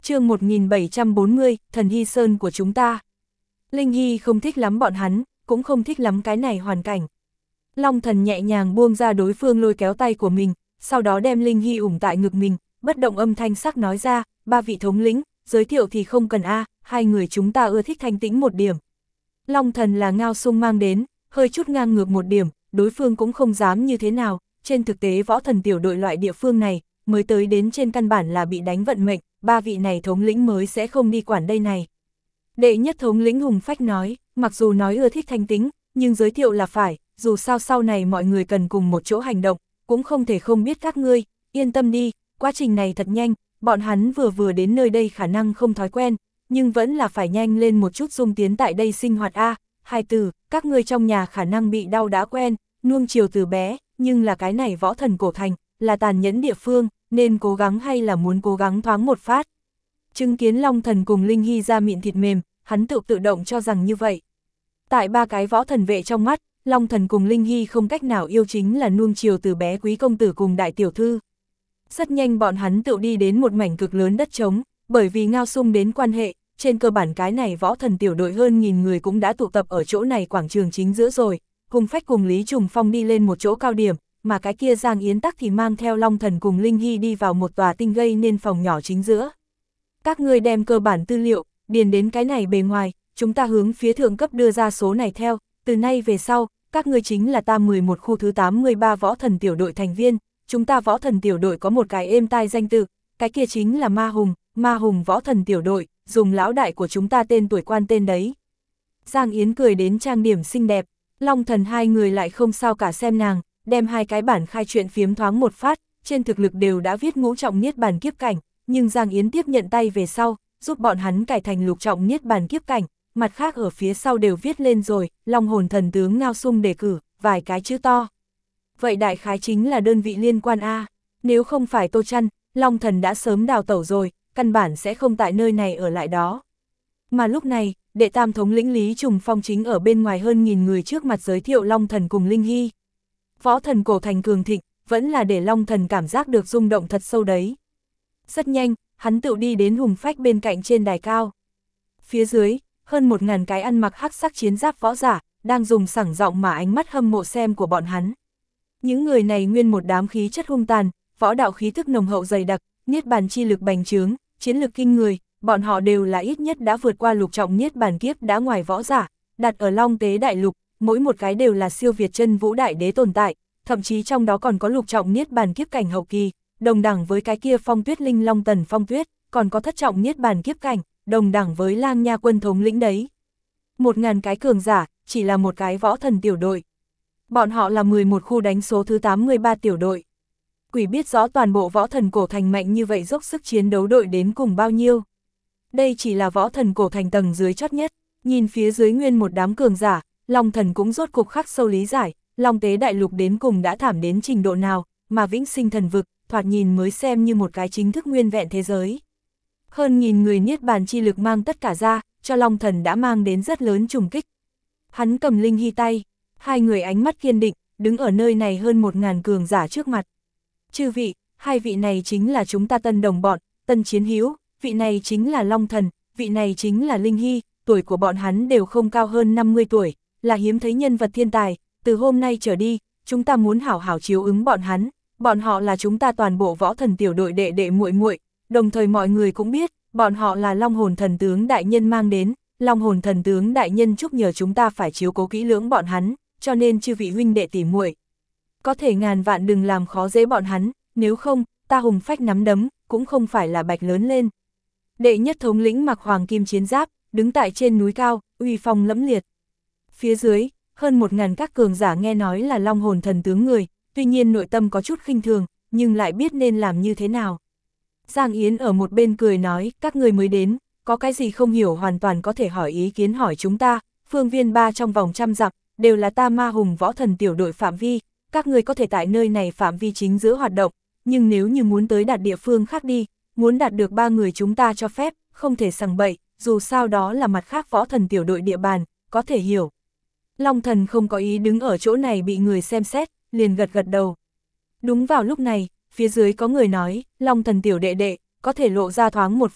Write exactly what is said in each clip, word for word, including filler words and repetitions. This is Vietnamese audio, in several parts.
chương một nghìn bảy trăm bốn mươi, thần Hy Sơn của chúng ta. Linh Hy không thích lắm bọn hắn, cũng không thích lắm cái này hoàn cảnh. Long Thần nhẹ nhàng buông ra đối phương lôi kéo tay của mình, sau đó đem Linh Hy ủng tại ngực mình, bất động âm thanh sắc nói ra, ba vị thống lĩnh, giới thiệu thì không cần a, hai người chúng ta ưa thích thanh tĩnh một điểm. Long Thần là Ngao Sung mang đến, hơi chút ngang ngược một điểm, đối phương cũng không dám như thế nào, trên thực tế võ thần tiểu đội loại địa phương này, mới tới đến trên căn bản là bị đánh vận mệnh, ba vị này thống lĩnh mới sẽ không đi quản đây này. Đệ nhất thống lĩnh Hùng Phách nói, mặc dù nói ưa thích thanh tĩnh, nhưng giới thiệu là phải, dù sao sau này mọi người cần cùng một chỗ hành động, cũng không thể không biết các ngươi, yên tâm đi, quá trình này thật nhanh, bọn hắn vừa vừa đến nơi đây khả năng không thói quen, nhưng vẫn là phải nhanh lên một chút dung tiến tại đây sinh hoạt a. Hai từ, các ngươi trong nhà khả năng bị đau đã quen, nuông chiều từ bé, nhưng là cái này võ thần cổ thành, là tàn nhẫn địa phương, nên cố gắng hay là muốn cố gắng thoáng một phát. Chứng kiến Long Thần cùng Linh Hy ra miệng thịt mềm, hắn tự tự động cho rằng như vậy. Tại ba cái võ thần vệ trong mắt, Long Thần cùng Linh Hy không cách nào yêu chính là nuông chiều từ bé quý công tử cùng đại tiểu thư. Rất nhanh bọn hắn tự đi đến một mảnh cực lớn đất trống, bởi vì Ngao Sung đến quan hệ, trên cơ bản cái này võ thần tiểu đội hơn nghìn người cũng đã tụ tập ở chỗ này quảng trường chính giữa rồi. Hùng Phách cùng Lý Trùng Phong đi lên một chỗ cao điểm, mà cái kia Giang Yến Tắc thì mang theo Long Thần cùng Linh Hy đi vào một tòa tinh gây nên phòng nhỏ chính giữa. Các ngươi đem cơ bản tư liệu, điền đến cái này bề ngoài, chúng ta hướng phía thượng cấp đưa ra số này theo, từ nay về sau, các ngươi chính là ta mười một khu thứ tám mươi ba võ thần tiểu đội thành viên, chúng ta võ thần tiểu đội có một cái êm tai danh tự, cái kia chính là Ma Hùng, Ma Hùng võ thần tiểu đội, dùng lão đại của chúng ta tên tuổi quan tên đấy. Giang Yến cười đến trang điểm xinh đẹp, Long Thần hai người lại không sao cả xem nàng, đem hai cái bản khai chuyện phiếm thoáng một phát, trên thực lực đều đã viết ngũ trọng niết bàn kiếp cảnh, nhưng Giang Yến tiếp nhận tay về sau, giúp bọn hắn cải thành lục trọng niết bàn kiếp cảnh, mặt khác ở phía sau đều viết lên rồi, Long Hồn thần tướng Ngao Sung đề cử, vài cái chữ to. Vậy đại khái chính là đơn vị liên quan A, nếu không phải Tô Trăn, Long Thần đã sớm đào tẩu rồi, căn bản sẽ không tại nơi này ở lại đó. Mà lúc này, đệ tam thống lĩnh Lý Trùng Phong chính ở bên ngoài hơn nghìn người trước mặt giới thiệu Long Thần cùng Linh Hy. Võ thần cổ thành cường thịnh, vẫn là để Long Thần cảm giác được rung động thật sâu đấy. Rất nhanh, hắn tự đi đến Hùng Phách bên cạnh trên đài cao. Phía dưới, hơn một ngàn cái ăn mặc hắc sắc chiến giáp võ giả, đang dùng sảng giọng mà ánh mắt hâm mộ xem của bọn hắn. Những người này nguyên một đám khí chất hung tàn, võ đạo khí thức nồng hậu dày đặc, niết bàn chi lực bành trướng, chiến lực kinh người, bọn họ đều là ít nhất đã vượt qua lục trọng niết bàn kiếp đã ngoài võ giả, đặt ở Long Tế Đại Lục, mỗi một cái đều là siêu việt chân vũ đại đế tồn tại, thậm chí trong đó còn có lục trọng niết bàn kiếp cảnh hậu kỳ, đồng đẳng với cái kia Phong Tuyết Linh Long Tần Phong Tuyết, còn có thất trọng niết bàn kiếp cảnh, đồng đẳng với Lang Nha quân thống lĩnh đấy. Một ngàn cái cường giả, chỉ là một cái võ thần tiểu đội. Bọn họ là mười một khu đánh số thứ tám mươi ba tiểu đội. Quỷ biết rõ toàn bộ võ thần cổ thành mạnh như vậy dốc sức chiến đấu đội đến cùng bao nhiêu. Đây chỉ là võ thần cổ thành tầng dưới chót nhất, nhìn phía dưới nguyên một đám cường giả, Long Thần cũng rốt cục khắc sâu lý giải, Long Tế Đại Lục đến cùng đã thảm đến trình độ nào, mà Vĩnh Sinh Thần Vực, thoạt nhìn mới xem như một cái chính thức nguyên vẹn thế giới. Hơn nghìn người niết bàn chi lực mang tất cả ra, cho Long Thần đã mang đến rất lớn trùng kích. Hắn cầm Linh Hy tay, hai người ánh mắt kiên định, đứng ở nơi này hơn một ngàn cường giả trước mặt. Chư vị, hai vị này chính là chúng ta tân đồng bọn, tân chiến hữu, vị này chính là Long Thần, vị này chính là Linh Hy, tuổi của bọn hắn đều không cao hơn năm mươi tuổi, là hiếm thấy nhân vật thiên tài, từ hôm nay trở đi, chúng ta muốn hảo hảo chiếu ứng bọn hắn, bọn họ là chúng ta toàn bộ võ thần tiểu đội đệ đệ muội muội, đồng thời mọi người cũng biết, bọn họ là Long Hồn thần tướng đại nhân mang đến, Long Hồn thần tướng đại nhân chúc nhờ chúng ta phải chiếu cố kỹ lưỡng bọn hắn, cho nên chư vị huynh đệ tỷ muội, có thể ngàn vạn đừng làm khó dễ bọn hắn, nếu không, ta Hùng Phách nắm đấm, cũng không phải là bạch lớn lên. Đệ nhất thống lĩnh mặc hoàng kim chiến giáp, đứng tại trên núi cao, uy phong lẫm liệt. Phía dưới, hơn một ngàn các cường giả nghe nói là Long Hồn thần tướng người, tuy nhiên nội tâm có chút khinh thường, nhưng lại biết nên làm như thế nào. Giang Yến ở một bên cười nói, các người mới đến, có cái gì không hiểu hoàn toàn có thể hỏi ý kiến hỏi chúng ta, phương viên ba trong vòng trăm dặm, đều là ta Ma Hùng võ thần tiểu đội phạm vi, các người có thể tại nơi này phạm vi chính giữa hoạt động, nhưng nếu như muốn tới đạt địa phương khác đi, muốn đạt được ba người chúng ta cho phép, không thể sằng bậy, dù sao đó là mặt khác võ thần tiểu đội địa bàn, có thể hiểu. Long Thần không có ý đứng ở chỗ này bị người xem xét, liền gật gật đầu. Đúng vào lúc này, phía dưới có người nói, Long Thần tiểu đệ đệ, có thể lộ ra thoáng một phát,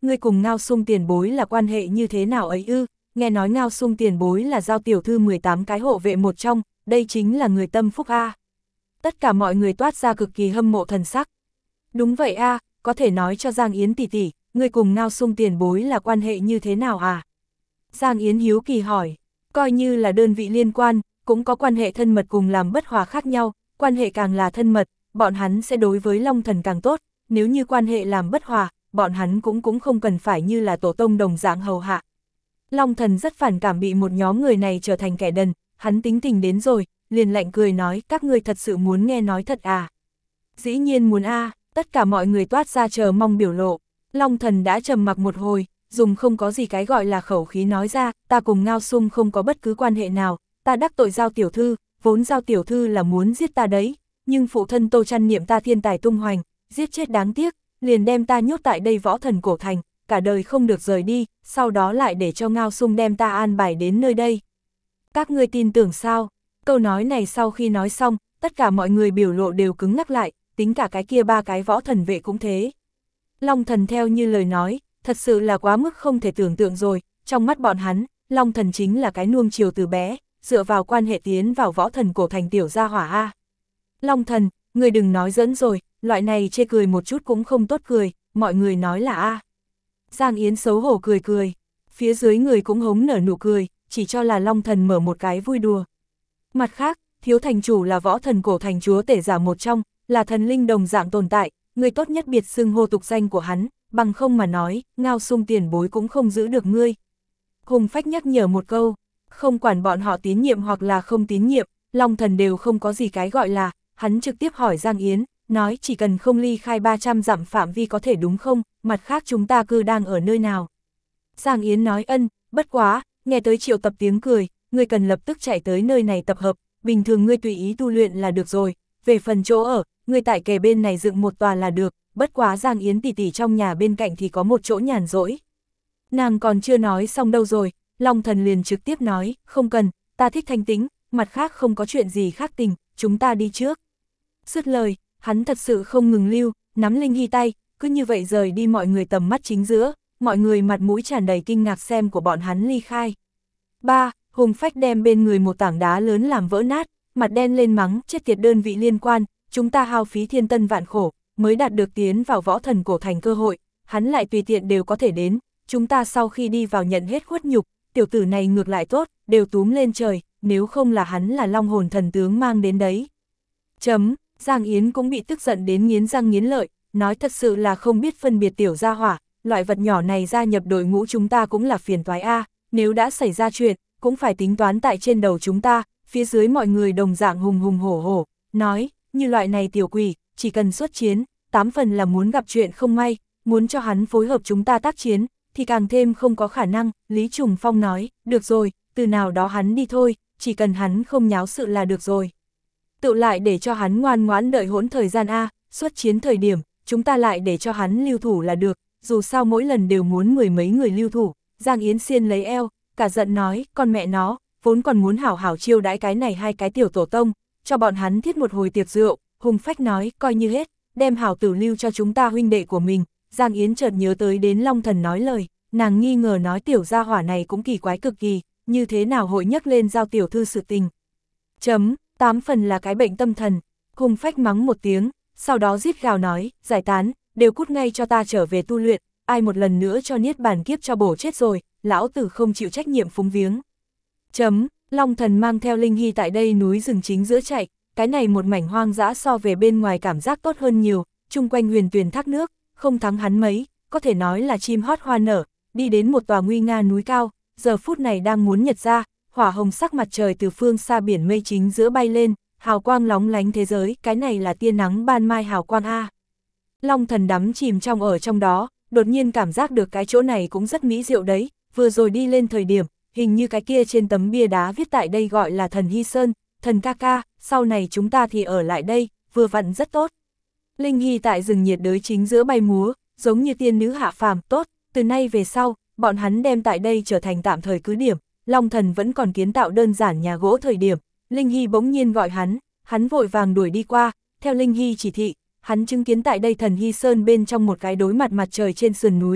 ngươi cùng Ngao Sung tiền bối là quan hệ như thế nào ấy ư? Nghe nói Ngao Sung tiền bối là Giao tiểu thư mười tám cái hộ vệ một trong, đây chính là người tâm phúc a. Tất cả mọi người toát ra cực kỳ hâm mộ thần sắc. Đúng vậy a, có thể nói cho Giang Yến tỷ tỷ, ngươi cùng Ngao Sung tiền bối là quan hệ như thế nào à? Giang Yến hiếu kỳ hỏi, coi như là đơn vị liên quan, cũng có quan hệ thân mật cùng làm bất hòa khác nhau, quan hệ càng là thân mật, bọn hắn sẽ đối với Long Thần càng tốt, nếu như quan hệ làm bất hòa, bọn hắn cũng cũng không cần phải như là tổ tông đồng dạng hầu hạ. Long Thần rất phản cảm bị một nhóm người này trở thành kẻ đần, hắn tính tình đến rồi, liền lạnh cười nói, các ngươi thật sự muốn nghe nói thật à? Dĩ nhiên muốn a, tất cả mọi người toát ra chờ mong biểu lộ. Long Thần đã trầm mặc một hồi, dùng không có gì cái gọi là khẩu khí nói ra, ta cùng Ngao Sung không có bất cứ quan hệ nào, ta đắc tội Giao tiểu thư, vốn Giao tiểu thư là muốn giết ta đấy, nhưng phụ thân Tô Trăn niệm ta thiên tài tung hoành, giết chết đáng tiếc, liền đem ta nhốt tại đây Võ Thần Cổ Thành, cả đời không được rời đi, sau đó lại để cho Ngao Sung đem ta an bài đến nơi đây. Các ngươi tin tưởng sao? Câu nói này sau khi nói xong, tất cả mọi người biểu lộ đều cứng ngắc lại, tính cả cái kia ba cái võ thần vệ cũng thế. Long Thần theo như lời nói, thật sự là quá mức không thể tưởng tượng rồi, trong mắt bọn hắn, Long Thần chính là cái nuông chiều từ bé, dựa vào quan hệ tiến vào Võ Thần Cổ Thành tiểu gia hỏa a. Long Thần, người đừng nói giỡn rồi, loại này chê cười một chút cũng không tốt cười, mọi người nói là a. Giang Yến xấu hổ cười cười, phía dưới người cũng hống nở nụ cười, chỉ cho là Long Thần mở một cái vui đùa. Mặt khác, thiếu thành chủ là Võ Thần Cổ Thành chúa tể giả một trong, là thần linh đồng dạng tồn tại, người tốt nhất biệt xưng hô tục danh của hắn, bằng không mà nói, Ngao Sung tiền bối cũng không giữ được ngươi. Hùng Phách nhắc nhở một câu, không quản bọn họ tín nhiệm hoặc là không tín nhiệm, Long Thần đều không có gì cái gọi là, hắn trực tiếp hỏi Giang Yến, nói chỉ cần không ly khai ba trăm dặm phạm vi có thể đúng không, mặt khác chúng ta cư đang ở nơi nào. Giang Yến nói ân, bất quá, nghe tới triệu tập tiếng cười, ngươi cần lập tức chạy tới nơi này tập hợp, bình thường ngươi tùy ý tu luyện là được rồi, về phần chỗ ở, ngươi tại kề bên này dựng một tòa là được, bất quá Giang Yến tỷ tỷ trong nhà bên cạnh thì có một chỗ nhàn rỗi. Nàng còn chưa nói xong đâu rồi, Long Thần liền trực tiếp nói, không cần, ta thích thanh tĩnh, mặt khác không có chuyện gì khác tình, chúng ta đi trước. Dứt lời, hắn thật sự không ngừng lưu, nắm Linh Hy tay, cứ như vậy rời đi mọi người tầm mắt chính giữa, mọi người mặt mũi tràn đầy kinh ngạc xem của bọn hắn ly khai. ba. Hùng Phách đem bên người một tảng đá lớn làm vỡ nát, mặt đen lên mắng, chết tiệt đơn vị liên quan, chúng ta hao phí thiên tân vạn khổ, mới đạt được tiến vào Võ Thần Cổ Thành cơ hội, hắn lại tùy tiện đều có thể đến, chúng ta sau khi đi vào nhận hết khuất nhục, tiểu tử này ngược lại tốt, đều túm lên trời, nếu không là hắn là long hồn thần tướng mang đến đấy. Chấm, Giang Yến cũng bị tức giận đến nghiến răng nghiến lợi, nói thật sự là không biết phân biệt tiểu gia hỏa, loại vật nhỏ này gia nhập đội ngũ chúng ta cũng là phiền toái a, nếu đã xảy ra chuyện, cũng phải tính toán tại trên đầu chúng ta, phía dưới mọi người đồng dạng hùng hùng hổ hổ, nói, như loại này tiểu quỷ, chỉ cần xuất chiến, tám phần là muốn gặp chuyện không may, muốn cho hắn phối hợp chúng ta tác chiến, thì càng thêm không có khả năng, Lý Trùng Phong nói, được rồi, từ nào đó hắn đi thôi, chỉ cần hắn không nháo sự là được rồi. Tự lại để cho hắn ngoan ngoãn đợi hỗn thời gian A, xuất chiến thời điểm, chúng ta lại để cho hắn lưu thủ là được, dù sao mỗi lần đều muốn mười mấy người lưu thủ. Giang Yến xiên lấy eo, cả giận nói, con mẹ nó, vốn còn muốn hảo hảo chiêu đãi cái này hai cái tiểu tổ tông, cho bọn hắn thiết một hồi tiệc rượu. Hùng Phách nói, coi như hết, đem hảo tử lưu cho chúng ta huynh đệ của mình. Giang Yến chợt nhớ tới đến Long Thần nói lời, nàng nghi ngờ nói tiểu gia hỏa này cũng kỳ quái cực kỳ, như thế nào hội nhắc lên Giao tiểu thư sự tình. Chấm, tám phần là cái bệnh tâm thần. Hùng Phách mắng một tiếng, sau đó rít gào nói, giải tán, đều cút ngay cho ta trở về tu luyện, ai một lần nữa cho niết bàn kiếp cho bổ chết rồi, lão tử không chịu trách nhiệm phúng viếng. Chấm, Long Thần mang theo Linh Hy tại đây núi rừng chính giữa chạy, cái này một mảnh hoang dã so về bên ngoài cảm giác tốt hơn nhiều, chung quanh huyền tuyền thác nước, không thắng hắn mấy, có thể nói là chim hót hoa nở, đi đến một tòa nguy nga núi cao, giờ phút này đang muốn nhật ra, hỏa hồng sắc mặt trời từ phương xa biển mây chính giữa bay lên, hào quang lóng lánh thế giới, cái này là tia nắng ban mai hào quang A. Long Thần đắm chìm trong ở trong đó, đột nhiên cảm giác được cái chỗ này cũng rất mỹ diệu đấy, vừa rồi đi lên thời điểm, hình như cái kia trên tấm bia đá viết tại đây gọi là thần Hy Sơn, thần ca ca, sau này chúng ta thì ở lại đây, vừa vặn rất tốt. Linh Hy tại rừng nhiệt đới chính giữa bay múa, giống như tiên nữ hạ phàm, tốt, từ nay về sau, bọn hắn đem tại đây trở thành tạm thời cứ điểm, Long Thần vẫn còn kiến tạo đơn giản nhà gỗ thời điểm, Linh Hy bỗng nhiên gọi hắn, hắn vội vàng đuổi đi qua, theo Linh Hy chỉ thị, hắn chứng kiến tại đây thần Hy Sơn bên trong một cái đối mặt mặt trời trên sườn núi,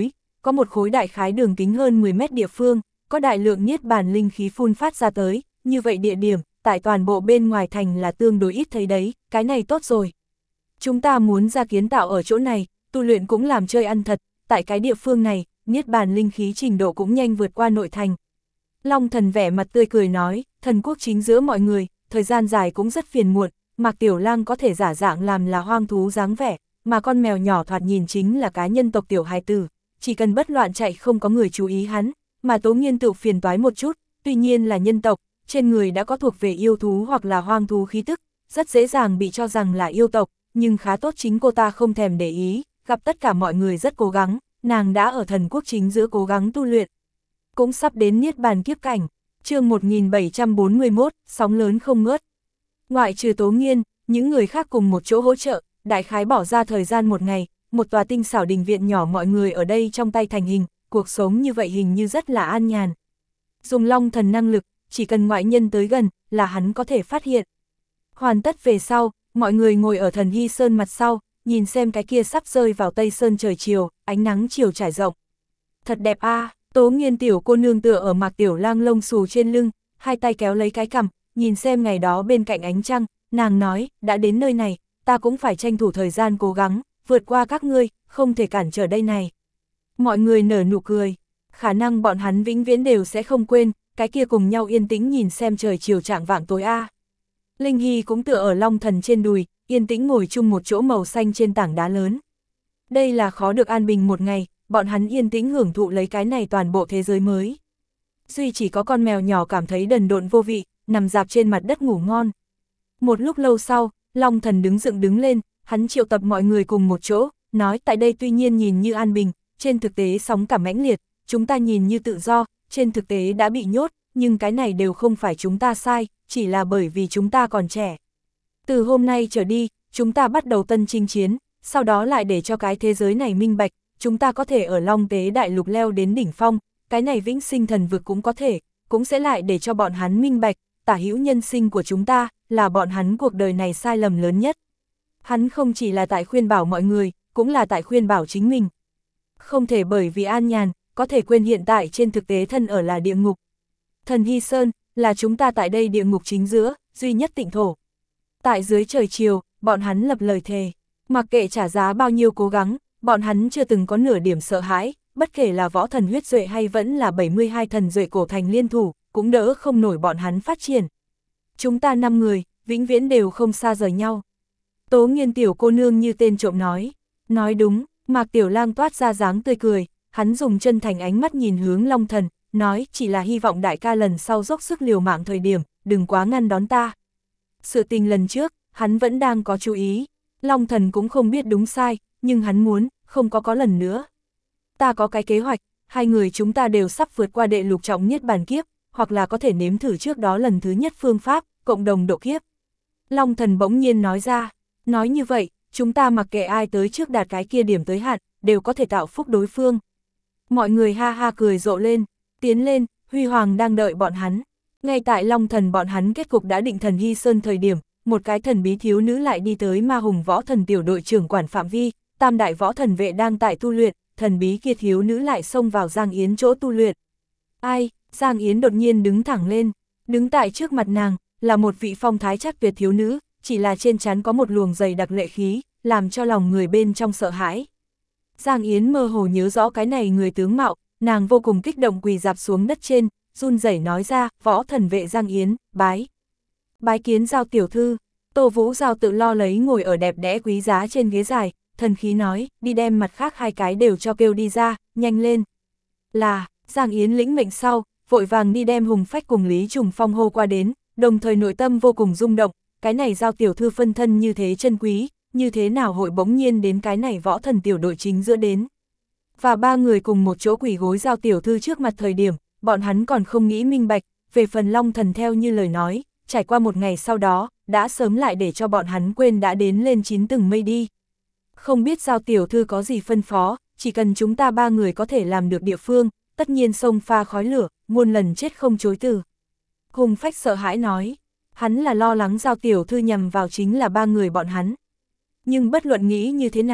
có một khối đại khái đường kính hơn mười mét địa phương, có đại lượng niết bàn linh khí phun phát ra tới, như vậy địa điểm, tại toàn bộ bên ngoài thành là tương đối ít thấy đấy, cái này tốt rồi. Chúng ta muốn ra kiến tạo ở chỗ này, tu luyện cũng làm chơi ăn thật, tại cái địa phương này, niết bàn linh khí trình độ cũng nhanh vượt qua nội thành. Long Thần vẻ mặt tươi cười nói, thần quốc chính giữa mọi người, thời gian dài cũng rất phiền muộn, Mạc Tiểu Lang có thể giả dạng làm là hoang thú dáng vẻ, mà con mèo nhỏ thoạt nhìn chính là cá nhân tộc tiểu hài tử, chỉ cần bất loạn chạy không có người chú ý hắn, mà Tố Nghiên tự phiền toái một chút, tuy nhiên là nhân tộc, trên người đã có thuộc về yêu thú hoặc là hoang thú khí tức, rất dễ dàng bị cho rằng là yêu tộc, nhưng khá tốt chính cô ta không thèm để ý, gặp tất cả mọi người rất cố gắng, nàng đã ở thần quốc chính giữa cố gắng tu luyện. Cũng sắp đến niết bàn kiếp cảnh, chương một nghìn bảy trăm bốn mươi mốt, sóng lớn không ngớt. Ngoại trừ Tố Nghiên, những người khác cùng một chỗ hỗ trợ, đại khái bỏ ra thời gian một ngày, một tòa tinh xảo đình viện nhỏ mọi người ở đây trong tay thành hình, cuộc sống như vậy hình như rất là an nhàn. Dùng Long Thần năng lực, chỉ cần ngoại nhân tới gần, là hắn có thể phát hiện. Hoàn tất về sau, mọi người ngồi ở Thần Hy Sơn mặt sau, nhìn xem cái kia sắp rơi vào Tây Sơn trời chiều, ánh nắng chiều trải rộng. Thật đẹp a. À, Tố Nghiên tiểu cô nương tựa ở Mạc Tiểu Lang lông xù trên lưng, hai tay kéo lấy cái cằm, nhìn xem ngày đó bên cạnh ánh trăng, nàng nói, đã đến nơi này, ta cũng phải tranh thủ thời gian cố gắng, vượt qua các ngươi, không thể cản trở đây này. Mọi người nở nụ cười, khả năng bọn hắn vĩnh viễn đều sẽ không quên, cái kia cùng nhau yên tĩnh nhìn xem trời chiều trạng vạng tối a. À. Linh Hy cũng tựa ở Long Thần trên đùi, yên tĩnh ngồi chung một chỗ màu xanh trên tảng đá lớn. Đây là khó được an bình một ngày, bọn hắn yên tĩnh hưởng thụ lấy cái này toàn bộ thế giới mới. Duy chỉ có con mèo nhỏ cảm thấy đần độn vô vị, nằm dạp trên mặt đất ngủ ngon. Một lúc lâu sau, Long Thần đứng dựng đứng lên, hắn triệu tập mọi người cùng một chỗ, nói tại đây tuy nhiên nhìn như an bình, trên thực tế sóng cả mãnh liệt, chúng ta nhìn như tự do, trên thực tế đã bị nhốt, nhưng cái này đều không phải chúng ta sai, chỉ là bởi vì chúng ta còn trẻ. Từ hôm nay trở đi, chúng ta bắt đầu tân chinh chiến, sau đó lại để cho cái thế giới này minh bạch, chúng ta có thể ở Long Tế Đại Lục leo đến đỉnh phong, cái này vĩnh sinh thần vực cũng có thể, cũng sẽ lại để cho bọn hắn minh bạch, tả hữu nhân sinh của chúng ta, là bọn hắn cuộc đời này sai lầm lớn nhất. Hắn không chỉ là tại khuyên bảo mọi người, cũng là tại khuyên bảo chính mình. Không thể bởi vì an nhàn, có thể quên hiện tại trên thực tế thân ở là địa ngục. Thần Hy Sơn, là chúng ta tại đây địa ngục chính giữa, duy nhất tịnh thổ. Tại dưới trời chiều, bọn hắn lập lời thề, mặc kệ trả giá bao nhiêu cố gắng, bọn hắn chưa từng có nửa điểm sợ hãi, bất kể là võ thần huyết duệ hay vẫn là bảy mươi hai thần duệ cổ thành liên thủ, cũng đỡ không nổi bọn hắn phát triển. Chúng ta năm người, vĩnh viễn đều không xa rời nhau. Tố Nghiên tiểu cô nương như tên trộm nói, nói đúng, Mạc Tiểu Lang toát ra dáng tươi cười, hắn dùng chân thành ánh mắt nhìn hướng Long Thần, nói chỉ là hy vọng đại ca lần sau dốc sức liều mạng thời điểm, đừng quá ngăn đón ta. Sự tình lần trước, hắn vẫn đang có chú ý, Long Thần cũng không biết đúng sai, nhưng hắn muốn, không có có lần nữa. Ta có cái kế hoạch, hai người chúng ta đều sắp vượt qua đệ lục trọng niết bàn kiếp, hoặc là có thể nếm thử trước đó lần thứ nhất phương pháp, cộng đồng độ kiếp. Long Thần bỗng nhiên nói ra, nói như vậy, chúng ta mặc kệ ai tới trước đạt cái kia điểm tới hạn, đều có thể tạo phúc đối phương. Mọi người ha ha cười rộ lên, tiến lên, Huy Hoàng đang đợi bọn hắn. Ngay tại Long Thần bọn hắn kết cục đã định Thần Hy Sơn thời điểm, một cái thần bí thiếu nữ lại đi tới Ma Hùng võ thần tiểu đội trưởng quản phạm vi, tam đại võ thần vệ đang tại tu luyện, thần bí kia thiếu nữ lại xông vào Giang Yến chỗ tu luyện. Ai? Giang Yến đột nhiên đứng thẳng lên, đứng tại trước mặt nàng, là một vị phong thái chắc tuyệt thiếu nữ, chỉ là trên trán có một luồng dày đặc lệ khí, làm cho lòng người bên trong sợ hãi. Giang Yến mơ hồ nhớ rõ cái này người tướng mạo, nàng vô cùng kích động quỳ dạp xuống đất trên, run rẩy nói ra, võ thần vệ Giang Yến, bái. Bái kiến Giao tiểu thư. Tô Vũ Giao tự lo lấy ngồi ở đẹp đẽ quý giá trên ghế dài, thần khí nói, đi đem mặt khác hai cái đều cho kêu đi ra, nhanh lên. Là, Giang Yến lĩnh mệnh sau, vội vàng đi đem Hùng Phách cùng Lý Trùng Phong hô qua đến, đồng thời nội tâm vô cùng rung động, cái này Giao tiểu thư phân thân như thế chân quý, như thế nào hội bỗng nhiên đến cái này võ thần tiểu đội chính giữa đến. Và ba người cùng một chỗ quỳ gối Giao tiểu thư trước mặt thời điểm, bọn hắn còn không nghĩ minh bạch, về phần Long Thần theo như lời nói, trải qua một ngày sau đó, đã sớm lại để cho bọn hắn quên đã đến lên chín tầng mây đi. Không biết Giao tiểu thư có gì phân phó, chỉ cần chúng ta ba người có thể làm được địa phương, tất nhiên sông pha khói lửa, muôn lần chết không chối từ. Hùng Phách sợ hãi nói, hắn là lo lắng Giao tiểu thư nhằm vào chính là ba người bọn hắn. Nhưng bất luận nghĩ như thế nào,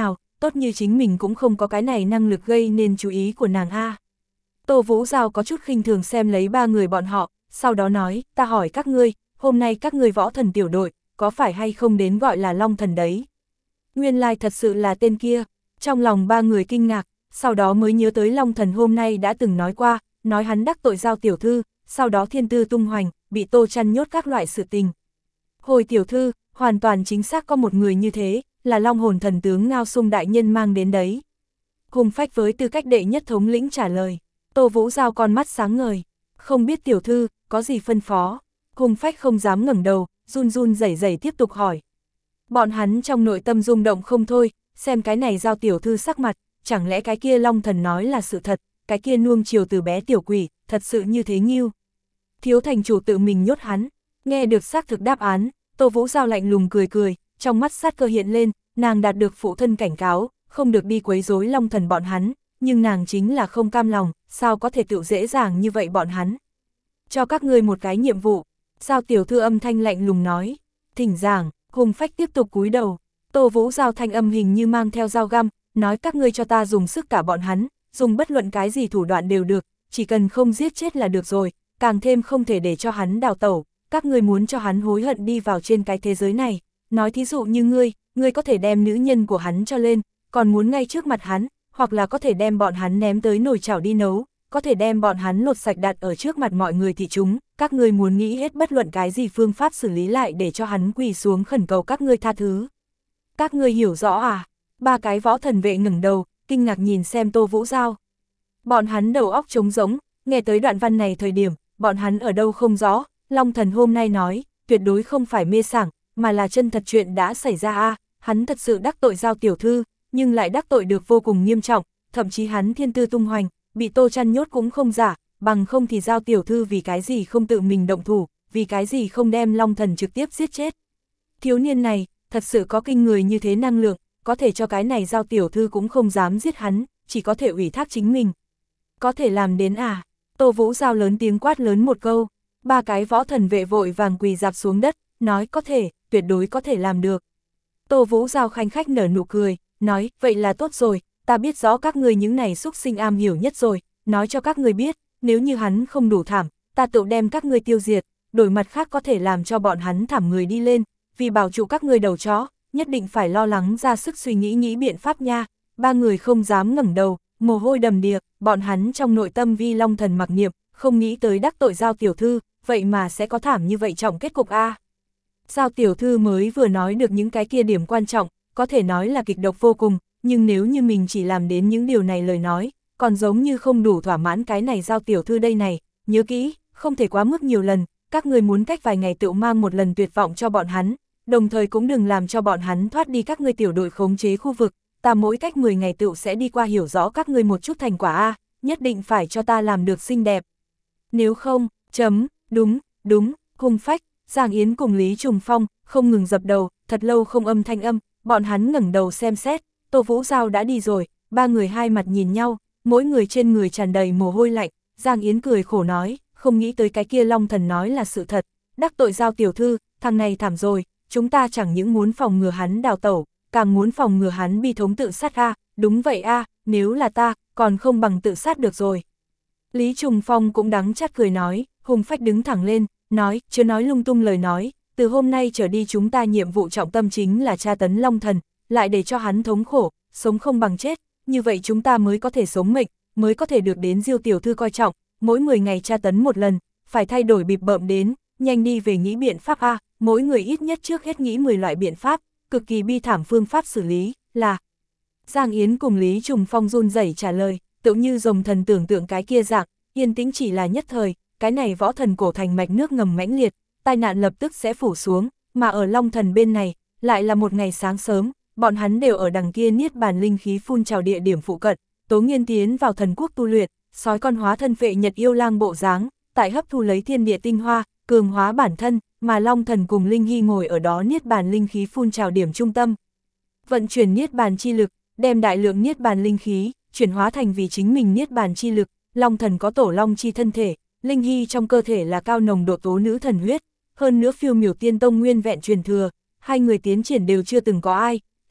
tốt như chính mình cũng không có cái này năng lực gây nên chú ý của nàng a. Tô Vũ Giao có chút khinh thường xem lấy ba người bọn họ, sau đó nói, ta hỏi các ngươi, hôm nay các ngươi võ thần tiểu đội, có phải hay không đến gọi là Long Thần đấy? Nguyên lai thật sự là tên kia, trong lòng ba người kinh ngạc, sau đó mới nhớ tới Long Thần hôm nay đã từng nói qua, nói hắn đắc tội Giao tiểu thư, sau đó thiên tư tung hoành, bị Tô chăn nhốt các loại sự tình. Hồi tiểu thư, hoàn toàn chính xác có một người như thế, là Long Hồn thần tướng Ngao Sung đại nhân mang đến đấy. Hùng Phách với tư cách đệ nhất thống lĩnh trả lời. Tô Vũ Giao con mắt sáng ngời, không biết tiểu thư, có gì phân phó. Hùng Phách không dám ngẩng đầu, run run rẩy rẩy tiếp tục hỏi. Bọn hắn trong nội tâm rung động không thôi, xem cái này Giao tiểu thư sắc mặt, chẳng lẽ cái kia Long Thần nói là sự thật, cái kia nuông chiều từ bé tiểu quỷ, thật sự như thế nghiêu. Thiếu thành chủ tự mình nhốt hắn, nghe được xác thực đáp án, Tô Vũ Giao lạnh lùng cười cười, trong mắt sát cơ hiện lên, nàng đạt được phụ thân cảnh cáo, không được đi quấy rối Long Thần bọn hắn, nhưng nàng chính là không cam lòng, sao có thể tự dễ dàng như vậy bọn hắn. Cho các ngươi một cái nhiệm vụ, Giao tiểu thư âm thanh lạnh lùng nói, thỉnh giảng. Hùng Phách tiếp tục cúi đầu, Tô Vũ Giao thanh âm hình như mang theo dao găm, nói các ngươi cho ta dùng sức cả bọn hắn, dùng bất luận cái gì thủ đoạn đều được, chỉ cần không giết chết là được rồi, càng thêm không thể để cho hắn đào tẩu, các ngươi muốn cho hắn hối hận đi vào trên cái thế giới này, nói thí dụ như ngươi, ngươi có thể đem nữ nhân của hắn cho lên, còn muốn ngay trước mặt hắn, hoặc là có thể đem bọn hắn ném tới nồi chảo đi nấu, có thể đem bọn hắn lột sạch đặt ở trước mặt mọi người thì chúng, các ngươi muốn nghĩ hết bất luận cái gì phương pháp xử lý lại để cho hắn quỳ xuống khẩn cầu các ngươi tha thứ. Các ngươi hiểu rõ à? Ba cái võ thần vệ ngẩng đầu, kinh ngạc nhìn xem Tô Vũ Giao. Bọn hắn đầu óc trống rỗng, nghe tới đoạn văn này thời điểm, bọn hắn ở đâu không rõ, Long Thần hôm nay nói, tuyệt đối không phải mê sảng, mà là chân thật chuyện đã xảy ra a, hắn thật sự đắc tội Giao tiểu thư, nhưng lại đắc tội được vô cùng nghiêm trọng, thậm chí hắn thiên tư tung hoành, bị Tô chăn nhốt cũng không giả, bằng không thì Giao tiểu thư vì cái gì không tự mình động thủ, vì cái gì không đem Long Thần trực tiếp giết chết. Thiếu niên này, thật sự có kinh người như thế năng lượng, có thể cho cái này Giao tiểu thư cũng không dám giết hắn, chỉ có thể ủy thác chính mình. Có thể làm đến à? Tô Vũ Giao lớn tiếng quát lớn một câu, ba cái võ thần vệ vội vàng quỳ dạp xuống đất, nói có thể, tuyệt đối có thể làm được. Tô Vũ Giao khanh khách nở nụ cười, nói, vậy là tốt rồi, ta biết rõ các ngươi những này xúc sinh am hiểu nhất rồi, nói cho các ngươi biết, nếu như hắn không đủ thảm, ta tự đem các ngươi tiêu diệt, đổi mặt khác có thể làm cho bọn hắn thảm người đi lên, vì bảo trụ các ngươi đầu chó, nhất định phải lo lắng ra sức suy nghĩ nghĩ biện pháp nha. Ba người không dám ngẩng đầu, mồ hôi đầm đìa, bọn hắn trong nội tâm vi Long Thần mặc niệm, không nghĩ tới đắc tội Giao tiểu thư, vậy mà sẽ có thảm như vậy trọng kết cục a. Giao tiểu thư mới vừa nói được những cái kia điểm quan trọng, có thể nói là kịch độc vô cùng, nhưng nếu như mình chỉ làm đến những điều này lời nói, còn giống như không đủ thỏa mãn cái này Giao tiểu thư đây này, nhớ kỹ, không thể quá mức nhiều lần, các người muốn cách vài ngày tự mang một lần tuyệt vọng cho bọn hắn, đồng thời cũng đừng làm cho bọn hắn thoát đi các ngươi tiểu đội khống chế khu vực, ta mỗi cách mười ngày tự sẽ đi qua hiểu rõ các ngươi một chút thành quả a, nhất định phải cho ta làm được xinh đẹp. Nếu không, chấm, đúng, đúng, Hùng Phách, Giang Yến cùng Lý Trùng Phong, không ngừng dập đầu, thật lâu không âm thanh âm, bọn hắn ngẩng đầu xem xét, Tô Vũ Giao đã đi rồi, ba người hai mặt nhìn nhau, mỗi người trên người tràn đầy mồ hôi lạnh, Giang Yến cười khổ nói, không nghĩ tới cái kia Long Thần nói là sự thật, đắc tội Giao tiểu thư, thằng này thảm rồi, chúng ta chẳng những muốn phòng ngừa hắn đào tẩu, càng muốn phòng ngừa hắn bi thống tự sát a, đúng vậy a, nếu là ta, còn không bằng tự sát được rồi. Lý Trùng Phong cũng đắng chát cười nói, Hùng Phách đứng thẳng lên, nói, chưa nói lung tung lời nói, từ hôm nay trở đi chúng ta nhiệm vụ trọng tâm chính là tra tấn Long Thần, lại để cho hắn thống khổ, sống không bằng chết, như vậy chúng ta mới có thể sống mệnh, mới có thể được đến Diêu tiểu thư coi trọng, mỗi mười ngày tra tấn một lần, phải thay đổi bịp bợm đến, nhanh đi về nghĩ biện pháp a, mỗi người ít nhất trước hết nghĩ mười loại biện pháp, cực kỳ bi thảm phương pháp xử lý, là. Giang Yến cùng Lý Trùng Phong run rẩy trả lời, tự như rồng thần tưởng tượng cái kia dạng, yên tĩnh chỉ là nhất thời, cái này võ thần cổ thành mạch nước ngầm mãnh liệt, tai nạn lập tức sẽ phủ xuống, mà ở Long Thần bên này, lại là một ngày sáng sớm, bọn hắn đều ở đằng kia niết bàn linh khí phun trào địa điểm phụ cận, Tố Nghiên tiến vào thần quốc tu luyện, sói con hóa thân phệ nhật yêu lang bộ dáng, tại hấp thu lấy thiên địa tinh hoa, cường hóa bản thân, mà Long Thần cùng Linh Hy ngồi ở đó niết bàn linh khí phun trào điểm trung tâm. Vận chuyển niết bàn chi lực, đem đại lượng niết bàn linh khí, chuyển hóa thành vì chính mình niết bàn chi lực, Long Thần có tổ long chi thân thể, Linh Hy trong cơ thể là cao nồng độ tố nữ thần huyết, hơn nữa phiêu miểu tiên tông nguyên vẹn truyền thừa, hai người tiến triển đều chưa từng có ai,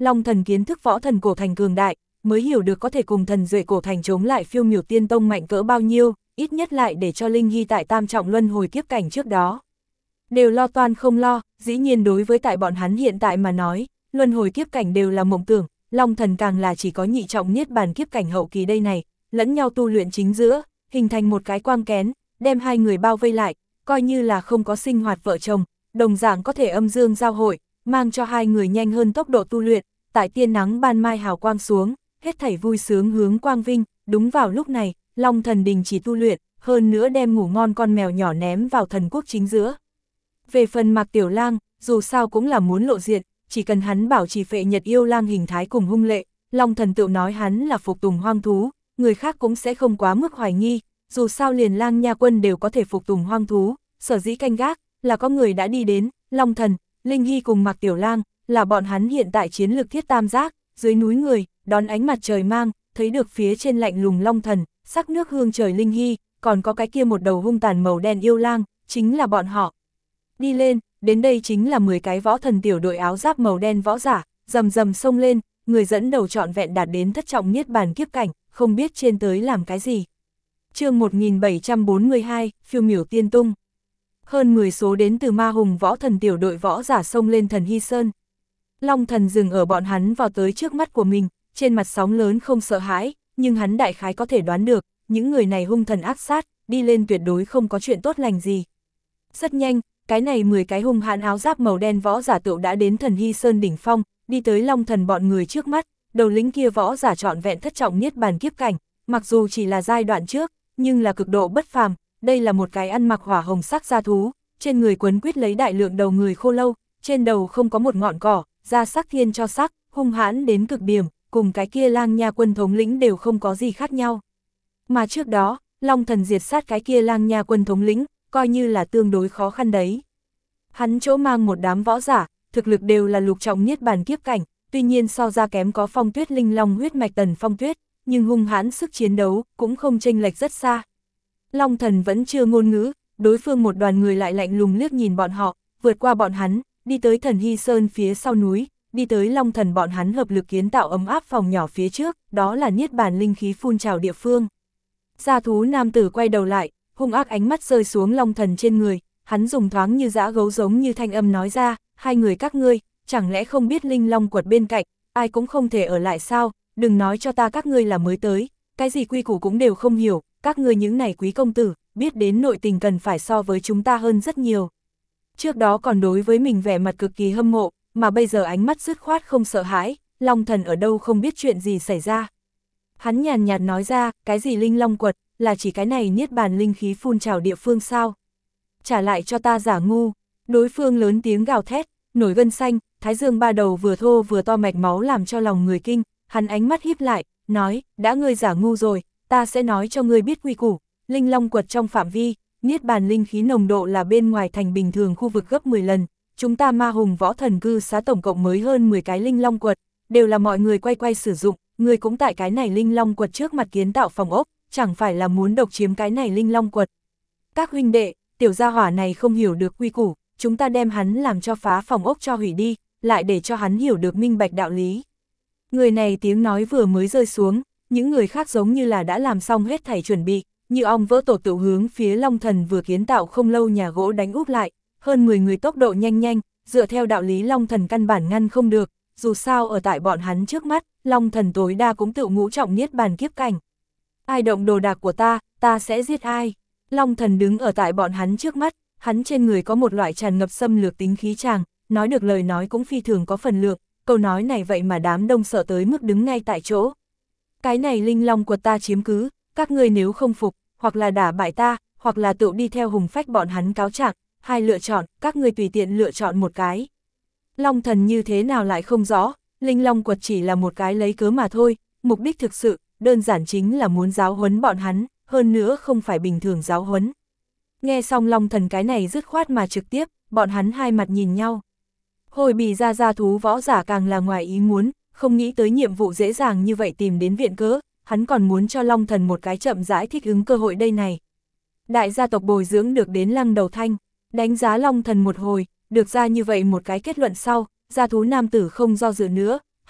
Long Thần kiến thức võ thần cổ thành cường đại, mới hiểu được có thể cùng thần duệ cổ thành chống lại Phiêu Miểu Tiên Tông mạnh cỡ bao nhiêu, ít nhất lại để cho Linh Hy tại tam trọng luân hồi kiếp cảnh trước đó. Đều lo toan không lo, dĩ nhiên đối với tại bọn hắn hiện tại mà nói, luân hồi kiếp cảnh đều là mộng tưởng, Long Thần càng là chỉ có nhị trọng niết bàn kiếp cảnh hậu kỳ đây này, lẫn nhau tu luyện chính giữa, hình thành một cái quang kén, đem hai người bao vây lại, coi như là không có sinh hoạt vợ chồng, đồng dạng có thể âm dương giao hội, mang cho hai người nhanh hơn tốc độ tu luyện, tại tiên nắng ban mai hào quang xuống, hết thảy vui sướng hướng quang vinh, đúng vào lúc này, Long Thần đình chỉ tu luyện, hơn nữa đem ngủ ngon con mèo nhỏ ném vào thần quốc chính giữa. Về phần Mạc Tiểu Lang, dù sao cũng là muốn lộ diện, chỉ cần hắn bảo trì phệ nhật yêu lang hình thái cùng hung lệ, Long Thần tự nói hắn là phục tùng hoang thú, người khác cũng sẽ không quá mức hoài nghi, dù sao liền Lang Nha Quân đều có thể phục tùng hoang thú, sở dĩ canh gác, là có người đã đi đến, Long Thần, Linh Hy cùng Mạc Tiểu Lang, là bọn hắn hiện tại chiến lược thiết tam giác, dưới núi người, đón ánh mặt trời mang, thấy được phía trên lạnh lùng Long Thần, sắc nước hương trời Linh Hy, còn có cái kia một đầu hung tàn màu đen yêu lang, chính là bọn họ. Đi lên, đến đây chính là mười cái võ thần tiểu đội áo giáp màu đen võ giả, rầm rầm xông lên, người dẫn đầu trọn vẹn đạt đến thất trọng niết bàn kiếp cảnh, không biết trên tới làm cái gì. Chương một nghìn bảy trăm bốn mươi hai, Phiêu Miểu Tiên Tung. Hơn mười số đến từ Ma Hùng võ thần tiểu đội võ giả xông lên Thần Hy Sơn. Long Thần dừng ở bọn hắn vào tới trước mắt của mình, trên mặt sóng lớn không sợ hãi, nhưng hắn đại khái có thể đoán được, những người này hung thần ác sát, đi lên tuyệt đối không có chuyện tốt lành gì. Rất nhanh, cái này mười cái hung hãn áo giáp màu đen võ giả tựu đã đến Thần Hy Sơn đỉnh phong, đi tới Long Thần bọn người trước mắt, đầu lĩnh kia võ giả trọn vẹn thất trọng niết bàn kiếp cảnh, mặc dù chỉ là giai đoạn trước, nhưng là cực độ bất phàm, đây là một cái ăn mặc hỏa hồng sắc da thú, trên người quấn quýt lấy đại lượng đầu người khô lâu, trên đầu không có một ngọn cỏ, da sắc thiên cho sắc, hung hãn đến cực điểm, cùng cái kia Lang Nha Quân thống lĩnh đều không có gì khác nhau. Mà trước đó, Long Thần diệt sát cái kia Lang Nha Quân thống lĩnh, coi như là tương đối khó khăn đấy. Hắn chỗ mang một đám võ giả, thực lực đều là lục trọng niết bàn kiếp cảnh, tuy nhiên so ra kém có Phong Tuyết Linh Long huyết mạch Tần Phong Tuyết, nhưng hung hãn sức chiến đấu cũng không chênh lệch rất xa. Long Thần vẫn chưa ngôn ngữ, đối phương một đoàn người lại lạnh lùng liếc nhìn bọn họ, vượt qua bọn hắn, đi tới Thần Hy Sơn phía sau núi, đi tới Long Thần bọn hắn hợp lực kiến tạo ấm áp phòng nhỏ phía trước, đó là niết bàn linh khí phun trào địa phương. Gia thú nam tử quay đầu lại, hung ác ánh mắt rơi xuống Long Thần trên người, hắn dùng thoáng như dã gấu giống như thanh âm nói ra, hai người các ngươi, chẳng lẽ không biết Linh Long quật bên cạnh, ai cũng không thể ở lại sao, đừng nói cho ta các ngươi là mới tới, cái gì quy củ cũng đều không hiểu, các ngươi những này quý công tử, biết đến nội tình cần phải so với chúng ta hơn rất nhiều. Trước đó còn đối với mình vẻ mặt cực kỳ hâm mộ, mà bây giờ ánh mắt dứt khoát không sợ hãi, Long Thần ở đâu không biết chuyện gì xảy ra. Hắn nhàn nhạt nói ra, cái gì Linh Long quật, là chỉ cái này niết bàn linh khí phun trào địa phương sao? Trả lại cho ta giả ngu, đối phương lớn tiếng gào thét, nổi gân xanh, thái dương ba đầu vừa thô vừa to mạch máu làm cho lòng người kinh, hắn ánh mắt híp lại, nói, đã ngươi giả ngu rồi, ta sẽ nói cho ngươi biết quy củ, Linh Long quật trong phạm vi, niết bàn linh khí nồng độ là bên ngoài thành bình thường khu vực gấp mười lần, chúng ta Ma Hùng võ thần cư xá tổng cộng mới hơn mười cái Linh Long quật, đều là mọi người quay quay sử dụng, người cũng tại cái này Linh Long quật trước mặt kiến tạo phòng ốc, chẳng phải là muốn độc chiếm cái này Linh Long quật. Các huynh đệ, tiểu gia hỏa này không hiểu được quy củ, chúng ta đem hắn làm cho phá phòng ốc cho hủy đi, lại để cho hắn hiểu được minh bạch đạo lý. Người này tiếng nói vừa mới rơi xuống, những người khác giống như là đã làm xong hết thảy chuẩn bị, như ong vỡ tổ tự hướng phía Long Thần vừa kiến tạo không lâu nhà gỗ đánh úp lại, hơn mười người tốc độ nhanh nhanh, dựa theo đạo lý Long Thần căn bản ngăn không được, dù sao ở tại bọn hắn trước mắt, Long Thần tối đa cũng tự ngũ trọng niết bàn kiếp cảnh. Ai động đồ đạc của ta, ta sẽ giết ai. Long Thần đứng ở tại bọn hắn trước mắt, hắn trên người có một loại tràn ngập xâm lược tính khí tràng, nói được lời nói cũng phi thường có phần lượng, câu nói này vậy mà đám đông sợ tới mức đứng ngay tại chỗ. Cái này Linh Long quật ta chiếm cứ, các ngươi nếu không phục, hoặc là đả bại ta, hoặc là tự đi theo hùng phách bọn hắn cáo trạng, hai lựa chọn, các ngươi tùy tiện lựa chọn một cái. Long Thần như thế nào lại không rõ, Linh Long quật chỉ là một cái lấy cớ mà thôi, mục đích thực sự, đơn giản chính là muốn giáo huấn bọn hắn, hơn nữa không phải bình thường giáo huấn. Nghe xong Long Thần cái này dứt khoát mà trực tiếp, bọn hắn hai mặt nhìn nhau. Hồi bì ra ra thú võ giả càng là ngoài ý muốn, không nghĩ tới nhiệm vụ dễ dàng như vậy tìm đến viện cớ, hắn còn muốn cho Long Thần một cái chậm rãi thích ứng cơ hội đây này. Đại gia tộc bồi dưỡng được đến Lăng Đầu Thanh, đánh giá Long Thần một hồi, được ra như vậy một cái kết luận sau, gia thú nam tử không do dự nữa,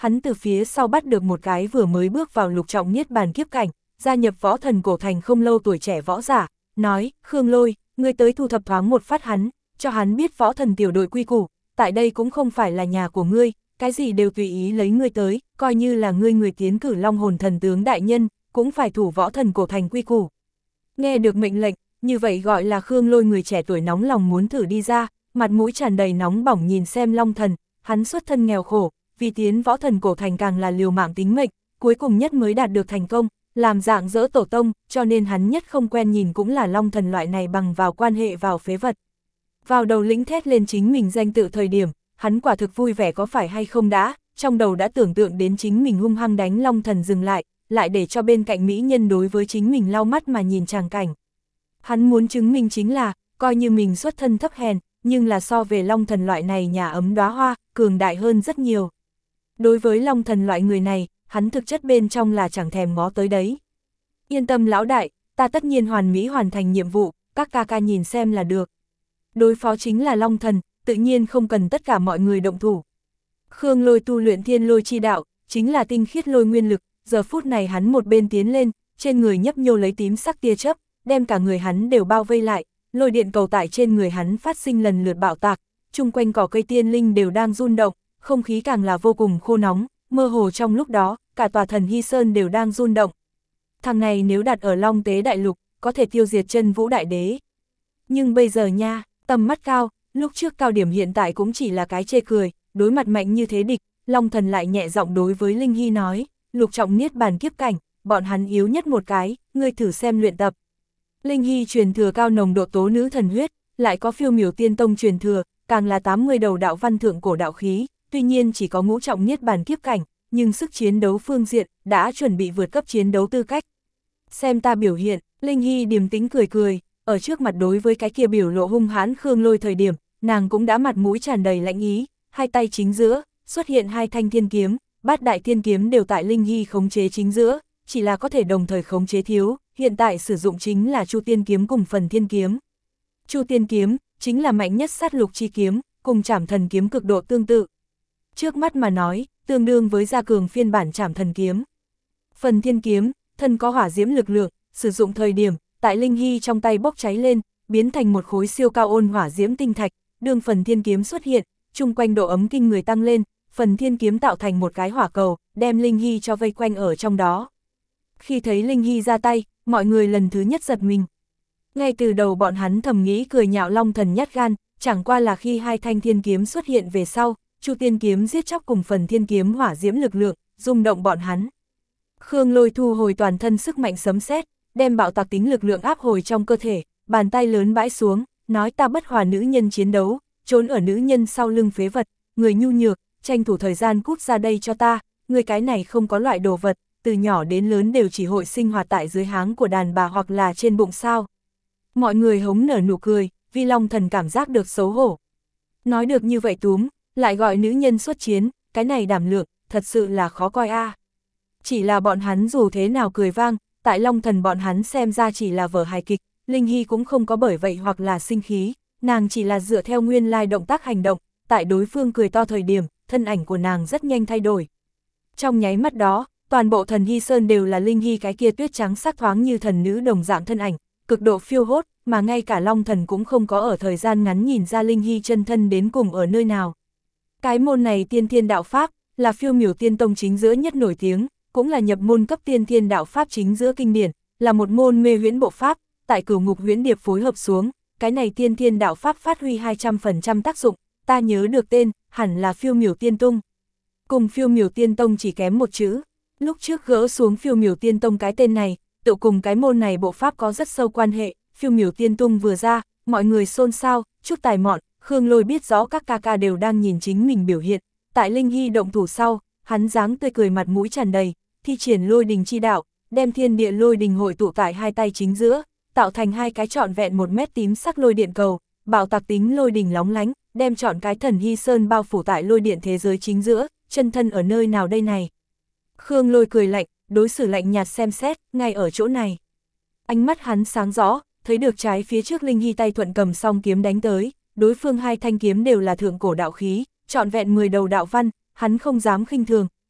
hắn từ phía sau bắt được một cái vừa mới bước vào lục trọng niết bàn kiếp cảnh, gia nhập võ thần cổ thành không lâu tuổi trẻ võ giả, nói, Khương Lôi, ngươi tới thu thập thoáng một phát hắn, cho hắn biết võ thần tiểu đội quy củ, tại đây cũng không phải là nhà của ngươi, cái gì đều tùy ý lấy ngươi tới, coi như là ngươi người tiến cử Long Hồn thần tướng đại nhân, cũng phải thủ võ thần cổ thành quy củ. Nghe được mệnh lệnh, như vậy gọi là Khương Lôi người trẻ tuổi nóng lòng muốn thử đi ra, mặt mũi tràn đầy nóng bỏng nhìn xem Long Thần, hắn xuất thân nghèo khổ, vì tiến võ thần cổ thành càng là liều mạng tính mệnh, cuối cùng nhất mới đạt được thành công, làm dạng dỡ tổ tông, cho nên hắn nhất không quen nhìn cũng là Long Thần loại này bằng vào quan hệ vào phế vật. Vào đầu lĩnh thét lên chính mình danh tự thời điểm, hắn quả thực vui vẻ có phải hay không đã, trong đầu đã tưởng tượng đến chính mình hung hăng đánh Long Thần dừng lại, lại để cho bên cạnh mỹ nhân đối với chính mình lau mắt mà nhìn tràng cảnh. Hắn muốn chứng minh chính là, coi như mình xuất thân thấp hèn, nhưng là so về Long Thần loại này nhà ấm đóa hoa, cường đại hơn rất nhiều. Đối với Long Thần loại người này, hắn thực chất bên trong là chẳng thèm ngó tới đấy. Yên tâm lão đại, ta tất nhiên hoàn mỹ hoàn thành nhiệm vụ, các ca ca nhìn xem là được. Đối phó chính là Long Thần, tự nhiên không cần tất cả mọi người động thủ. Khương Lôi tu luyện thiên lôi chi đạo, chính là tinh khiết lôi nguyên lực, giờ phút này hắn một bên tiến lên, trên người nhấp nhô lấy tím sắc tia chớp, đem cả người hắn đều bao vây lại, lôi điện cầu tại trên người hắn phát sinh lần lượt bạo tạc, chung quanh cỏ cây tiên linh đều đang run động, không khí càng là vô cùng khô nóng, mơ hồ trong lúc đó, cả tòa Thần Hy Sơn đều đang run động. Thằng này nếu đặt ở Long Tế Đại Lục, có thể tiêu diệt chân vũ đại đế. Nhưng bây giờ nha, tầm mắt cao, lúc trước cao điểm hiện tại cũng chỉ là cái chê cười, đối mặt mạnh như thế địch, Long Thần lại nhẹ giọng đối với Linh Hy nói, lục trọng niết bàn kiếp cảnh, bọn hắn yếu nhất một cái, ngươi thử xem luyện tập. Linh Hy truyền thừa cao nồng độ tố nữ thần huyết, lại có phiêu miểu tiên tông truyền thừa, càng là tám mươi đầu đạo văn thượng cổ đạo khí, tuy nhiên chỉ có ngũ trọng niết bàn kiếp cảnh, nhưng sức chiến đấu phương diện, đã chuẩn bị vượt cấp chiến đấu tư cách. Xem ta biểu hiện, Linh Hy điềm tĩnh cười cười, ở trước mặt đối với cái kia biểu lộ hung hãn Khương Lôi thời điểm, nàng cũng đã mặt mũi tràn đầy lãnh ý, hai tay chính giữa, xuất hiện hai thanh thiên kiếm, bát đại thiên kiếm đều tại Linh Hy khống chế chính giữa, chỉ là có thể đồng thời khống chế thiếu, hiện tại sử dụng chính là Chu Tiên kiếm cùng Phần Thiên kiếm. Chu Tiên kiếm chính là mạnh nhất sát lục chi kiếm, cùng Trảm Thần kiếm cực độ tương tự. Trước mắt mà nói, tương đương với gia cường phiên bản Trảm Thần kiếm. Phần Thiên kiếm, thân có hỏa diễm lực lượng, sử dụng thời điểm, tại Linh Hy trong tay bốc cháy lên, biến thành một khối siêu cao ôn hỏa diễm tinh thạch, đương Phần Thiên kiếm xuất hiện, chung quanh độ ấm kinh người tăng lên, Phần Thiên kiếm tạo thành một cái hỏa cầu, đem Linh Hy cho vây quanh ở trong đó. Khi thấy Linh Hy ra tay, mọi người lần thứ nhất giật mình. Ngay từ đầu bọn hắn thầm nghĩ cười nhạo Long Thần nhát gan, chẳng qua là khi hai thanh thiên kiếm xuất hiện về sau, Chu Tiên kiếm giết chóc cùng Phần Thiên kiếm hỏa diễm lực lượng, rung động bọn hắn. Khương Lôi thu hồi toàn thân sức mạnh sấm sét, đem bạo tạc tính lực lượng áp hồi trong cơ thể, bàn tay lớn bãi xuống, nói ta bất hòa nữ nhân chiến đấu, trốn ở nữ nhân sau lưng phế vật, người nhu nhược, tranh thủ thời gian cút ra đây cho ta, người cái này không có loại đồ vật, từ nhỏ đến lớn đều chỉ hội sinh hoạt tại dưới háng của đàn bà hoặc là trên bụng sao. Mọi người hống nở nụ cười, vì Long Thần cảm giác được xấu hổ. Nói được như vậy túm, lại gọi nữ nhân xuất chiến, cái này đảm lượng, thật sự là khó coi a. À. Chỉ là bọn hắn dù thế nào cười vang, tại Long Thần bọn hắn xem ra chỉ là vở hài kịch, Linh Hy cũng không có bởi vậy hoặc là sinh khí, nàng chỉ là dựa theo nguyên lai động tác hành động, tại đối phương cười to thời điểm, thân ảnh của nàng rất nhanh thay đổi. Trong nháy mắt đó, toàn bộ Thần Hy Sơn đều là Linh Hy cái kia tuyết trắng sắc thoáng như thần nữ đồng dạng thân ảnh, cực độ phiêu hốt, mà ngay cả Long Thần cũng không có ở thời gian ngắn nhìn ra Linh Hy chân thân đến cùng ở nơi nào. Cái môn này tiên thiên đạo pháp, là phiêu miểu tiên tông chính giữa nhất nổi tiếng, cũng là nhập môn cấp tiên thiên đạo pháp chính giữa kinh điển, là một môn mê huyễn bộ pháp, tại Cửu Ngục Huyễn Điệp phối hợp xuống, cái này tiên thiên đạo pháp phát huy hai trăm phần trăm tác dụng, ta nhớ được tên, hẳn là phiêu miểu tiên tông. Cùng phiêu miểu tiên tông chỉ kém một chữ, lúc trước gỡ xuống phiêu miểu tiên tông cái tên này, tự cùng cái môn này bộ pháp có rất sâu quan hệ, phiêu miểu tiên tông vừa ra, mọi người xôn xao, chút tài mọn, Khương Lôi biết rõ các ca ca đều đang nhìn chính mình biểu hiện, tại Linh Hy động thủ sau, hắn dáng tươi cười mặt mũi tràn đầy, thi triển lôi đình chi đạo, đem thiên địa lôi đình hội tụ tại hai tay chính giữa, tạo thành hai cái trọn vẹn một mét tím sắc lôi điện cầu, bạo tạc tính lôi đình lóng lánh, đem trọn cái Thần Hy Sơn bao phủ tại lôi điện thế giới chính giữa, chân thân ở nơi nào đây này. Khương Lôi cười lạnh, đối xử lạnh nhạt xem xét, ngay ở chỗ này. Ánh mắt hắn sáng rõ, thấy được trái phía trước Linh Hy tay thuận cầm song kiếm đánh tới, đối phương hai thanh kiếm đều là thượng cổ đạo khí, trọn vẹn mười đầu đạo văn, hắn không dám khinh thường,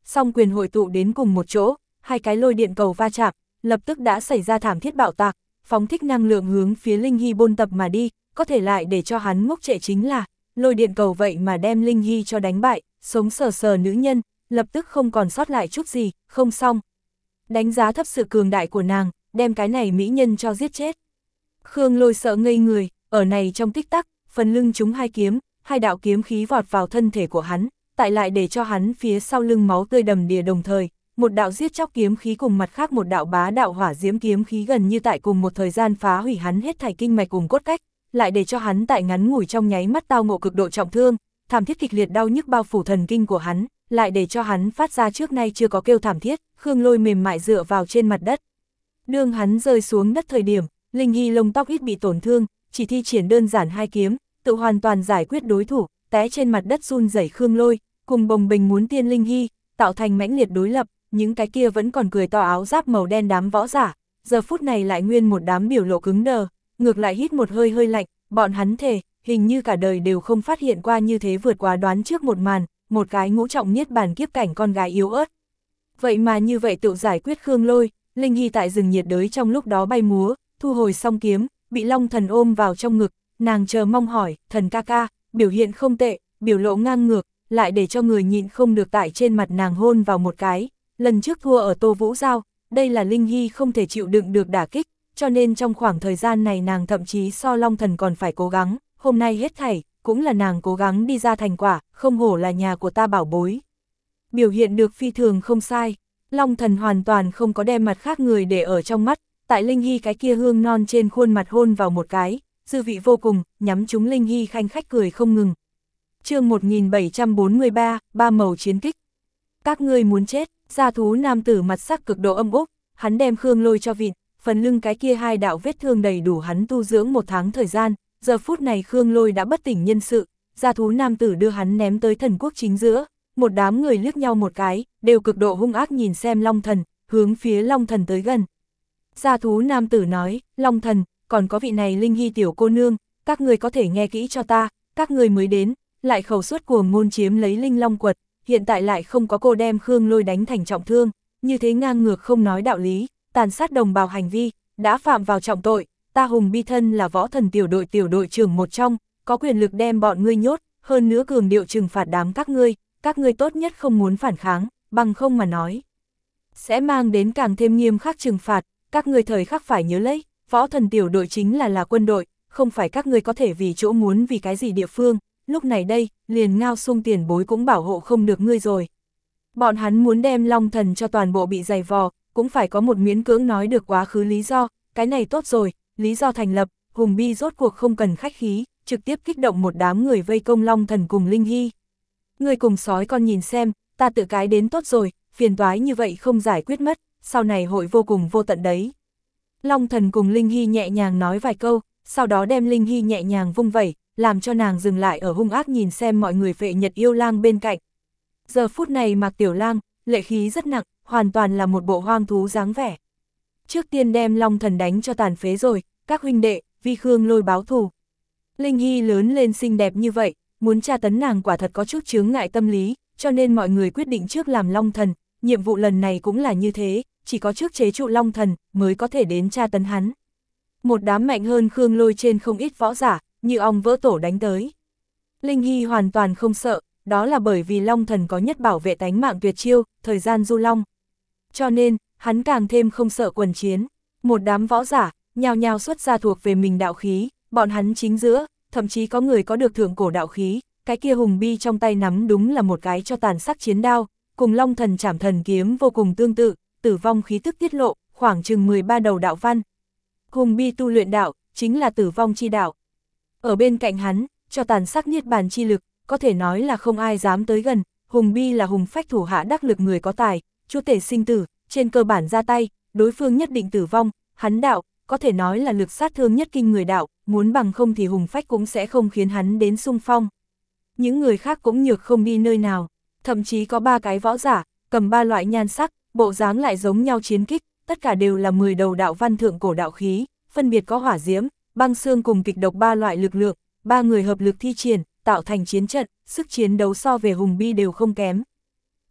song quyền hội tụ đến cùng một chỗ, hai cái lôi điện cầu va chạm, lập tức đã xảy ra thảm thiết bạo tạc, phóng thích năng lượng hướng phía Linh Hy bôn tập mà đi, có thể lại để cho hắn ngốc trệ chính là, lôi điện cầu vậy mà đem Linh Hy cho đánh bại, sống sờ sờ nữ nhân, lập tức không còn sót lại chút gì, không xong. Đánh giá thấp sự cường đại của nàng, đem cái này mỹ nhân cho giết chết. Khương Lôi sợ ngây người, ở này trong tích tắc, phần lưng trúng hai kiếm, hai đạo kiếm khí vọt vào thân thể của hắn, tại lại để cho hắn phía sau lưng máu tươi đầm đìa đồng thời, một đạo giết chóc kiếm khí cùng mặt khác một đạo bá đạo hỏa diễm kiếm khí gần như tại cùng một thời gian phá hủy hắn hết thảy kinh mạch cùng cốt cách, lại để cho hắn tại ngắn ngủi trong nháy mắt tao ngộ cực độ trọng thương, thảm thiết kịch liệt đau nhức bao phủ thần kinh của hắn, lại để cho hắn phát ra trước nay chưa có kêu thảm thiết. Khương Lôi mềm mại dựa vào trên mặt đất. Đương hắn rơi xuống đất thời điểm, Linh Hy lông tóc ít bị tổn thương, chỉ thi triển đơn giản hai kiếm, tự hoàn toàn giải quyết đối thủ, té trên mặt đất run rẩy Khương Lôi, cùng bồng bềnh muốn tiên Linh Hy, tạo thành mãnh liệt đối lập, những cái kia vẫn còn cười to áo giáp màu đen đám võ giả, giờ phút này lại nguyên một đám biểu lộ cứng đờ, ngược lại hít một hơi hơi lạnh, bọn hắn thề, hình như cả đời đều không phát hiện qua như thế vượt quá đoán trước một màn, một cái ngũ trọng niết bàn kiếp cảnh con gái yếu ớt. Vậy mà như vậy tự giải quyết Khương Lôi, Linh Hy tại rừng nhiệt đới trong lúc đó bay múa, thu hồi song kiếm, bị Long Thần ôm vào trong ngực, nàng chờ mong hỏi, thần ca ca, biểu hiện không tệ, biểu lộ ngang ngược, lại để cho người nhịn không được tại trên mặt nàng hôn vào một cái, lần trước thua ở Tô Vũ Giao, đây là Linh Hy không thể chịu đựng được đả kích, cho nên trong khoảng thời gian này nàng thậm chí so Long Thần còn phải cố gắng, hôm nay hết thảy, cũng là nàng cố gắng đi ra thành quả, không hổ là nhà của ta bảo bối. Biểu hiện được phi thường không sai, Long Thần hoàn toàn không có đem mặt khác người để ở trong mắt, tại Linh Hy cái kia hương non trên khuôn mặt hôn vào một cái, dư vị vô cùng, nhắm chúng Linh Hy khanh khách cười không ngừng. Chương một nghìn bảy trăm bốn mươi ba, ba màu chiến kích. Các ngươi muốn chết, gia thú nam tử mặt sắc cực độ âm úc, hắn đem Khương Lôi cho vịn, phần lưng cái kia hai đạo vết thương đầy đủ hắn tu dưỡng một tháng thời gian, giờ phút này Khương Lôi đã bất tỉnh nhân sự, gia thú nam tử đưa hắn ném tới thần quốc chính giữa, một đám người liếc nhau một cái, đều cực độ hung ác nhìn xem Long Thần, hướng phía Long Thần tới gần. Gia thú nam tử nói, Long Thần, còn có vị này Linh Hy tiểu cô nương, các người có thể nghe kỹ cho ta, các người mới đến, lại khẩu suất cuồng ngôn chiếm lấy Linh Long quật, hiện tại lại không có cô đem Khương Lôi đánh thành trọng thương, như thế ngang ngược không nói đạo lý, tàn sát đồng bào hành vi, đã phạm vào trọng tội, ta Hùng Bi thân là võ thần tiểu đội tiểu đội trưởng một trong, có quyền lực đem bọn ngươi nhốt, hơn nữa cường điệu trừng phạt đám các ngươi, các ngươi tốt nhất không muốn phản kháng, bằng không mà nói. Sẽ mang đến càng thêm nghiêm khắc trừng phạt, các ngươi thời khắc phải nhớ lấy, võ thần tiểu đội chính là là quân đội, không phải các ngươi có thể vì chỗ muốn vì cái gì địa phương, lúc này đây, liền Ngao Sung tiền bối cũng bảo hộ không được ngươi rồi. Bọn hắn muốn đem Long Thần cho toàn bộ bị giày vò, cũng phải có một miễn cưỡng nói được quá khứ lý do, cái này tốt rồi, lý do thành lập, Hùng Bi rốt cuộc không cần khách khí, trực tiếp kích động một đám người vây công Long Thần cùng Linh Hy. Người cùng sói con nhìn xem, ta tự cái đến tốt rồi, phiền toái như vậy không giải quyết mất, sau này hội vô cùng vô tận đấy. Long Thần cùng Linh Hy nhẹ nhàng nói vài câu, sau đó đem Linh Hy nhẹ nhàng vung vẩy, làm cho nàng dừng lại ở hung ác nhìn xem mọi người vệ Nhật yêu lang bên cạnh. Giờ phút này Mạc Tiểu Lang, lệ khí rất nặng, hoàn toàn là một bộ hoang thú dáng vẻ. Trước tiên đem Long Thần đánh cho tàn phế rồi, các huynh đệ, vì Khương Lôi báo thù. Linh Hy lớn lên xinh đẹp như vậy, muốn tra tấn nàng quả thật có chút chướng ngại tâm lý, cho nên mọi người quyết định trước làm Long Thần, nhiệm vụ lần này cũng là như thế, chỉ có trước chế trụ Long Thần mới có thể đến tra tấn hắn. Một đám mạnh hơn Khương Lôi trên không ít võ giả, như ong vỡ tổ đánh tới. Linh Hy hoàn toàn không sợ, đó là bởi vì Long Thần có nhất bảo vệ tánh mạng tuyệt chiêu, thời gian du long. Cho nên, hắn càng thêm không sợ quần chiến. Một đám võ giả, nhào nhào xuất ra thuộc về mình đạo khí, bọn hắn chính giữa, thậm chí có người có được thượng cổ đạo khí, cái kia Hùng Bi trong tay nắm đúng là một cái cho tàn sắc chiến đao, cùng Long Thần Trảm Thần kiếm vô cùng tương tự, tử vong khí tức tiết lộ, khoảng chừng mười ba đầu đạo văn. Hùng Bi tu luyện đạo, chính là tử vong chi đạo. Ở bên cạnh hắn, cho tàn sắc niết bàn chi lực, có thể nói là không ai dám tới gần, Hùng Bi là hùng phách thủ hạ đắc lực người có tài, chúa tể sinh tử, trên cơ bản ra tay, đối phương nhất định tử vong, hắn đạo, có thể nói là lực sát thương nhất kinh người đạo, muốn bằng không thì hùng phách cũng sẽ không khiến hắn đến xung phong. Những người khác cũng nhược không đi nơi nào, thậm chí có ba cái võ giả, cầm ba loại nhan sắc, bộ dáng lại giống nhau chiến kích, tất cả đều là mười đầu đạo văn thượng cổ đạo khí, phân biệt có hỏa diễm, băng xương cùng kịch độc ba loại lực lượng, ba người hợp lực thi triển, tạo thành chiến trận, sức chiến đấu so về Hùng Bi đều không kém.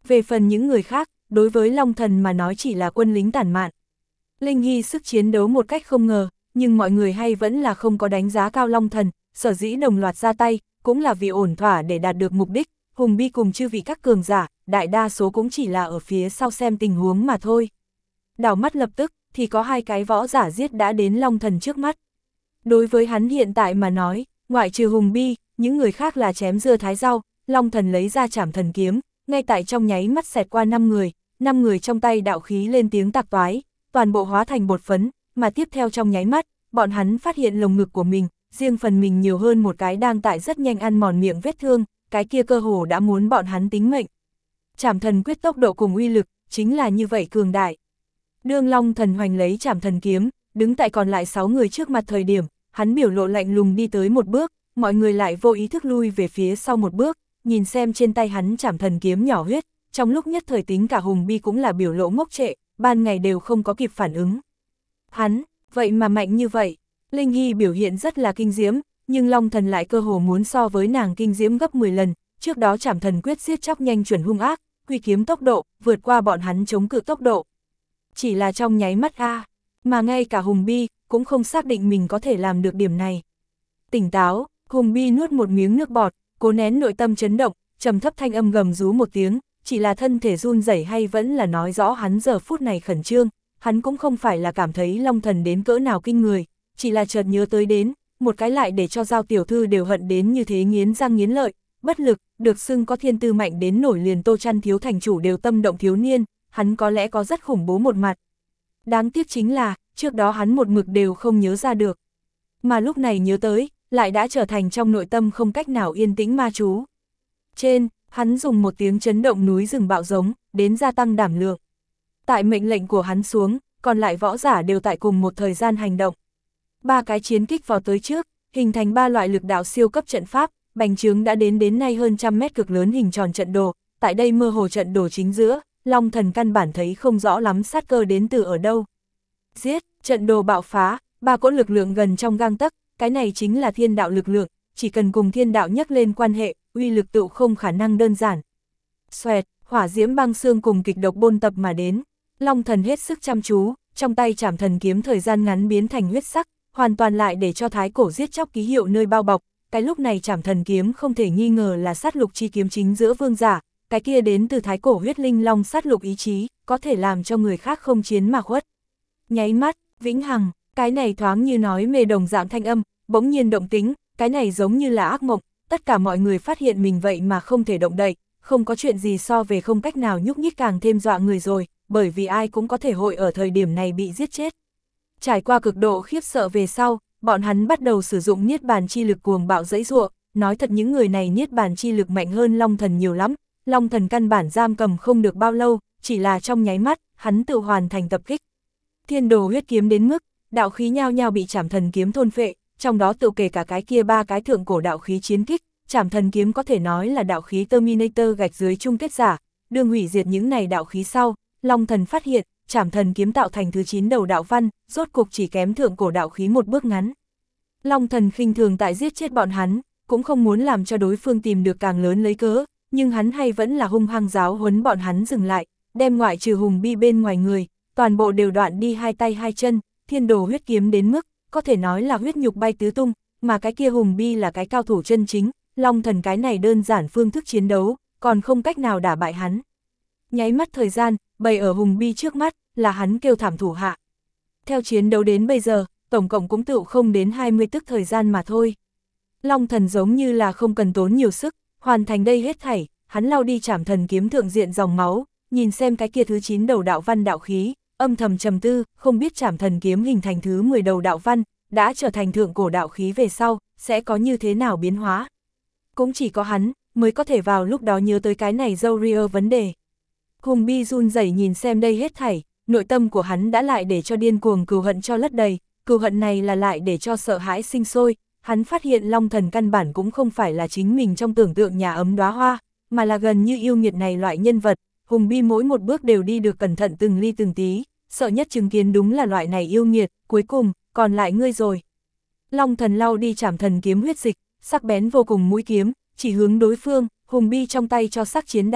Về phần những người khác, đối với Long Thần mà nói chỉ là quân lính tản mạn. Linh Hy sức chiến đấu một cách không ngờ, nhưng mọi người hay vẫn là không có đánh giá cao Long Thần, sở dĩ đồng loạt ra tay, cũng là vì ổn thỏa để đạt được mục đích. Hùng Bi cùng chư vị các cường giả, đại đa số cũng chỉ là ở phía sau xem tình huống mà thôi. Đảo mắt lập tức, thì có hai cái võ giả giết đã đến Long Thần trước mắt. Đối với hắn hiện tại mà nói, ngoại trừ Hùng Bi, những người khác là chém dưa thái rau. Long Thần lấy ra Trảm Thần kiếm, ngay tại trong nháy mắt xẹt qua năm người, năm người trong tay đạo khí lên tiếng tạc toái, toàn bộ hóa thành bột phấn, mà tiếp theo trong nháy mắt, bọn hắn phát hiện lồng ngực của mình, riêng phần mình nhiều hơn một cái đang tại rất nhanh ăn mòn miệng vết thương, cái kia cơ hồ đã muốn bọn hắn tính mệnh. Trảm Thần quyết tốc độ cùng uy lực, chính là như vậy cường đại. Đương Long Thần hoành lấy Trảm Thần kiếm, đứng tại còn lại sáu người trước mặt thời điểm, hắn biểu lộ lạnh lùng đi tới một bước, mọi người lại vô ý thức lui về phía sau một bước, nhìn xem trên tay hắn Trảm Thần kiếm nhỏ huyết, trong lúc nhất thời tính cả Hùng Bi cũng là biểu lộ ngốc trệ, ban ngày đều không có kịp phản ứng. Hắn, vậy mà mạnh như vậy, Linh Hy biểu hiện rất là kinh diễm, nhưng Long Thần lại cơ hồ muốn so với nàng kinh diễm gấp mười lần, trước đó Trảm Thần quyết giết chóc nhanh chuẩn hung ác, huy kiếm tốc độ, vượt qua bọn hắn chống cự tốc độ. Chỉ là trong nháy mắt a, mà ngay cả Hùng Bi cũng không xác định mình có thể làm được điểm này. Tỉnh táo, Hùng Bi nuốt một miếng nước bọt, cố nén nội tâm chấn động, trầm thấp thanh âm gầm rú một tiếng, chỉ là thân thể run rẩy hay vẫn là nói rõ hắn giờ phút này khẩn trương, hắn cũng không phải là cảm thấy Long Thần đến cỡ nào kinh người, chỉ là chợt nhớ tới đến, một cái lại để cho Giao tiểu thư đều hận đến như thế nghiến răng nghiến lợi, bất lực, được xưng có thiên tư mạnh đến nổi liền Tô Trăn thiếu thành chủ đều tâm động thiếu niên, hắn có lẽ có rất khủng bố một mặt. Đáng tiếc chính là, trước đó hắn một mực đều không nhớ ra được. Mà lúc này nhớ tới, lại đã trở thành trong nội tâm không cách nào yên tĩnh ma chú. Trên, hắn dùng một tiếng chấn động núi rừng bạo giống, đến gia tăng đảm lượng. Tại mệnh lệnh của hắn xuống, còn lại võ giả đều tại cùng một thời gian hành động. Ba cái chiến kích vào tới trước, hình thành ba loại lực đạo siêu cấp trận pháp, bành trướng đã đến đến nay hơn trăm mét cực lớn hình tròn trận đồ, tại đây mơ hồ trận đồ chính giữa, Long Thần căn bản thấy không rõ lắm sát cơ đến từ ở đâu. Giết, trận đồ bạo phá, ba cỗ lực lượng gần trong gang tấc, cái này chính là thiên đạo lực lượng, chỉ cần cùng thiên đạo nhắc lên quan hệ, uy lực tựu không khả năng đơn giản. Xoẹt, hỏa diễm băng xương cùng kịch độc bôn tập mà đến, Long Thần hết sức chăm chú, trong tay Trảm Thần kiếm thời gian ngắn biến thành huyết sắc, hoàn toàn lại để cho thái cổ giết chóc ký hiệu nơi bao bọc, cái lúc này Trảm Thần kiếm không thể nghi ngờ là sát lục chi kiếm chính giữa vương giả, cái kia đến từ thái cổ huyết linh long sát lục ý chí, có thể làm cho người khác không chiến mà khuất. Nháy mắt, vĩnh hằng, cái này thoáng như nói mê đồng dạng thanh âm, bỗng nhiên động tính, cái này giống như là ác mộng, tất cả mọi người phát hiện mình vậy mà không thể động đậy, không có chuyện gì so về không cách nào nhúc nhích càng thêm dọa người rồi, bởi vì ai cũng có thể hội ở thời điểm này bị giết chết. Trải qua cực độ khiếp sợ về sau, bọn hắn bắt đầu sử dụng niết bàn chi lực cuồng bạo dẫy dụa, nói thật những người này niết bàn chi lực mạnh hơn Long Thần nhiều lắm, Long Thần căn bản giam cầm không được bao lâu, chỉ là trong nháy mắt, hắn tự hoàn thành tập kích. Thiên đồ huyết kiếm đến mức, đạo khí nhao nhao bị Trảm Thần kiếm thôn phệ, trong đó tự kể cả cái kia ba cái thượng cổ đạo khí chiến kích, Trảm Thần kiếm có thể nói là đạo khí Terminator gạch dưới chung kết giả, đương hủy diệt những này đạo khí sau, Long Thần phát hiện, Trảm Thần kiếm tạo thành thứ chín đầu đạo văn, rốt cục chỉ kém thượng cổ đạo khí một bước ngắn. Long Thần khinh thường tại giết chết bọn hắn, cũng không muốn làm cho đối phương tìm được càng lớn lấy cớ, nhưng hắn hay vẫn là hung hăng giáo huấn bọn hắn dừng lại, đem ngoại trừ Hùng Bi bên ngoài người, toàn bộ đều đoạn đi hai tay hai chân, thiên đồ huyết kiếm đến mức, có thể nói là huyết nhục bay tứ tung, mà cái kia Hùng Bi là cái cao thủ chân chính, Long Thần cái này đơn giản phương thức chiến đấu, còn không cách nào đả bại hắn. Nháy mắt thời gian, bày ở Hùng Bi trước mắt, là hắn kêu thảm thủ hạ. Theo chiến đấu đến bây giờ, tổng cộng cũng tựu không đến hai mươi tức thời gian mà thôi. Long Thần giống như là không cần tốn nhiều sức, hoàn thành đây hết thảy, hắn lau đi Trảm Thần kiếm thượng diện dòng máu, nhìn xem cái kia thứ chín đầu đạo văn đạo khí, âm thầm trầm tư, không biết Trảm Thần kiếm hình thành thứ mười đầu đạo văn, đã trở thành thượng cổ đạo khí về sau, sẽ có như thế nào biến hóa. Cũng chỉ có hắn, mới có thể vào lúc đó nhớ tới cái này dâu ria vấn đề. Hùng Bi run rẩy nhìn xem đây hết thảy, nội tâm của hắn đã lại để cho điên cuồng cừu hận cho lấp đầy, cừu hận này là lại để cho sợ hãi sinh sôi, hắn phát hiện Long Thần căn bản cũng không phải là chính mình trong tưởng tượng nhà ấm đóa hoa, mà là gần như yêu nghiệt này loại nhân vật, Hùng Bi mỗi một bước đều đi được cẩn thận từng ly từng tí, sợ nhất chứng kiến đúng là loại này yêu nghiệt, cuối cùng, còn lại ngươi rồi. Long Thần lau đi Trảm Thần kiếm huyết dịch, sắc bén vô cùng mũi kiếm, chỉ hướng đối phương, Hùng Bi trong tay cho sắc chiến đao,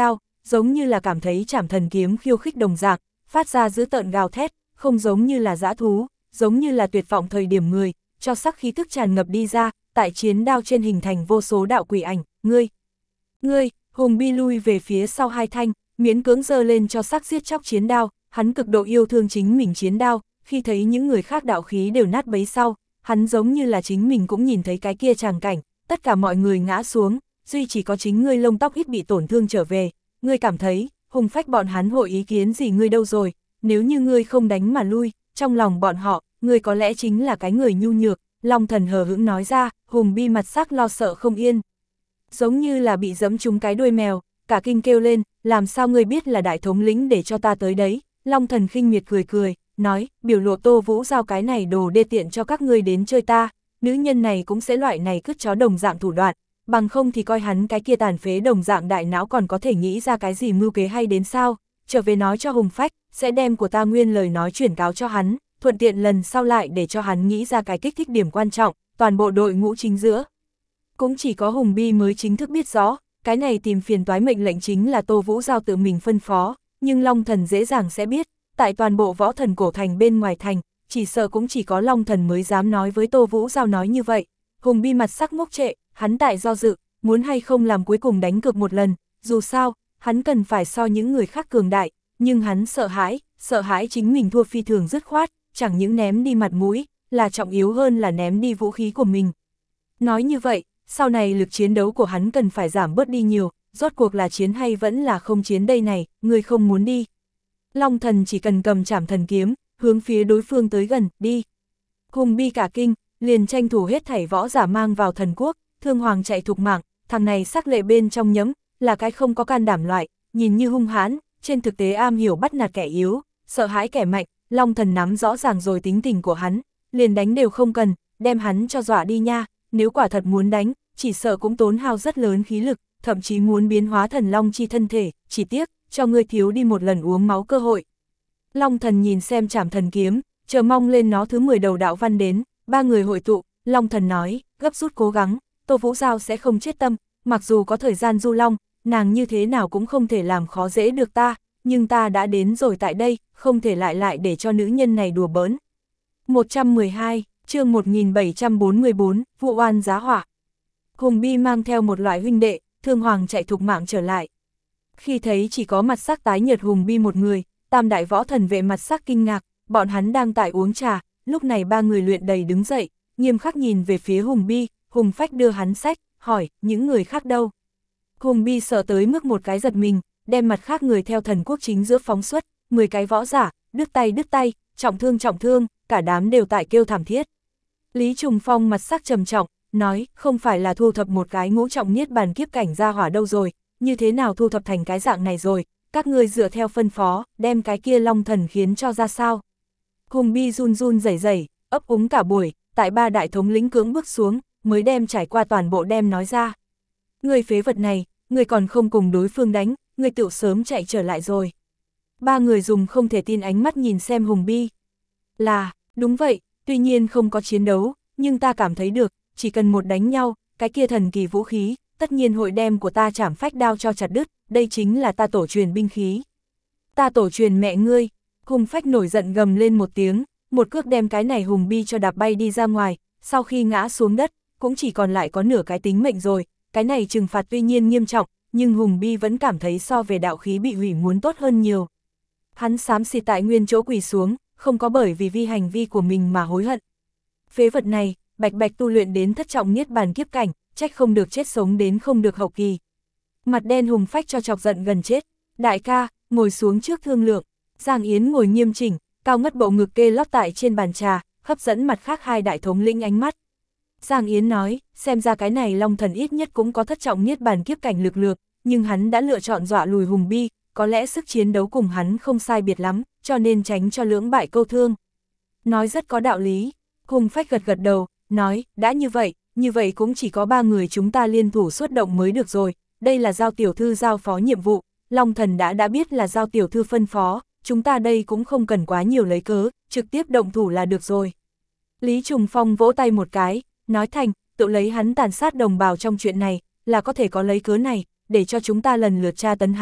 giống như là cảm thấy Trảm Thần kiếm khiêu khích đồng dạng, phát ra dữ tợn gào thét, không giống như là dã thú, giống như là tuyệt vọng thời điểm người, cho sắc khí thức tràn ngập đi ra, tại chiến đao trên hình thành vô số đạo quỷ ảnh, ngươi, ngươi, Hùng Bi lui về phía sau hai thanh, miễn cưỡng giơ lên cho sắc giết chóc chiến đao, hắn cực độ yêu thương chính mình chiến đao, khi thấy những người khác đạo khí đều nát bấy sau, hắn giống như là chính mình cũng nhìn thấy cái kia tràng cảnh, tất cả mọi người ngã xuống, duy chỉ có chính ngươi lông tóc ít bị tổn thương trở về, ngươi cảm thấy, Hùng Phách bọn hắn hội ý kiến gì ngươi đâu rồi, nếu như ngươi không đánh mà lui, trong lòng bọn họ, ngươi có lẽ chính là cái người nhu nhược, Long Thần hờ hững nói ra, Hùng Bi mặt sắc lo sợ không yên. Giống như là bị giẫm trúng cái đuôi mèo, cả kinh kêu lên, làm sao ngươi biết là đại thống lĩnh để cho ta tới đấy, Long Thần khinh miệt cười cười, nói, biểu lộ Tô Vũ giao cái này đồ đê tiện cho các ngươi đến chơi ta, nữ nhân này cũng sẽ loại này cứt chó đồng dạng thủ đoạn, bằng không thì coi hắn cái kia tàn phế đồng dạng đại não còn có thể nghĩ ra cái gì mưu kế hay đến sao, trở về nói cho Hùng Phách, sẽ đem của ta nguyên lời nói chuyển cáo cho hắn, thuận tiện lần sau lại để cho hắn nghĩ ra cái kích thích điểm quan trọng, toàn bộ đội ngũ chính giữa. Cũng chỉ có Hùng Bi mới chính thức biết rõ, cái này tìm phiền toái mệnh lệnh chính là Tô Vũ giao tự mình phân phó, nhưng Long Thần dễ dàng sẽ biết, tại toàn bộ võ thần cổ thành bên ngoài thành, chỉ sợ cũng chỉ có Long Thần mới dám nói với Tô Vũ giao nói như vậy. Hùng Bi mặt sắc ngốc trệ, hắn tại do dự, muốn hay không làm cuối cùng đánh cược một lần, dù sao, hắn cần phải so những người khác cường đại, nhưng hắn sợ hãi, sợ hãi chính mình thua phi thường dứt khoát, chẳng những ném đi mặt mũi, là trọng yếu hơn là ném đi vũ khí của mình. Nói như vậy, sau này lực chiến đấu của hắn cần phải giảm bớt đi nhiều, rốt cuộc là chiến hay vẫn là không chiến đây này, người không muốn đi. Long Thần chỉ cần cầm Trảm Thần kiếm, hướng phía đối phương tới gần, đi. Hùng Bi cả kinh, liền tranh thủ hết thảy võ giả mang vào thần quốc, Thương Hoàng chạy thục mạng, thằng này sắc lệ bên trong nhấm, là cái không có can đảm loại, nhìn như hung hãn, trên thực tế am hiểu bắt nạt kẻ yếu, sợ hãi kẻ mạnh, Long Thần nắm rõ ràng rồi tính tình của hắn, liền đánh đều không cần, đem hắn cho dọa đi nha, nếu quả thật muốn đánh, chỉ sợ cũng tốn hao rất lớn khí lực, thậm chí muốn biến hóa thần long chi thân thể, chỉ tiếc, cho ngươi thiếu đi một lần uống máu cơ hội. Long Thần nhìn xem Trảm Thần kiếm, chờ mong lên nó thứ mười đầu đạo văn đến, ba người hội tụ, Long Thần nói, gấp rút cố gắng, Tô Vũ Giao sẽ không chết tâm, mặc dù có thời gian du long, nàng như thế nào cũng không thể làm khó dễ được ta, nhưng ta đã đến rồi tại đây, không thể lại lại để cho nữ nhân này đùa bỡn. một trăm mười hai, chương một nghìn bảy trăm bốn mươi tư, vụ oan giá họa. Hùng Bi mang theo một loại huynh đệ, Thương Hoàng chạy thục mạng trở lại. Khi thấy chỉ có mặt sắc tái nhợt Hùng Bi một người, tam đại võ thần vệ mặt sắc kinh ngạc, bọn hắn đang tại uống trà, lúc này ba người luyện đầy đứng dậy, nghiêm khắc nhìn về phía Hùng Bi, Hùng Phách đưa hắn sách, hỏi, những người khác đâu? Hùng Bi sợ tới mức một cái giật mình, đem mặt khác người theo thần quốc chính giữa phóng xuất, mười cái võ giả, đứt tay đứt tay, trọng thương trọng thương, cả đám đều tại kêu thảm thiết. Lý Trùng Phong mặt sắc trầm trọng, nói, không phải là thu thập một cái ngũ trọng niết bàn kiếp cảnh ra hỏa đâu rồi, như thế nào thu thập thành cái dạng này rồi, các ngươi dựa theo phân phó, đem cái kia Long Thần khiến cho ra sao. Hùng Bi run run rẩy rẩy, ấp úng cả buổi, tại ba đại thống lĩnh cưỡng bước xuống, mới đem trải qua toàn bộ đem nói ra. Người phế vật này, người còn không cùng đối phương đánh, người tự sớm chạy trở lại rồi. Ba người dùng không thể tin ánh mắt nhìn xem Hùng Bi. Là, đúng vậy, tuy nhiên không có chiến đấu, nhưng ta cảm thấy được, chỉ cần một đánh nhau, cái kia thần kỳ vũ khí, tất nhiên hội đem của ta Trảm Phách đao cho chặt đứt, đây chính là ta tổ truyền binh khí. Ta tổ truyền mẹ ngươi, Hùng Phách nổi giận gầm lên một tiếng, một cước đem cái này Hùng Bi cho đạp bay đi ra ngoài, sau khi ngã xuống đất, cũng chỉ còn lại có nửa cái tính mệnh rồi, cái này trừng phạt tuy nhiên nghiêm trọng, nhưng Hùng Bi vẫn cảm thấy so về đạo khí bị hủy muốn tốt hơn nhiều. Hắn xám xịt tại nguyên chỗ quỳ xuống, không có bởi vì vi hành vi của mình mà hối hận. Phế vật này, bạch bạch tu luyện đến thất trọng niết bàn kiếp cảnh, trách không được chết sống đến không được hậu kỳ. Mặt đen Hùng Phách cho chọc giận gần chết, đại ca, ngồi xuống trước thương lượng. Giang Yến ngồi nghiêm chỉnh, cao ngất bộ ngực kê lót tại trên bàn trà, hấp dẫn mặt khác hai đại thống lĩnh ánh mắt. Giang Yến nói, xem ra cái này Long Thần ít nhất cũng có thất trọng niết bàn kiếp cảnh lực lược, nhưng hắn đã lựa chọn dọa lùi Hùng Bi, có lẽ sức chiến đấu cùng hắn không sai biệt lắm, cho nên tránh cho lưỡng bại câu thương. Nói rất có đạo lý, Hùng Phách gật gật đầu, nói, đã như vậy, như vậy cũng chỉ có ba người chúng ta liên thủ xuất động mới được rồi, đây là giao tiểu thư giao phó nhiệm vụ, Long Thần đã đã biết là giao tiểu thư phân phó, chúng ta đây cũng không cần quá nhiều lấy cớ, trực tiếp động thủ là được rồi. Lý Trùng Phong vỗ tay một cái, nói thành, tự lấy hắn tàn sát đồng bào trong chuyện này, là có thể có lấy cớ này, để cho chúng ta lần lượt tra tấn hắn,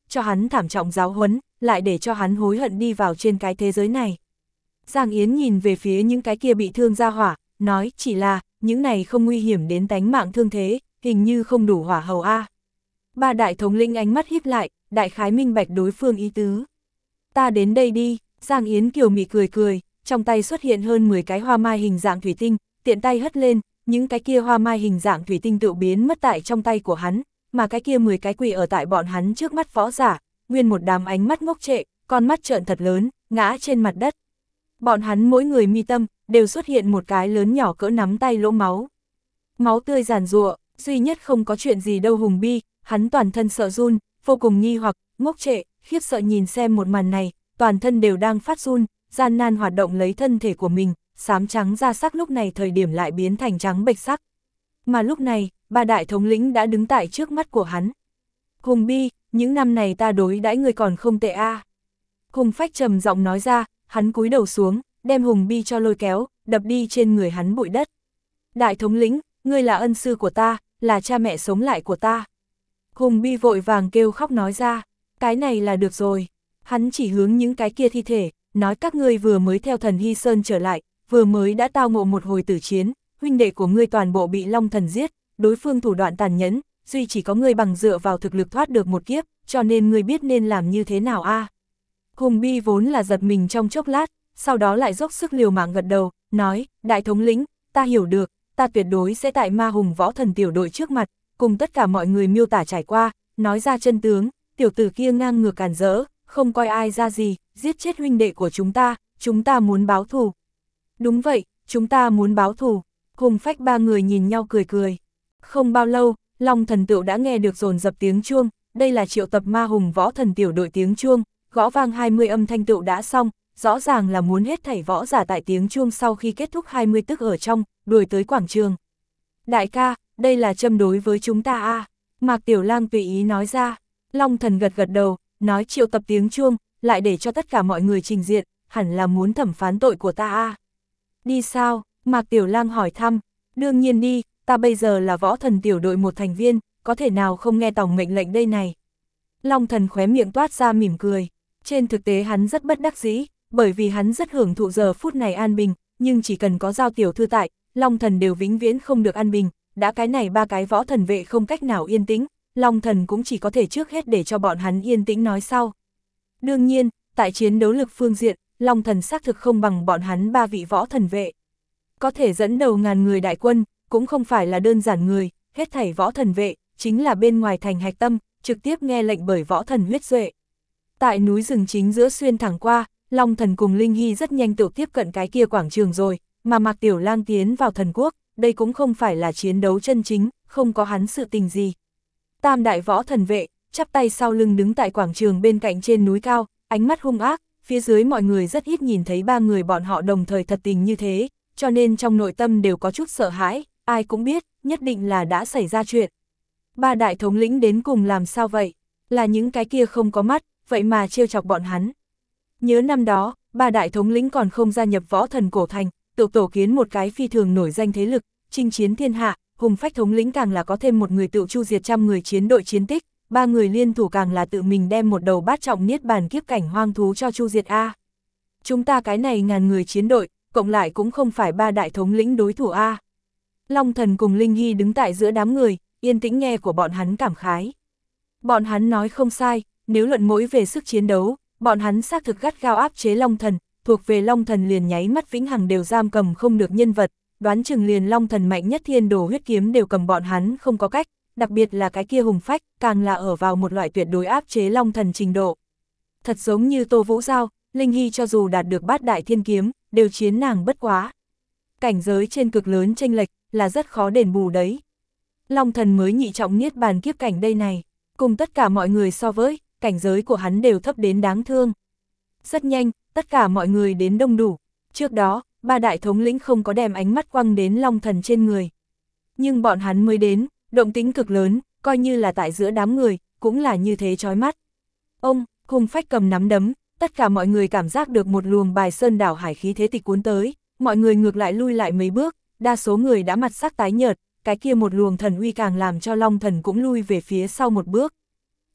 cho hắn thảm trọng giáo huấn, lại để cho hắn hối hận đi vào trên cái thế giới này. Giang Yến nhìn về phía những cái kia bị thương ra hỏa, nói chỉ là, những này không nguy hiểm đến tánh mạng thương thế, hình như không đủ hỏa hầu a. Ba đại thống lĩnh ánh mắt híp lại, đại khái minh bạch đối phương ý tứ. Ta đến đây đi, Giang Yến kiều mị cười cười, trong tay xuất hiện hơn mười cái hoa mai hình dạng thủy tinh, tiện tay hất lên, những cái kia hoa mai hình dạng thủy tinh tự biến mất tại trong tay của hắn, mà cái kia mười cái quỷ ở tại bọn hắn trước mắt võ giả, nguyên một đám ánh mắt ngốc trệ, con mắt trợn thật lớn, ngã trên mặt đất. Bọn hắn mỗi người mi tâm, đều xuất hiện một cái lớn nhỏ cỡ nắm tay lỗ máu. Máu tươi giàn giụa, duy nhất không có chuyện gì đâu Hùng Bi, hắn toàn thân sợ run, vô cùng nghi hoặc, ngốc trệ, khiếp sợ nhìn xem một màn này, toàn thân đều đang phát run, gian nan hoạt động lấy thân thể của mình, xám trắng da sắc lúc này thời điểm lại biến thành trắng bệch sắc. Mà lúc này, ba đại thống lĩnh đã đứng tại trước mắt của hắn. Hùng Bi, những năm này ta đối đãi người còn không tệ a. À. Hùng Phách trầm giọng nói ra, hắn cúi đầu xuống, đem Hùng Bi cho lôi kéo, đập đi trên người hắn bụi đất. Đại thống lĩnh, ngươi là ân sư của ta, là cha mẹ sống lại của ta. Hùng Bi vội vàng kêu khóc nói ra, cái này là được rồi. Hắn chỉ hướng những cái kia thi thể, nói các ngươi vừa mới theo thần Hy Sơn trở lại, vừa mới đã tao ngộ một hồi tử chiến, huynh đệ của ngươi toàn bộ bị Long Thần giết, đối phương thủ đoạn tàn nhẫn, duy chỉ có ngươi bằng dựa vào thực lực thoát được một kiếp, cho nên ngươi biết nên làm như thế nào a. À. Hùng Bi vốn là giật mình trong chốc lát, sau đó lại dốc sức liều mạng gật đầu, nói, đại thống lĩnh, ta hiểu được, ta tuyệt đối sẽ tại ma hùng võ thần tiểu đội trước mặt, cùng tất cả mọi người miêu tả trải qua, nói ra chân tướng, tiểu tử kia ngang ngược càn rỡ, không coi ai ra gì, giết chết huynh đệ của chúng ta, chúng ta muốn báo thù. Đúng vậy, chúng ta muốn báo thù. Hùng Phách ba người nhìn nhau cười cười. Không bao lâu, Long Thần Tựu đã nghe được dồn dập tiếng chuông, đây là triệu tập ma hùng võ thần tiểu đội tiếng chuông, gõ vang hai mươi âm thanh tựu đã xong, rõ ràng là muốn hết thảy võ giả tại tiếng chuông sau khi kết thúc hai mươi tức ở trong, đuổi tới quảng trường. Đại ca, đây là châm đối với chúng ta a. À. Mạc Tiểu Lang tùy ý nói ra. Long Thần gật gật đầu, nói triệu tập tiếng chuông, lại để cho tất cả mọi người trình diện, hẳn là muốn thẩm phán tội của ta a. À. Đi sao? Mạc Tiểu Lang hỏi thăm. Đương nhiên đi, ta bây giờ là võ thần tiểu đội một thành viên, có thể nào không nghe tổng mệnh lệnh đây này. Long Thần khóe miệng toát ra mỉm cười. Trên thực tế hắn rất bất đắc dĩ, bởi vì hắn rất hưởng thụ giờ phút này an bình, nhưng chỉ cần có Giao tiểu thư tại, Long Thần đều vĩnh viễn không được an bình, đã cái này ba cái võ thần vệ không cách nào yên tĩnh, Long Thần cũng chỉ có thể trước hết để cho bọn hắn yên tĩnh nói sau. Đương nhiên, tại chiến đấu lực phương diện, Long Thần xác thực không bằng bọn hắn ba vị võ thần vệ. Có thể dẫn đầu ngàn người đại quân, cũng không phải là đơn giản người, hết thảy võ thần vệ, chính là bên ngoài thành hạch tâm, trực tiếp nghe lệnh bởi võ thần huyết duệ. Tại núi rừng chính giữa xuyên thẳng qua, Long Thần cùng Linh Hy rất nhanh tự tiếp cận cái kia quảng trường rồi, mà Mạc Tiểu Lang tiến vào thần quốc, đây cũng không phải là chiến đấu chân chính, không có hắn sự tình gì. Tam đại võ thần vệ, chắp tay sau lưng đứng tại quảng trường bên cạnh trên núi cao, ánh mắt hung ác, phía dưới mọi người rất ít nhìn thấy ba người bọn họ đồng thời thật tình như thế, cho nên trong nội tâm đều có chút sợ hãi, ai cũng biết, nhất định là đã xảy ra chuyện. Ba đại thống lĩnh đến cùng làm sao vậy? Là những cái kia không có mắt, vậy mà trêu chọc bọn hắn. Nhớ năm đó, ba đại thống lĩnh còn không gia nhập võ thần cổ thành, tự tổ kiến một cái phi thường nổi danh thế lực, chinh chiến thiên hạ, Hùng Phách thống lĩnh càng là có thêm một người tự chu diệt trăm người chiến đội chiến tích, ba người liên thủ càng là tự mình đem một đầu bát trọng niết bàn kiếp cảnh hoang thú cho chu diệt a. Chúng ta cái này ngàn người chiến đội, cộng lại cũng không phải ba đại thống lĩnh đối thủ a. Long Thần cùng Linh Hy đứng tại giữa đám người, yên tĩnh nghe của bọn hắn cảm khái. Bọn hắn nói không sai, nếu luận mỗi về sức chiến đấu, bọn hắn xác thực gắt gao áp chế Long Thần, thuộc về Long Thần liền nháy mắt vĩnh hằng đều giam cầm không được nhân vật, đoán chừng liền Long Thần mạnh nhất thiên đồ huyết kiếm đều cầm bọn hắn không có cách, đặc biệt là cái kia Hùng Phách, càng là ở vào một loại tuyệt đối áp chế Long Thần trình độ. Thật giống như Tô Vũ Giao, Linh Hy cho dù đạt được bát đại thiên kiếm, đều chiến nàng bất quá. Cảnh giới trên cực lớn chênh lệch, là rất khó đền bù đấy. Long Thần mới nhị trọng niết bàn kiếp cảnh đây này, cùng tất cả mọi người so với, cảnh giới của hắn đều thấp đến đáng thương. Rất nhanh, tất cả mọi người đến đông đủ. Trước đó, ba đại thống lĩnh không có đem ánh mắt quăng đến Long Thần trên người. Nhưng bọn hắn mới đến, động tĩnh cực lớn, coi như là tại giữa đám người, cũng là như thế chói mắt. Ông, Hùng Phách cầm nắm đấm, tất cả mọi người cảm giác được một luồng bài sơn đảo hải khí thế tịch cuốn tới, mọi người ngược lại lui lại mấy bước, đa số người đã mặt sắc tái nhợt, cái kia một luồng thần uy càng làm cho Long Thần cũng lui về phía sau một bước.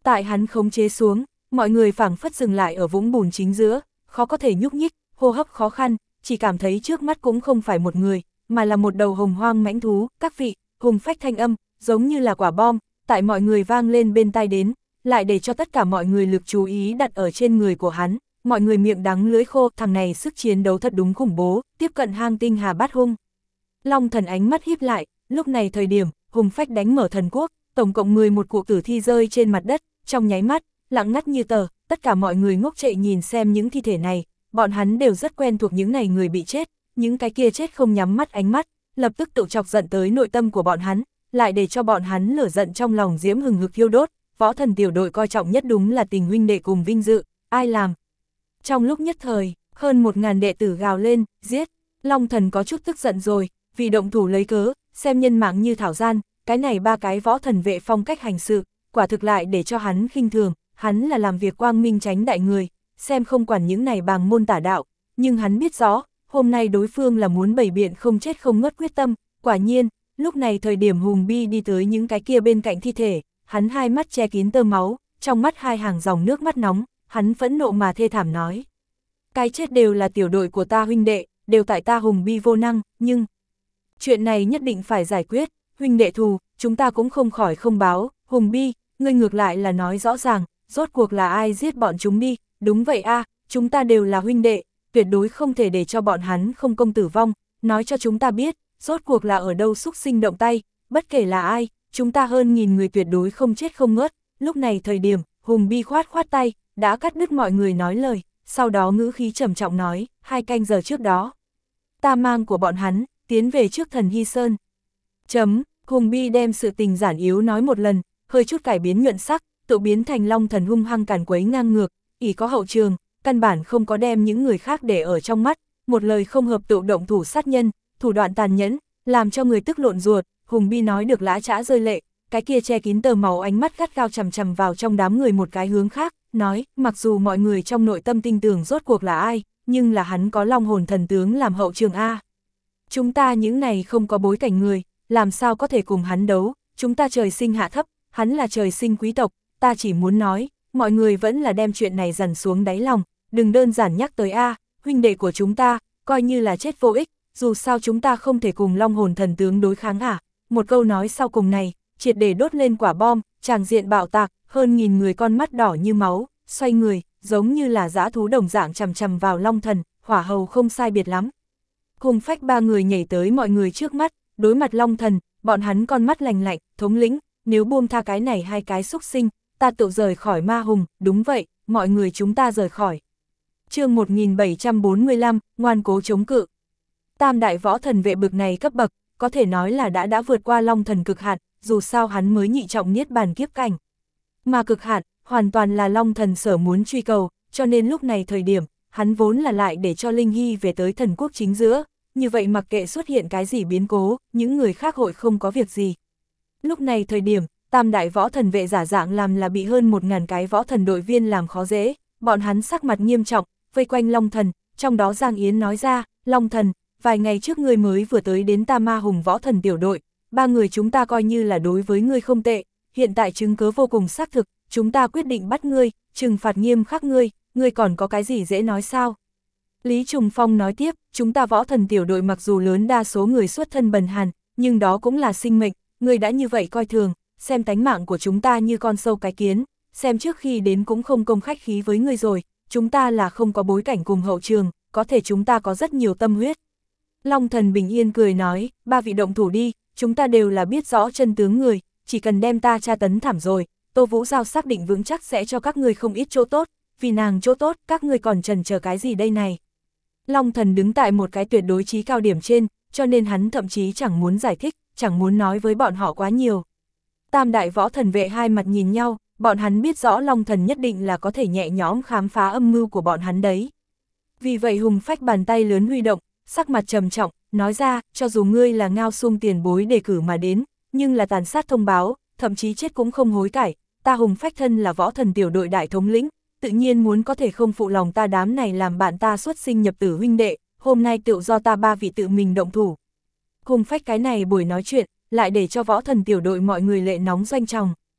Tại hắn khống chế xuống, mọi người phảng phất dừng lại ở vũng bùn chính giữa, khó có thể nhúc nhích, hô hấp khó khăn, chỉ cảm thấy trước mắt cũng không phải một người, mà là một đầu hồng hoang mãnh thú. Các vị, hùng phách thanh âm, giống như là quả bom, tại mọi người vang lên bên tai đến, lại để cho tất cả mọi người lực chú ý đặt ở trên người của hắn. Mọi người miệng đắng lưỡi khô, thằng này sức chiến đấu thật đúng khủng bố, tiếp cận hang tinh hà bát hung. Long Thần ánh mắt híp lại, lúc này thời điểm, hùng phách đánh mở thần quốc, tổng cộng mười một cụ tử thi rơi trên mặt đất, trong nháy mắt, lặng ngắt như tờ, tất cả mọi người ngốc trệ nhìn xem những thi thể này, bọn hắn đều rất quen thuộc những này người bị chết, những cái kia chết không nhắm mắt ánh mắt, lập tức tự chọc giận tới nội tâm của bọn hắn, lại để cho bọn hắn lửa giận trong lòng diễm hừng hực thiêu đốt. Võ thần tiểu đội coi trọng nhất đúng là tình huynh đệ cùng vinh dự, ai làm. Trong lúc nhất thời, hơn một ngàn đệ tử gào lên, giết. Long Thần có chút tức giận rồi, vì động thủ lấy cớ, xem nhân mạng như thảo gian, cái này ba cái võ thần vệ phong cách hành sự, quả thực lại để cho hắn khinh thường, hắn là làm việc quang minh tránh đại người, xem không quản những này bàng môn tả đạo, nhưng hắn biết rõ, hôm nay đối phương là muốn bày biện không chết không ngất quyết tâm. Quả nhiên, lúc này thời điểm Hùng Bi đi tới những cái kia bên cạnh thi thể, hắn hai mắt che kín tơ máu, trong mắt hai hàng dòng nước mắt nóng, hắn phẫn nộ mà thê thảm nói. Cái chết đều là tiểu đội của ta huynh đệ, đều tại ta Hùng Bi vô năng, nhưng chuyện này nhất định phải giải quyết, huynh đệ thù, chúng ta cũng không khỏi không báo. Hùng Bi, ngươi ngược lại là nói rõ ràng, rốt cuộc là ai giết bọn chúng đi. Đúng vậy a, chúng ta đều là huynh đệ, tuyệt đối không thể để cho bọn hắn không công tử vong, nói cho chúng ta biết, rốt cuộc là ở đâu xúc sinh động tay, bất kể là ai, chúng ta hơn nghìn người tuyệt đối không chết không ngớt. Lúc này thời điểm, Hùng Bi khoát khoát tay, đã cắt đứt mọi người nói lời, sau đó ngữ khí trầm trọng nói, hai canh giờ trước đó, ta mang của bọn hắn, tiến về trước thần Hy Sơn. Chấm, Hùng Bi đem sự tình giản yếu nói một lần, hơi chút cải biến nhuận sắc, tự biến thành Long Thần hung hăng càn quấy ngang ngược, ỷ có hậu trường, căn bản không có đem những người khác để ở trong mắt, một lời không hợp tự động thủ sát nhân, thủ đoạn tàn nhẫn, làm cho người tức lộn ruột. Hùng Bi nói được lã chã rơi lệ, cái kia che kín tờ màu ánh mắt gắt gao chằm chằm vào trong đám người một cái hướng khác, nói, mặc dù mọi người trong nội tâm tin tưởng rốt cuộc là ai, nhưng là hắn có long hồn thần tướng làm hậu trường A. Chúng ta những này không có bối cảnh người, làm sao có thể cùng hắn đấu, chúng ta trời sinh hạ thấp, hắn là trời sinh quý tộc, ta chỉ muốn nói, mọi người vẫn là đem chuyện này dằn xuống đáy lòng, đừng đơn giản nhắc tới A, huynh đệ của chúng ta, coi như là chết vô ích, dù sao chúng ta không thể cùng long hồn thần tướng đối kháng à. Một câu nói sau cùng này, triệt để đốt lên quả bom, tràng diện bạo tạc, hơn nghìn người con mắt đỏ như máu, xoay người, giống như là dã thú đồng dạng chằm chằm vào Long Thần, hỏa hầu không sai biệt lắm. Hùng phách ba người nhảy tới mọi người trước mắt, đối mặt Long Thần, bọn hắn con mắt lành lạnh, thống lĩnh, nếu buông tha cái này hai cái xúc sinh, ta tự rời khỏi ma hùng, đúng vậy, mọi người chúng ta rời khỏi. Chương một nghìn bảy trăm bốn mươi lăm, ngoan cố chống cự. Tam đại võ thần vệ bực này cấp bậc, có thể nói là đã đã vượt qua Long Thần cực hạn, dù sao hắn mới nhị trọng niết bàn kiếp cảnh. Mà cực hạn, hoàn toàn là Long Thần sở muốn truy cầu, cho nên lúc này thời điểm, hắn vốn là lại để cho Linh Hy về tới thần quốc chính giữa, như vậy mặc kệ xuất hiện cái gì biến cố, những người khác hội không có việc gì. Lúc này thời điểm, tam đại võ thần vệ giả dạng làm là bị hơn một ngàn cái võ thần đội viên làm khó dễ, bọn hắn sắc mặt nghiêm trọng, vây quanh Long Thần, trong đó Giang Yến nói ra, Long Thần, vài ngày trước ngươi mới vừa tới đến ta ma hùng võ thần tiểu đội, ba người chúng ta coi như là đối với ngươi không tệ, hiện tại chứng cớ vô cùng xác thực, chúng ta quyết định bắt ngươi, trừng phạt nghiêm khắc ngươi, ngươi còn có cái gì dễ nói sao? Lý Trùng Phong nói tiếp, chúng ta võ thần tiểu đội mặc dù lớn đa số người xuất thân bần hàn, nhưng đó cũng là sinh mệnh, ngươi đã như vậy coi thường, xem tánh mạng của chúng ta như con sâu cái kiến, xem trước khi đến cũng không công khách khí với ngươi rồi, chúng ta là không có bối cảnh cùng hậu trường, có thể chúng ta có rất nhiều tâm huyết. Long Thần bình yên cười nói, ba vị động thủ đi, chúng ta đều là biết rõ chân tướng người, chỉ cần đem ta tra tấn thảm rồi, Tô Vũ Giao xác định vững chắc sẽ cho các ngươi không ít chỗ tốt, vì nàng chỗ tốt, các ngươi còn chần chờ cái gì đây này. Long Thần đứng tại một cái tuyệt đối chí cao điểm trên, cho nên hắn thậm chí chẳng muốn giải thích, chẳng muốn nói với bọn họ quá nhiều. Tam đại võ thần vệ hai mặt nhìn nhau, bọn hắn biết rõ Long Thần nhất định là có thể nhẹ nhõm khám phá âm mưu của bọn hắn đấy. Vì vậy hùng phách bàn tay lớn huy động, sắc mặt trầm trọng, nói ra, cho dù ngươi là Ngao Sung tiền bối đề cử mà đến, nhưng là tàn sát thông báo, thậm chí chết cũng không hối cải, ta hùng phách thân là võ thần tiểu đội đại thống lĩnh, tự nhiên muốn có thể không phụ lòng ta đám này làm bạn ta xuất sinh nhập tử huynh đệ, hôm nay tự do ta ba vị tự mình động thủ. Hùng phách cái này buổi nói chuyện, lại để cho võ thần tiểu đội mọi người lệ nóng doanh tròng.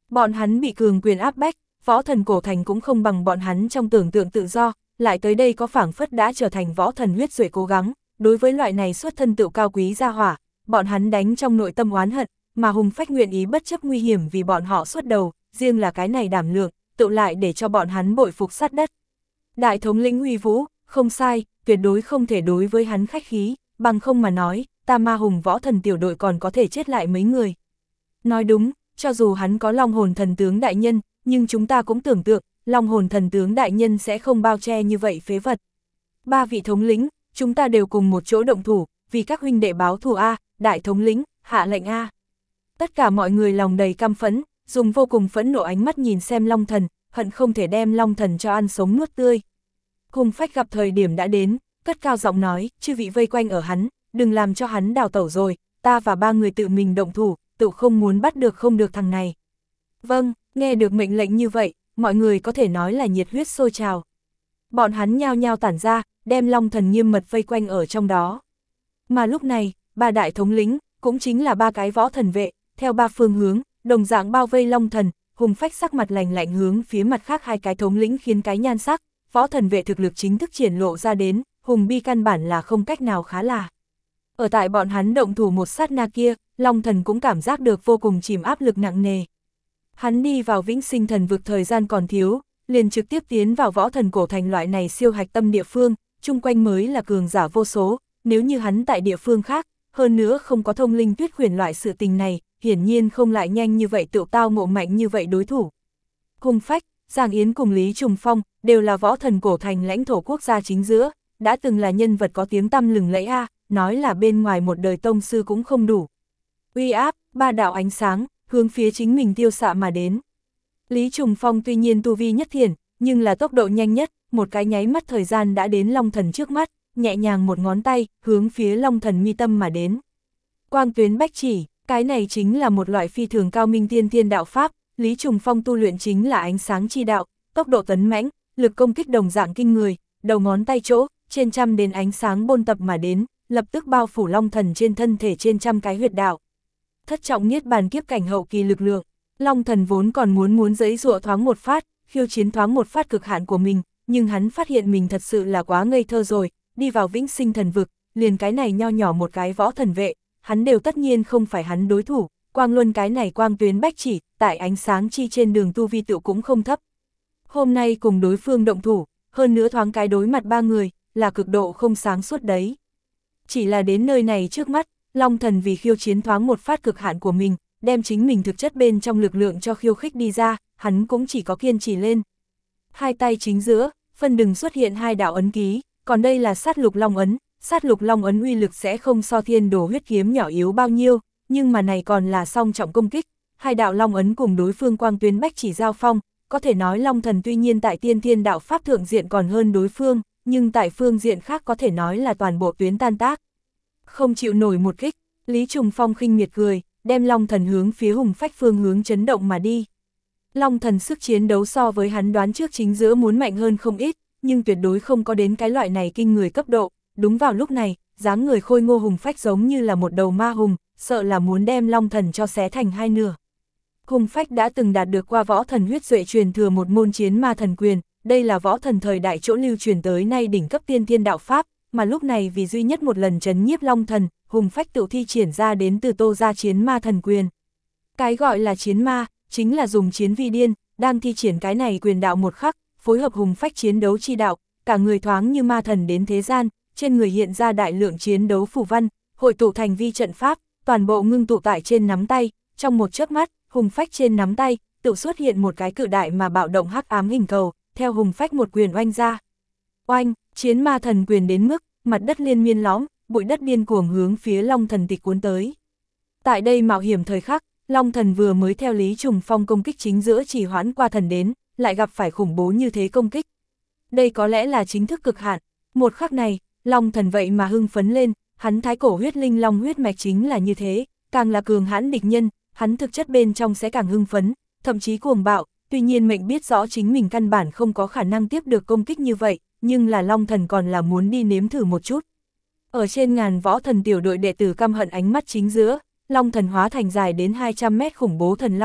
Bọn hắn bị cường quyền áp bách, võ thần cổ thành cũng không bằng bọn hắn trong tưởng tượng tự do, lại tới đây có phảng phất đã trở thành võ thần huyết duệ cố gắng, đối với loại này xuất thân tự cao quý gia hỏa, bọn hắn đánh trong nội tâm oán hận, mà Hùng Phách nguyện ý bất chấp nguy hiểm vì bọn họ xuất đầu, riêng là cái này đảm lượng, tự lại để cho bọn hắn bội phục sát đất. Đại thống lĩnh uy vũ, không sai, tuyệt đối không thể đối với hắn khách khí, bằng không mà nói, ta Ma Hùng võ thần tiểu đội còn có thể chết lại mấy người. Nói đúng, cho dù hắn có long hồn thần tướng đại nhân, nhưng chúng ta cũng tưởng tượng, long hồn thần tướng đại nhân sẽ không bao che như vậy phế vật. Ba vị thống lĩnh, chúng ta đều cùng một chỗ động thủ, vì các huynh đệ báo thù A, đại thống lĩnh, hạ lệnh A. Tất cả mọi người lòng đầy căm phẫn, dùng vô cùng phẫn nộ ánh mắt nhìn xem Long Thần, hận không thể đem Long Thần cho ăn sống nuốt tươi. Hùng Phách gặp thời điểm đã đến, cất cao giọng nói, chư vị vây quanh ở hắn, đừng làm cho hắn đào tẩu rồi, ta và ba người tự mình động thủ, tự không muốn bắt được không được thằng này. Vâng, nghe được mệnh lệnh như vậy, mọi người có thể nói là nhiệt huyết sôi trào. Bọn hắn nhao nhao tản ra, đem Long Thần nghiêm mật vây quanh ở trong đó. Mà lúc này, ba đại thống lĩnh, cũng chính là ba cái võ thần vệ, theo ba phương hướng, đồng dạng bao vây Long Thần, Hùng Phách sắc mặt lạnh lạnh hướng phía mặt khác hai cái thống lĩnh khiến cái nhan sắc, võ thần vệ thực lực chính thức triển lộ ra đến, Hùng Bi căn bản là không cách nào khá là. Ở tại bọn hắn động thủ một sát na kia, Long Thần cũng cảm giác được vô cùng chìm áp lực nặng nề. Hắn đi vào Vĩnh Sinh Thần vực thời gian còn thiếu, liền trực tiếp tiến vào võ thần cổ thành loại này siêu hạch tâm địa phương, chung quanh mới là cường giả vô số, nếu như hắn tại địa phương khác, hơn nữa không có thông linh tuyết khuyển loại sự tình này, hiển nhiên không lại nhanh như vậy tự tao ngộ mạnh như vậy đối thủ. Hùng Phách, Giang Yến cùng Lý Trùng Phong, đều là võ thần cổ thành lãnh thổ quốc gia chính giữa, đã từng là nhân vật có tiếng tăm lừng lẫy a, nói là bên ngoài một đời tông sư cũng không đủ. Uy áp, ba đạo ánh sáng, hướng phía chính mình tiêu xạ mà đến. Lý Trùng Phong tuy nhiên tu vi nhất thiền, nhưng là tốc độ nhanh nhất, một cái nháy mắt thời gian đã đến Long Thần trước mắt, nhẹ nhàng một ngón tay, hướng phía Long Thần mi tâm mà đến. Quang tuyến bách chỉ, cái này chính là một loại phi thường cao minh tiên thiên đạo pháp, Lý Trùng Phong tu luyện chính là ánh sáng chi đạo, tốc độ tấn mãnh, lực công kích đồng dạng kinh người, đầu ngón tay chỗ, trên trăm đến ánh sáng bôn tập mà đến, lập tức bao phủ Long Thần trên thân thể trên trăm cái huyệt đạo. Thất trọng niết bàn kiếp cảnh hậu kỳ lực lượng, Long Thần vốn còn muốn muốn giãy giụa thoáng một phát, khiêu chiến thoáng một phát cực hạn của mình, nhưng hắn phát hiện mình thật sự là quá ngây thơ rồi, đi vào Vĩnh Sinh Thần vực, liền cái này nho nhỏ một cái võ thần vệ, hắn đều tất nhiên không phải hắn đối thủ, quang luân cái này quang tuyến bách chỉ, tại ánh sáng chi trên đường tu vi tự cũng không thấp. Hôm nay cùng đối phương động thủ, hơn nữa thoáng cái đối mặt ba người, là cực độ không sáng suốt đấy. Chỉ là đến nơi này trước mắt, Long Thần vì khiêu chiến thoáng một phát cực hạn của mình, đem chính mình thực chất bên trong lực lượng cho khiêu khích đi ra, hắn cũng chỉ có kiên trì lên. Hai tay chính giữa, phân đừng xuất hiện hai đạo ấn ký, còn đây là sát lục long ấn, sát lục long ấn uy lực sẽ không so thiên đồ huyết kiếm nhỏ yếu bao nhiêu, nhưng mà này còn là song trọng công kích, hai đạo long ấn cùng đối phương quang tuyến bách chỉ giao phong, có thể nói Long Thần tuy nhiên tại tiên thiên đạo pháp thượng diện còn hơn đối phương, nhưng tại phương diện khác có thể nói là toàn bộ tuyến tan tác. Không chịu nổi một kích, Lý Trùng Phong khinh miệt cười, đem Long Thần hướng phía Hùng Phách phương hướng chấn động mà đi. Long Thần sức chiến đấu so với hắn đoán trước chính giữa muốn mạnh hơn không ít, nhưng tuyệt đối không có đến cái loại này kinh người cấp độ. Đúng vào lúc này, dáng người khôi ngô Hùng Phách giống như là một đầu ma hùng, sợ là muốn đem Long Thần cho xé thành hai nửa. Hùng Phách đã từng đạt được qua võ thần huyết duệ truyền thừa một môn chiến ma thần quyền, đây là võ thần thời đại chỗ lưu truyền tới nay đỉnh cấp tiên thiên đạo pháp, mà lúc này vì duy nhất một lần trấn nhiếp Long Thần, Hùng Phách tự thi triển ra đến từ Tô gia chiến ma thần quyền. Cái gọi là chiến ma, chính là dùng chiến vi điên, đang thi triển cái này quyền đạo một khắc, phối hợp Hùng Phách chiến đấu chi đạo, cả người thoáng như ma thần đến thế gian, trên người hiện ra đại lượng chiến đấu phù văn, hội tụ thành vi trận pháp, toàn bộ ngưng tụ tại trên nắm tay, trong một chớp mắt, Hùng Phách trên nắm tay, tự xuất hiện một cái cự đại mà bạo động hắc ám hình cầu, theo Hùng Phách một quyền oanh ra. Oanh, chiến ma thần quyền đến mức, mặt đất liên miên lõm, bụi đất điên cuồng hướng phía Long Thần tịch cuốn tới. Tại đây mạo hiểm thời khắc, Long Thần vừa mới theo Lý Trùng Phong công kích chính giữa chỉ hoãn qua thần đến, lại gặp phải khủng bố như thế công kích. Đây có lẽ là chính thức cực hạn, một khắc này, Long Thần vậy mà hưng phấn lên, hắn thái cổ huyết linh long huyết mạch chính là như thế, càng là cường hãn địch nhân, hắn thực chất bên trong sẽ càng hưng phấn, thậm chí cuồng bạo, tuy nhiên mệnh biết rõ chính mình căn bản không có khả năng tiếp được công kích như vậy, nhưng là Long Thần còn là muốn đi nếm thử một chút. Ở trên ngàn võ thần tiểu đội đệ tử căm hận ánh mắt chính giữa, Long Thần hóa thành dài đến hai trăm mét khủng bố thần long,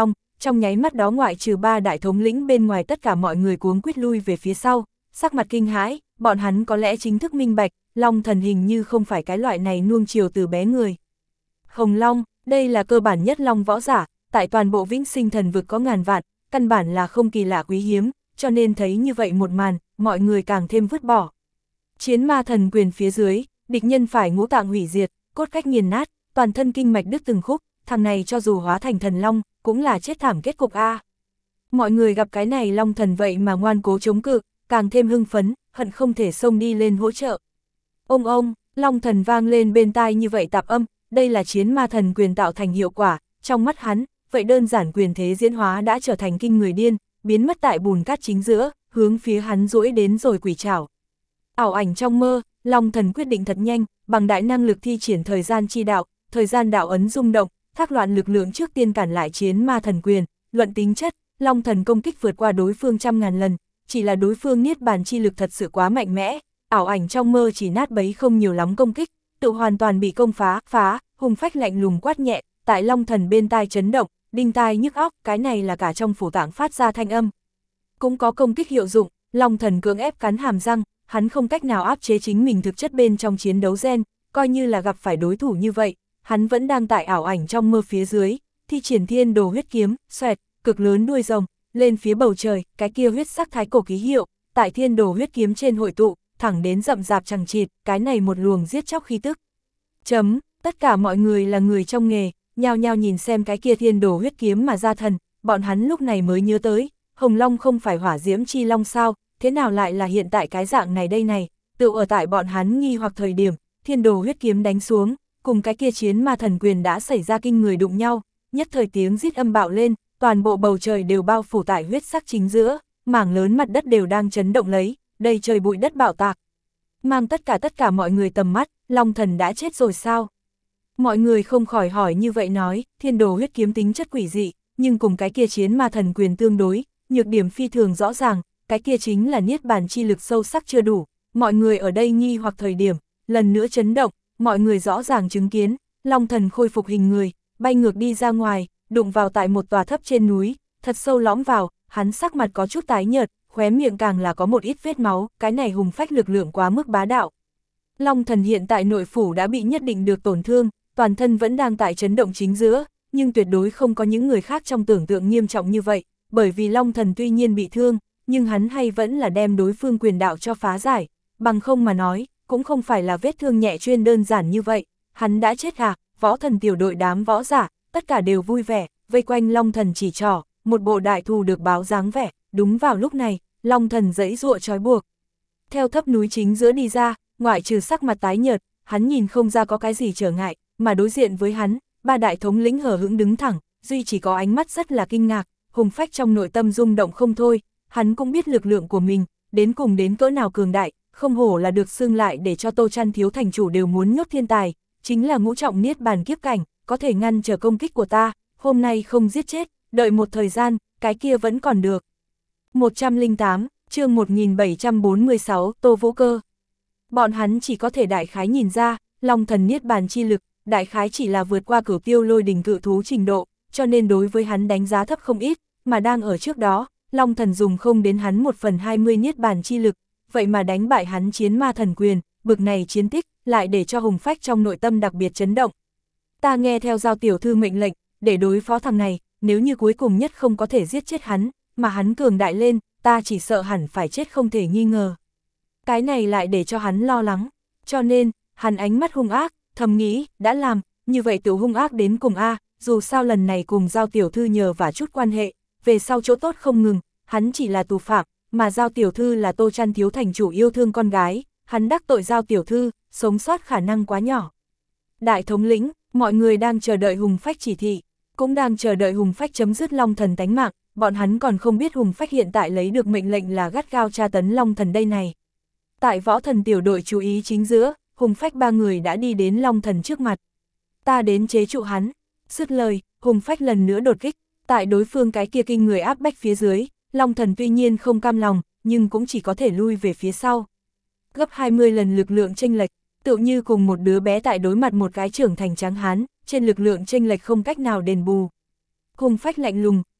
trong nháy mắt đó ngoại trừ ba đại thống lĩnh bên ngoài tất cả mọi người cuống quýt lui về phía sau, sắc mặt kinh hãi, bọn hắn có lẽ chính thức minh bạch, Long Thần hình như không phải cái loại này nuông chiều từ bé người. Hồng Long, đây là cơ bản nhất Long võ giả, tại toàn bộ Vĩnh Sinh Thần vực có ngàn vạn, căn bản là không kỳ lạ quý hiếm, cho nên thấy như vậy một màn, mọi người càng thêm vứt bỏ. Chiến ma thần quyền phía dưới, địch nhân phải ngũ tạng hủy diệt, cốt cách nghiền nát, toàn thân kinh mạch đứt từng khúc, thằng này cho dù hóa thành thần long, cũng là chết thảm kết cục a. Mọi người gặp cái này Long Thần vậy mà ngoan cố chống cự, càng thêm hưng phấn, hận không thể xông đi lên hỗ trợ. Ông ông, Long Thần vang lên bên tai như vậy tạp âm, đây là chiến ma thần quyền tạo thành hiệu quả, trong mắt hắn, vậy đơn giản quyền thế diễn hóa đã trở thành kinh người điên, biến mất tại bùn cát chính giữa, hướng phía hắn duỗi đến rồi quỷ trảo. Ảo ảnh trong mơ, Long Thần quyết định thật nhanh, bằng đại năng lực thi triển thời gian chi đạo, thời gian đạo ấn rung động, thác loạn lực lượng trước tiên cản lại chiến ma thần quyền, luận tính chất, Long Thần công kích vượt qua đối phương trăm ngàn lần, chỉ là đối phương niết bàn chi lực thật sự quá mạnh mẽ, ảo ảnh trong mơ chỉ nát bấy không nhiều lắm công kích, tự hoàn toàn bị công phá, phá, hùng phách lạnh lùng quát nhẹ, tại Long Thần bên tai chấn động, đinh tai nhức óc, cái này là cả trong phủ tạng phát ra thanh âm. Cũng có công kích hiệu dụng, Long Thần cưỡng ép cắn hàm răng, hắn không cách nào áp chế chính mình thực chất bên trong chiến đấu gen, coi như là gặp phải đối thủ như vậy, hắn vẫn đang tại ảo ảnh trong mơ phía dưới, thi triển thiên đồ huyết kiếm, xoẹt, cực lớn đuôi rồng, lên phía bầu trời, cái kia huyết sắc thái cổ ký hiệu, tại thiên đồ huyết kiếm trên hội tụ, thẳng đến rậm rạp chằng chịt, cái này một luồng giết chóc khí tức. Chấm, tất cả mọi người là người trong nghề, nhao nhao nhìn xem cái kia thiên đồ huyết kiếm mà ra thần, bọn hắn lúc này mới nhớ tới, Hồng Long không phải hỏa diễm chi long sao, thế nào lại là hiện tại cái dạng này đây này, tự ở tại bọn hắn nghi hoặc thời điểm, thiên đồ huyết kiếm đánh xuống, cùng cái kia chiến ma thần quyền đã xảy ra kinh người đụng nhau, nhất thời tiếng rít âm bạo lên, toàn bộ bầu trời đều bao phủ tại huyết sắc chính giữa, mảng lớn mặt đất đều đang chấn động lấy, đầy trời bụi đất bạo tạc. Mang tất cả tất cả mọi người tầm mắt, Long Thần đã chết rồi sao? Mọi người không khỏi hỏi như vậy nói, thiên đồ huyết kiếm tính chất quỷ dị, nhưng cùng cái kia chiến ma thần quyền tương đối, nhược điểm phi thường rõ ràng, cái kia chính là niết bàn chi lực sâu sắc chưa đủ, mọi người ở đây nghi hoặc thời điểm, lần nữa chấn động, mọi người rõ ràng chứng kiến, Long Thần khôi phục hình người, bay ngược đi ra ngoài, đụng vào tại một tòa thấp trên núi, thật sâu lõm vào, hắn sắc mặt có chút tái nhợt, khóe miệng càng là có một ít vết máu, cái này hùng phách lực lượng quá mức bá đạo. Long Thần hiện tại nội phủ đã bị nhất định được tổn thương, toàn thân vẫn đang tại chấn động chính giữa, nhưng tuyệt đối không có những người khác trong tưởng tượng nghiêm trọng như vậy, bởi vì Long Thần tuy nhiên bị thương, nhưng hắn hay vẫn là đem đối phương quyền đạo cho phá giải, bằng không mà nói, cũng không phải là vết thương nhẹ chuyên đơn giản như vậy, hắn đã chết à, võ thần tiểu đội đám võ giả, tất cả đều vui vẻ, vây quanh Long Thần chỉ trỏ, một bộ đại thù được báo dáng vẻ, đúng vào lúc này, Long Thần giãy giụa trói buộc. Theo thấp núi chính giữa đi ra, ngoại trừ sắc mặt tái nhợt, hắn nhìn không ra có cái gì trở ngại, mà đối diện với hắn, ba đại thống lĩnh hờ hững đứng thẳng, duy chỉ có ánh mắt rất là kinh ngạc, hùng phách trong nội tâm rung động không thôi, hắn cũng biết lực lượng của mình, đến cùng đến cỡ nào cường đại, không hổ là được xưng lại để cho Tô Trăn thiếu thành chủ đều muốn nhốt thiên tài, chính là ngũ trọng niết bàn kiếp cảnh, có thể ngăn trở công kích của ta, hôm nay không giết chết, đợi một thời gian, cái kia vẫn còn được. một trăm lẻ tám, chương một nghìn bảy trăm bốn mươi sáu, Tô Vũ Cơ. Bọn hắn chỉ có thể đại khái nhìn ra, Long Thần niết bàn chi lực, đại khái chỉ là vượt qua cửu tiêu lôi đỉnh cự thú trình độ, cho nên đối với hắn đánh giá thấp không ít, mà đang ở trước đó, Long Thần dùng không đến hắn một phần hai mươi niết bàn chi lực, vậy mà đánh bại hắn chiến ma thần quyền, bực này chiến tích, lại để cho hùng phách trong nội tâm đặc biệt chấn động. Ta nghe theo Giao tiểu thư mệnh lệnh, để đối phó thằng này, nếu như cuối cùng nhất không có thể giết chết hắn, mà hắn cường đại lên, ta chỉ sợ hẳn phải chết không thể nghi ngờ. Cái này lại để cho hắn lo lắng, cho nên, hắn ánh mắt hung ác, thầm nghĩ, đã làm, như vậy tiểu hung ác đến cùng a, dù sao lần này cùng Giao tiểu thư nhờ và chút quan hệ, về sau chỗ tốt không ngừng, hắn chỉ là tù phạm, mà Giao tiểu thư là Tô Trăn thiếu thành chủ yêu thương con gái, hắn đắc tội Giao tiểu thư, sống sót khả năng quá nhỏ. Đại thống lĩnh, mọi người đang chờ đợi hùng phách chỉ thị, cũng đang chờ đợi hùng phách chấm dứt Long Thần tánh mạng, bọn hắn còn không biết hùng phách hiện tại lấy được mệnh lệnh là gắt gao tra tấn Long Thần đây này. Tại võ thần tiểu đội chú ý chính giữa, hùng phách ba người đã đi đến Long Thần trước mặt. Ta đến chế trụ hắn, dứt lời, hùng phách lần nữa đột kích, tại đối phương cái kia kinh người áp bách phía dưới, Long Thần tuy nhiên không cam lòng, nhưng cũng chỉ có thể lui về phía sau. Gấp hai mươi lần lực lượng chênh lệch, tựu như cùng một đứa bé tại đối mặt một cái trưởng thành tráng hán, trên lực lượng chênh lệch không cách nào đền bù. Hùng phách lạnh lùng,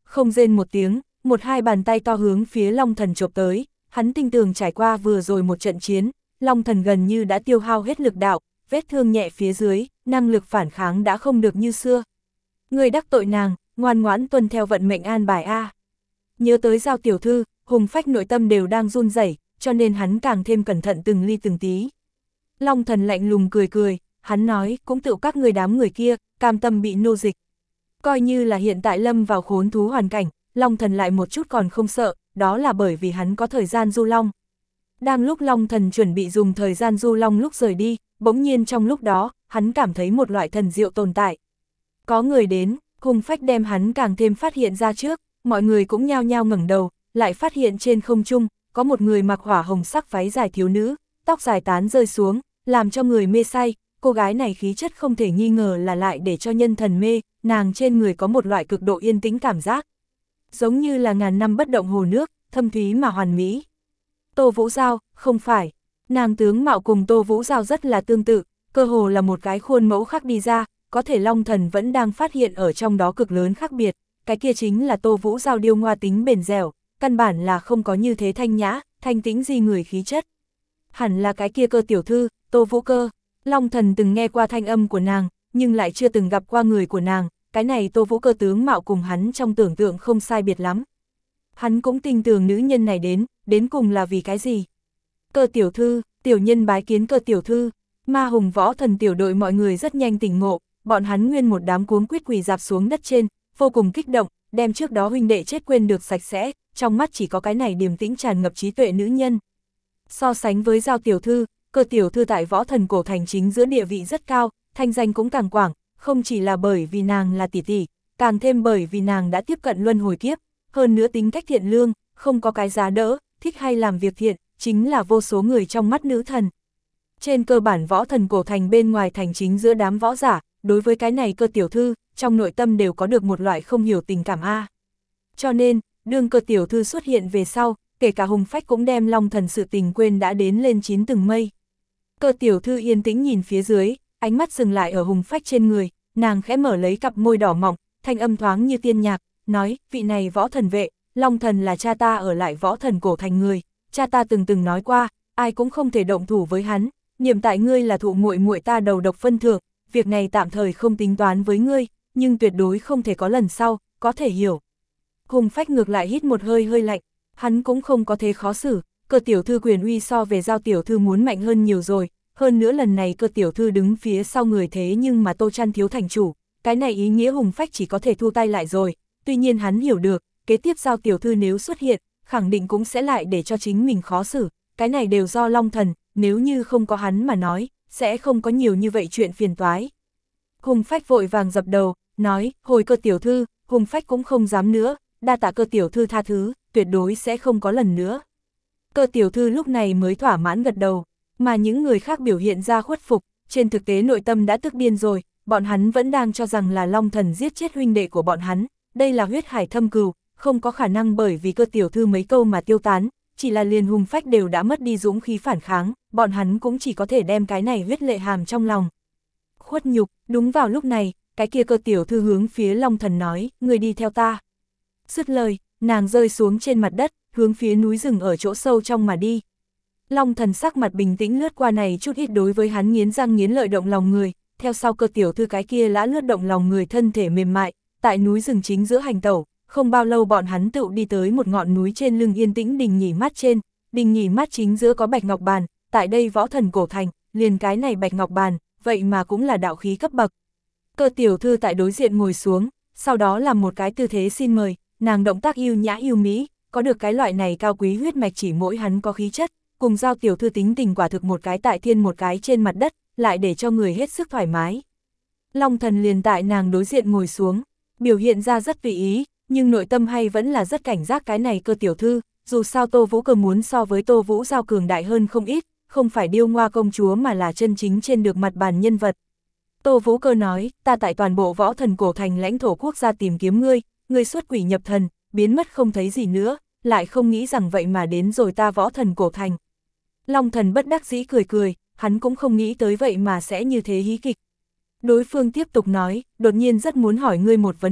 không rên một tiếng, một hai bàn tay to hướng phía Long Thần chộp tới, hắn tin tưởng trải qua vừa rồi một trận chiến, Long Thần gần như đã tiêu hao hết lực đạo, vết thương nhẹ phía dưới, năng lực phản kháng đã không được như xưa. Người đắc tội nàng, ngoan ngoãn tuân theo vận mệnh an bài A. Nhớ tới Giao tiểu thư, Hùng Phách nội tâm đều đang run rẩy, cho nên hắn càng thêm cẩn thận từng ly từng tí. Long Thần lạnh lùng cười cười, hắn nói, cũng tự các người đám người kia, cam tâm bị nô dịch. Coi như là hiện tại lâm vào khốn thú hoàn cảnh, Long Thần lại một chút còn không sợ, đó là bởi vì hắn có thời gian du long. Đang lúc Long Thần chuẩn bị dùng thời gian du long lúc rời đi, bỗng nhiên trong lúc đó, hắn cảm thấy một loại thần diệu tồn tại. Có người đến, Hùng Phách đem hắn càng thêm phát hiện ra trước, mọi người cũng nhao nhao ngẩng đầu, lại phát hiện trên không trung, có một người mặc hỏa hồng sắc váy dài thiếu nữ, tóc dài tán rơi xuống, làm cho người mê say, cô gái này khí chất không thể nghi ngờ là lại để cho nhân thần mê, nàng trên người có một loại cực độ yên tĩnh cảm giác. Giống như là ngàn năm bất động hồ nước, thâm thúy mà hoàn mỹ. Tô Vũ Giao, không phải, nàng tướng mạo cùng Tô Vũ Giao rất là tương tự, cơ hồ là một cái khuôn mẫu khác đi ra, có thể Long Thần vẫn đang phát hiện ở trong đó cực lớn khác biệt, cái kia chính là Tô Vũ Giao điêu ngoa tính bền dẻo, căn bản là không có như thế thanh nhã, thanh tĩnh gì người khí chất. Hẳn là cái kia Cơ tiểu thư, Tô Vũ Cơ. Long Thần từng nghe qua thanh âm của nàng, nhưng lại chưa từng gặp qua người của nàng, cái này Tô Vũ Cơ tướng mạo cùng hắn trong tưởng tượng không sai biệt lắm. Hắn cũng tin tưởng nữ nhân này đến, đến cùng là vì cái gì? Cơ tiểu thư, tiểu nhân bái kiến Cơ tiểu thư. Ma Hùng Võ Thần tiểu đội mọi người rất nhanh tỉnh ngộ, bọn hắn nguyên một đám cuống quýt quỳ dạp xuống đất trên, vô cùng kích động, đem trước đó huynh đệ chết quên được sạch sẽ, trong mắt chỉ có cái này điềm tĩnh tràn ngập trí tuệ nữ nhân. So sánh với Giao tiểu thư, Cơ tiểu thư tại Võ Thần cổ thành chính giữa địa vị rất cao, thanh danh cũng càng quảng, không chỉ là bởi vì nàng là tỷ tỷ, càng thêm bởi vì nàng đã tiếp cận luân hồi kiếp, hơn nữa tính cách thiện lương, không có cái giá đỡ, thích hay làm việc thiện, chính là vô số người trong mắt nữ thần. Trên cơ bản Võ Thần cổ thành bên ngoài thành chính giữa đám võ giả, đối với cái này Cơ tiểu thư, trong nội tâm đều có được một loại không hiểu tình cảm a. Cho nên, đương Cơ tiểu thư xuất hiện về sau, kể cả Hùng Phách cũng đem Long Thần sự tình quên đã đến lên chín tầng mây. Cơ tiểu thư yên tĩnh nhìn phía dưới, ánh mắt dừng lại ở Hùng Phách trên người, nàng khẽ mở lấy cặp môi đỏ mọng, thanh âm thoáng như tiên nhạc, nói, vị này Võ Thần vệ, Long Thần là cha ta ở lại Võ Thần cổ thành người, cha ta từng từng nói qua, ai cũng không thể động thủ với hắn, niệm tại ngươi là thụ muội muội ta đầu độc phân thượng, việc này tạm thời không tính toán với ngươi, nhưng tuyệt đối không thể có lần sau, có thể hiểu. Hùng Phách ngược lại hít một hơi hơi lạnh, hắn cũng không có thế khó xử, Cơ tiểu thư quyền uy so về Giao tiểu thư muốn mạnh hơn nhiều rồi, hơn nữa lần này Cơ tiểu thư đứng phía sau người thế nhưng mà Tô Trăn thiếu thành chủ, cái này ý nghĩa Hùng Phách chỉ có thể thu tay lại rồi, tuy nhiên hắn hiểu được, kế tiếp Giao tiểu thư nếu xuất hiện, khẳng định cũng sẽ lại để cho chính mình khó xử, cái này đều do Long Thần, nếu như không có hắn mà nói, sẽ không có nhiều như vậy chuyện phiền toái. Hùng Phách vội vàng dập đầu, nói, hồi Cơ tiểu thư, Hùng Phách cũng không dám nữa, đa tạ Cơ tiểu thư tha thứ, tuyệt đối sẽ không có lần nữa. Cơ tiểu thư lúc này mới thỏa mãn gật đầu, mà những người khác biểu hiện ra khuất phục, trên thực tế nội tâm đã tức điên rồi, bọn hắn vẫn đang cho rằng là Long Thần giết chết huynh đệ của bọn hắn, đây là huyết hải thâm cừu, không có khả năng bởi vì Cơ tiểu thư mấy câu mà tiêu tán, chỉ là liền Hùng Phách đều đã mất đi dũng khí phản kháng, bọn hắn cũng chỉ có thể đem cái này huyết lệ hàm trong lòng. Khuất nhục, đúng vào lúc này, cái kia Cơ tiểu thư hướng phía Long Thần nói, người đi theo ta. Dứt lời, nàng rơi xuống trên mặt đất, hướng phía núi rừng ở chỗ sâu trong mà đi. Long Thần sắc mặt bình tĩnh lướt qua này chút ít đối với hắn nghiến răng nghiến lợi động lòng người, theo sau Cơ tiểu thư cái kia lã lướt động lòng người thân thể mềm mại, tại núi rừng chính giữa hành tẩu, không bao lâu bọn hắn tựu đi tới một ngọn núi trên lưng yên tĩnh đình nghỉ mát trên, đình nghỉ mát chính giữa có bạch ngọc bàn, tại đây Võ Thần cổ thành, liền cái này bạch ngọc bàn, vậy mà cũng là đạo khí cấp bậc. Cơ tiểu thư tại đối diện ngồi xuống, sau đó làm một cái tư thế xin mời, nàng động tác yêu nhã yêu mỹ, có được cái loại này cao quý huyết mạch chỉ mỗi hắn có khí chất, cùng Giao tiểu thư tính tình quả thực một cái tại thiên một cái trên mặt đất, lại để cho người hết sức thoải mái. Long Thần liền tại nàng đối diện ngồi xuống, biểu hiện ra rất tùy ý, nhưng nội tâm hay vẫn là rất cảnh giác cái này Cơ tiểu thư, dù sao Tô Vũ Cơ muốn so với Tô Vũ Giao cường đại hơn không ít, không phải điêu ngoa công chúa mà là chân chính trên được mặt bàn nhân vật. Tô Vũ Cơ nói, ta tại toàn bộ Võ Thần cổ thành lãnh thổ quốc gia tìm kiếm ngươi, ngươi xuất quỷ nhập thần, biến mất không thấy gì nữa, lại không nghĩ rằng vậy mà đến rồi ta Võ Thần cổ thành. Long Thần bất đắc dĩ cười cười, hắn cũng không nghĩ tới vậy mà sẽ như thế hí kịch. Đối phương tiếp tục nói, đột nhiên rất muốn hỏi ngươi một vấn đề,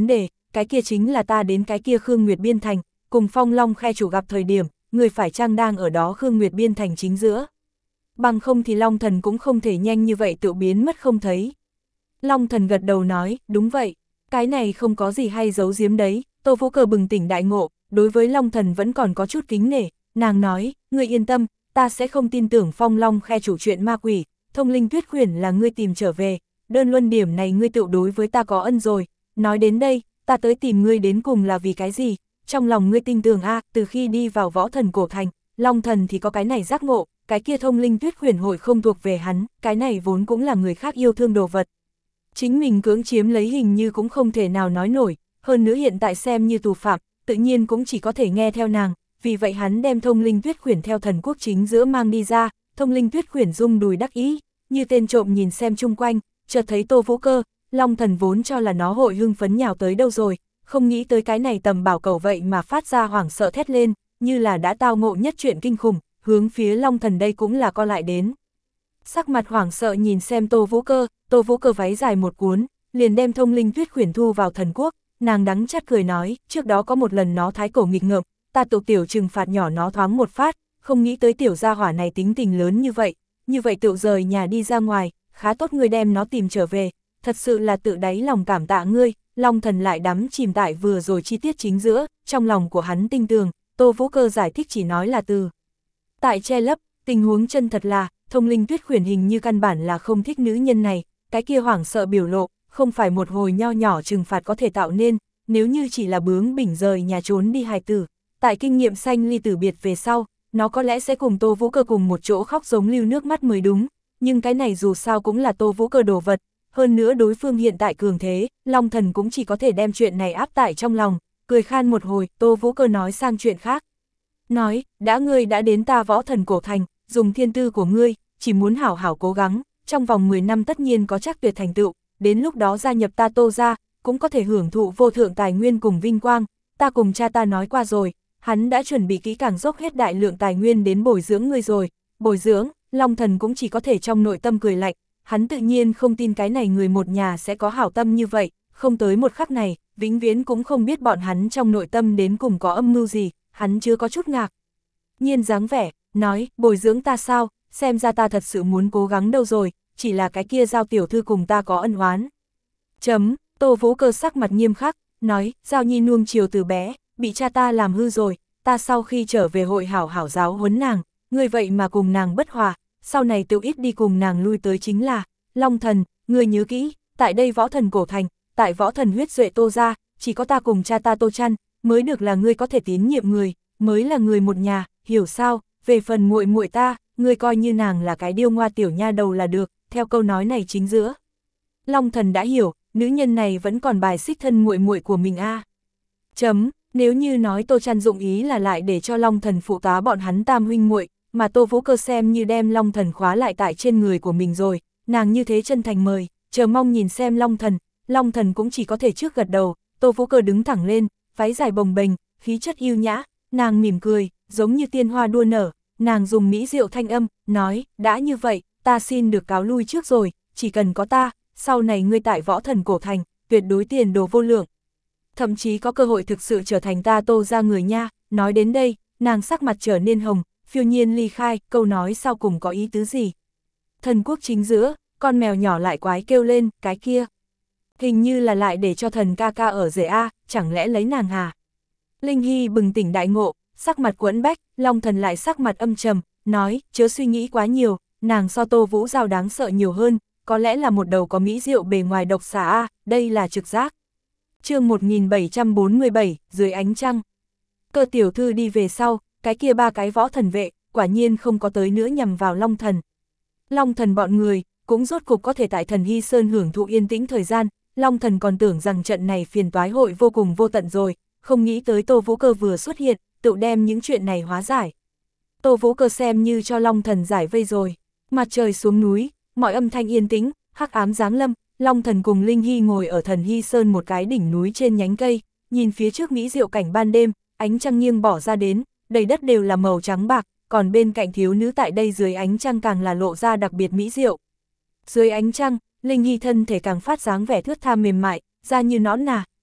cái kia chính là ta đến cái kia Khương Nguyệt Biên Thành, cùng Phong Long Khe chủ gặp thời điểm, người phải chăng đang ở đó Khương Nguyệt Biên Thành chính giữa. Bằng không thì Long Thần cũng không thể nhanh như vậy tự biến mất không thấy. Long Thần gật đầu nói, đúng vậy, cái này không có gì hay giấu giếm đấy. Tô Vũ Cơ bừng tỉnh đại ngộ, đối với Long Thần vẫn còn có chút kính nể, nàng nói, ngươi yên tâm, ta sẽ không tin tưởng Phong Long Khe chủ chuyện ma quỷ, thông linh tuyết khuyển là ngươi tìm trở về, đơn luân điểm này ngươi tự đối với ta có ân rồi. Nói đến đây, ta tới tìm ngươi đến cùng là vì cái gì? Trong lòng ngươi tin tưởng a, từ khi đi vào Võ Thần Cổ Thành, Long Thần thì có cái này giác ngộ, cái kia thông linh tuyết khuyển hội không thuộc về hắn, cái này vốn cũng là người khác yêu thương đồ vật. Chính mình cưỡng chiếm lấy hình như cũng không thể nào nói nổi, hơn nữa hiện tại xem như tù phạm, tự nhiên cũng chỉ có thể nghe theo nàng, vì vậy hắn đem thông linh tuyết khuyển theo thần quốc chính giữa mang đi ra, thông linh tuyết khuyển rung đùi đắc ý, như tên trộm nhìn xem chung quanh, chợt thấy Tô Vũ Cơ, Long Thần vốn cho là nó hội hưng phấn nhào tới đâu rồi, không nghĩ tới cái này tầm bảo cầu vậy mà phát ra hoảng sợ thét lên, như là đã tao ngộ nhất chuyện kinh khủng, hướng phía Long Thần đây cũng là co lại đến. Sắc mặt hoảng sợ nhìn xem Tô Vũ Cơ, Tô Vũ Cơ váy dài một cuốn, liền đem thông linh tuyết khuyển thu vào thần quốc, nàng đắng chát cười nói, trước đó có một lần nó thái cổ nghịch ngợm, ta tự tiểu trừng phạt nhỏ nó thoáng một phát, không nghĩ tới tiểu gia hỏa này tính tình lớn như vậy, như vậy tự rời nhà đi ra ngoài, khá tốt ngươi đem nó tìm trở về, thật sự là tự đáy lòng cảm tạ ngươi. Long Thần lại đắm chìm tại vừa rồi chi tiết chính giữa, trong lòng của hắn tinh tường, Tô Vũ Cơ giải thích chỉ nói là từ tại che lấp, tình huống chân thật là, thông linh tuyết khuyển hình như căn bản là không thích nữ nhân này, cái kia hoảng sợ biểu lộ, không phải một hồi nho nhỏ trừng phạt có thể tạo nên, nếu như chỉ là bướng bỉnh rời nhà trốn đi hài tử, tại kinh nghiệm sanh ly tử biệt về sau, nó có lẽ sẽ cùng Tô Vũ Cơ cùng một chỗ khóc giống lưu nước mắt mới đúng, nhưng cái này dù sao cũng là Tô Vũ Cơ đồ vật, hơn nữa đối phương hiện tại cường thế, Long Thần cũng chỉ có thể đem chuyện này áp tại trong lòng, cười khan một hồi, Tô Vũ Cơ nói sang chuyện khác. Nói, đã ngươi đã đến ta Võ Thần Cổ Thành, dùng thiên tư của ngươi, chỉ muốn hảo hảo cố gắng, trong vòng mười năm tất nhiên có chắc tuyệt thành tựu, đến lúc đó gia nhập ta Tô gia, cũng có thể hưởng thụ vô thượng tài nguyên cùng vinh quang, ta cùng cha ta nói qua rồi, hắn đã chuẩn bị kỹ càng dốc hết đại lượng tài nguyên đến bồi dưỡng ngươi rồi, bồi dưỡng, Long Thần cũng chỉ có thể trong nội tâm cười lạnh, hắn tự nhiên không tin cái này người một nhà sẽ có hảo tâm như vậy, không tới một khắc này, vĩnh viễn cũng không biết bọn hắn trong nội tâm đến cùng có âm mưu gì, hắn chưa có chút ngạc nhiên dáng vẻ, nói, bồi dưỡng ta sao, xem ra ta thật sự muốn cố gắng đâu rồi, chỉ là cái kia Giao tiểu thư cùng ta có ân oán. Chấm, Tô Vũ Cơ sắc mặt nghiêm khắc, nói, Giao nhi nuông chiều từ bé, bị cha ta làm hư rồi, ta sau khi trở về hội hảo hảo giáo huấn nàng, người vậy mà cùng nàng bất hòa, sau này tự ít đi cùng nàng lui tới chính là, Long Thần, người nhớ kỹ, tại đây Võ Thần Cổ Thành, tại Võ Thần huyết duệ Tô gia, chỉ có ta cùng cha ta Tô Chăn, mới được là ngươi có thể tín nhiệm người, mới là người một nhà, hiểu sao, về phần muội muội ta, ngươi coi như nàng là cái điêu ngoa tiểu nha đầu là được, theo câu nói này chính giữa. Long Thần đã hiểu, nữ nhân này vẫn còn bài xích thân muội muội của mình a. À. Chấm, nếu như nói Tô Chăn dụng ý là lại để cho Long Thần phụ tá bọn hắn tam huynh muội, mà Tô Vũ Cơ xem như đem Long Thần khóa lại tại trên người của mình rồi, nàng như thế chân thành mời, chờ mong nhìn xem Long Thần, Long Thần cũng chỉ có thể trước gật đầu, Tô Vũ Cơ đứng thẳng lên, váy dài bồng bềnh, khí chất yêu nhã, nàng mỉm cười, giống như tiên hoa đua nở, nàng dùng mỹ diệu thanh âm, nói, đã như vậy, ta xin được cáo lui trước rồi, chỉ cần có ta, sau này ngươi tại Võ Thần Cổ Thành, tuyệt đối tiền đồ vô lượng. Thậm chí có cơ hội thực sự trở thành ta Tô gia người nha, nói đến đây, nàng sắc mặt trở nên hồng, phiêu nhiên ly khai, câu nói sau cùng có ý tứ gì. Thần quốc chính giữa, con mèo nhỏ lại quái kêu lên, cái kia. Hình như là lại để cho thần ca ca ở rể A, chẳng lẽ lấy nàng hà. Linh Hy bừng tỉnh đại ngộ, sắc mặt quẫn bách, Long Thần lại sắc mặt âm trầm, nói, chớ suy nghĩ quá nhiều, nàng so Tô Vũ Giao đáng sợ nhiều hơn, có lẽ là một đầu có mỹ diệu bề ngoài độc xà A, đây là trực giác. Chương một nghìn bảy trăm bốn mươi bảy, dưới ánh trăng. Cơ tiểu thư đi về sau, cái kia ba cái võ thần vệ, quả nhiên không có tới nữa nhằm vào Long Thần. Long Thần bọn người, cũng rốt cục có thể tại Thần Hy Sơn hưởng thụ yên tĩnh thời gian, Long Thần còn tưởng rằng trận này phiền toái hội vô cùng vô tận rồi, không nghĩ tới Tô Vũ Cơ vừa xuất hiện, tự đem những chuyện này hóa giải. Tô Vũ Cơ xem như cho Long Thần giải vây rồi, mặt trời xuống núi, mọi âm thanh yên tĩnh, hắc ám giáng lâm, Long Thần cùng Linh Hy ngồi ở Thần Hy Sơn một cái đỉnh núi trên nhánh cây, nhìn phía trước mỹ diệu cảnh ban đêm, ánh trăng nghiêng bỏ ra đến, đầy đất đều là màu trắng bạc, còn bên cạnh thiếu nữ tại đây dưới ánh trăng càng là lộ ra đặc biệt mỹ diệu. Dưới ánh trăng, Linh Hy thân thể càng phát dáng vẻ thướt tha mềm mại, da như nõn nà,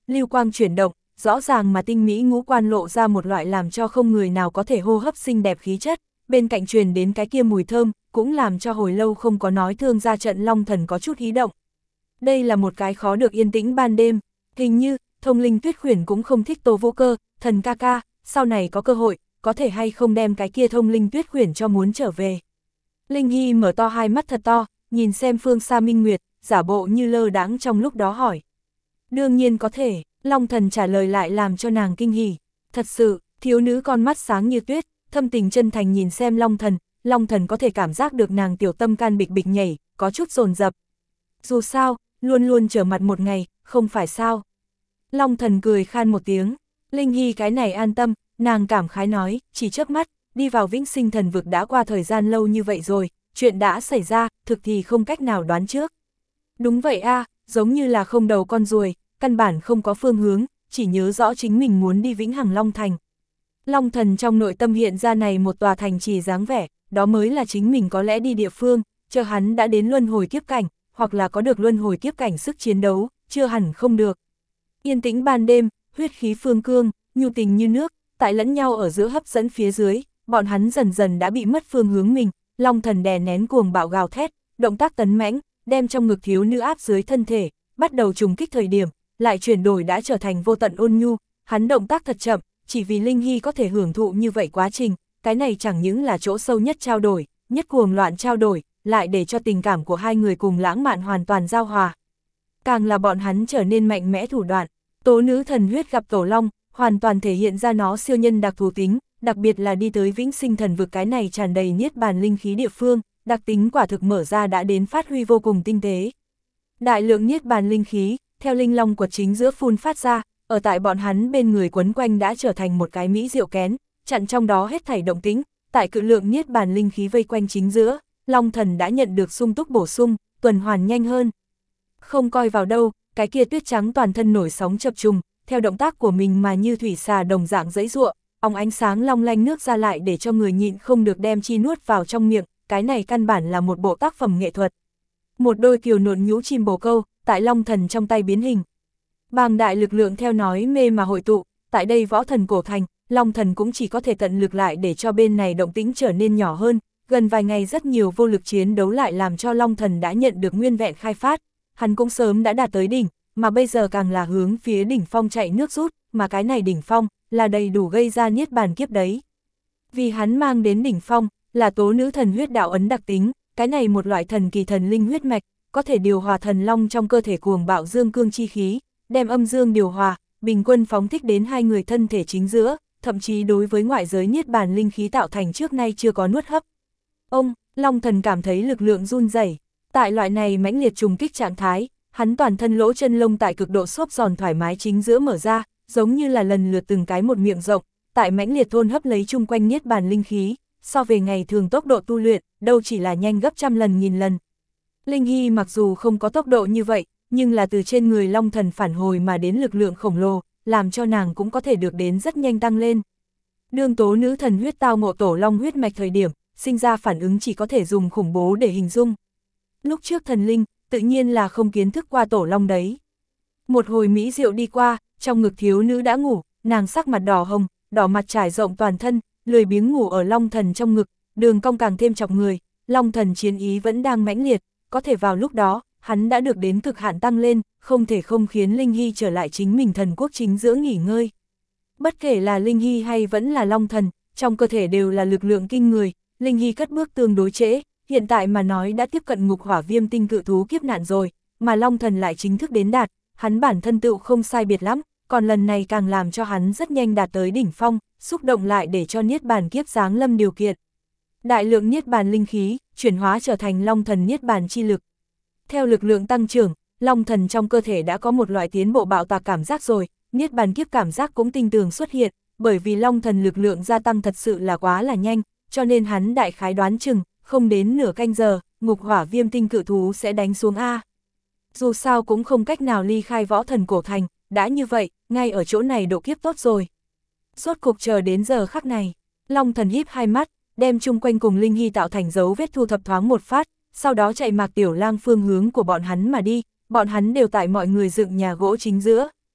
lưu quang chuyển động, rõ ràng mà tinh mỹ ngũ quan lộ ra một loại làm cho không người nào có thể hô hấp xinh đẹp khí chất, bên cạnh truyền đến cái kia mùi thơm, cũng làm cho hồi lâu không có nói thương ra trận Long Thần có chút hí động. Đây là một cái khó được yên tĩnh ban đêm, hình như, Thông Linh Tuyết Khuyển cũng không thích Tô Vô Cơ, thần ca ca, sau này có cơ hội, có thể hay không đem cái kia Thông Linh Tuyết Khuyển cho muốn trở về. Linh Hy mở to hai mắt thật to, nhìn xem phương xa Minh Nguyệt, giả bộ như lơ đãng trong lúc đó hỏi. Đương nhiên có thể, Long Thần trả lời lại làm cho nàng kinh hỉ. Thật sự, thiếu nữ con mắt sáng như tuyết, thâm tình chân thành nhìn xem Long Thần, Long Thần có thể cảm giác được nàng tiểu tâm can bịch bịch nhảy, có chút dồn dập. Dù sao, luôn luôn trở mặt một ngày, không phải sao. Long Thần cười khan một tiếng, Linh Hy cái này an tâm, nàng cảm khái nói, chỉ chớp mắt, đi vào Vĩnh Sinh Thần Vực đã qua thời gian lâu như vậy rồi, chuyện đã xảy ra, thực thì không cách nào đoán trước. Đúng vậy a, giống như là không đầu con ruồi, căn bản không có phương hướng, chỉ nhớ rõ chính mình muốn đi Vĩnh Hằng Long Thành. Long Thần trong nội tâm hiện ra này một tòa thành trì dáng vẻ, đó mới là chính mình có lẽ đi địa phương, chờ hắn đã đến luân hồi kiếp cảnh, hoặc là có được luân hồi kiếp cảnh sức chiến đấu, chưa hẳn không được. Yên tĩnh ban đêm, huyết khí phương cương, nhu tình như nước, tại lẫn nhau ở giữa hấp dẫn phía dưới, bọn hắn dần dần đã bị mất phương hướng mình, Long Thần đè nén cuồng bạo gào thét, động tác tấn mãnh, đem trong ngực thiếu nữ áp dưới thân thể, bắt đầu trùng kích thời điểm, lại chuyển đổi đã trở thành vô tận ôn nhu, hắn động tác thật chậm, chỉ vì Linh Hy có thể hưởng thụ như vậy quá trình, cái này chẳng những là chỗ sâu nhất trao đổi, nhất cuồng loạn trao đổi, lại để cho tình cảm của hai người cùng lãng mạn hoàn toàn giao hòa. Càng là bọn hắn trở nên mạnh mẽ thủ đoạn, tố nữ thần huyết gặp tổ long, hoàn toàn thể hiện ra nó siêu nhân đặc thù tính, đặc biệt là đi tới Vĩnh Sinh Thần Vực cái này tràn đầy niết bàn linh khí địa phương, đặc tính quả thực mở ra đã đến phát huy vô cùng tinh tế. Đại lượng niết bàn linh khí, theo linh long quật chính giữa phun phát ra, ở tại bọn hắn bên người quấn quanh đã trở thành một cái mỹ diệu kén, chặn trong đó hết thảy động tĩnh, tại cự lượng niết bàn linh khí vây quanh chính giữa, Long Thần đã nhận được sung túc bổ sung, tuần hoàn nhanh hơn. Không coi vào đâu, cái kia tuyết trắng toàn thân nổi sóng chập trùng, theo động tác của mình mà như thủy xà đồng dạng giãy giụa, óng ánh sáng long lanh nước ra lại để cho người nhịn không được đem chi nuốt vào trong miệng, cái này căn bản là một bộ tác phẩm nghệ thuật. Một đôi kiều nộn nhũ chim bồ câu, tại Long Thần trong tay biến hình. Bàng đại lực lượng theo nói mê mà hội tụ, tại đây võ thần cổ thành, Long Thần cũng chỉ có thể tận lực lại để cho bên này động tĩnh trở nên nhỏ hơn, gần vài ngày rất nhiều vô lực chiến đấu lại làm cho Long Thần đã nhận được nguyên vẹn khai phát, hắn cũng sớm đã đạt tới đỉnh, mà bây giờ càng là hướng phía đỉnh phong chạy nước rút, mà cái này đỉnh phong, là đầy đủ gây ra niết bàn kiếp đấy. Vì hắn mang đến đỉnh phong, là tố nữ thần huyết đạo ấn đặc tính, cái này một loại thần kỳ thần linh huyết mạch, có thể điều hòa thần long trong cơ thể cuồng bạo dương cương chi khí, đem âm dương điều hòa, bình quân phóng thích đến hai người thân thể chính giữa, thậm chí đối với ngoại giới niết bàn linh khí tạo thành trước nay chưa có nuốt hấp. Ông, Long Thần cảm thấy lực lượng run rẩy, tại loại này mãnh liệt trùng kích trạng thái, hắn toàn thân lỗ chân lông tại cực độ xốp giòn thoải mái chính giữa mở ra, giống như là lần lượt từng cái một miệng rộng, tại mãnh liệt thôn hấp lấy chung quanh niết bàn linh khí, so về ngày thường tốc độ tu luyện, đâu chỉ là nhanh gấp trăm lần nghìn lần. Linh Hy mặc dù không có tốc độ như vậy, nhưng là từ trên người Long Thần phản hồi mà đến lực lượng khổng lồ, làm cho nàng cũng có thể được đến rất nhanh tăng lên. Đương tố nữ thần huyết tao ngộ tổ long huyết mạch thời điểm, sinh ra phản ứng chỉ có thể dùng khủng bố để hình dung. Lúc trước thần linh, tự nhiên là không kiến thức qua tổ long đấy. Một hồi mỹ diệu đi qua, trong ngực thiếu nữ đã ngủ, nàng sắc mặt đỏ hồng, đỏ mặt trải rộng toàn thân, lười biếng ngủ ở Long Thần trong ngực, đường cong càng thêm chọc người, Long Thần chiến ý vẫn đang mãnh liệt, có thể vào lúc đó, hắn đã được đến cực hạn tăng lên, không thể không khiến Linh Hy trở lại chính mình thần quốc chính giữa nghỉ ngơi. Bất kể là Linh Hy hay vẫn là Long Thần, trong cơ thể đều là lực lượng kinh người, Linh Hy cất bước tương đối trễ, hiện tại mà nói đã tiếp cận ngục hỏa viêm tinh cự thú kiếp nạn rồi, mà Long Thần lại chính thức đến đạt, hắn bản thân tựu không sai biệt lắm, còn lần này càng làm cho hắn rất nhanh đạt tới đỉnh phong, xúc động lại để cho niết bàn kiếp giáng lâm điều kiện. Đại lượng niết bàn linh khí, chuyển hóa trở thành Long Thần niết bàn chi lực. Theo lực lượng tăng trưởng, Long Thần trong cơ thể đã có một loại tiến bộ bạo tạc cảm giác rồi, niết bàn kiếp cảm giác cũng tinh tường xuất hiện, bởi vì Long Thần lực lượng gia tăng thật sự là quá là nhanh, cho nên hắn đại khái đoán chừng, không đến nửa canh giờ, ngục hỏa viêm tinh cự thú sẽ đánh xuống A. Dù sao cũng không cách nào ly khai võ thần cổ thành, đã như vậy, ngay ở chỗ này độ kiếp tốt rồi. Rốt cục chờ đến giờ khắc này, Long Thần híp hai mắt, đem chung quanh cùng Linh Hy tạo thành dấu vết thu thập thoáng một phát, sau đó chạy Mạc Tiểu Lang phương hướng của bọn hắn mà đi, bọn hắn đều tại mọi người dựng nhà gỗ chính giữa,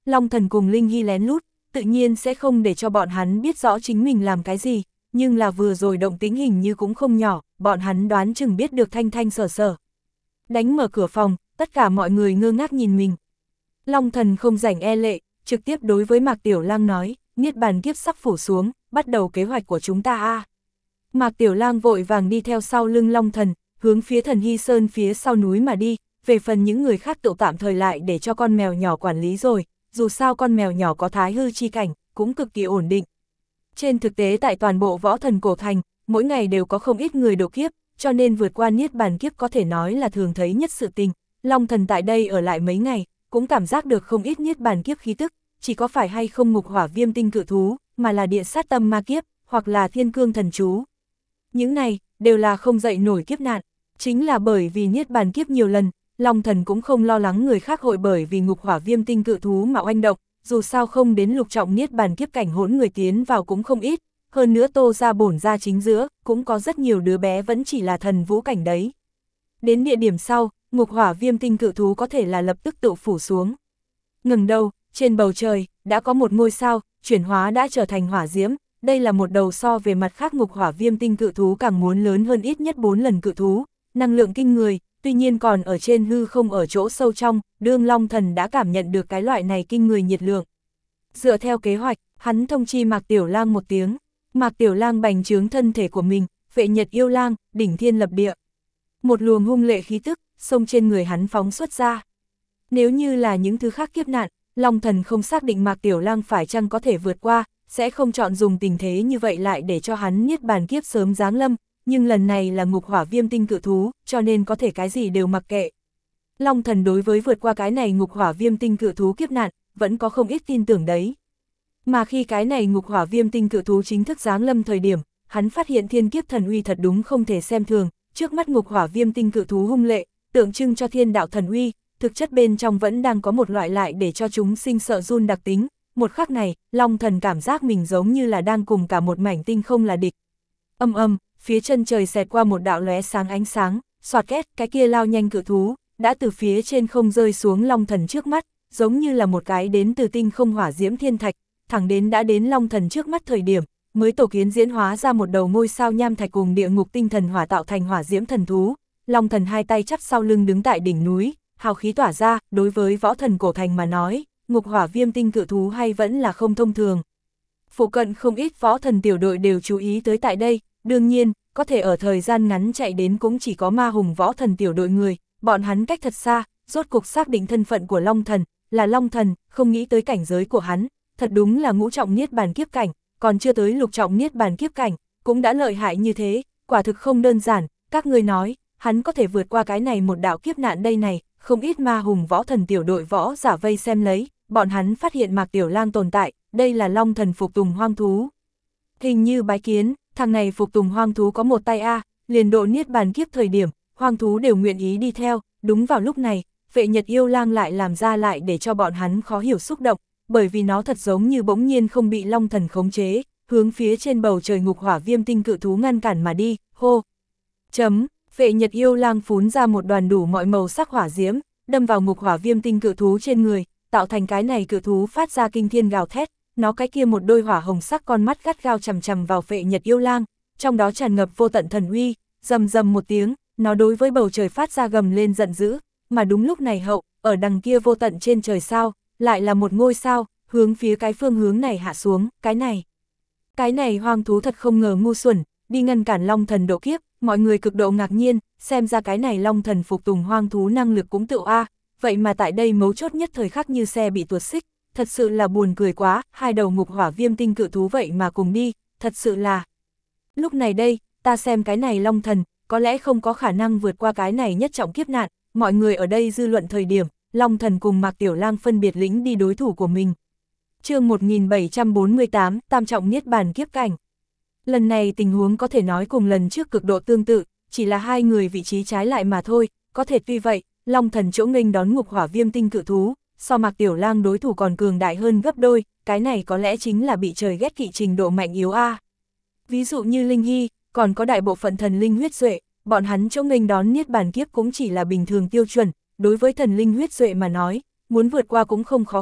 Long Thần cùng Linh Hy lén lút, tự nhiên sẽ không để cho bọn hắn biết rõ chính mình làm cái gì, nhưng là vừa rồi động tĩnh hình như cũng không nhỏ, bọn hắn đoán chừng biết được thanh thanh sở sở. Đánh mở cửa phòng, tất cả mọi người ngơ ngác nhìn mình. Long Thần không rảnh e lệ, trực tiếp đối với Mạc Tiểu Lang nói, niết bàn kiếp sắp phủ xuống, bắt đầu kế hoạch của chúng ta a. À. Mạc Tiểu Lang vội vàng đi theo sau lưng Long Thần, hướng phía Thần Hy Sơn phía sau núi mà đi, về phần những người khác tự tạm thời lại để cho con mèo nhỏ quản lý rồi, dù sao con mèo nhỏ có thái hư chi cảnh, cũng cực kỳ ổn định. Trên thực tế tại toàn bộ võ thần cổ thành, mỗi ngày đều có không ít người độ kiếp, cho nên vượt qua niết bàn kiếp có thể nói là thường thấy nhất sự tình. Long Thần tại đây ở lại mấy ngày, cũng cảm giác được không ít niết bàn kiếp khí tức, chỉ có phải hay không ngục hỏa viêm tinh cự thú, mà là địa sát tâm ma kiếp, hoặc là thiên cương thần chú. Những này, đều là không dậy nổi kiếp nạn, chính là bởi vì niết bàn kiếp nhiều lần, Long Thần cũng không lo lắng người khác hội bởi vì ngục hỏa viêm tinh cự thú mà oanh động, dù sao không đến lục trọng niết bàn kiếp cảnh hỗn người tiến vào cũng không ít, hơn nữa Tô ra bổn ra chính giữa, cũng có rất nhiều đứa bé vẫn chỉ là thần vũ cảnh đấy. Đến địa điểm sau, ngục hỏa viêm tinh cự thú có thể là lập tức tự phủ xuống. Ngừng đầu, trên bầu trời, đã có một ngôi sao, chuyển hóa đã trở thành hỏa diễm, đây là một đầu so về mặt khác ngục hỏa viêm tinh cự thú càng muốn lớn hơn ít nhất bốn lần cự thú, năng lượng kinh người, tuy nhiên còn ở trên hư không ở chỗ sâu trong, đương Long Thần đã cảm nhận được cái loại này kinh người nhiệt lượng. Dựa theo kế hoạch, hắn thông chi Mạc Tiểu Lang một tiếng, Mạc Tiểu Lang bành trướng thân thể của mình, vệ nhật yêu lang, đỉnh thiên lập địa. Một luồng hung lệ khí tức, xông trên người hắn phóng xuất ra. Nếu như là những thứ khác kiếp nạn, Long Thần không xác định Mạc Tiểu Lang phải chăng có thể vượt qua, sẽ không chọn dùng tình thế như vậy lại để cho hắn niết bàn kiếp sớm giáng lâm, nhưng lần này là ngục hỏa viêm tinh cự thú, cho nên có thể cái gì đều mặc kệ. Long Thần đối với vượt qua cái này ngục hỏa viêm tinh cự thú kiếp nạn, vẫn có không ít tin tưởng đấy. Mà khi cái này ngục hỏa viêm tinh cự thú chính thức giáng lâm thời điểm, hắn phát hiện thiên kiếp thần uy thật đúng không thể xem thường, trước mắt ngục hỏa viêm tinh cự thú hung lệ, tượng trưng cho thiên đạo thần uy, thực chất bên trong vẫn đang có một loại lại để cho chúng sinh sợ run đặc tính. Một khắc này, Long Thần cảm giác mình giống như là đang cùng cả một mảnh tinh không là địch. Âm âm, phía chân trời xẹt qua một đạo lóe sáng ánh sáng, xoạt két, cái kia lao nhanh cự thú, đã từ phía trên không rơi xuống Long Thần trước mắt, giống như là một cái đến từ tinh không hỏa diễm thiên thạch, thẳng đến đã đến Long Thần trước mắt thời điểm, mới tổ kiến diễn hóa ra một đầu ngôi sao nham thạch cùng địa ngục tinh thần hỏa tạo thành hỏa diễm thần thú. Long Thần hai tay chắp sau lưng đứng tại đỉnh núi, hào khí tỏa ra, đối với võ thần cổ thành mà nói, ngục hỏa viêm tinh cự thú hay vẫn là không thông thường. Phụ cận không ít võ thần tiểu đội đều chú ý tới tại đây, đương nhiên, có thể ở thời gian ngắn chạy đến cũng chỉ có ma hùng võ thần tiểu đội người, bọn hắn cách thật xa, rốt cục xác định thân phận của Long Thần, là Long Thần, không nghĩ tới cảnh giới của hắn, thật đúng là ngũ trọng niết bàn kiếp cảnh, còn chưa tới lục trọng niết bàn kiếp cảnh, cũng đã lợi hại như thế, quả thực không đơn giản, các ngươi nói, hắn có thể vượt qua cái này một đạo kiếp nạn đây này, không ít ma hùng võ thần tiểu đội võ giả vây xem lấy, bọn hắn phát hiện Mạc Tiểu Lang tồn tại, đây là Long Thần phục tùng hoang thú. Hình như bái kiến, thằng này phục tùng hoang thú có một tay a, liền độ niết bàn kiếp thời điểm, hoang thú đều nguyện ý đi theo, đúng vào lúc này, vệ nhật yêu lang lại làm ra lại để cho bọn hắn khó hiểu xúc động, bởi vì nó thật giống như bỗng nhiên không bị Long Thần khống chế, hướng phía trên bầu trời ngục hỏa viêm tinh cự thú ngăn cản mà đi, hô. Chấm, vệ nhật yêu lang phún ra một đoàn đủ mọi màu sắc hỏa diễm, đâm vào ngục hỏa viêm tinh cự thú trên người, tạo thành cái này cự thú phát ra kinh thiên gào thét, nó cái kia một đôi hỏa hồng sắc con mắt gắt gao chằm chằm vào vệ nhật yêu lang, trong đó tràn ngập vô tận thần uy, rầm rầm một tiếng, nó đối với bầu trời phát ra gầm lên giận dữ, mà đúng lúc này hậu, ở đằng kia vô tận trên trời sao, lại là một ngôi sao, hướng phía cái phương hướng này hạ xuống, cái này. Cái này hoang thú thật không ngờ ngu xuẩn, đi ngăn cản Long Thần độ kiếp, mọi người cực độ ngạc nhiên, xem ra cái này Long Thần phục tùng hoang thú năng lực cũng tự a, vậy mà tại đây mấu chốt nhất thời khắc như xe bị tuột xích, thật sự là buồn cười quá, hai đầu ngục hỏa viêm tinh cự thú vậy mà cùng đi, thật sự là. Lúc này đây, ta xem cái này Long Thần, có lẽ không có khả năng vượt qua cái này nhất trọng kiếp nạn, mọi người ở đây dư luận thời điểm, Long Thần cùng Mạc Tiểu Lang phân biệt lĩnh đi đối thủ của mình. Chương một nghìn bảy trăm bốn mươi tám, tam trọng niết bàn kiếp cảnh. Lần này tình huống có thể nói cùng lần trước cực độ tương tự, chỉ là hai người vị trí trái lại mà thôi, có thể tuy vậy, Long Thần chỗ nghênh đón ngục hỏa viêm tinh cự thú, so Mạc Tiểu Lang đối thủ còn cường đại hơn gấp đôi, cái này có lẽ chính là bị trời ghét kỵ trình độ mạnh yếu a. Ví dụ như Linh Hy, còn có đại bộ phận thần linh huyết duệ, bọn hắn chỗ nghênh đón niết bàn kiếp cũng chỉ là bình thường tiêu chuẩn, đối với thần linh huyết duệ mà nói, muốn vượt qua cũng không khó khăn,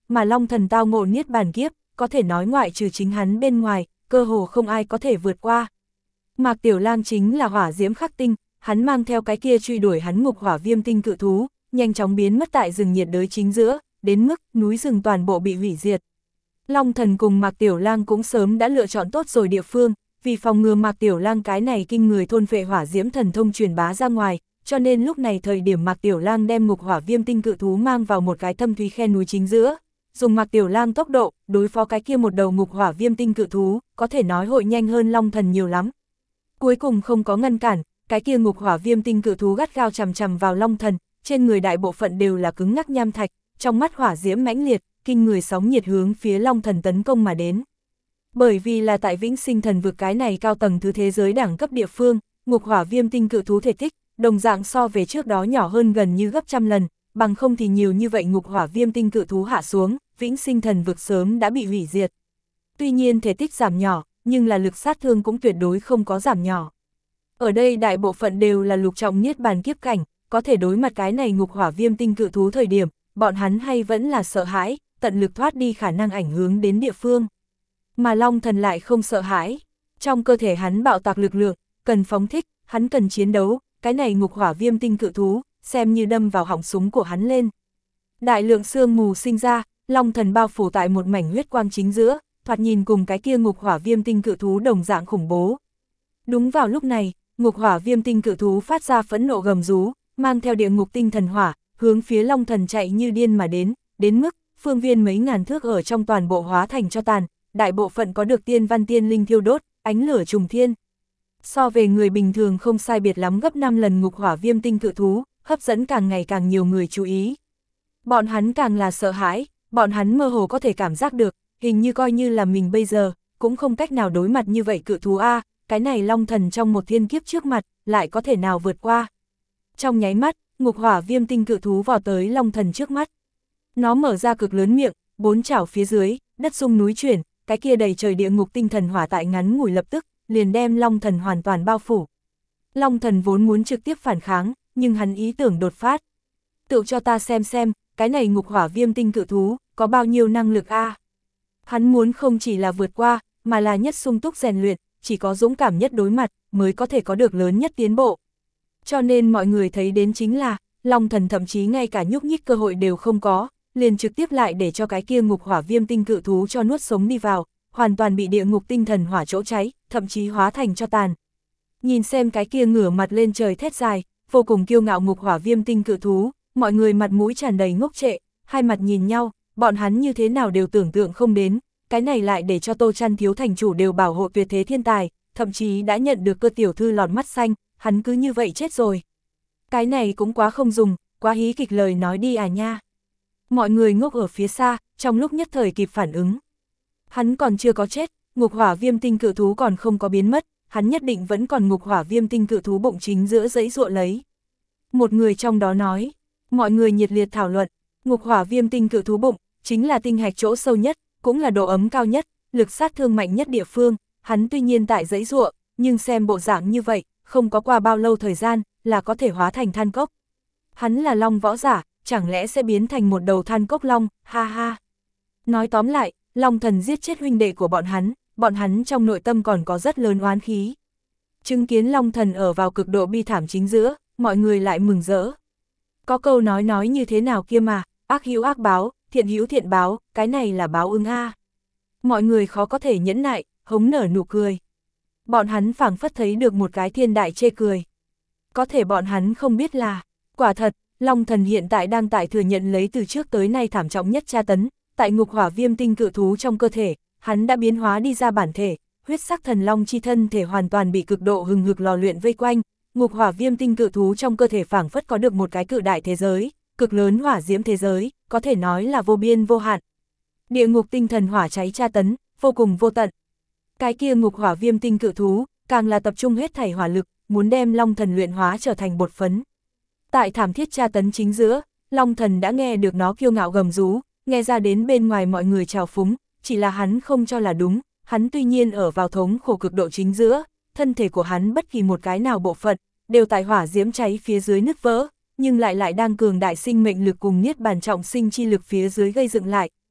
mà Long Thần tao ngộ niết bàn kiếp, có thể nói ngoại trừ chính hắn bên ngoài, cơ hồ không ai có thể vượt qua. Mạc Tiểu Lang chính là hỏa diễm khắc tinh, hắn mang theo cái kia truy đuổi hắn ngục hỏa viêm tinh cự thú, nhanh chóng biến mất tại rừng nhiệt đới chính giữa, đến mức núi rừng toàn bộ bị hủy diệt. Long Thần cùng Mạc Tiểu Lang cũng sớm đã lựa chọn tốt rồi địa phương, vì phòng ngừa Mạc Tiểu Lang cái này kinh người thôn phệ hỏa diễm thần thông truyền bá ra ngoài, cho nên lúc này thời điểm Mạc Tiểu Lang đem ngục hỏa viêm tinh cự thú mang vào một cái thâm thúy khe núi chính giữa, dùng Mạc Tiểu Lang tốc độ, đối phó cái kia một đầu ngục hỏa viêm tinh cự thú, có thể nói hội nhanh hơn Long Thần nhiều lắm. Cuối cùng không có ngăn cản, cái kia ngục hỏa viêm tinh cự thú gắt gao chằm chằm vào Long Thần, trên người đại bộ phận đều là cứng ngắc nham thạch, trong mắt hỏa diễm mãnh liệt, kinh người sóng nhiệt hướng phía Long Thần tấn công mà đến. Bởi vì là tại Vĩnh Sinh Thần vực cái này cao tầng thứ thế giới đẳng cấp địa phương, ngục hỏa viêm tinh cự thú thể tích, đồng dạng so về trước đó nhỏ hơn gần như gấp trăm lần, bằng không thì nhiều như vậy ngục hỏa viêm tinh cự thú hạ xuống, Vĩnh Sinh Thần vực sớm đã bị hủy diệt. Tuy nhiên thể tích giảm nhỏ, nhưng là lực sát thương cũng tuyệt đối không có giảm nhỏ. Ở đây đại bộ phận đều là lục trọng niết bàn kiếp cảnh, có thể đối mặt cái này ngục hỏa viêm tinh cự thú thời điểm, bọn hắn hay vẫn là sợ hãi, tận lực thoát đi khả năng ảnh hưởng đến địa phương. Mà Long Thần lại không sợ hãi, trong cơ thể hắn bạo tạc lực lượng, cần phóng thích, hắn cần chiến đấu, cái này ngục hỏa viêm tinh cự thú, xem như đâm vào họng súng của hắn lên. Đại lượng sương mù sinh ra, Long Thần bao phủ tại một mảnh huyết quang chính giữa, thoạt nhìn cùng cái kia ngục hỏa viêm tinh cự thú đồng dạng khủng bố. Đúng vào lúc này, ngục hỏa viêm tinh cự thú phát ra phẫn nộ gầm rú, mang theo địa ngục tinh thần hỏa, hướng phía Long Thần chạy như điên mà đến, đến mức phương viên mấy ngàn thước ở trong toàn bộ hóa thành cho tàn, đại bộ phận có được tiên văn tiên linh thiêu đốt, ánh lửa trùng thiên. So về người bình thường không sai biệt lắm gấp năm lần ngục hỏa viêm tinh cự thú, hấp dẫn càng ngày càng nhiều người chú ý. Bọn hắn càng là sợ hãi, bọn hắn mơ hồ có thể cảm giác được, hình như coi như là mình bây giờ, cũng không cách nào đối mặt như vậy cự thú A, cái này Long Thần trong một thiên kiếp trước mặt, lại có thể nào vượt qua. Trong nháy mắt, ngục hỏa viêm tinh cự thú vào tới Long Thần trước mắt. Nó mở ra cực lớn miệng, bốn chảo phía dưới, đất rung núi chuyển, cái kia đầy trời địa ngục tinh thần hỏa tại ngắn ngủi lập tức, liền đem Long Thần hoàn toàn bao phủ. Long Thần vốn muốn trực tiếp phản kháng, nhưng hắn ý tưởng đột phát. Tự cho ta xem xem, cái này ngục hỏa viêm tinh cự thú, có bao nhiêu năng lực a? Hắn muốn không chỉ là vượt qua, mà là nhất sung túc rèn luyện, chỉ có dũng cảm nhất đối mặt, mới có thể có được lớn nhất tiến bộ. Cho nên mọi người thấy đến chính là, Long Thần thậm chí ngay cả nhúc nhích cơ hội đều không có, liền trực tiếp lại để cho cái kia ngục hỏa viêm tinh cự thú cho nuốt sống đi vào, hoàn toàn bị địa ngục tinh thần hỏa chỗ cháy, thậm chí hóa thành cho tàn. Nhìn xem cái kia ngửa mặt lên trời thét dài, vô cùng kiêu ngạo ngục hỏa viêm tinh cự thú, mọi người mặt mũi tràn đầy ngốc trệ, hai mặt nhìn nhau, bọn hắn như thế nào đều tưởng tượng không đến, cái này lại để cho Tô Trăn thiếu thành chủ đều bảo hộ tuyệt thế thiên tài, thậm chí đã nhận được cơ tiểu thư lọt mắt xanh, hắn cứ như vậy chết rồi. Cái này cũng quá không dùng, quá hí kịch lời nói đi à nha. Mọi người ngốc ở phía xa, trong lúc nhất thời kịp phản ứng. Hắn còn chưa có chết, ngục hỏa viêm tinh cự thú còn không có biến mất, hắn nhất định vẫn còn ngục hỏa viêm tinh cự thú bụng chính giữa dãy ruộng lấy. Một người trong đó nói, mọi người nhiệt liệt thảo luận, ngục hỏa viêm tinh cự thú bụng, chính là tinh hạch chỗ sâu nhất, cũng là độ ấm cao nhất, lực sát thương mạnh nhất địa phương, hắn tuy nhiên tại dãy ruộng, nhưng xem bộ dạng như vậy, không có qua bao lâu thời gian, là có thể hóa thành than cốc. Hắn là long võ giả, chẳng lẽ sẽ biến thành một đầu than cốc long, ha ha. Nói tóm lại, Long Thần giết chết huynh đệ của bọn hắn, bọn hắn trong nội tâm còn có rất lớn oán khí. Chứng kiến Long Thần ở vào cực độ bi thảm chính giữa, mọi người lại mừng rỡ. Có câu nói nói như thế nào kia mà, ác hữu ác báo, thiện hữu thiện báo, cái này là báo ứng a. Mọi người khó có thể nhẫn nại, hống nở nụ cười. Bọn hắn phảng phất thấy được một cái thiên đại chê cười. Có thể bọn hắn không biết là, quả thật, Long Thần hiện tại đang tại thừa nhận lấy từ trước tới nay thảm trọng nhất tra tấn, tại ngục hỏa viêm tinh cự thú trong cơ thể, hắn đã biến hóa đi ra bản thể, huyết sắc thần long chi thân thể hoàn toàn bị cực độ hừng hực lò luyện vây quanh, ngục hỏa viêm tinh cự thú trong cơ thể phảng phất có được một cái cự đại thế giới, cực lớn hỏa diễm thế giới, có thể nói là vô biên vô hạn. Địa ngục tinh thần hỏa cháy tra tấn, vô cùng vô tận. Cái kia ngục hỏa viêm tinh cự thú, càng là tập trung hết thảy hỏa lực, muốn đem Long Thần luyện hóa trở thành bột phấn. Tại thảm thiết tra tấn chính giữa, Long Thần đã nghe được nó kiêu ngạo gầm rú, nghe ra đến bên ngoài mọi người trào phúng, chỉ là hắn không cho là đúng, hắn tuy nhiên ở vào thống khổ cực độ chính giữa, thân thể của hắn bất kỳ một cái nào bộ phận, đều tại hỏa diễm cháy phía dưới nứt vỡ, nhưng lại lại đang cường đại sinh mệnh lực cùng niết bàn trọng sinh chi lực phía dưới gây dựng lại,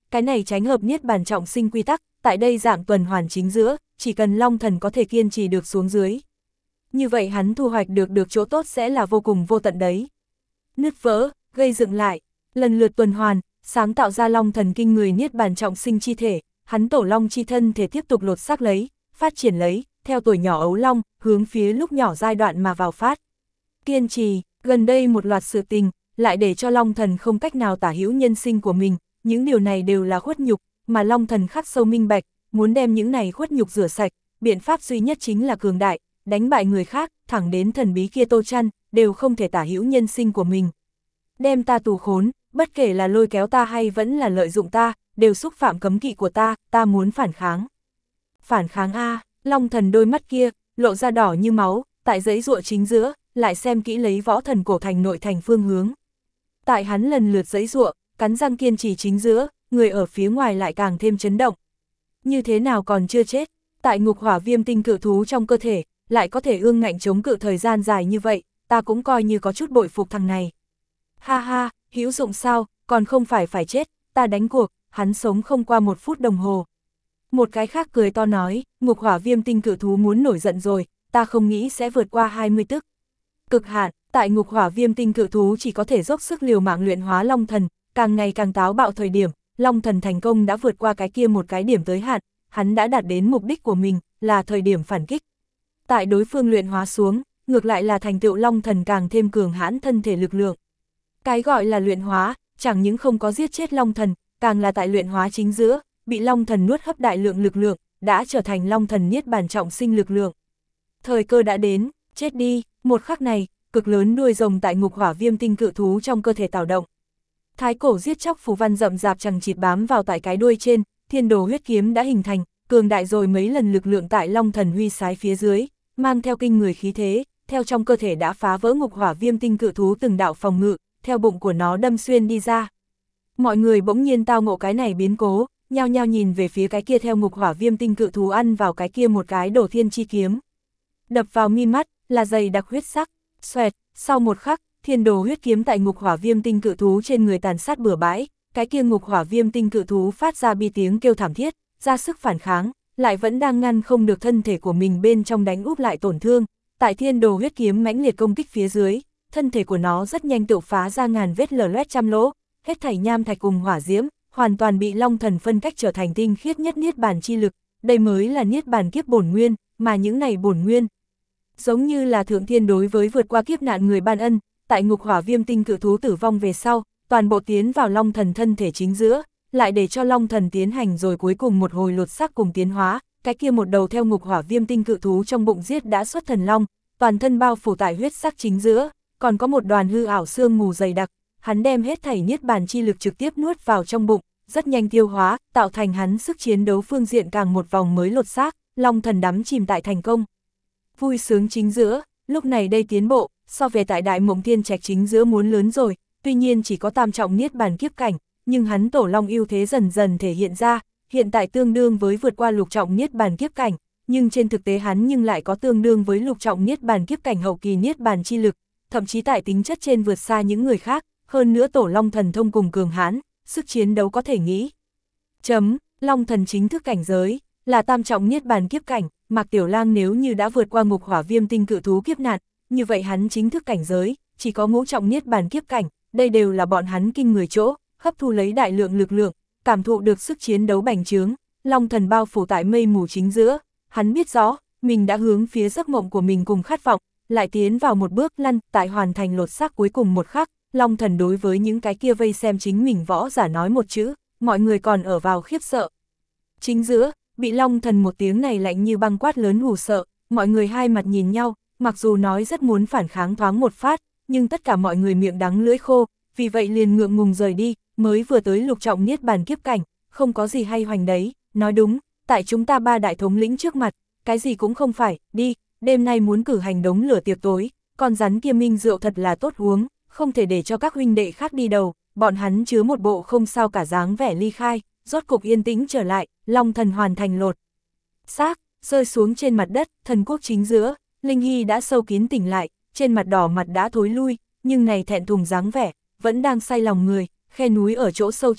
cái này tránh hợp niết bàn trọng sinh quy tắc, tại đây dạng tuần hoàn chính giữa, chỉ cần Long Thần có thể kiên trì được xuống dưới. Như vậy hắn thu hoạch được được chỗ tốt sẽ là vô cùng vô tận đấy. Nứt vỡ, gây dựng lại, lần lượt tuần hoàn, sáng tạo ra Long Thần kinh người niết bàn trọng sinh chi thể, hắn tổ long chi thân thể tiếp tục lột xác lấy, phát triển lấy, theo tuổi nhỏ ấu long, hướng phía lúc nhỏ giai đoạn mà vào phát. Kiên trì, gần đây một loạt sự tình, lại để cho Long Thần không cách nào tả hữu nhân sinh của mình, những điều này đều là khuất nhục, mà Long Thần khắc sâu minh bạch, muốn đem những này khuất nhục rửa sạch, biện pháp duy nhất chính là cường đại, đánh bại người khác, thẳng đến thần bí kia Tô Chăn, đều không thể tả hữu nhân sinh của mình. Đem ta tù khốn, bất kể là lôi kéo ta hay vẫn là lợi dụng ta, đều xúc phạm cấm kỵ của ta, ta muốn phản kháng. Phản kháng a, Long Thần đôi mắt kia, lộ ra đỏ như máu, tại giấy ruộng chính giữa, lại xem kỹ lấy võ thần cổ thành nội thành phương hướng. Tại hắn lần lượt giấy ruộng, cắn răng kiên trì chính giữa, người ở phía ngoài lại càng thêm chấn động. Như thế nào còn chưa chết, tại ngục hỏa viêm tinh cự thú trong cơ thể, lại có thể ương ngạnh chống cự thời gian dài như vậy, ta cũng coi như có chút bội phục thằng này. Ha ha, hữu dụng sao, còn không phải phải chết, ta đánh cuộc, hắn sống không qua một phút đồng hồ. Một cái khác cười to nói, ngục hỏa viêm tinh cự thú muốn nổi giận rồi, ta không nghĩ sẽ vượt qua hai mươi tức. Cực hạn, tại ngục hỏa viêm tinh cự thú chỉ có thể dốc sức liều mạng luyện hóa Long Thần, càng ngày càng táo bạo thời điểm, Long Thần thành công đã vượt qua cái kia một cái điểm tới hạn, hắn đã đạt đến mục đích của mình, là thời điểm phản kích. Tại đối phương luyện hóa xuống, ngược lại là thành tựu Long Thần càng thêm cường hãn thân thể lực lượng. Cái gọi là luyện hóa, chẳng những không có giết chết Long Thần, càng là tại luyện hóa chính giữa, bị Long Thần nuốt hấp đại lượng lực lượng, đã trở thành Long Thần niết bàn trọng sinh lực lượng. Thời cơ đã đến, chết đi, một khắc này, cực lớn đuôi rồng tại ngục hỏa viêm tinh cự thú trong cơ thể tạo động. Thái cổ giết chóc phù văn rậm rạp chằng chịt bám vào tại cái đuôi trên, thiên đồ huyết kiếm đã hình thành, cường đại rồi mấy lần lực lượng tại Long Thần huy sái phía dưới, mang theo kinh người khí thế, theo trong cơ thể đã phá vỡ ngục hỏa viêm tinh cự thú từng đạo phòng ngự, theo bụng của nó đâm xuyên đi ra. Mọi người bỗng nhiên tao ngộ cái này biến cố, nhao nhao nhìn về phía cái kia theo ngục hỏa viêm tinh cự thú ăn vào cái kia một cái đổ thiên chi kiếm. Đập vào mi mắt, là dày đặc huyết sắc, xoẹt, sau một khắc, thiên đồ huyết kiếm tại ngục hỏa viêm tinh cự thú trên người tàn sát bừa bãi, cái kia ngục hỏa viêm tinh cự thú phát ra bi tiếng kêu thảm thiết, ra sức phản kháng, lại vẫn đang ngăn không được thân thể của mình bên trong đánh úp lại tổn thương, tại thiên đồ huyết kiếm mãnh liệt công kích phía dưới, thân thể của nó rất nhanh tự phá ra ngàn vết lở loét trăm lỗ, hết thảy nham thạch cùng hỏa diễm, hoàn toàn bị Long Thần phân cách trở thành tinh khiết nhất niết bàn chi lực, đây mới là niết bàn kiếp bổn nguyên, mà những này bổn nguyên giống như là thượng thiên đối với vượt qua kiếp nạn người ban ân, tại ngục hỏa viêm tinh cự thú tử vong về sau, toàn bộ tiến vào Long Thần thân thể chính giữa, lại để cho Long Thần tiến hành rồi cuối cùng một hồi lột xác cùng tiến hóa, cái kia một đầu theo ngục hỏa viêm tinh cự thú trong bụng giết đã xuất thần long, toàn thân bao phủ tại huyết sắc chính giữa, còn có một đoàn hư ảo xương mù dày đặc, hắn đem hết thảy niết bàn chi lực trực tiếp nuốt vào trong bụng, rất nhanh tiêu hóa, tạo thành hắn sức chiến đấu phương diện càng một vòng mới lột xác, Long Thần đắm chìm tại thành công. Vui sướng chính giữa, lúc này đây tiến bộ, so về tại Đại Mộng Thiên Trạch chính giữa muốn lớn rồi, tuy nhiên chỉ có tam trọng niết bàn kiếp cảnh, nhưng hắn tổ long ưu thế dần dần thể hiện ra, hiện tại tương đương với vượt qua lục trọng niết bàn kiếp cảnh, nhưng trên thực tế hắn nhưng lại có tương đương với lục trọng niết bàn kiếp cảnh hậu kỳ niết bàn chi lực, thậm chí tại tính chất trên vượt xa những người khác, hơn nữa tổ long thần thông cùng cường hãn, sức chiến đấu có thể nghĩ. Chấm, Long Thần chính thức cảnh giới, là tam trọng niết bàn kiếp cảnh, Mạc Tiểu Lang nếu như đã vượt qua ngục hỏa viêm tinh cự thú kiếp nạn, như vậy hắn chính thức cảnh giới, chỉ có ngũ trọng niết bàn kiếp cảnh, đây đều là bọn hắn kinh người chỗ, hấp thu lấy đại lượng lực lượng, cảm thụ được sức chiến đấu bành trướng, Long Thần bao phủ tại mây mù chính giữa, hắn biết rõ, mình đã hướng phía giấc mộng của mình cùng khát vọng, lại tiến vào một bước lăn, tại hoàn thành lột xác cuối cùng một khắc, Long Thần đối với những cái kia vây xem chính mình võ giả nói một chữ, mọi người còn ở vào khiếp sợ. Chính giữa, bị Long Thần một tiếng này lạnh như băng quát lớn hù sợ, mọi người hai mặt nhìn nhau, mặc dù nói rất muốn phản kháng thoáng một phát, nhưng tất cả mọi người miệng đắng lưỡi khô, vì vậy liền ngượng ngùng rời đi, mới vừa tới lục trọng niết bàn kiếp cảnh, không có gì hay hoành đấy, nói đúng, tại chúng ta ba đại thống lĩnh trước mặt, cái gì cũng không phải, đi, đêm nay muốn cử hành đống lửa tiệc tối, con rắn kia minh rượu thật là tốt uống, không thể để cho các huynh đệ khác đi đầu, bọn hắn chứa một bộ không sao cả dáng vẻ ly khai, rốt cục yên tĩnh trở lại, Long Thần hoàn thành lột xác, rơi xuống trên mặt đất, thần quốc chính giữa, Linh Hy đã sâu kín tỉnh lại, trên mặt đỏ mặt đã thối lui, nhưng này thẹn thùng dáng vẻ, vẫn đang say lòng người, khe núi ở chỗ sâu trong,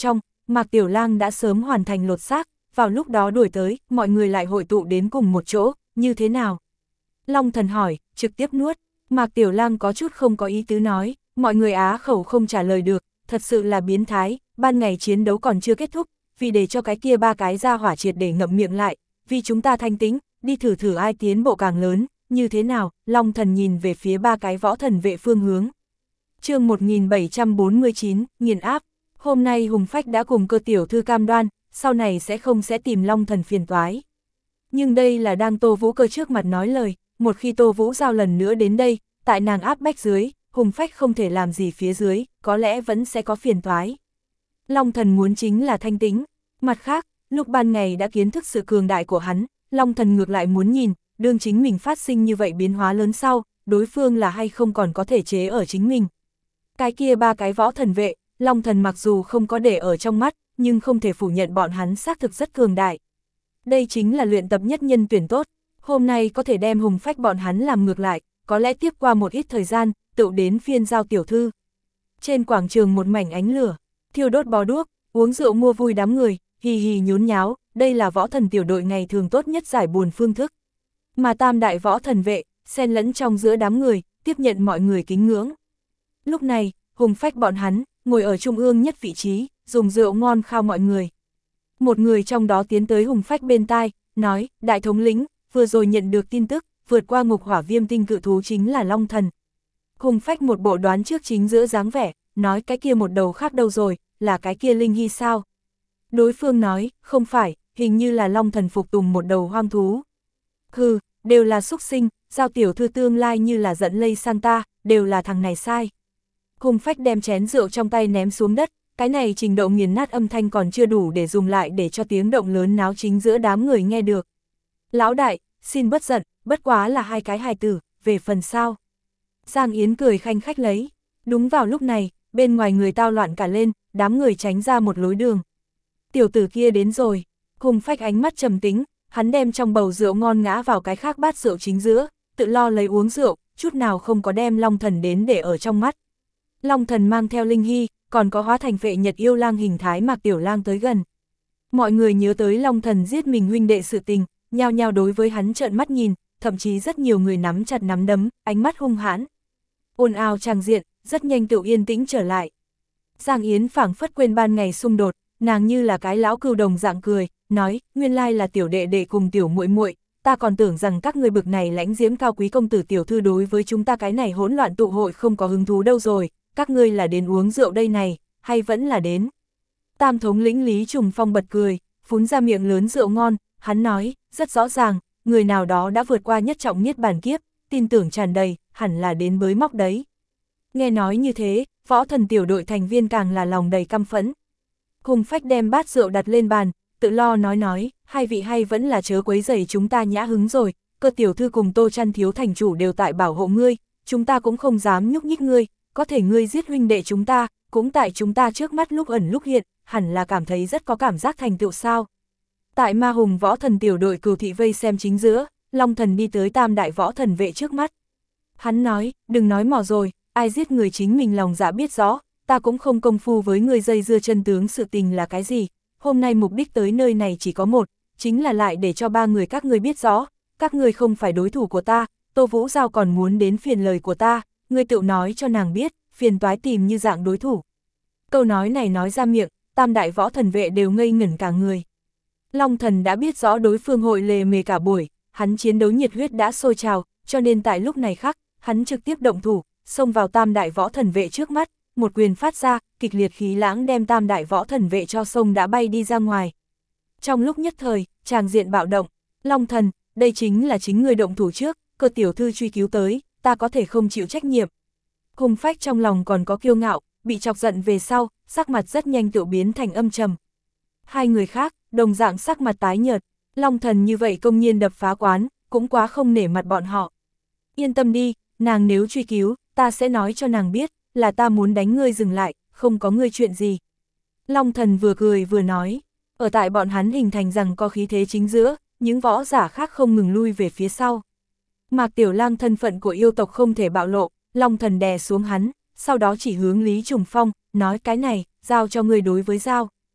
Mạc Tiểu Lang đã sớm hoàn thành lột xác, vào lúc đó đuổi tới, mọi người lại hội tụ đến cùng một chỗ, như thế nào? Long Thần hỏi, trực tiếp nuốt. Mạc Tiểu Lang có chút không có ý tứ nói, mọi người á khẩu không trả lời được, thật sự là biến thái, ban ngày chiến đấu còn chưa kết thúc, vì để cho cái kia ba cái ra hỏa triệt để ngậm miệng lại, vì chúng ta thanh tĩnh, đi thử thử ai tiến bộ càng lớn, như thế nào? Long Thần nhìn về phía ba cái võ thần vệ phương hướng. Chương một nghìn bảy trăm bốn mươi chín, nghiền áp. Hôm nay Hùng Phách đã cùng Cơ tiểu thư cam đoan, sau này sẽ không sẽ tìm Long Thần phiền toái. Nhưng đây là đang Tô Vũ Cơ trước mặt nói lời, một khi Tô Vũ Giao lần nữa đến đây, tại nàng áp bách dưới, Hùng Phách không thể làm gì phía dưới, có lẽ vẫn sẽ có phiền toái. Long Thần muốn chính là thanh tĩnh, mặt khác, lúc ban ngày đã kiến thức sự cường đại của hắn, Long Thần ngược lại muốn nhìn, đương chính mình phát sinh như vậy biến hóa lớn sau, đối phương là hay không còn có thể chế ở chính mình. Cái kia ba cái võ thần vệ, Long Thần mặc dù không có để ở trong mắt, nhưng không thể phủ nhận bọn hắn xác thực rất cường đại. Đây chính là luyện tập nhất nhân tuyển tốt, hôm nay có thể đem Hùng Phách bọn hắn làm ngược lại, có lẽ tiếp qua một ít thời gian, tựu đến phiên Giao tiểu thư. Trên quảng trường một mảnh ánh lửa, thiêu đốt bó đuốc, uống rượu mua vui đám người, hì hì nhốn nháo, đây là võ thần tiểu đội ngày thường tốt nhất giải buồn phương thức. Mà tam đại võ thần vệ, xen lẫn trong giữa đám người, tiếp nhận mọi người kính ngưỡng. Lúc này, Hùng Phách bọn hắn, ngồi ở trung ương nhất vị trí, dùng rượu ngon khao mọi người. Một người trong đó tiến tới Hùng Phách bên tai, nói, đại thống lĩnh, vừa rồi nhận được tin tức, vượt qua ngục hỏa viêm tinh cự thú chính là Long Thần. Hùng Phách một bộ đoán trước chính giữa dáng vẻ, nói cái kia một đầu khác đâu rồi, là cái kia Linh Hy sao? Đối phương nói, không phải, hình như là Long Thần phục tùng một đầu hoang thú. Hừ, đều là súc sinh, Giao tiểu thư tương lai như là dẫn lây sang ta, đều là thằng này sai. Hùng Phách đem chén rượu trong tay ném xuống đất, cái này trình độ nghiền nát âm thanh còn chưa đủ để dùng lại để cho tiếng động lớn náo chính giữa đám người nghe được. Lão đại, xin bất giận, bất quá là hai cái hài tử, về phần sau. Giang Yến cười khanh khách lấy. Đúng vào lúc này, bên ngoài người tao loạn cả lên, đám người tránh ra một lối đường. Tiểu tử kia đến rồi. Hùng Phách ánh mắt trầm tính, hắn đem trong bầu rượu ngon ngã vào cái khác bát rượu chính giữa, tự lo lấy uống rượu, chút nào không có đem Long Thần đến để ở trong mắt. Long Thần mang theo Linh Hy, còn có hóa thành vệ Nhật yêu lang hình thái Mạc Tiểu Lang tới gần. Mọi người nhớ tới Long Thần giết mình huynh đệ sự tình, nhao nhao đối với hắn trợn mắt nhìn, thậm chí rất nhiều người nắm chặt nắm đấm, ánh mắt hung hãn. Ồn ào tràng diện, rất nhanh tự yên tĩnh trở lại. Giang Yến phảng phất quên ban ngày xung đột, nàng như là cái lão cừu đồng dạng cười, nói, nguyên lai là tiểu đệ đệ cùng tiểu muội muội, ta còn tưởng rằng các người bực này lãnh diễm cao quý công tử tiểu thư đối với chúng ta cái này hỗn loạn tụ hội không có hứng thú đâu rồi, các ngươi là đến uống rượu đây này, hay vẫn là đến. Tam thống lĩnh Lý Trùng Phong bật cười, phun ra miệng lớn rượu ngon, hắn nói, rất rõ ràng, người nào đó đã vượt qua nhất trọng niết bàn kiếp, tin tưởng tràn đầy, hẳn là đến bới móc đấy. Nghe nói như thế, võ thần tiểu đội thành viên càng là lòng đầy căm phẫn. Hùng Phách đem bát rượu đặt lên bàn, tự lo nói nói, hai vị hay vẫn là chớ quấy rầy chúng ta nhã hứng rồi, Cơ tiểu thư cùng Tô Trăn thiếu thành chủ đều tại bảo hộ ngươi, chúng ta cũng không dám nhúc nhích ngươi, có thể ngươi giết huynh đệ chúng ta, cũng tại chúng ta trước mắt lúc ẩn lúc hiện, hẳn là cảm thấy rất có cảm giác thành tựu sao. Tại Ma Hùng võ thần tiểu đội cừu thị vây xem chính giữa, Long Thần đi tới tam đại võ thần vệ trước mắt. Hắn nói, đừng nói mỏ rồi, ai giết người chính mình lòng dạ biết rõ, ta cũng không công phu với người dây dưa chân tướng sự tình là cái gì, hôm nay mục đích tới nơi này chỉ có một, chính là lại để cho ba người các ngươi biết rõ, các ngươi không phải đối thủ của ta, Tô Vũ Giao còn muốn đến phiền lời của ta, ngươi tự nói cho nàng biết, phiền toái tìm như dạng đối thủ. Câu nói này nói ra miệng, tam đại võ thần vệ đều ngây ngẩn cả người. Long Thần đã biết rõ đối phương hội lề mề cả buổi, hắn chiến đấu nhiệt huyết đã sôi trào, cho nên tại lúc này khắc, hắn trực tiếp động thủ, xông vào tam đại võ thần vệ trước mắt, một quyền phát ra, kịch liệt khí lãng đem tam đại võ thần vệ cho sông đã bay đi ra ngoài. Trong lúc nhất thời, tràng diện bạo động, Long Thần, đây chính là chính người động thủ trước, Cơ tiểu thư truy cứu tới, ta có thể không chịu trách nhiệm. Hùng Phách trong lòng còn có kiêu ngạo, bị chọc giận về sau, sắc mặt rất nhanh tự biến thành âm trầm. Hai người khác, đồng dạng sắc mặt tái nhợt, Long Thần như vậy công nhiên đập phá quán, cũng quá không nể mặt bọn họ. Yên tâm đi, nàng nếu truy cứu, ta sẽ nói cho nàng biết, là ta muốn đánh ngươi dừng lại, không có ngươi chuyện gì. Long Thần vừa cười vừa nói, ở tại bọn hắn hình thành rằng có khí thế chính giữa, những võ giả khác không ngừng lui về phía sau. Mạc Tiểu Lang thân phận của yêu tộc không thể bạo lộ, Long Thần đè xuống hắn, sau đó chỉ hướng Lý Trùng Phong, nói cái này, giao cho ngươi đối với giao.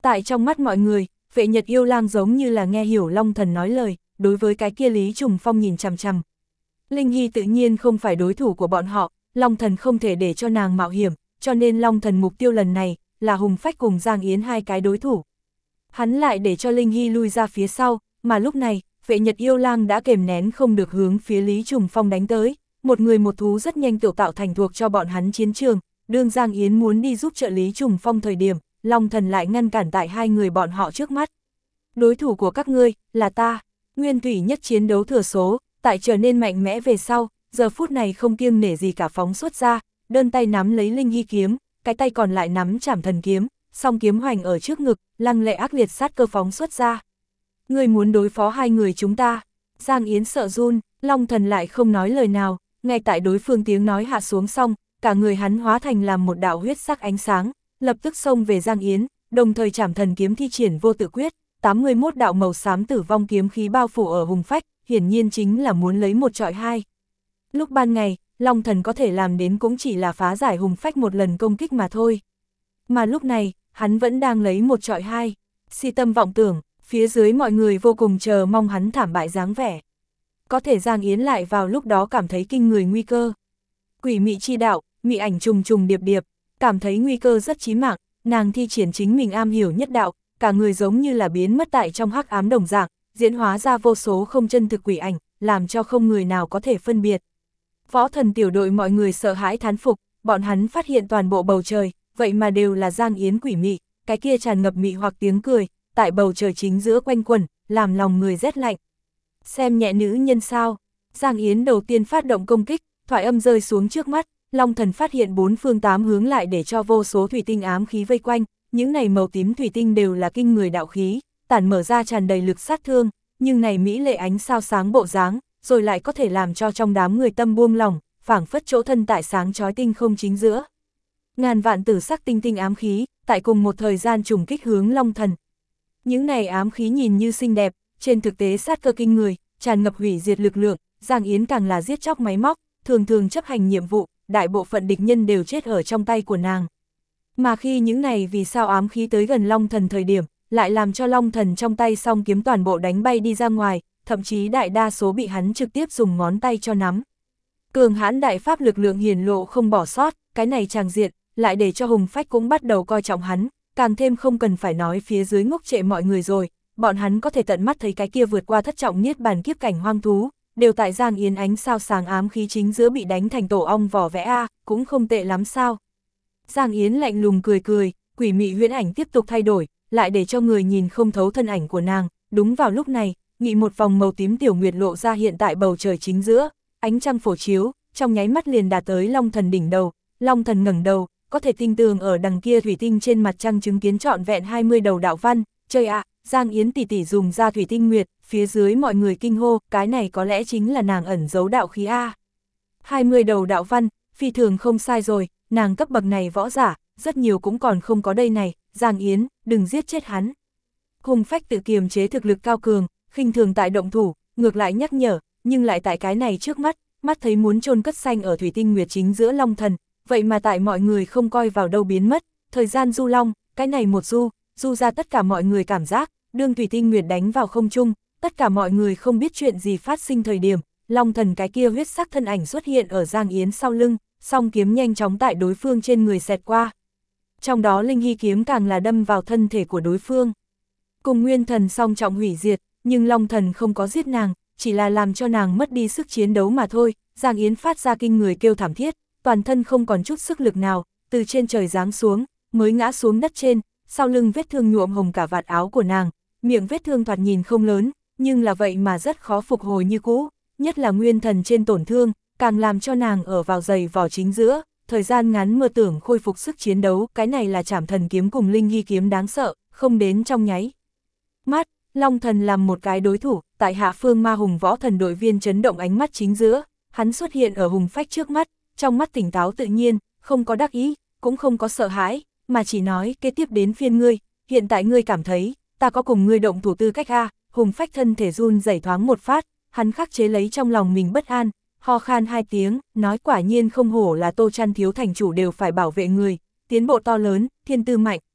Tại trong mắt mọi người, Vệ Nhật Yêu Lang giống như là nghe hiểu Long Thần nói lời, đối với cái kia Lý Trùng Phong nhìn chằm chằm. Linh Hy tự nhiên không phải đối thủ của bọn họ, Long Thần không thể để cho nàng mạo hiểm, cho nên Long Thần mục tiêu lần này là Hùng Phách cùng Giang Yến hai cái đối thủ. Hắn lại để cho Linh Hy lui ra phía sau, mà lúc này, Vệ Nhật Yêu Lang đã kềm nén không được hướng phía Lý Trùng Phong đánh tới, một người một thú rất nhanh tự tạo thành thuộc cho bọn hắn chiến trường, đương Giang Yến muốn đi giúp trợ Lý Trùng Phong thời điểm, Long Thần lại ngăn cản tại hai người bọn họ trước mắt. Đối thủ của các ngươi, là ta. Nguyên thủy nhất chiến đấu thừa số, tại trở nên mạnh mẽ về sau, giờ phút này không kiêng nể gì cả phóng xuất ra, đơn tay nắm lấy Linh Hy kiếm, cái tay còn lại nắm Trảm Thần kiếm, song kiếm hoành ở trước ngực, lăng lệ ác liệt sát cơ phóng xuất ra. Ngươi muốn đối phó hai người chúng ta. Giang Yến sợ run, Long Thần lại không nói lời nào, ngay tại đối phương tiếng nói hạ xuống xong, cả người hắn hóa thành làm một đạo huyết sắc ánh sáng, lập tức xông về Giang Yến, đồng thời Trảm Thần kiếm thi triển vô tự quyết, tám mươi mốt đạo màu xám tử vong kiếm khí bao phủ ở Hùng Phách, hiển nhiên chính là muốn lấy một trọi hai. Lúc ban ngày, Long Thần có thể làm đến cũng chỉ là phá giải Hùng Phách một lần công kích mà thôi. Mà lúc này, hắn vẫn đang lấy một trọi hai, si tâm vọng tưởng, phía dưới mọi người vô cùng chờ mong hắn thảm bại dáng vẻ. Có thể Giang Yến lại vào lúc đó cảm thấy kinh người nguy cơ. Quỷ mị chi đạo, mị ảnh trùng trùng điệp điệp, cảm thấy nguy cơ rất chí mạng, nàng thi triển chính mình am hiểu nhất đạo, cả người giống như là biến mất tại trong hắc ám đồng dạng, diễn hóa ra vô số không chân thực quỷ ảnh, làm cho không người nào có thể phân biệt. Võ Thần tiểu đội mọi người sợ hãi thán phục, bọn hắn phát hiện toàn bộ bầu trời, vậy mà đều là Giang Yến quỷ mị, cái kia tràn ngập mị hoặc tiếng cười, tại bầu trời chính giữa quanh quẩn, làm lòng người rét lạnh. Xem nhẹ nữ nhân sao? Giang Yến đầu tiên phát động công kích, thoại âm rơi xuống trước mắt, Long Thần phát hiện bốn phương tám hướng lại để cho vô số thủy tinh ám khí vây quanh, những này màu tím thủy tinh đều là kinh người đạo khí, tản mở ra tràn đầy lực sát thương, nhưng này mỹ lệ ánh sao sáng bộ dáng, rồi lại có thể làm cho trong đám người tâm buông lỏng, phảng phất chỗ thân tại sáng chói tinh không chính giữa. Ngàn vạn tử sắc tinh tinh ám khí, tại cùng một thời gian trùng kích hướng Long Thần. Những này ám khí nhìn như xinh đẹp, trên thực tế sát cơ kinh người, tràn ngập hủy diệt lực lượng, Giang Yến càng là giết chóc máy móc, thường thường chấp hành nhiệm vụ, đại bộ phận địch nhân đều chết ở trong tay của nàng. Mà khi những này vì sao ám khí tới gần Long Thần thời điểm, lại làm cho Long Thần trong tay song kiếm toàn bộ đánh bay đi ra ngoài, thậm chí đại đa số bị hắn trực tiếp dùng ngón tay cho nắm. Cường hãn đại pháp lực lượng hiển lộ không bỏ sót, cái này tràng diện, lại để cho Hùng Phách cũng bắt đầu coi trọng hắn, càng thêm không cần phải nói phía dưới ngốc trệ mọi người rồi, bọn hắn có thể tận mắt thấy cái kia vượt qua thất trọng niết bàn kiếp cảnh hoang thú, đều tại Giang Yến ánh sao sáng ám khí chính giữa bị đánh thành tổ ong vỏ vẽ a, cũng không tệ lắm sao. Giang Yến lạnh lùng cười cười, quỷ mị huyễn ảnh tiếp tục thay đổi, lại để cho người nhìn không thấu thân ảnh của nàng, đúng vào lúc này, nghị một vòng màu tím tiểu nguyệt lộ ra hiện tại bầu trời chính giữa, ánh trăng phổ chiếu, trong nháy mắt liền đạt tới Long Thần đỉnh đầu, Long Thần ngẩng đầu, có thể tinh tường ở đằng kia thủy tinh trên mặt trăng chứng kiến trọn vẹn hai mươi đầu đạo văn, chơi ạ, à, Giang Yến tỷ tỷ dùng ra thủy tinh nguyệt, phía dưới mọi người kinh hô, cái này có lẽ chính là nàng ẩn giấu đạo khí a. hai mươi đầu đạo văn, phi thường không sai rồi, nàng cấp bậc này võ giả, rất nhiều cũng còn không có đây này, Giang Yến, đừng giết chết hắn. Hùng Phách tự kiềm chế thực lực cao cường, khinh thường tại động thủ, ngược lại nhắc nhở, nhưng lại tại cái này trước mắt, mắt thấy muốn chôn cất xanh ở thủy tinh nguyệt chính giữa Long Thần, vậy mà tại mọi người không coi vào đâu biến mất, thời gian du long, cái này một du, du ra tất cả mọi người cảm giác, đương thủy tinh nguyệt đánh vào không trung, tất cả mọi người không biết chuyện gì phát sinh thời điểm, Long Thần cái kia huyết sắc thân ảnh xuất hiện ở Giang Yến sau lưng, song kiếm nhanh chóng tại đối phương trên người xẹt qua. Trong đó Linh Hy kiếm càng là đâm vào thân thể của đối phương. Cùng Nguyên Thần song trọng hủy diệt, nhưng Long Thần không có giết nàng, chỉ là làm cho nàng mất đi sức chiến đấu mà thôi. Giang Yến phát ra kinh người kêu thảm thiết, toàn thân không còn chút sức lực nào, từ trên trời giáng xuống, mới ngã xuống đất trên, sau lưng vết thương nhuộm hồng cả vạt áo của nàng, miệng vết thương thoạt nhìn không lớn, nhưng là vậy mà rất khó phục hồi như cũ, nhất là Nguyên Thần trên tổn thương, càng làm cho nàng ở vào giày vỏ chính giữa, thời gian ngắn mơ tưởng khôi phục sức chiến đấu, cái này là Trảm Thần kiếm cùng Linh Hy kiếm đáng sợ, không đến trong nháy mắt, Long Thần làm một cái đối thủ, tại hạ phương ma hùng võ thần đội viên chấn động ánh mắt chính giữa, hắn xuất hiện ở Hùng Phách trước mắt, trong mắt tỉnh táo tự nhiên, không có đắc ý, cũng không có sợ hãi, mà chỉ nói kế tiếp đến phiên ngươi, hiện tại ngươi cảm thấy, ta có cùng ngươi động thủ tư cách a. Hùng Phách thân thể run rẩy thoáng một phát, hắn khắc chế lấy trong lòng mình bất an, ho khan hai tiếng, nói quả nhiên không hổ là Tô Trăn thiếu thành chủ đều phải bảo vệ người, tiến bộ to lớn, thiên tư mạnh.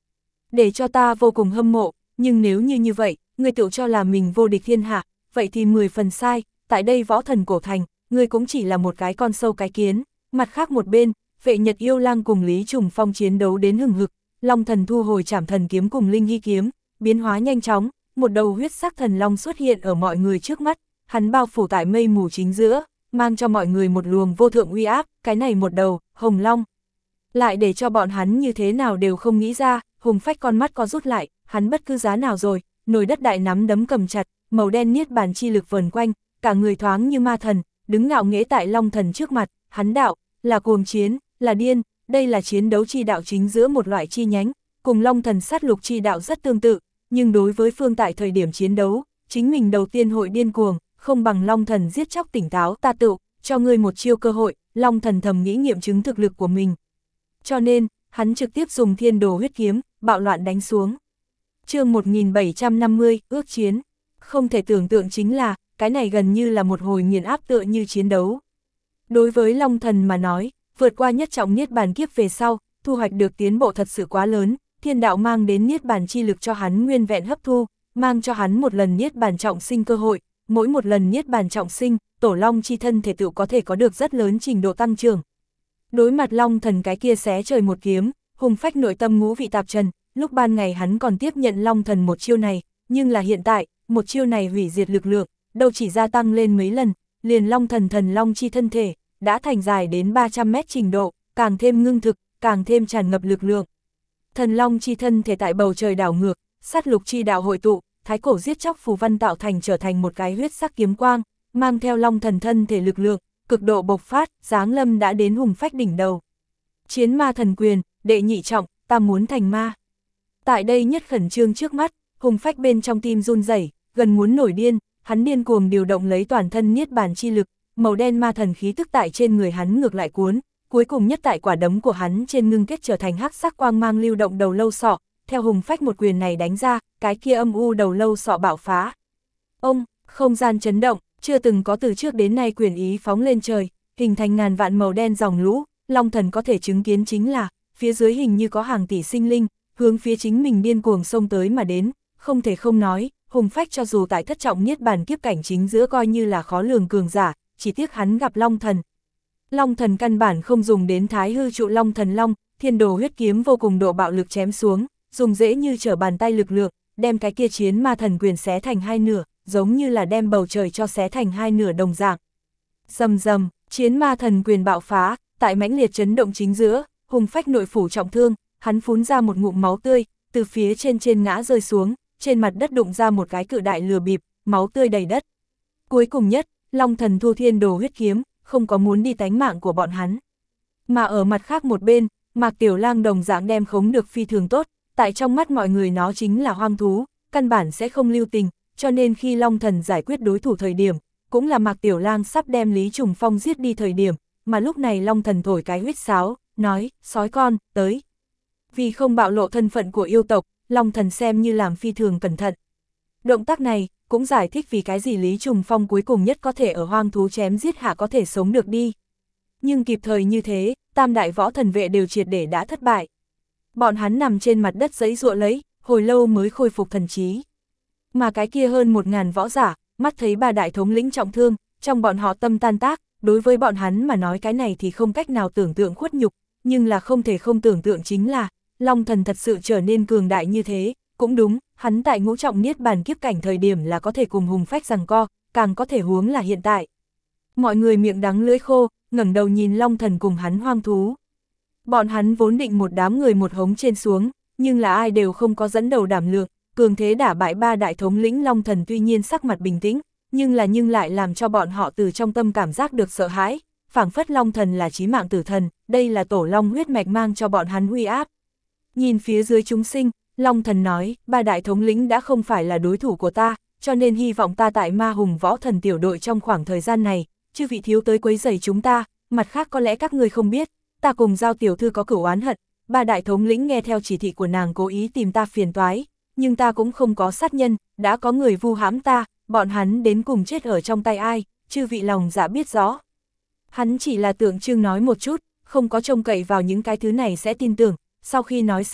để cho ta vô cùng hâm mộ, nhưng nếu như như vậy, ngươi tự cho là mình vô địch thiên hạ, vậy thì mười phần sai, tại đây võ thần cổ thành, ngươi cũng chỉ là một cái con sâu cái kiến. Mặt khác một bên, Vệ Nhật Yêu Lang cùng Lý Trùng Phong chiến đấu đến hừng hực, Long Thần thu hồi Trảm Thần kiếm cùng Linh Hy kiếm, biến hóa nhanh chóng, một đầu huyết sắc thần long xuất hiện ở mọi người trước mắt, hắn bao phủ tại mây mù chính giữa, mang cho mọi người một luồng vô thượng uy áp, cái này một đầu, hồng long. Lại để cho bọn hắn như thế nào đều không nghĩ ra, Hùng Phách con mắt co rút lại, hắn bất cứ giá nào rồi, nồi đất đại nắm đấm cầm chặt, màu đen niết bàn chi lực vờn quanh, cả người thoáng như ma thần, đứng ngạo nghễ tại Long Thần trước mặt, hắn đạo, là cuồng chiến, là điên, đây là chiến đấu chi đạo chính giữa một loại chi nhánh, cùng Long Thần sát lục chi đạo rất tương tự, nhưng đối với phương tại thời điểm chiến đấu, chính mình đầu tiên hội điên cuồng, không bằng Long Thần giết chóc tỉnh táo ta tự, cho ngươi một chiêu cơ hội, Long Thần thầm nghĩ nghiệm chứng thực lực của mình. Cho nên, hắn trực tiếp dùng thiên đồ huyết kiếm, bạo loạn đánh xuống. Chương một nghìn bảy trăm năm mươi, ước chiến. Không thể tưởng tượng chính là, cái này gần như là một hồi nghiền áp tựa như chiến đấu. Đối với Long Thần mà nói, vượt qua nhất trọng niết bàn kiếp về sau, thu hoạch được tiến bộ thật sự quá lớn, thiên đạo mang đến niết bàn chi lực cho hắn nguyên vẹn hấp thu, mang cho hắn một lần niết bàn trọng sinh cơ hội, mỗi một lần niết bàn trọng sinh, tổ long chi thân thể tự có thể có được rất lớn trình độ tăng trưởng. Đối mặt Long Thần cái kia xé trời một kiếm, Hùng Phách nội tâm ngũ vị tạp trần, lúc ban ngày hắn còn tiếp nhận Long Thần một chiêu này, nhưng là hiện tại, một chiêu này hủy diệt lực lượng, đâu chỉ gia tăng lên mấy lần, liền Long Thần thần long chi thân thể, đã thành dài đến ba trăm mét trình độ, càng thêm ngưng thực, càng thêm tràn ngập lực lượng. Thần long chi thân thể tại bầu trời đảo ngược, sát lục chi đạo hội tụ, thái cổ giết chóc phù văn tạo thành trở thành một cái huyết sắc kiếm quang, mang theo Long Thần thân thể lực lượng, cực độ bộc phát, giáng lâm đã đến Hùng Phách đỉnh đầu. Chiến ma thần quyền, đệ nhị trọng, ta muốn thành ma. Tại đây nhất khẩn trương trước mắt, Hùng Phách bên trong tim run rẩy, gần muốn nổi điên, hắn điên cuồng điều động lấy toàn thân niết bàn chi lực, màu đen ma thần khí tức tại trên người hắn ngược lại cuốn, cuối cùng nhất tại quả đấm của hắn trên ngưng kết trở thành hắc sắc quang mang lưu động đầu lâu sọ, theo Hùng Phách một quyền này đánh ra, cái kia âm u đầu lâu sọ bạo phá. Ông, không gian chấn động, chưa từng có từ trước đến nay quyền ý phóng lên trời, hình thành ngàn vạn màu đen dòng lũ, Long Thần có thể chứng kiến chính là, phía dưới hình như có hàng tỷ sinh linh, hướng phía chính mình điên cuồng xông tới mà đến, không thể không nói, Hùng Phách cho dù tại thất trọng niết bàn kiếp cảnh chính giữa coi như là khó lường cường giả, chỉ tiếc hắn gặp Long Thần. Long Thần căn bản không dùng đến thái hư trụ Long Thần Long, thiên đồ huyết kiếm vô cùng độ bạo lực chém xuống, dùng dễ như trở bàn tay lực lượng, đem cái kia chiến ma thần quyền xé thành hai nửa, giống như là đem bầu trời cho xé thành hai nửa đồng dạng. Rầm rầm, chiến ma thần quyền bạo phá, tại mãnh liệt chấn động chính giữa, Hùng Phách nội phủ trọng thương, hắn phun ra một ngụm máu tươi, từ phía trên trên ngã rơi xuống, trên mặt đất đụng ra một cái cự đại lừa bịp, máu tươi đầy đất. Cuối cùng nhất, Long Thần thu thiên đồ huyết kiếm, không có muốn đi tánh mạng của bọn hắn. Mà ở mặt khác một bên, Mạc Tiểu Lang đồng dạng đem khống được phi thường tốt, tại trong mắt mọi người nó chính là hoang thú, căn bản sẽ không lưu tình, cho nên khi Long Thần giải quyết đối thủ thời điểm, cũng là Mạc Tiểu Lang sắp đem Lý Trùng Phong giết đi thời điểm, mà lúc này Long Thần thổi cái huýt sáo, nói, sói con, tới. Vì không bạo lộ thân phận của yêu tộc, Long Thần xem như làm phi thường cẩn thận. Động tác này, cũng giải thích vì cái gì Lý Trùng Phong cuối cùng nhất có thể ở hoang thú chém giết hạ có thể sống được đi. Nhưng kịp thời như thế, tam đại võ thần vệ đều triệt để đã thất bại. Bọn hắn nằm trên mặt đất giãy giụa lấy, hồi lâu mới khôi phục thần trí. Mà cái kia hơn một ngàn võ giả, mắt thấy ba đại thống lĩnh trọng thương, trong bọn họ tâm tan tác, đối với bọn hắn mà nói cái này thì không cách nào tưởng tượng khuất nhục, nhưng là không thể không tưởng tượng chính là, Long Thần thật sự trở nên cường đại như thế, cũng đúng, hắn tại ngũ trọng niết bàn kiếp cảnh thời điểm là có thể cùng Hùng Phách giằng co, càng có thể huống là hiện tại. Mọi người miệng đắng lưỡi khô, ngẩng đầu nhìn Long Thần cùng hắn hoang thú. Bọn hắn vốn định một đám người một hống trên xuống, nhưng là ai đều không có dẫn đầu đảm lượng, cường thế đả bại ba đại thống lĩnh Long Thần tuy nhiên sắc mặt bình tĩnh, nhưng là nhưng lại làm cho bọn họ từ trong tâm cảm giác được sợ hãi, phảng phất Long Thần là chí mạng tử thần, đây là tổ long huyết mạch mang cho bọn hắn uy áp. Nhìn phía dưới chúng sinh, Long Thần nói, ba đại thống lĩnh đã không phải là đối thủ của ta, cho nên hy vọng ta tại Ma Hùng võ thần tiểu đội trong khoảng thời gian này, chư vị thiếu tới quấy rầy chúng ta, mặt khác có lẽ các ngươi không biết, ta cùng Giao tiểu thư có cửu oán hận, ba đại thống lĩnh nghe theo chỉ thị của nàng cố ý tìm ta phiền toái, nhưng ta cũng không có sát nhân, đã có người vu hãm ta, bọn hắn đến cùng chết ở trong tay ai, chư vị lòng dạ biết rõ. Hắn chỉ là tượng trưng nói một chút, không có trông cậy vào những cái thứ này sẽ tin tưởng, sau khi nói xong,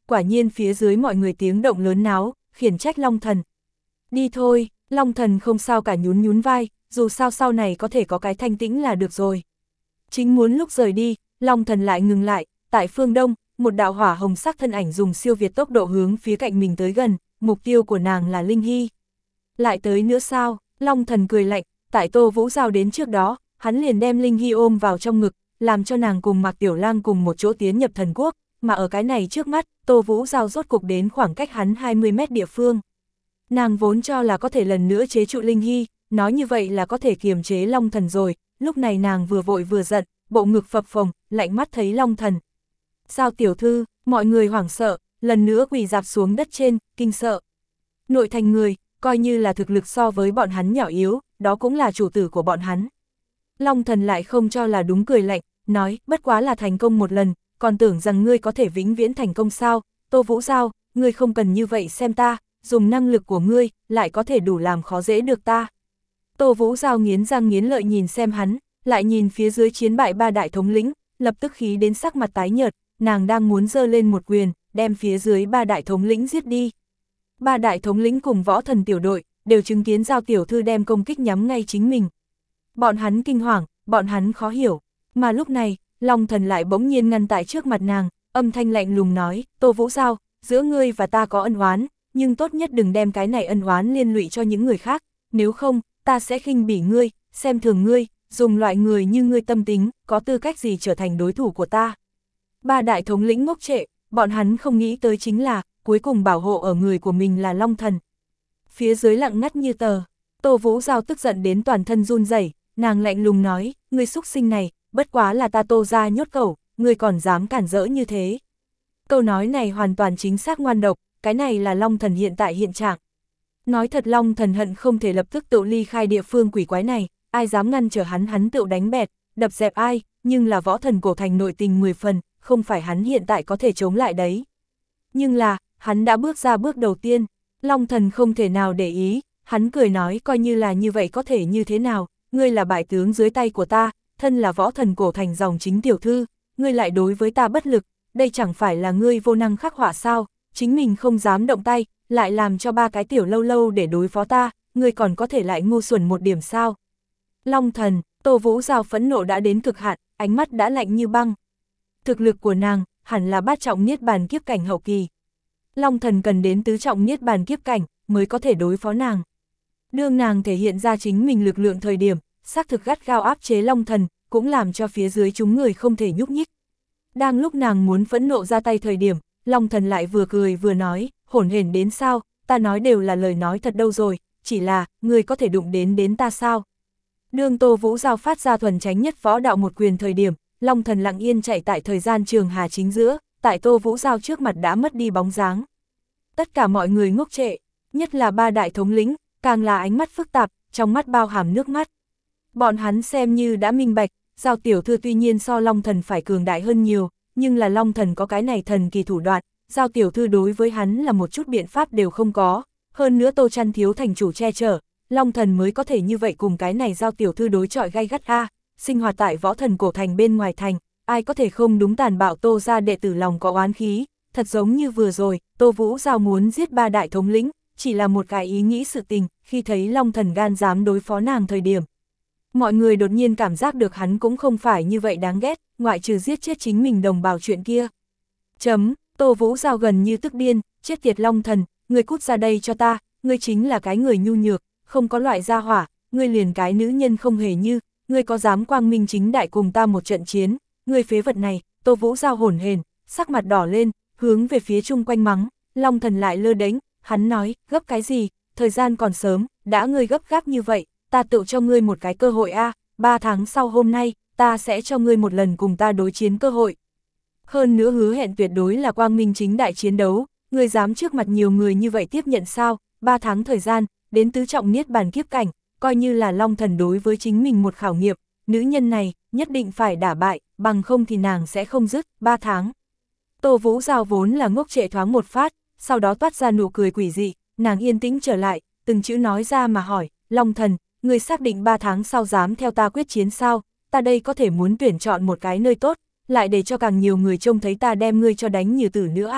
quả nhiên phía dưới mọi người tiếng động lớn náo, khiển trách Long Thần. Đi thôi, Long Thần không sao cả nhún nhún vai, dù sao sau này có thể có cái thanh tĩnh là được rồi. Chính muốn lúc rời đi, Long Thần lại ngừng lại, tại phương đông, một đạo hỏa hồng sắc thân ảnh dùng siêu việt tốc độ hướng phía cạnh mình tới gần, mục tiêu của nàng là Linh Hy. Lại tới nữa sao? Long Thần cười lạnh, tại Tô Vũ Giao đến trước đó, hắn liền đem Linh Hy ôm vào trong ngực, làm cho nàng cùng Mạc Tiểu Lang cùng một chỗ tiến nhập thần quốc, mà ở cái này trước mắt, Tô Vũ Giao rốt cục đến khoảng cách hắn hai mươi mét địa phương. Nàng vốn cho là có thể lần nữa chế trụ Linh Hy, nói như vậy là có thể kiềm chế Long Thần rồi, lúc này nàng vừa vội vừa giận, bộ ngực phập phồng, lạnh mắt thấy Long Thần. Giao tiểu thư, mọi người hoảng sợ, lần nữa quỳ dạp xuống đất trên, kinh sợ. Nội thành người, coi như là thực lực so với bọn hắn nhỏ yếu, đó cũng là chủ tử của bọn hắn. Long Thần lại không cho là đúng, cười lạnh, nói, bất quá là thành công một lần, còn tưởng rằng ngươi có thể vĩnh viễn thành công sao? Tô Vũ Giao, ngươi không cần như vậy xem ta, dùng năng lực của ngươi, lại có thể đủ làm khó dễ được ta. Tô Vũ Giao nghiến răng nghiến lợi nhìn xem hắn, lại nhìn phía dưới chiến bại ba đại thống lĩnh, lập tức khí đến sắc mặt tái nhợt, nàng đang muốn giơ lên một quyền, đem phía dưới ba đại thống lĩnh giết đi. Ba đại thống lĩnh cùng võ thần tiểu đội, đều chứng kiến Giao tiểu thư đem công kích nhắm ngay chính mình. Bọn hắn kinh hoàng, bọn hắn khó hiểu, mà lúc này, Long Thần lại bỗng nhiên ngăn tại trước mặt nàng, âm thanh lạnh lùng nói, Tô Vũ Giao, giữa ngươi và ta có ân oán, nhưng tốt nhất đừng đem cái này ân oán liên lụy cho những người khác, nếu không, ta sẽ khinh bỉ ngươi, xem thường ngươi, dùng loại người như ngươi tâm tính, có tư cách gì trở thành đối thủ của ta. Ba đại thống lĩnh ngốc trệ, bọn hắn không nghĩ tới chính là, cuối cùng bảo hộ ở người của mình là Long Thần. Phía dưới lặng ngắt như tờ, Tô Vũ Giao tức giận đến toàn thân run rẩy, nàng lạnh lùng nói, ngươi xúc sinh này, bất quá là ta Tô gia nhốt cẩu, ngươi còn dám cản rỡ như thế. Câu nói này hoàn toàn chính xác ngoan độc, cái này là Long Thần hiện tại hiện trạng. Nói thật, Long Thần hận không thể lập tức tự ly khai địa phương quỷ quái này, ai dám ngăn trở hắn hắn tự đánh bẹt, đập dẹp ai, nhưng là võ thần cổ thành nội tình mười phần, không phải hắn hiện tại có thể chống lại đấy. Nhưng là, hắn đã bước ra bước đầu tiên, Long Thần không thể nào để ý, hắn cười nói, coi như là như vậy có thể như thế nào, ngươi là bại tướng dưới tay của ta, thân là võ thần cổ thành dòng chính tiểu thư, ngươi lại đối với ta bất lực, đây chẳng phải là ngươi vô năng khắc họa sao, chính mình không dám động tay, lại làm cho ba cái tiểu lâu lâu để đối phó ta, ngươi còn có thể lại ngu xuẩn một điểm sao. Long Thần, Tô Vũ Giao phẫn nộ đã đến cực hạn, ánh mắt đã lạnh như băng. Thực lực của nàng, hẳn là bát trọng niết bàn kiếp cảnh hậu kỳ. Long Thần cần đến tứ trọng niết bàn kiếp cảnh, mới có thể đối phó nàng. Đương nàng thể hiện ra chính mình lực lượng thời điểm, xác thực gắt gao áp chế Long Thần, cũng làm cho phía dưới chúng người không thể nhúc nhích. Đang lúc nàng muốn phẫn nộ ra tay thời điểm, Long Thần lại vừa cười vừa nói, hổn hển đến sao, ta nói đều là lời nói thật đâu rồi, chỉ là, người có thể đụng đến đến ta sao. Đương Tô Vũ Giao phát ra thuần tránh nhất võ đạo một quyền thời điểm, Long Thần lặng yên chạy tại thời gian trường hà chính giữa, tại Tô Vũ Giao trước mặt đã mất đi bóng dáng. Tất cả mọi người ngốc trệ, nhất là ba đại thống lĩnh, càng là ánh mắt phức tạp, trong mắt bao hàm nước mắt. Bọn hắn xem như đã minh bạch, Giao tiểu thư tuy nhiên so Long Thần phải cường đại hơn nhiều, nhưng là Long Thần có cái này thần kỳ thủ đoạn, Giao tiểu thư đối với hắn là một chút biện pháp đều không có, hơn nữa Tô Trăn thiếu thành chủ che chở, Long Thần mới có thể như vậy cùng cái này Giao tiểu thư đối chọi gay gắt a, sinh hoạt tại võ thần cổ thành bên ngoài thành, ai có thể không đúng tàn bạo Tô gia đệ tử lòng có oán khí, thật giống như vừa rồi, Tô Vũ Giao muốn giết ba đại thống lĩnh, chỉ là một cái ý nghĩ sự tình, khi thấy Long Thần gan dám đối phó nàng thời điểm. Mọi người đột nhiên cảm giác được hắn cũng không phải như vậy đáng ghét, ngoại trừ giết chết chính mình đồng bào chuyện kia. Chấm, Tô Vũ Giao gần như tức điên, chết tiệt Long Thần, ngươi cút ra đây cho ta, ngươi chính là cái người nhu nhược, không có loại gia hỏa, ngươi liền cái nữ nhân không hề như, ngươi có dám quang minh chính đại cùng ta một trận chiến, ngươi phế vật này. Tô Vũ Giao hổn hển, sắc mặt đỏ lên, hướng về phía chung quanh mắng, Long Thần lại lơ đánh, hắn nói, gấp cái gì, thời gian còn sớm, đã ngươi gấp gáp như vậy, ta tự cho ngươi một cái cơ hội a, à, ba tháng sau hôm nay, ta sẽ cho ngươi một lần cùng ta đối chiến cơ hội. Hơn nữa hứa hẹn tuyệt đối là quang minh chính đại chiến đấu, ngươi dám trước mặt nhiều người như vậy tiếp nhận sao, ba tháng thời gian, đến tứ trọng niết bàn kiếp cảnh, coi như là Long Thần đối với chính mình một khảo nghiệm, nữ nhân này, nhất định phải đả bại, bằng không thì nàng sẽ không dứt, ba tháng. Tô Vũ Giao vốn là ngốc trệ thoáng một phát, sau đó toát ra nụ cười quỷ dị, nàng yên tĩnh trở lại, từng chữ nói ra mà hỏi, Long Thần, ngươi xác định ba tháng sau dám theo ta quyết chiến sao, ta đây có thể muốn tuyển chọn một cái nơi tốt, lại để cho càng nhiều người trông thấy ta đem ngươi cho đánh như tử nữa à,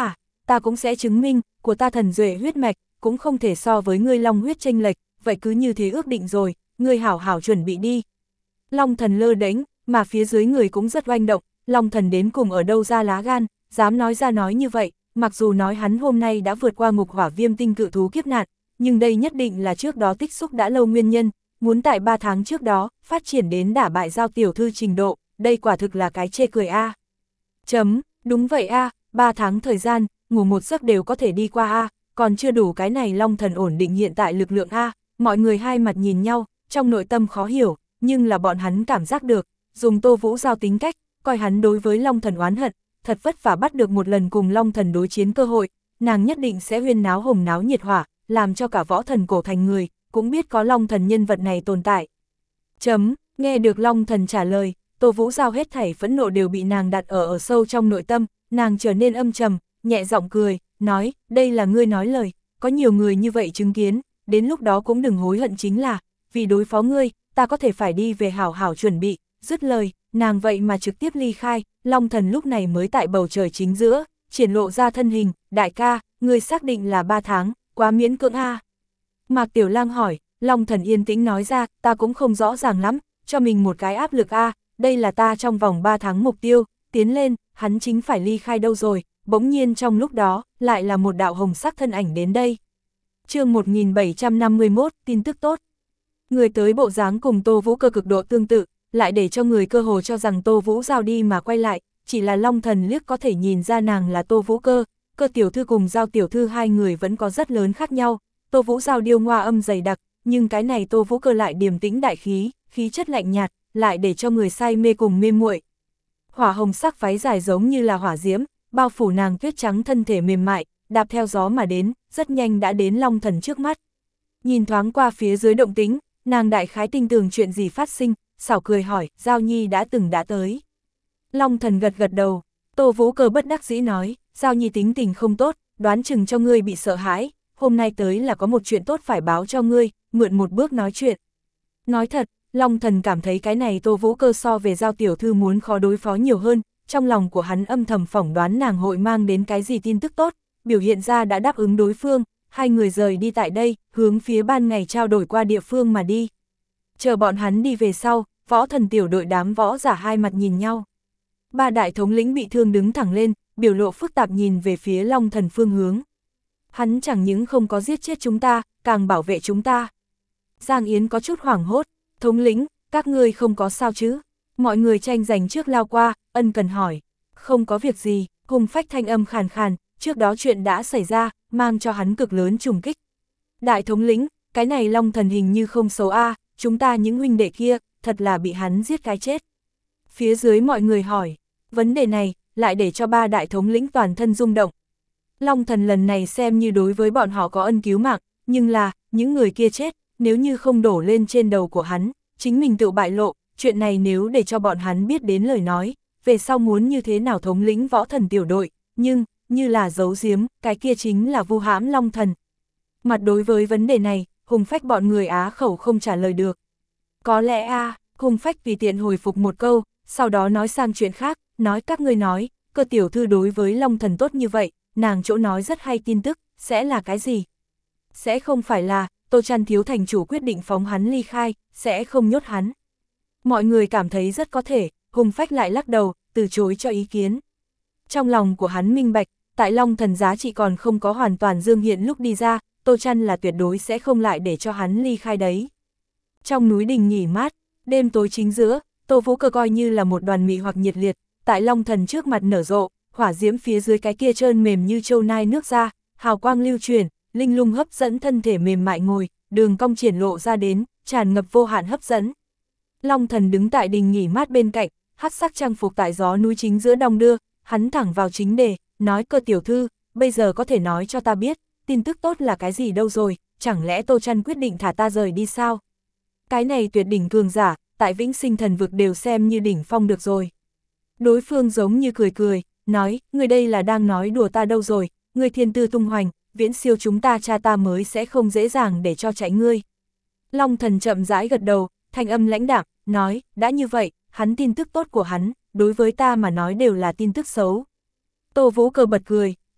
ta cũng sẽ chứng minh, của ta thần duệ huyết mạch, cũng không thể so với ngươi long huyết chênh lệch, vậy cứ như thế ước định rồi, ngươi hảo hảo chuẩn bị đi. Long thần lơ đễnh, mà phía dưới người cũng rất oanh động, Long thần đến cùng ở đâu ra lá gan, dám nói ra nói như vậy, mặc dù nói hắn hôm nay đã vượt qua ngục hỏa viêm tinh cự thú kiếp nạn, nhưng đây nhất định là trước đó tích xúc đã lâu nguyên nhân, muốn tại ba tháng trước đó, phát triển đến đả bại Giao tiểu thư trình độ, đây quả thực là cái chê cười a. Chấm, đúng vậy a, ba tháng thời gian, ngủ một giấc đều có thể đi qua a, còn chưa đủ cái này Long thần ổn định hiện tại lực lượng a. Mọi người hai mặt nhìn nhau, trong nội tâm khó hiểu, nhưng là bọn hắn cảm giác được, dùng Tô Vũ Giao tính cách, coi hắn đối với Long thần oán hận, thật vất vả bắt được một lần cùng Long thần đối chiến cơ hội, nàng nhất định sẽ huyên náo hồng náo nhiệt hỏa, làm cho cả võ thần cổ thành người, cũng biết có Long thần nhân vật này tồn tại. Chấm, nghe được Long thần trả lời, Tô Vũ Giao hết thảy phẫn nộ đều bị nàng đặt ở ở sâu trong nội tâm, nàng trở nên âm trầm, nhẹ giọng cười, nói, đây là ngươi nói lời, có nhiều người như vậy chứng kiến, đến lúc đó cũng đừng hối hận chính là, vì đối phó ngươi, ta có thể phải đi về hảo hảo chuẩn bị, dứt lời, nàng vậy mà trực tiếp ly khai, Long thần lúc này mới tại bầu trời chính giữa, triển lộ ra thân hình, đại ca, ngươi xác định là ba tháng, quá miễn cưỡng a. Mạc Tiểu Lang hỏi, Long thần yên tĩnh nói ra, ta cũng không rõ ràng lắm, cho mình một cái áp lực a, đây là ta trong vòng ba tháng mục tiêu, tiến lên, hắn chính phải ly khai đâu rồi, bỗng nhiên trong lúc đó, lại là một đạo hồng sắc thân ảnh đến đây. Chương một nghìn bảy trăm năm mươi mốt, tin tức tốt. Người tới bộ dáng cùng Tô Vũ Cơ cực độ tương tự, lại để cho người cơ hồ cho rằng Tô Vũ Giao đi mà quay lại, chỉ là Long thần liếc có thể nhìn ra nàng là Tô Vũ Cơ, Cơ tiểu thư cùng Giao tiểu thư hai người vẫn có rất lớn khác nhau, Tô Vũ Giao điêu ngoa âm dày đặc, nhưng cái này Tô Vũ Cơ lại điềm tĩnh đại khí, khí chất lạnh nhạt, lại để cho người say mê cùng mê muội. Hỏa hồng sắc váy dài giống như là hỏa diễm, bao phủ nàng tuyết trắng thân thể mềm mại, đạp theo gió mà đến, rất nhanh đã đến Long thần trước mắt. Nhìn thoáng qua phía dưới động tĩnh, nàng đại khái tin tưởng chuyện gì phát sinh, xảo cười hỏi, Giao Nhi đã từng đã tới. Long thần gật gật đầu, Tô Vũ Cơ bất đắc dĩ nói, Giao Nhi tính tình không tốt, đoán chừng cho ngươi bị sợ hãi, hôm nay tới là có một chuyện tốt phải báo cho ngươi, mượn một bước nói chuyện. Nói thật, Long thần cảm thấy cái này Tô Vũ Cơ so về Giao tiểu thư muốn khó đối phó nhiều hơn, trong lòng của hắn âm thầm phỏng đoán nàng hội mang đến cái gì tin tức tốt, biểu hiện ra đã đáp ứng đối phương, hai người rời đi tại đây, hướng phía ban ngày trao đổi qua địa phương mà đi. Chờ bọn hắn đi về sau, võ thần tiểu đội đám võ giả hai mặt nhìn nhau. Ba đại thống lĩnh bị thương đứng thẳng lên, biểu lộ phức tạp nhìn về phía Long thần phương hướng. Hắn chẳng những không có giết chết chúng ta, càng bảo vệ chúng ta. Giang Yến có chút hoảng hốt, thống lĩnh, các ngươi không có sao chứ? Mọi người tranh giành trước lao qua, ân cần hỏi. Không có việc gì, Hùng Phách thanh âm khàn khàn, trước đó chuyện đã xảy ra, mang cho hắn cực lớn trùng kích. Đại thống lĩnh, cái này Long thần hình như không xấu a, chúng ta những huynh đệ kia, thật là bị hắn giết cái chết. Phía dưới mọi người hỏi, vấn đề này, lại để cho ba đại thống lĩnh toàn thân rung động. Long thần lần này xem như đối với bọn họ có ân cứu mạng, nhưng là, những người kia chết, nếu như không đổ lên trên đầu của hắn, chính mình tự bại lộ, chuyện này nếu để cho bọn hắn biết đến lời nói, về sau muốn như thế nào thống lĩnh võ thần tiểu đội, nhưng, như là giấu giếm, cái kia chính là vu hãm Long thần. Mặt đối với vấn đề này, Hùng Phách bọn người á khẩu không trả lời được. Có lẽ a à, Hùng Phách tùy tiện hồi phục một câu, sau đó nói sang chuyện khác, nói các ngươi nói, Cơ tiểu thư đối với Long thần tốt như vậy, nàng chỗ nói rất hay tin tức, sẽ là cái gì? Sẽ không phải là, Tô Trăn thiếu thành chủ quyết định phóng hắn ly khai, sẽ không nhốt hắn. Mọi người cảm thấy rất có thể, Hùng Phách lại lắc đầu, từ chối cho ý kiến. Trong lòng của hắn minh bạch, tại Long thần giá trị còn không có hoàn toàn dương hiện lúc đi ra, Tô Trăn là tuyệt đối sẽ không lại để cho hắn ly khai đấy. Trong núi đình nghỉ mát, đêm tối chính giữa, Tô Vũ Cơ coi như là một đoàn mị hoặc nhiệt liệt, tại Long thần trước mặt nở rộ, hỏa diễm phía dưới cái kia trơn mềm như châu nai nước ra, hào quang lưu truyền, linh lung hấp dẫn thân thể mềm mại ngồi, đường cong triển lộ ra đến, tràn ngập vô hạn hấp dẫn. Long thần đứng tại đình nghỉ mát bên cạnh, hắc sắc trang phục tại gió núi chính giữa đong đưa, hắn thẳng vào chính đề, nói Cơ tiểu thư, bây giờ có thể nói cho ta biết, tin tức tốt là cái gì đâu rồi, chẳng lẽ Tô Trăn quyết định thả ta rời đi sao? Cái này tuyệt đỉnh cường giả, tại Vĩnh Sinh thần vực đều xem như đỉnh phong được rồi. Đối phương giống như cười cười, nói, người đây là đang nói đùa ta đâu rồi, người thiên tư tung hoành, viễn siêu chúng ta cha ta mới sẽ không dễ dàng để cho chạy ngươi. Long thần chậm rãi gật đầu, thanh âm lãnh đạm, nói, đã như vậy, hắn tin tức tốt của hắn, đối với ta mà nói đều là tin tức xấu. Tô Vũ Cơ bật cười,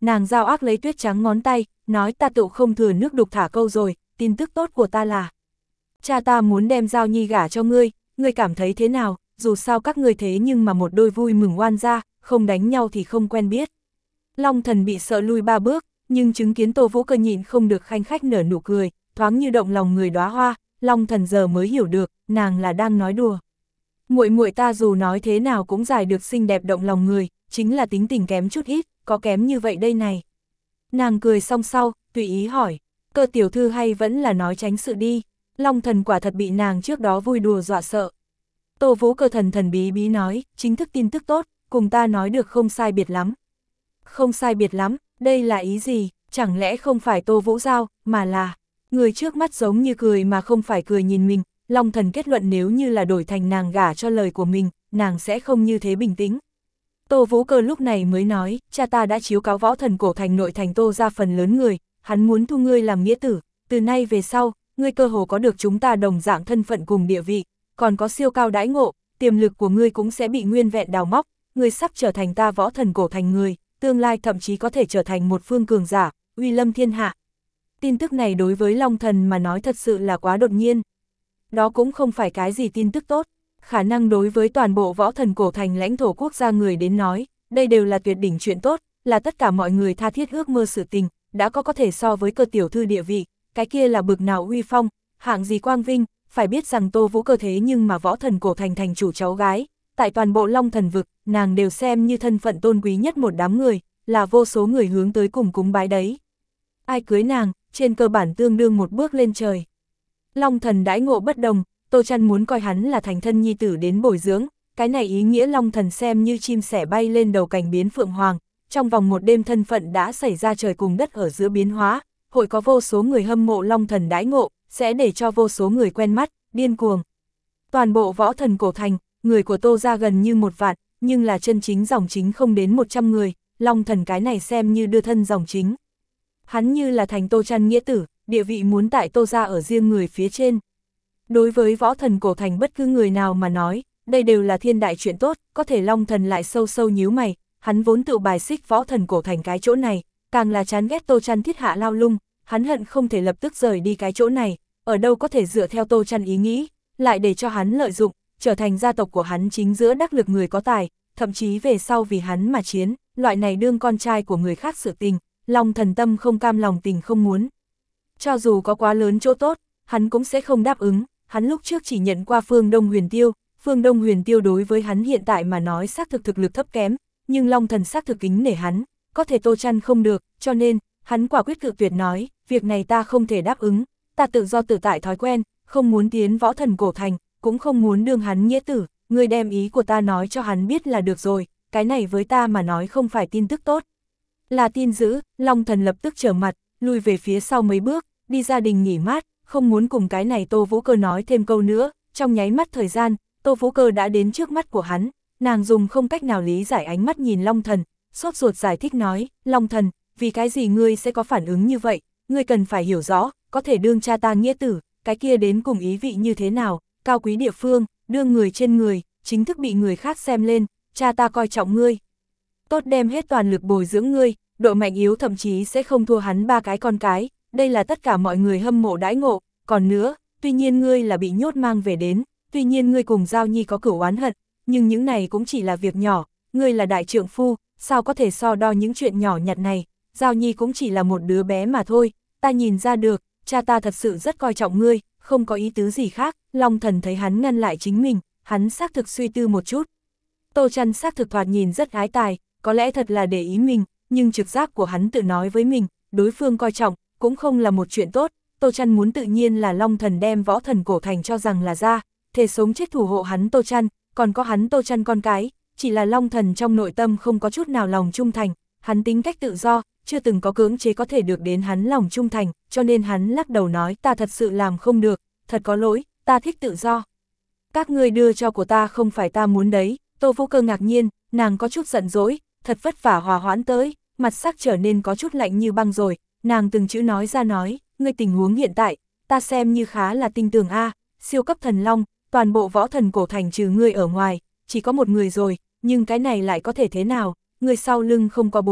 nàng giao ác lấy tuyết trắng ngón tay, nói ta tựu không thừa nước đục thả câu rồi, tin tức tốt của ta là cha ta muốn đem Giao Nhi gả cho ngươi, ngươi cảm thấy thế nào, dù sao các ngươi thế nhưng mà một đôi vui mừng oan gia, không đánh nhau thì không quen biết. Long Thần bị sợ lui ba bước, nhưng chứng kiến Tô Vũ Cơ nhịn không được khanh khách nở nụ cười, thoáng như động lòng người đóa hoa, Long Thần giờ mới hiểu được, nàng là đang nói đùa. Muội muội ta dù nói thế nào cũng giải được xinh đẹp động lòng người, chính là tính tình kém chút ít, có kém như vậy đây này. Nàng cười xong sau, tùy ý hỏi, Cơ tiểu thư hay vẫn là nói tránh sự đi. Long Thần quả thật bị nàng trước đó vui đùa dọa sợ. Tô Vũ Cơ thần thần bí bí nói, chính thức tin tức tốt, cùng ta nói được không sai biệt lắm. Không sai biệt lắm, đây là ý gì, chẳng lẽ không phải Tô Vũ Giao, mà là... Người trước mắt giống như cười mà không phải cười nhìn mình, Long Thần kết luận nếu như là đổi thành nàng gả cho lời của mình, nàng sẽ không như thế bình tĩnh. Tô Vũ Cơ lúc này mới nói, cha ta đã chiếu cáo Võ Thần Cổ Thành nội thành Tô ra phần lớn người, hắn muốn thu ngươi làm nghĩa tử, từ nay về sau, ngươi cơ hồ có được chúng ta đồng dạng thân phận cùng địa vị, còn có siêu cao đãi ngộ, tiềm lực của ngươi cũng sẽ bị nguyên vẹn đào móc, ngươi sắp trở thành ta Võ Thần Cổ Thành người, tương lai thậm chí có thể trở thành một phương cường giả, uy lâm thiên hạ. Tin tức này đối với Long Thần mà nói thật sự là quá đột nhiên. Đó cũng không phải cái gì tin tức tốt, khả năng đối với toàn bộ Võ Thần Cổ Thành lãnh thổ quốc gia người đến nói, đây đều là tuyệt đỉnh chuyện tốt, là tất cả mọi người tha thiết ước mơ sự tình, đã có có thể so với Cơ tiểu thư địa vị, cái kia là bực nào uy phong, hạng gì quang vinh, phải biết rằng Tô Vũ Cơ thế nhưng mà Võ Thần Cổ Thành thành chủ cháu gái, tại toàn bộ Long Thần vực, nàng đều xem như thân phận tôn quý nhất một đám người, là vô số người hướng tới cùng cúng bái đấy. Ai cưới nàng, trên cơ bản tương đương một bước lên trời. Long Thần đãi ngộ bất đồng, Tô Trăn muốn coi hắn là thành thân nhi tử đến bồi dưỡng, cái này ý nghĩa Long Thần xem như chim sẻ bay lên đầu cành biến phượng hoàng, trong vòng một đêm thân phận đã xảy ra trời cùng đất ở giữa biến hóa, hội có vô số người hâm mộ Long Thần đãi ngộ, sẽ để cho vô số người quen mắt, điên cuồng. Toàn bộ Võ Thần Cổ Thành, người của Tô ra gần như một vạn, nhưng là chân chính dòng chính không đến một trăm người, Long Thần cái này xem như đưa thân dòng chính. Hắn như là thành Tô Trăn nghĩa tử, địa vị muốn tại Tô ra ở riêng người phía trên. Đối với Võ Thần Cổ Thành bất cứ người nào mà nói, đây đều là thiên đại chuyện tốt, có thể Long Thần lại sâu sâu nhíu mày, hắn vốn tự bài xích Võ Thần Cổ Thành cái chỗ này, càng là chán ghét Tô Trăn thiết hạ lao lung, hắn hận không thể lập tức rời đi cái chỗ này, ở đâu có thể dựa theo Tô Trăn ý nghĩ, lại để cho hắn lợi dụng, trở thành gia tộc của hắn chính giữa đắc lực người có tài, thậm chí về sau vì hắn mà chiến, loại này đương con trai của người khác sự tình, Long Thần tâm không cam lòng tình không muốn. Cho dù có quá lớn chỗ tốt, hắn cũng sẽ không đáp ứng, hắn lúc trước chỉ nhận qua Phương Đông Huyền Tiêu, Phương Đông Huyền Tiêu đối với hắn hiện tại mà nói xác thực thực lực thấp kém, nhưng Long Thần xác thực kính nể hắn, có thể Tô Trăn không được, cho nên, hắn quả quyết cự tuyệt nói, việc này ta không thể đáp ứng, ta tự do tự tại thói quen, không muốn tiến Võ Thần Cổ Thành, cũng không muốn đương hắn nghĩa tử, người đem ý của ta nói cho hắn biết là được rồi, cái này với ta mà nói không phải tin tức tốt. Là tin dữ, Long Thần lập tức trở mặt, lui về phía sau mấy bước, đi gia đình nghỉ mát, không muốn cùng cái này Tô Vũ Cơ nói thêm câu nữa, trong nháy mắt thời gian, Tô Vũ Cơ đã đến trước mắt của hắn, nàng dùng không cách nào lý giải ánh mắt nhìn Long Thần, sốt ruột giải thích nói, Long Thần, vì cái gì ngươi sẽ có phản ứng như vậy, ngươi cần phải hiểu rõ, có thể đương cha ta nghĩa tử, cái kia đến cùng ý vị như thế nào, cao quý địa phương, đương người trên người, chính thức bị người khác xem lên, cha ta coi trọng ngươi. Tốt đem hết toàn lực bồi dưỡng ngươi, độ mạnh yếu thậm chí sẽ không thua hắn ba cái con cái, đây là tất cả mọi người hâm mộ đãi ngộ, còn nữa, tuy nhiên ngươi là bị nhốt mang về đến, tuy nhiên ngươi cùng Giao Nhi có cửu oán hận, nhưng những này cũng chỉ là việc nhỏ, ngươi là đại trượng phu, sao có thể so đo những chuyện nhỏ nhặt này, Giao Nhi cũng chỉ là một đứa bé mà thôi, ta nhìn ra được, cha ta thật sự rất coi trọng ngươi, không có ý tứ gì khác, Long Thần thấy hắn ngăn lại chính mình, hắn xác thực suy tư một chút. Tô Trăn xác thực thoạt nhìn rất ái tài, có lẽ thật là để ý mình, nhưng trực giác của hắn tự nói với mình, đối phương coi trọng, cũng không là một chuyện tốt, Tô Trăn muốn tự nhiên là Long Thần đem Võ Thần Cổ Thành cho rằng là ra, thề sống chết thủ hộ hắn Tô Trăn, còn có hắn Tô Trăn con cái, chỉ là Long Thần trong nội tâm không có chút nào lòng trung thành, hắn tính cách tự do, chưa từng có cưỡng chế có thể được đến hắn lòng trung thành, cho nên hắn lắc đầu nói ta thật sự làm không được, thật có lỗi, ta thích tự do. Các ngươi đưa cho của ta không phải ta muốn đấy, Tô Vũ Cơ ngạc nhiên, nàng có chút giận dỗi, thật vất vả hòa hoãn tới, mặt sắc trở nên có chút lạnh như băng rồi, nàng từng chữ nói ra nói, ngươi tình huống hiện tại, ta xem như khá là tinh tường a, siêu cấp thần long, toàn bộ Võ Thần Cổ Thành trừ ngươi ở ngoài, chỉ có một người rồi, nhưng cái này lại có thể thế nào, ngươi sau lưng không có bối cảnh,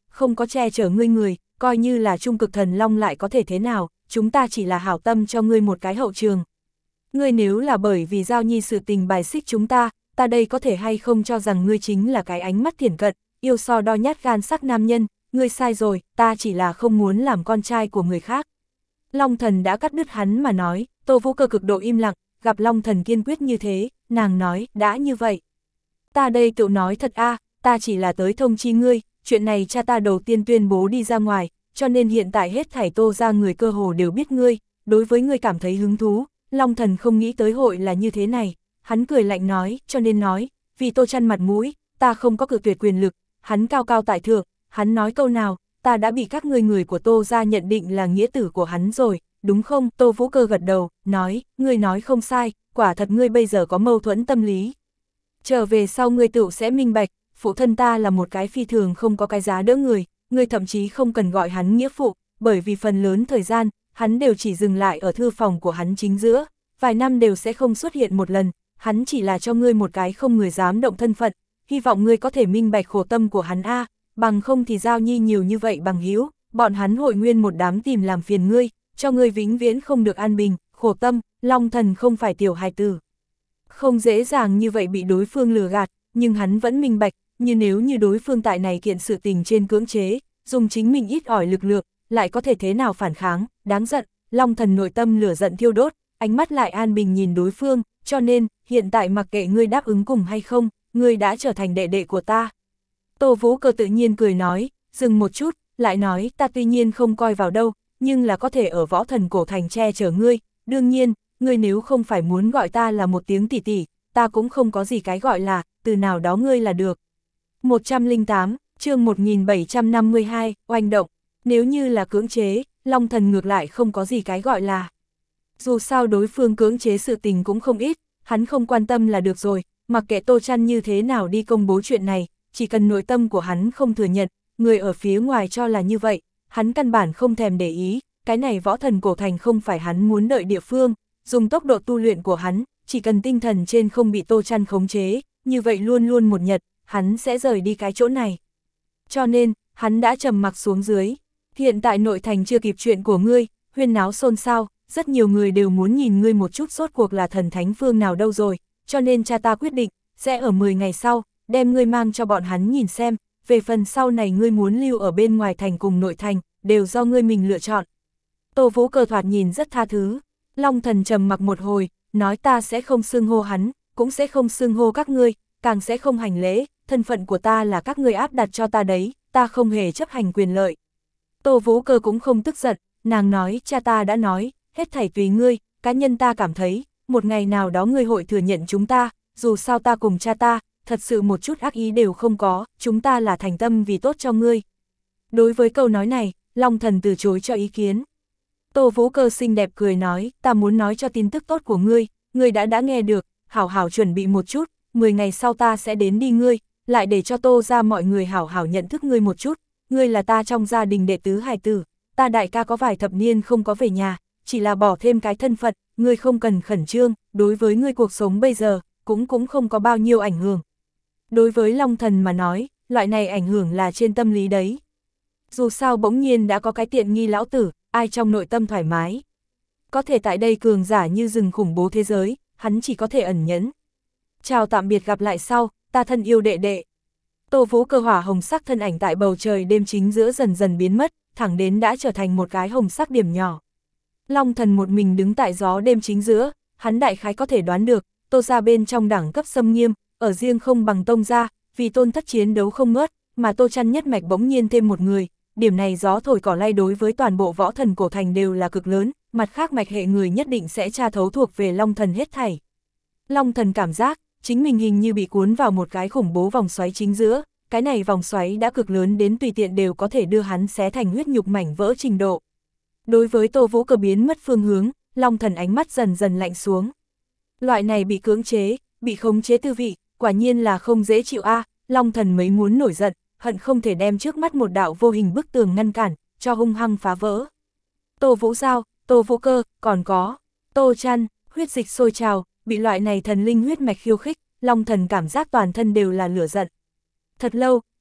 không có che chở ngươi người, coi như là trung cực thần long lại có thể thế nào, chúng ta chỉ là hảo tâm cho ngươi một cái hậu trường. Ngươi nếu là bởi vì Giao Nhi sự tình bài xích chúng ta, ta đây có thể hay không cho rằng ngươi chính là cái ánh mắt thiển cận, yêu so đo nhát gan sắc nam nhân, ngươi sai rồi, ta chỉ là không muốn làm con trai của người khác. Long Thần đã cắt đứt hắn mà nói, Tô Vũ Cơ cực độ im lặng, gặp Long Thần kiên quyết như thế, nàng nói, đã như vậy. Ta đây tự nói thật a, ta chỉ là tới thông chi ngươi, chuyện này cha ta đầu tiên tuyên bố đi ra ngoài, cho nên hiện tại hết thảy Tô ra người cơ hồ đều biết ngươi, đối với ngươi cảm thấy hứng thú. Long Thần không nghĩ tới hội là như thế này, hắn cười lạnh nói, cho nên nói, vì Tô Chăn mặt mũi, ta không có cự tuyệt quyền lực, hắn cao cao tại thượng, hắn nói câu nào, ta đã bị các ngươi người của Tô ra nhận định là nghĩa tử của hắn rồi, đúng không? Tô Vũ Cơ gật đầu, nói, ngươi nói không sai, quả thật ngươi bây giờ có mâu thuẫn tâm lý. Trở về sau ngươi tự sẽ minh bạch, phụ thân ta là một cái phi thường không có cái giá đỡ người, ngươi thậm chí không cần gọi hắn nghĩa phụ, bởi vì phần lớn thời gian, hắn đều chỉ dừng lại ở thư phòng của hắn chính giữa, vài năm đều sẽ không xuất hiện một lần, hắn chỉ là cho ngươi một cái không người dám động thân phận, hy vọng ngươi có thể minh bạch khổ tâm của hắn a, bằng không thì Giao Nhi nhiều như vậy bằng hữu, bọn hắn hội nguyên một đám tìm làm phiền ngươi, cho ngươi vĩnh viễn không được an bình, khổ tâm, Long Thần không phải tiểu hài tử. Không dễ dàng như vậy bị đối phương lừa gạt, nhưng hắn vẫn minh bạch, như nếu như đối phương tại này kiện sự tình trên cưỡng chế, dùng chính mình ít ỏi lực lượng, lại có thể thế nào phản kháng, đáng giận, Long Thần nội tâm lửa giận thiêu đốt, ánh mắt lại an bình nhìn đối phương, cho nên, hiện tại mặc kệ ngươi đáp ứng cùng hay không, ngươi đã trở thành đệ đệ của ta. Tô Vũ Cơ tự nhiên cười nói, dừng một chút, lại nói, ta tuy nhiên không coi vào đâu, nhưng là có thể ở Võ Thần Cổ Thành che chở ngươi, đương nhiên, ngươi nếu không phải muốn gọi ta là một tiếng tỷ tỷ, ta cũng không có gì cái gọi là, từ nào đó ngươi là được. một trăm lẻ tám, chương một nghìn bảy trăm năm mươi hai, oanh động, nếu như là cưỡng chế, Long Thần ngược lại không có gì cái gọi là. Dù sao đối phương cưỡng chế sự tình cũng không ít, hắn không quan tâm là được rồi, mặc kệ Tô Chăn như thế nào đi công bố chuyện này, chỉ cần nội tâm của hắn không thừa nhận, người ở phía ngoài cho là như vậy, hắn căn bản không thèm để ý, cái này Võ Thần Cổ Thành không phải hắn muốn đợi địa phương, dùng tốc độ tu luyện của hắn, chỉ cần tinh thần trên không bị Tô Chăn khống chế, như vậy luôn luôn một nhật, hắn sẽ rời đi cái chỗ này. Cho nên, hắn đã trầm mặc xuống dưới, hiện tại nội thành chưa kịp chuyện của ngươi, huyên náo xôn xao, rất nhiều người đều muốn nhìn ngươi một chút rốt cuộc là thần thánh phương nào đâu rồi, cho nên cha ta quyết định, sẽ ở mười ngày sau, đem ngươi mang cho bọn hắn nhìn xem, về phần sau này ngươi muốn lưu ở bên ngoài thành cùng nội thành, đều do ngươi mình lựa chọn. Tô Vũ Cơ thoạt nhìn rất tha thứ, Long Thần trầm mặc một hồi, nói ta sẽ không xưng hô hắn, cũng sẽ không xưng hô các ngươi, càng sẽ không hành lễ, thân phận của ta là các ngươi áp đặt cho ta đấy, ta không hề chấp hành quyền lợi. Tô Vũ Cơ cũng không tức giận, nàng nói, cha ta đã nói, hết thảy tùy ngươi, cá nhân ta cảm thấy, một ngày nào đó ngươi hội thừa nhận chúng ta, dù sao ta cùng cha ta, thật sự một chút ác ý đều không có, chúng ta là thành tâm vì tốt cho ngươi. Đối với câu nói này, Long Thần từ chối cho ý kiến. Tô Vũ Cơ xinh đẹp cười nói, ta muốn nói cho tin tức tốt của ngươi, ngươi đã đã nghe được, hảo hảo chuẩn bị một chút, mười ngày sau ta sẽ đến đi ngươi, lại để cho Tô ra mọi người hảo hảo nhận thức ngươi một chút, ngươi là ta trong gia đình đệ tứ hài tử, ta đại ca có vài thập niên không có về nhà, chỉ là bỏ thêm cái thân phận, ngươi không cần khẩn trương, đối với ngươi cuộc sống bây giờ, cũng cũng không có bao nhiêu ảnh hưởng. Đối với Long Thần mà nói, loại này ảnh hưởng là trên tâm lý đấy. Dù sao bỗng nhiên đã có cái tiện nghi lão tử, ai trong nội tâm thoải mái. Có thể tại đây cường giả như rừng khủng bố thế giới, hắn chỉ có thể ẩn nhẫn. Chào tạm biệt gặp lại sau, ta thân yêu đệ đệ. Tô Vũ Cơ hỏa hồng sắc thân ảnh tại bầu trời đêm chính giữa dần dần biến mất, thẳng đến đã trở thành một cái hồng sắc điểm nhỏ. Long Thần một mình đứng tại gió đêm chính giữa, hắn đại khái có thể đoán được, Tô ra bên trong đẳng cấp xâm nghiêm, ở riêng không bằng Tông ra, vì tôn thất chiến đấu không ngớt, mà Tô Chăn nhất mạch bỗng nhiên thêm một người, điểm này gió thổi cỏ lay đối với toàn bộ Võ Thần Cổ Thành đều là cực lớn, mặt khác mạch hệ người nhất định sẽ tra thấu thuộc về Long Thần hết thảy. Long Thần cảm giác, chính mình hình như bị cuốn vào một cái khủng bố vòng xoáy chính giữa, cái này vòng xoáy đã cực lớn đến tùy tiện đều có thể đưa hắn xé thành huyết nhục mảnh vỡ trình độ. Đối với Tô Vũ Cơ biến mất phương hướng, Long Thần ánh mắt dần dần lạnh xuống. Loại này bị cưỡng chế, bị khống chế tư vị, quả nhiên là không dễ chịu a. À, Long Thần mấy muốn nổi giận, hận không thể đem trước mắt một đạo vô hình bức tường ngăn cản, cho hung hăng phá vỡ. Tô Vũ Giao, Tô Vũ Cơ, còn có Tô Chăn, huyết dịch sôi trào, bị loại này thần linh huyết mạch khiêu khích, Long Thần cảm giác toàn thân đều là lửa giận. Thật lâu,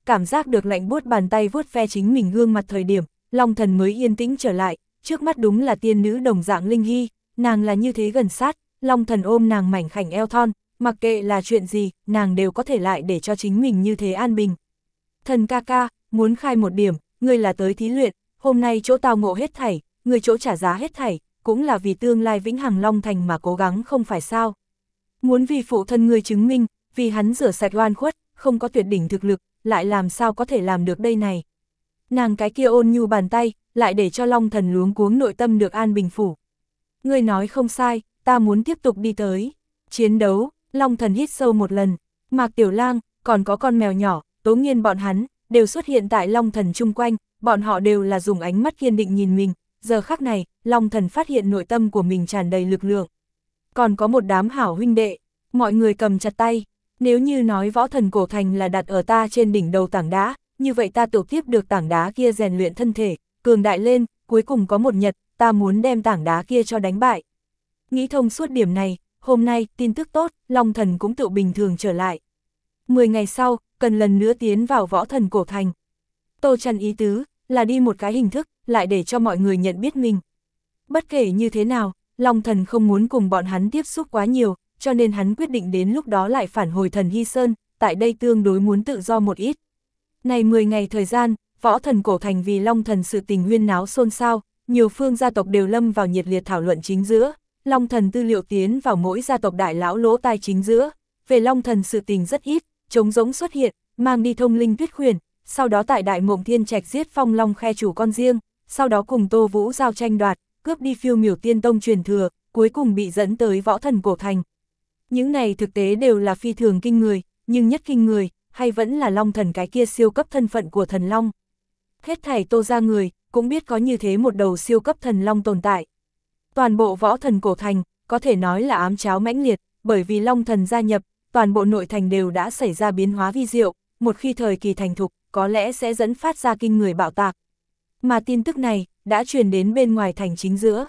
cảm giác được lạnh buốt bàn tay vuốt ve chính mình gương mặt thời điểm, Long Thần mới yên tĩnh trở lại, trước mắt đúng là tiên nữ đồng dạng Linh Hy, nàng là như thế gần sát, Long Thần ôm nàng mảnh khảnh eo thon, mặc kệ là chuyện gì, nàng đều có thể lại để cho chính mình như thế an bình. Thần ca ca, muốn khai một điểm, ngươi là tới thí luyện, hôm nay chỗ tao ngộ hết thảy, ngươi chỗ trả giá hết thảy, cũng là vì tương lai vĩnh hằng Long Thành mà cố gắng không phải sao. Muốn vì phụ thân ngươi chứng minh, vì hắn rửa sạch oan khuất, không có tuyệt đỉnh thực lực, lại làm sao có thể làm được đây này. Nàng cái kia ôn nhu bàn tay, lại để cho Long Thần luống cuống nội tâm được an bình phủ. Ngươi nói không sai, ta muốn tiếp tục đi tới. Chiến đấu, Long Thần hít sâu một lần, Mạc Tiểu Lang, còn có con mèo nhỏ, Tố Nghiên bọn hắn, đều xuất hiện tại Long Thần chung quanh, bọn họ đều là dùng ánh mắt kiên định nhìn mình, giờ khắc này, Long Thần phát hiện nội tâm của mình tràn đầy lực lượng. Còn có một đám hảo huynh đệ, mọi người cầm chặt tay, nếu như nói võ thần cổ thành là đặt ở ta trên đỉnh đầu tảng đá, như vậy ta tự tiếp được tảng đá kia rèn luyện thân thể, cường đại lên, cuối cùng có một nhật, ta muốn đem tảng đá kia cho đánh bại. Nghĩ thông suốt điểm này, hôm nay, tin tức tốt, Long Thần cũng tự bình thường trở lại. Mười ngày sau, cần lần nữa tiến vào võ thần cổ thành. Tô Trăn ý tứ, là đi một cái hình thức, lại để cho mọi người nhận biết mình. Bất kể như thế nào, Long Thần không muốn cùng bọn hắn tiếp xúc quá nhiều, cho nên hắn quyết định đến lúc đó lại phản hồi Thần Hy Sơn, tại đây tương đối muốn tự do một ít. Này mười ngày thời gian, võ thần cổ thành vì Long Thần sự tình huyên náo xôn xao, nhiều phương gia tộc đều lâm vào nhiệt liệt thảo luận chính giữa, Long Thần tư liệu tiến vào mỗi gia tộc đại lão lỗ tai chính giữa, về Long Thần sự tình rất ít, trống rỗng xuất hiện, mang đi thông linh tuyết khuyển, sau đó tại Đại Mộng Thiên Trạch giết Phong Long khe chủ con riêng, sau đó cùng Tô Vũ giao tranh đoạt, cướp đi Phiêu Miểu Tiên Tông truyền thừa, cuối cùng bị dẫn tới võ thần cổ thành. Những này thực tế đều là phi thường kinh người, nhưng nhất kinh người, hay vẫn là Long Thần cái kia siêu cấp thân phận của thần Long. Hết thảy Tô ra người, cũng biết có như thế một đầu siêu cấp thần Long tồn tại. Toàn bộ võ thần cổ thành, có thể nói là ám cháo mãnh liệt, bởi vì Long Thần gia nhập, toàn bộ nội thành đều đã xảy ra biến hóa vi diệu, một khi thời kỳ thành thục, có lẽ sẽ dẫn phát ra kinh người bạo tạc. Mà tin tức này, đã truyền đến bên ngoài thành chính giữa.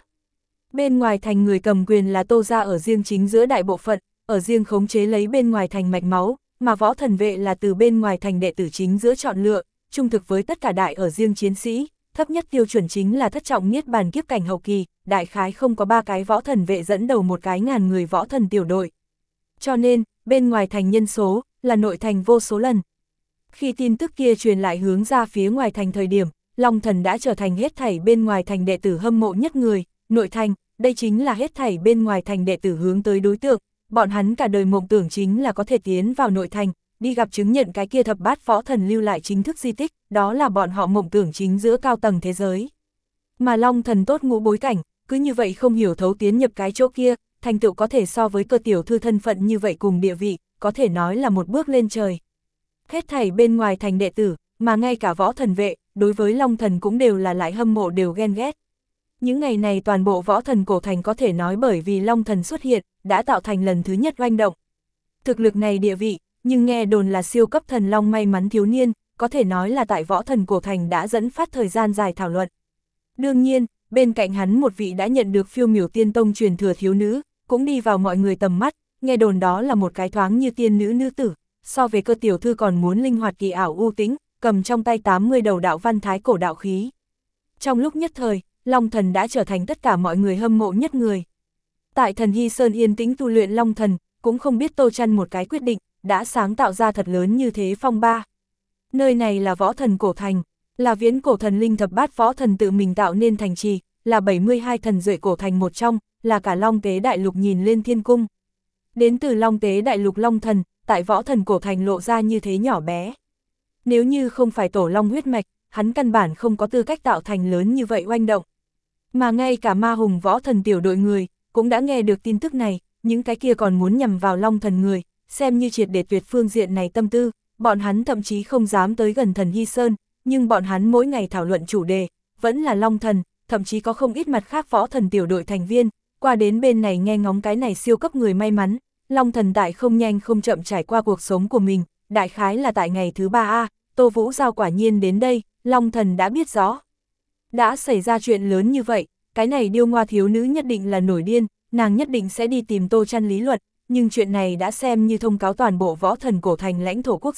Bên ngoài thành người cầm quyền là Tô gia ở riêng chính giữa đại bộ phận, ở riêng khống chế lấy bên ngoài thành mạch máu, mà võ thần vệ là từ bên ngoài thành đệ tử chính giữa chọn lựa, trung thực với tất cả đại ở riêng chiến sĩ, thấp nhất tiêu chuẩn chính là thất trọng niết bàn kiếp cảnh hậu kỳ, đại khái không có ba cái võ thần vệ dẫn đầu một cái ngàn người võ thần tiểu đội. Cho nên, bên ngoài thành nhân số, là nội thành vô số lần. Khi tin tức kia truyền lại hướng ra phía ngoài thành thời điểm, Long Thần đã trở thành hết thảy bên ngoài thành đệ tử hâm mộ nhất người, nội thành, đây chính là hết thảy bên ngoài thành đệ tử hướng tới đối tượng, bọn hắn cả đời mộng tưởng chính là có thể tiến vào nội thành, đi gặp chứng nhận cái kia thập bát võ thần lưu lại chính thức di tích, đó là bọn họ mộng tưởng chính giữa cao tầng thế giới. Mà Long Thần tốt ngũ bối cảnh, cứ như vậy không hiểu thấu tiến nhập cái chỗ kia, thành tựu có thể so với cơ tiểu thư thân phận như vậy cùng địa vị, có thể nói là một bước lên trời. Hết thảy bên ngoài thành đệ tử, mà ngay cả võ thần vệ, đối với Long Thần cũng đều là lại hâm mộ đều ghen ghét. Những ngày này toàn bộ võ thần cổ thành có thể nói bởi vì Long Thần xuất hiện, đã tạo thành lần thứ nhất oanh động. Thực lực này địa vị, nhưng nghe đồn là siêu cấp thần Long may mắn thiếu niên, có thể nói là tại võ thần cổ thành đã dẫn phát thời gian dài thảo luận. Đương nhiên, bên cạnh hắn một vị đã nhận được Phiêu Miểu Tiên Tông truyền thừa thiếu nữ, cũng đi vào mọi người tầm mắt, nghe đồn đó là một cái thoáng như tiên nữ nữ tử, so về cơ tiểu thư còn muốn linh hoạt kỳ ảo ưu tĩnh, cầm trong tay tám mươi đầu đạo văn thái cổ đạo khí. Trong lúc nhất thời, Long Thần đã trở thành tất cả mọi người hâm mộ nhất người. Tại Thần Hy Sơn yên tĩnh tu luyện Long Thần, cũng không biết Tô Trăn một cái quyết định, đã sáng tạo ra thật lớn như thế phong ba. Nơi này là võ thần cổ thành, là viễn cổ thần linh thập bát võ thần tự mình tạo nên thành trì, là bảy mươi hai thần duệ cổ thành một trong, là cả Long Tế Đại Lục nhìn lên thiên cung. Đến từ Long Tế Đại Lục Long Thần, tại võ thần cổ thành lộ ra như thế nhỏ bé. Nếu như không phải tổ Long huyết mạch, hắn căn bản không có tư cách tạo thành lớn như vậy oanh động. Mà ngay cả ma hùng võ thần tiểu đội người, cũng đã nghe được tin tức này, những cái kia còn muốn nhằm vào Long Thần người, xem như triệt để tuyệt phương diện này tâm tư, bọn hắn thậm chí không dám tới gần Thần Hy Sơn, nhưng bọn hắn mỗi ngày thảo luận chủ đề, vẫn là Long Thần, thậm chí có không ít mặt khác võ thần tiểu đội thành viên, qua đến bên này nghe ngóng cái này siêu cấp người may mắn, Long Thần tại không nhanh không chậm trải qua cuộc sống của mình, đại khái là tại ngày thứ ba a Tô Vũ Giao quả nhiên đến đây, Long Thần đã biết rõ. Đã xảy ra chuyện lớn như vậy, cái này điêu ngoa thiếu nữ nhất định là nổi điên, nàng nhất định sẽ đi tìm Tô Trăn lý luận, nhưng chuyện này đã xem như thông cáo toàn bộ võ thần cổ thành lãnh thổ quốc gia,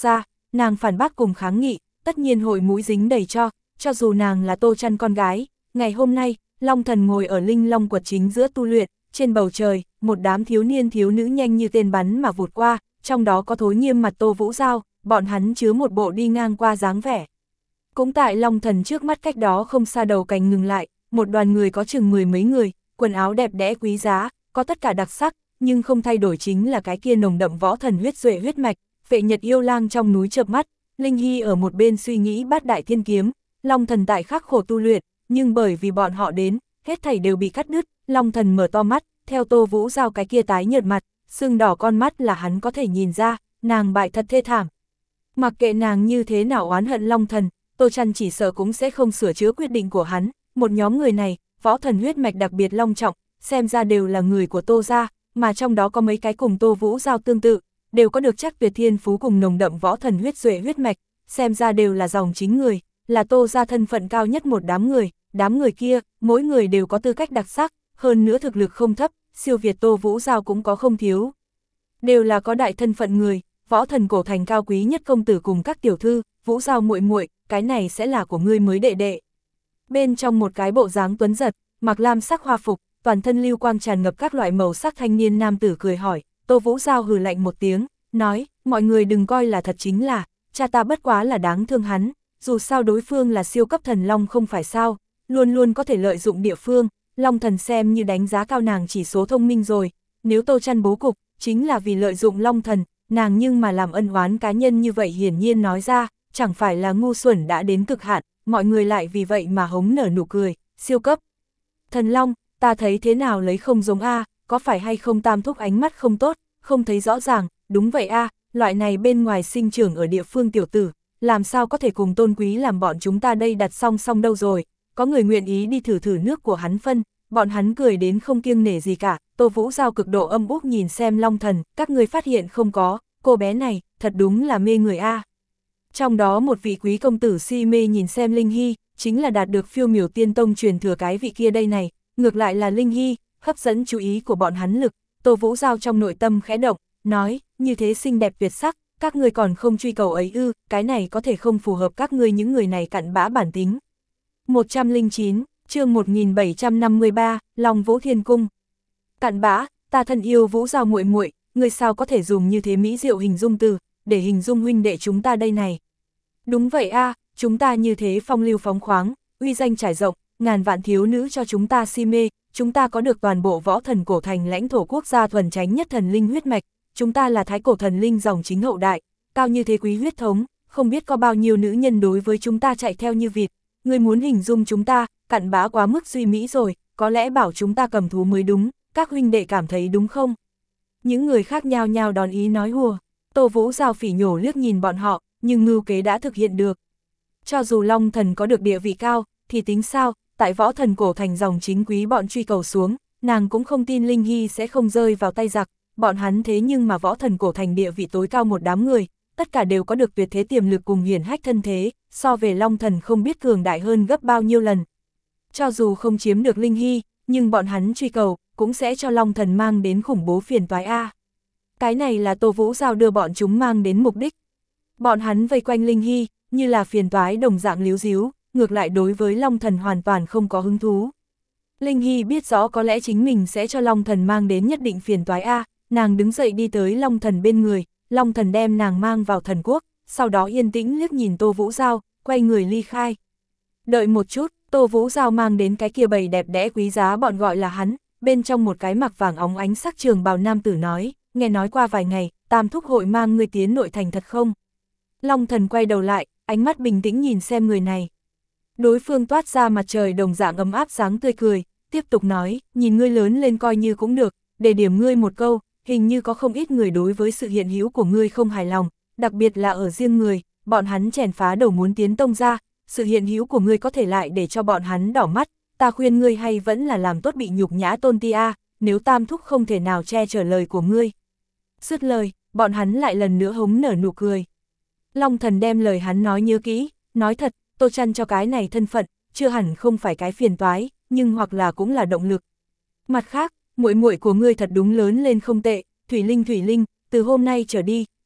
nàng phản bác cùng kháng nghị, tất nhiên hội mũi dính đầy cho, cho dù nàng là Tô Trăn con gái. Ngày hôm nay, Long Thần ngồi ở Linh Long quật chính giữa tu luyện, trên bầu trời, một đám thiếu niên thiếu nữ nhanh như tên bắn mà vụt qua, trong đó có Thối Nghiêm mặt Tô Vũ Giao, bọn hắn chứa một bộ đi ngang qua dáng vẻ. Cũng tại Long Thần trước mắt cách đó không xa đầu cành ngừng lại, một đoàn người có chừng mười mấy người, quần áo đẹp đẽ quý giá, có tất cả đặc sắc, nhưng không thay đổi chính là cái kia nồng đậm võ thần huyết duệ huyết mạch. Vệ Nhật yêu lang trong núi chợp mắt, Linh Hy ở một bên suy nghĩ bát đại thiên kiếm, Long Thần tại khắc khổ tu luyện, nhưng bởi vì bọn họ đến, hết thảy đều bị cắt đứt. Long Thần mở to mắt, theo Tô Vũ Giao cái kia tái nhợt mặt, sưng đỏ con mắt là hắn có thể nhìn ra, nàng bại thật thê thảm. Mặc kệ nàng như thế nào oán hận Long Thần, Tô Trăn chỉ sợ cũng sẽ không sửa chữa quyết định của hắn. Một nhóm người này, võ thần huyết mạch đặc biệt long trọng, xem ra đều là người của Tô gia, mà trong đó có mấy cái cùng Tô Vũ Giao tương tự, đều có được chắc tuyệt thiên phú cùng nồng đậm võ thần huyết duệ huyết mạch, xem ra đều là dòng chính người, là Tô gia thân phận cao nhất một đám người. Đám người kia, mỗi người đều có tư cách đặc sắc, hơn nữa thực lực không thấp, siêu việt Tô Vũ Giao cũng có không thiếu. Đều là có đại thân phận người, võ thần cổ thành cao quý nhất công tử cùng các tiểu thư. Vũ Giao muội muội, cái này sẽ là của ngươi mới đệ đệ. Bên trong một cái bộ dáng tuấn giật, mặc lam sắc hoa phục, toàn thân lưu quang tràn ngập các loại màu sắc thanh niên nam tử cười hỏi. Tô Vũ Giao hừ lạnh một tiếng, nói, mọi người đừng coi là thật, chính là, cha ta bất quá là đáng thương hắn, dù sao đối phương là siêu cấp thần long không phải sao, luôn luôn có thể lợi dụng địa phương. Long Thần xem như đánh giá cao nàng chỉ số thông minh rồi, nếu Tô Trăn bố cục, chính là vì lợi dụng Long Thần, nàng nhưng mà làm ân oán cá nhân như vậy hiển nhiên nói ra, chẳng phải là ngu xuẩn đã đến cực hạn, mọi người lại vì vậy mà hống nở nụ cười. Siêu cấp thần long, ta thấy thế nào lấy không giống a, có phải hay không Tam thúc ánh mắt không tốt, không thấy rõ ràng. Đúng vậy a, loại này bên ngoài sinh trưởng ở địa phương tiểu tử, làm sao có thể cùng Tôn Quý làm bọn chúng ta đây đặt song song đâu rồi. Có người nguyện ý đi thử thử nước của hắn phân, bọn hắn cười đến không kiêng nể gì cả. Tô Vũ Giao cực độ âm úc nhìn xem Long Thần, các người phát hiện không có, cô bé này, thật đúng là mê người a. Trong đó một vị quý công tử si mê nhìn xem Linh Hy, chính là đạt được phiêu miểu tiên tông truyền thừa cái vị kia đây này, ngược lại là Linh Hy, hấp dẫn chú ý của bọn hắn lực. Tô Vũ Giao trong nội tâm khẽ động, nói, như thế xinh đẹp tuyệt sắc, các người còn không truy cầu ấy ư, cái này có thể không phù hợp các ngươi những người này cặn bã bản tính. một trăm lẻ chín, chương một nghìn bảy trăm năm mươi ba, Long Vũ Thiên Cung. Cặn bã, ta thân yêu Vũ Giao muội muội, ngươi sao có thể dùng như thế mỹ diệu hình dung từ, để hình dung huynh đệ chúng ta đây này. Đúng vậy a, chúng ta như thế phong lưu phóng khoáng, uy danh trải rộng, ngàn vạn thiếu nữ cho chúng ta si mê, chúng ta có được toàn bộ võ thần cổ thành lãnh thổ quốc gia thuần chánh nhất thần linh huyết mạch, chúng ta là thái cổ thần linh dòng chính hậu đại, cao như thế quý huyết thống, không biết có bao nhiêu nữ nhân đối với chúng ta chạy theo như vịt. Ngươi muốn hình dung chúng ta, cặn bã quá mức duy mỹ rồi, có lẽ bảo chúng ta cầm thú mới đúng, các huynh đệ cảm thấy đúng không? Những người khác nhao nhao đón ý nói hùa. Tô Vũ Giao phỉ nhổ liếc nhìn bọn họ, nhưng mưu kế đã thực hiện được. Cho dù Long Thần có được địa vị cao, thì tính sao, tại võ thần cổ thành dòng chính quý bọn truy cầu xuống, nàng cũng không tin Linh Hy sẽ không rơi vào tay giặc. Bọn hắn thế nhưng mà võ thần cổ thành địa vị tối cao một đám người, tất cả đều có được tuyệt thế tiềm lực cùng hiển hách thân thế, so về Long Thần không biết cường đại hơn gấp bao nhiêu lần. Cho dù không chiếm được Linh Hy, nhưng bọn hắn truy cầu, cũng sẽ cho Long Thần mang đến khủng bố phiền toái a. Cái này là Tô Vũ Giao đưa bọn chúng mang đến mục đích. Bọn hắn vây quanh Linh Hy, như là phiền toái đồng dạng líu díu, ngược lại đối với Long Thần hoàn toàn không có hứng thú. Linh Hy biết rõ có lẽ chính mình sẽ cho Long Thần mang đến nhất định phiền toái a, nàng đứng dậy đi tới Long Thần bên người, Long Thần đem nàng mang vào thần quốc, sau đó yên tĩnh liếc nhìn Tô Vũ Giao, quay người ly khai. Đợi một chút, Tô Vũ Giao mang đến cái kia bầy đẹp đẽ quý giá bọn gọi là hắn, bên trong một cái mặc vàng óng ánh sắc trường bào nam tử nói, nghe nói qua vài ngày, Tam thúc hội mang ngươi tiến nội thành thật không? Long Thần quay đầu lại, ánh mắt bình tĩnh nhìn xem người này. Đối phương toát ra mặt trời đồng dạng ấm áp sáng tươi cười, tiếp tục nói, nhìn ngươi lớn lên coi như cũng được, để điểm ngươi một câu, hình như có không ít người đối với sự hiện hữu của ngươi không hài lòng, đặc biệt là ở riêng người, bọn hắn chèn phá đầu muốn tiến tông ra, sự hiện hữu của ngươi có thể lại để cho bọn hắn đỏ mắt, ta khuyên ngươi hay vẫn là làm tốt bị nhục nhã tôn ti a, nếu Tam thúc không thể nào che chở lời của ngươi. Dứt lời, bọn hắn lại lần nữa hống nở nụ cười. Long Thần đem lời hắn nói nhớ kỹ, nói thật, Tô Trăn cho cái này thân phận, chưa hẳn không phải cái phiền toái, nhưng hoặc là cũng là động lực. Mặt khác, muội muội của ngươi thật đúng lớn lên không tệ, Thủy Linh Thủy Linh, từ hôm nay trở đi,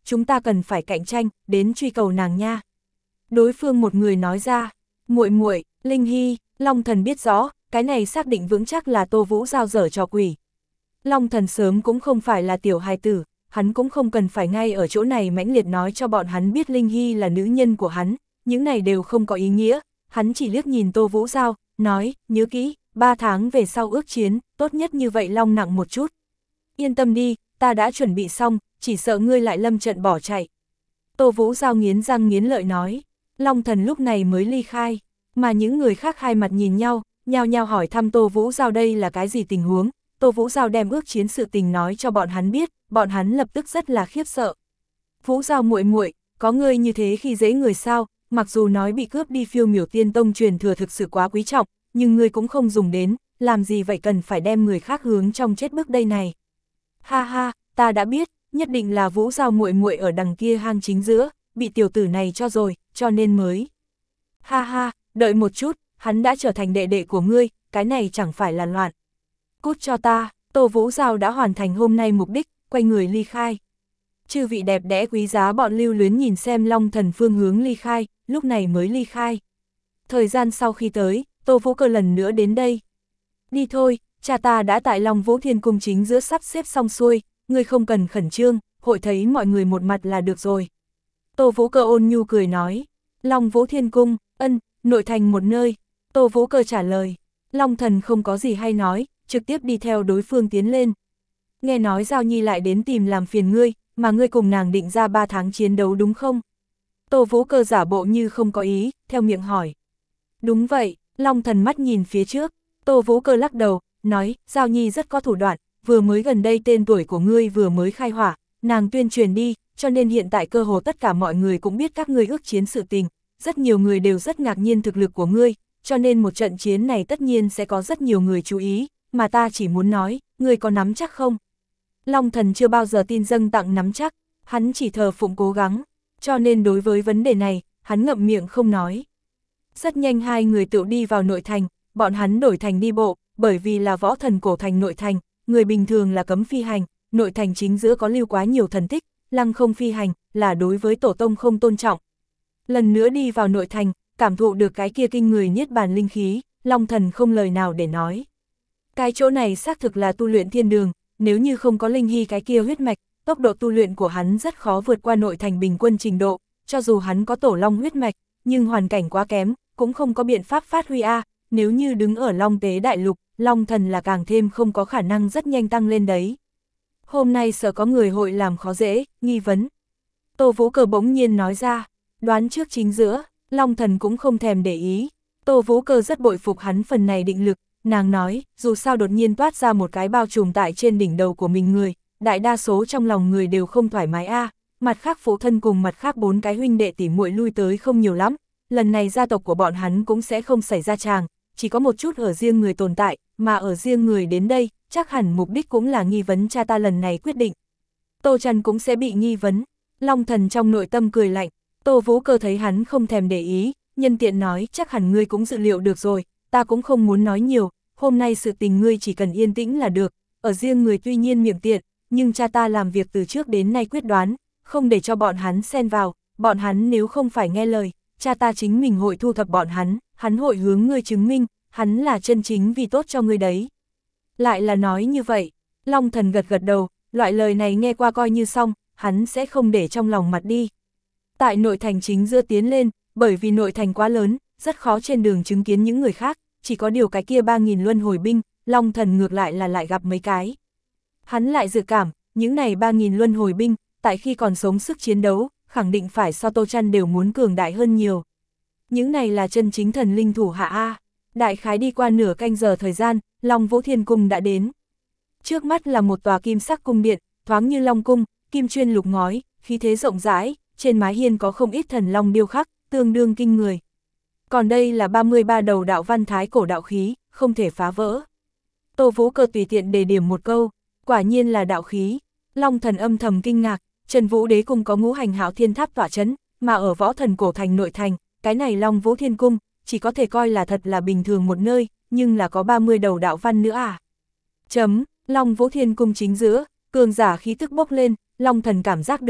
chúng ta cần phải cạnh tranh, đến truy cầu nàng nha. Đối phương một người nói ra, muội muội, Linh Hy, Long Thần biết rõ, cái này xác định vững chắc là Tô Vũ Giao dở trò quỷ. Long Thần sớm cũng không phải là tiểu hài tử, hắn cũng không cần phải ngay ở chỗ này mãnh liệt nói cho bọn hắn biết Linh Hy là nữ nhân của hắn, những này đều không có ý nghĩa, hắn chỉ liếc nhìn Tô Vũ Giao, nói, nhớ kỹ, ba tháng về sau ước chiến, tốt nhất như vậy Long nặng một chút. Yên tâm đi, ta đã chuẩn bị xong, chỉ sợ ngươi lại lâm trận bỏ chạy. Tô Vũ Giao nghiến răng nghiến lợi nói, Long Thần lúc này mới ly khai, mà những người khác hai mặt nhìn nhau, nhao nhao hỏi thăm Tô Vũ Giao đây là cái gì tình huống. Tô Vũ Giao đem ước chiến sự tình nói cho bọn hắn biết, bọn hắn lập tức rất là khiếp sợ. Vũ Giao muội muội, có ngươi như thế khi dễ người sao, mặc dù nói bị cướp đi Phiêu Miểu Tiên Tông truyền thừa thực sự quá quý trọng, nhưng ngươi cũng không dùng đến, làm gì vậy cần phải đem người khác hướng trong chết bước đây này. Ha ha, ta đã biết, nhất định là Vũ Giao muội muội ở đằng kia hang chính giữa, bị tiểu tử này cho rồi, cho nên mới. Ha ha, đợi một chút, hắn đã trở thành đệ đệ của ngươi, cái này chẳng phải là loạn. Cút cho ta, Tô Vũ Giao đã hoàn thành hôm nay mục đích, quay người ly khai. Chư vị đẹp đẽ quý giá bọn lưu luyến nhìn xem Long Thần phương hướng ly khai, lúc này mới ly khai. Thời gian sau khi tới, Tô Vũ Cơ lần nữa đến đây. Đi thôi, cha ta đã tại Long Vũ Thiên Cung chính giữa sắp xếp xong xuôi, ngươi không cần khẩn trương, hội thấy mọi người một mặt là được rồi. Tô Vũ Cơ ôn nhu cười nói, Long Vũ Thiên Cung, ân, nội thành một nơi. Tô Vũ Cơ trả lời, Long Thần không có gì hay nói, trực tiếp đi theo đối phương tiến lên. Nghe nói Giao Nhi lại đến tìm làm phiền ngươi, mà ngươi cùng nàng định ra ba tháng chiến đấu đúng không? Tô Vũ Cơ giả bộ như không có ý, theo miệng hỏi. Đúng vậy, Long Thần mắt nhìn phía trước, Tô Vũ Cơ lắc đầu, nói, Giao Nhi rất có thủ đoạn, vừa mới gần đây tên tuổi của ngươi vừa mới khai hỏa, nàng tuyên truyền đi, cho nên hiện tại cơ hồ tất cả mọi người cũng biết các ngươi ước chiến sự tình, rất nhiều người đều rất ngạc nhiên thực lực của ngươi, cho nên một trận chiến này tất nhiên sẽ có rất nhiều người chú ý, mà ta chỉ muốn nói, ngươi có nắm chắc không? Long Thần chưa bao giờ tin dâng tặng nắm chắc, hắn chỉ thờ phụng cố gắng, cho nên đối với vấn đề này, hắn ngậm miệng không nói. Rất nhanh hai người tự đi vào nội thành, bọn hắn đổi thành đi bộ, bởi vì là võ thần cổ thành nội thành, người bình thường là cấm phi hành, nội thành chính giữa có lưu quá nhiều thần tích, lăng không phi hành, là đối với tổ tông không tôn trọng. Lần nữa đi vào nội thành, cảm thụ được cái kia kinh người niết bàn linh khí, Long Thần không lời nào để nói. Cái chỗ này xác thực là tu luyện thiên đường, nếu như không có Linh Hy cái kia huyết mạch, tốc độ tu luyện của hắn rất khó vượt qua nội thành bình quân trình độ, cho dù hắn có tổ long huyết mạch, nhưng hoàn cảnh quá kém, cũng không có biện pháp phát huy a. Nếu như đứng ở Long Tế Đại Lục, Long Thần là càng thêm không có khả năng rất nhanh tăng lên đấy. Hôm nay sợ có người hội làm khó dễ, nghi vấn. Tô Vũ Cơ bỗng nhiên nói ra, đoán trước chính giữa, Long Thần cũng không thèm để ý. Tô Vũ Cơ rất bội phục hắn phần này định lực, nàng nói, dù sao đột nhiên toát ra một cái bao trùm tại trên đỉnh đầu của mình người, đại đa số trong lòng người đều không thoải mái a. Mặt khác phụ thân cùng mặt khác bốn cái huynh đệ tỉ muội lui tới không nhiều lắm, lần này gia tộc của bọn hắn cũng sẽ không xảy ra tràng, chỉ có một chút ở riêng người tồn tại, mà ở riêng người đến đây, chắc hẳn mục đích cũng là nghi vấn cha ta lần này quyết định. Tô Trần cũng sẽ bị nghi vấn. Long Thần trong nội tâm cười lạnh, Tô Vũ Cơ thấy hắn không thèm để ý, nhân tiện nói chắc hẳn ngươi cũng dự liệu được rồi, ta cũng không muốn nói nhiều, hôm nay sự tình ngươi chỉ cần yên tĩnh là được, ở riêng người tuy nhiên miệng tiện, nhưng cha ta làm việc từ trước đến nay quyết đoán, không để cho bọn hắn xen vào, bọn hắn nếu không phải nghe lời, cha ta chính mình hội thu thập bọn hắn, hắn hội hướng ngươi chứng minh, hắn là chân chính vì tốt cho ngươi đấy. Lại là nói như vậy, Long Thần gật gật đầu, loại lời này nghe qua coi như xong, hắn sẽ không để trong lòng mặt đi. Tại nội thành chính giữa tiến lên, bởi vì nội thành quá lớn, rất khó trên đường chứng kiến những người khác, chỉ có điều cái kia ba nghìn luân hồi binh, Long Thần ngược lại là lại gặp mấy cái. Hắn lại dự cảm, những này ba nghìn luân hồi binh, tại khi còn sống sức chiến đấu, khẳng định phải so Tô Trăn đều muốn cường đại hơn nhiều. Những này là chân chính thần linh thủ hạ A. Đại khái đi qua nửa canh giờ thời gian, Long Vũ Thiên Cung đã đến. Trước mắt là một tòa kim sắc cung điện, thoáng như long cung, kim chuyên lục ngói, khí thế rộng rãi, trên mái hiên có không ít thần long điêu khắc, tương đương kinh người. Còn đây là ba mươi ba đầu đạo văn thái cổ đạo khí, không thể phá vỡ. Tô Vũ Cơ tùy tiện đề điểm một câu, quả nhiên là đạo khí. Long Thần âm thầm kinh ngạc, Trần Vũ Đế Cung có ngũ hành hạo thiên tháp tỏa chấn, mà ở võ thần cổ thành nội thành, cái này Long Vũ Thiên Cung, chỉ có thể coi là thật là bình thường một nơi, nhưng là có ba mươi đầu đạo văn nữa à. Chấm, Long Vũ Thiên Cung chính giữa, cường giả khí tức bốc lên, Long Thần cảm giác được,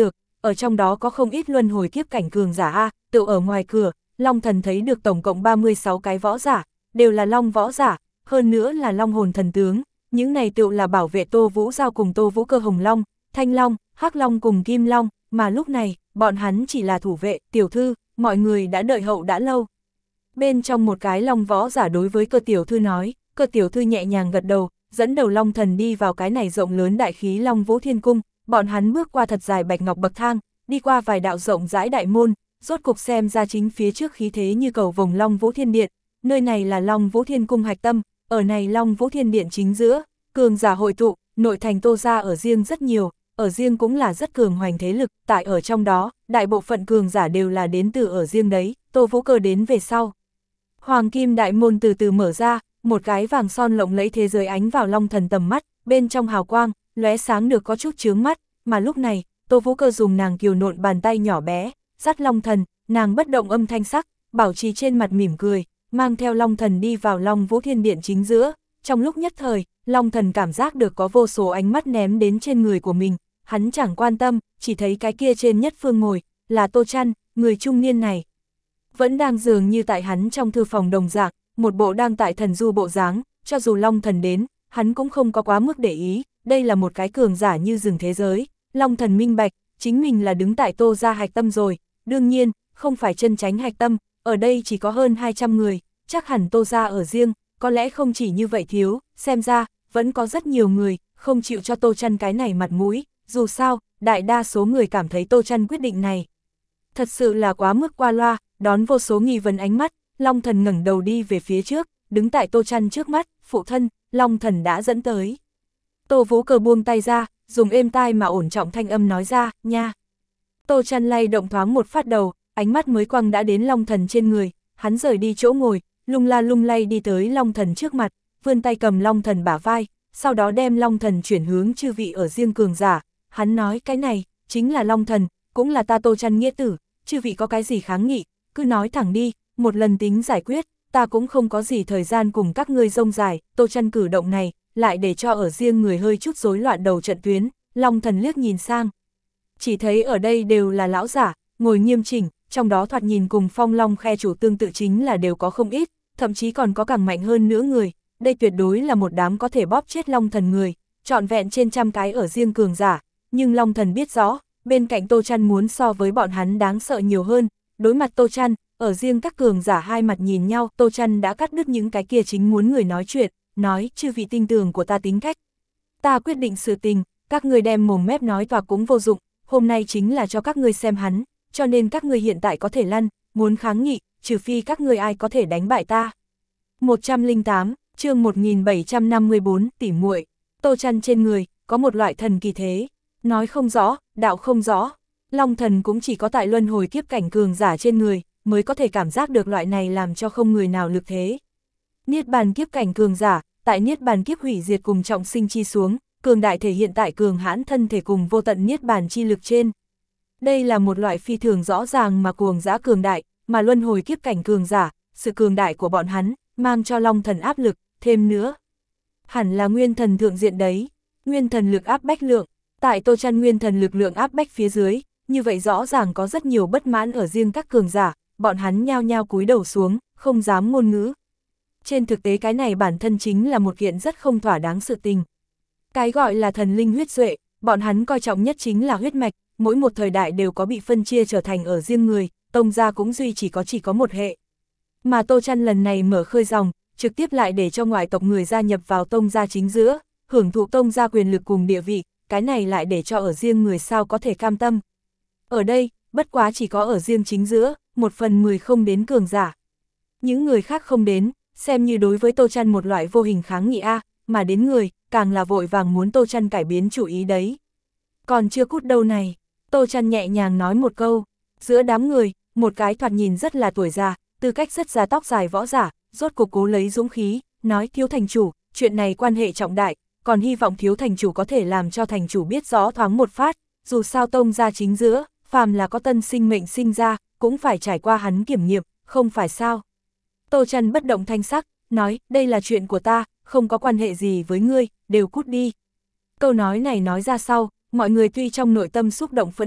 ở trong đó có không ít luân hồi kiếp cảnh cường giả a, tự ở ngoài cửa, Long Thần thấy được tổng cộng ba mươi sáu cái võ giả, đều là long võ giả, hơn nữa là long hồn thần tướng, những này tự là bảo vệ Tô Vũ Giao cùng Tô Vũ Cơ Hồng Long, Thanh Long, Hắc Long cùng Kim Long, mà lúc này, bọn hắn chỉ là thủ vệ, tiểu thư, mọi người đã đợi hậu đã lâu. Bên trong một cái long võ giả đối với Cơ tiểu thư nói, Cơ tiểu thư nhẹ nhàng gật đầu, dẫn đầu Long Thần đi vào cái này rộng lớn đại khí Long Vũ Thiên Cung, bọn hắn bước qua thật dài bạch ngọc bậc thang, đi qua vài đạo rộng rãi đại môn, rốt cục xem ra chính phía trước khí thế như cầu vồng Long Vũ Thiên Điện, nơi này là Long Vũ Thiên Cung hạch tâm, ở này Long Vũ Thiên Điện chính giữa, cường giả hội tụ, nội thành Tô gia ở riêng rất nhiều, ở riêng cũng là rất cường hoành thế lực, tại ở trong đó, đại bộ phận cường giả đều là đến từ ở riêng đấy, Tô Vũ Cơ đến về sau. Hoàng kim đại môn từ từ mở ra, một cái vàng son lộng lẫy thế giới ánh vào Long Thần tầm mắt, bên trong hào quang, lóe sáng được có chút chướng mắt, mà lúc này, Tô Vũ Cơ dùng nàng kiều nộn bàn tay nhỏ bé, dắt Long Thần, nàng bất động âm thanh sắc, bảo trì trên mặt mỉm cười, mang theo Long Thần đi vào Long Vũ Thiên Điện chính giữa, trong lúc nhất thời, Long Thần cảm giác được có vô số ánh mắt ném đến trên người của mình, hắn chẳng quan tâm, chỉ thấy cái kia trên nhất phương ngồi, là Tô Trăn, người trung niên này. Vẫn đang dường như tại hắn trong thư phòng đồng dạng, một bộ đang tại thần du bộ dáng, cho dù Long Thần đến, hắn cũng không có quá mức để ý, đây là một cái cường giả như rừng thế giới, Long Thần minh bạch, chính mình là đứng tại Tô gia hạch tâm rồi, đương nhiên, không phải chân chánh hạch tâm, ở đây chỉ có hơn hai trăm người, chắc hẳn Tô gia ở riêng, có lẽ không chỉ như vậy thiếu, xem ra, vẫn có rất nhiều người, không chịu cho Tô Trăn cái này mặt mũi, dù sao, đại đa số người cảm thấy Tô Trăn quyết định này thật sự là quá mức qua loa, đón vô số nghi vấn ánh mắt, Long Thần ngẩng đầu đi về phía trước, đứng tại Tô Trăn trước mắt, phụ thân, Long Thần đã dẫn tới. Tô Vũ Cơ buông tay ra, dùng êm tai mà ổn trọng thanh âm nói ra, nha. Tô Trăn lay động thoáng một phát đầu, ánh mắt mới quăng đã đến Long Thần trên người, hắn rời đi chỗ ngồi, lung la lung lay đi tới Long Thần trước mặt, vươn tay cầm Long Thần bả vai, sau đó đem Long Thần chuyển hướng chư vị ở riêng cường giả, hắn nói cái này, chính là Long Thần, cũng là ta Tô Trăn nghĩa tử, chư vị có cái gì kháng nghị, cứ nói thẳng đi, một lần tính giải quyết, ta cũng không có gì thời gian cùng các ngươi rông dài, Tô Trăn cử động này, lại để cho ở riêng người hơi chút rối loạn đầu trận tuyến, Long Thần liếc nhìn sang. Chỉ thấy ở đây đều là lão giả, ngồi nghiêm chỉnh, trong đó thoạt nhìn cùng Phong Long khe chủ tương tự chính là đều có không ít, thậm chí còn có càng mạnh hơn nữa người, đây tuyệt đối là một đám có thể bóp chết Long Thần người, trọn vẹn trên trăm cái ở riêng cường giả, nhưng Long Thần biết rõ, bên cạnh Tô Trăn muốn so với bọn hắn đáng sợ nhiều hơn, đối mặt Tô Trăn, ở riêng các cường giả hai mặt nhìn nhau, Tô Trăn đã cắt đứt những cái kia chính muốn người nói chuyện, nói, chư vị tin tưởng của ta tính cách. Ta quyết định sự tình, các ngươi đem mồm mép nói toạc cũng vô dụng, hôm nay chính là cho các ngươi xem hắn, cho nên các ngươi hiện tại có thể lăn, muốn kháng nghị, trừ phi các ngươi ai có thể đánh bại ta. một trăm lẻ tám, chương một nghìn bảy trăm năm mươi bốn, tỉ muội. Tô Trăn trên người, có một loại thần kỳ thế, nói không rõ, đạo không rõ, Long Thần cũng chỉ có tại luân hồi kiếp cảnh cường giả trên người, mới có thể cảm giác được loại này làm cho không người nào lực thế. Niết bàn kiếp cảnh cường giả, tại niết bàn kiếp hủy diệt cùng trọng sinh chi xuống, cường đại thể hiện tại cường hãn thân thể cùng vô tận niết bàn chi lực trên. Đây là một loại phi thường rõ ràng mà cuồng dã cường đại, mà luân hồi kiếp cảnh cường giả, sự cường đại của bọn hắn, mang cho Long Thần áp lực, thêm nữa. Hẳn là nguyên thần thượng diện đấy, nguyên thần lực áp bách lượng, tại Tô Trăn nguyên thần lực lượng áp bách phía dưới, như vậy rõ ràng có rất nhiều bất mãn ở riêng các cường giả, bọn hắn nhao nhao cúi đầu xuống, không dám ngôn ngữ. Trên thực tế cái này bản thân chính là một kiện rất không thỏa đáng sự tình. Cái gọi là thần linh huyết duệ, bọn hắn coi trọng nhất chính là huyết mạch, mỗi một thời đại đều có bị phân chia trở thành ở riêng người, tông gia cũng duy chỉ có chỉ có một hệ. Mà Tô Trăn lần này mở khơi dòng, trực tiếp lại để cho ngoại tộc người gia nhập vào tông gia chính giữa, hưởng thụ tông gia quyền lực cùng địa vị, cái này lại để cho ở riêng người sao có thể cam tâm. Ở đây, bất quá chỉ có ở riêng chính giữa, một phần mười không đến cường giả. Những người khác không đến, xem như đối với Tô Trăn một loại vô hình kháng nghị A, mà đến người, càng là vội vàng muốn Tô Trăn cải biến chủ ý đấy. Còn chưa cút đâu này, Tô Trăn nhẹ nhàng nói một câu, giữa đám người, một cái thoạt nhìn rất là tuổi già, tư cách rất già tóc dài võ giả, rốt cục cố lấy dũng khí, nói thiếu thành chủ, chuyện này quan hệ trọng đại, còn hy vọng thiếu thành chủ có thể làm cho thành chủ biết rõ thoáng một phát, dù sao tông gia chính giữa, phàm là có tân sinh mệnh sinh ra, cũng phải trải qua hắn kiểm nghiệm, không phải sao. Tô Trăn bất động thanh sắc, nói, đây là chuyện của ta, không có quan hệ gì với ngươi, đều cút đi. Câu nói này nói ra sau, mọi người tuy trong nội tâm xúc động phẫn nộ,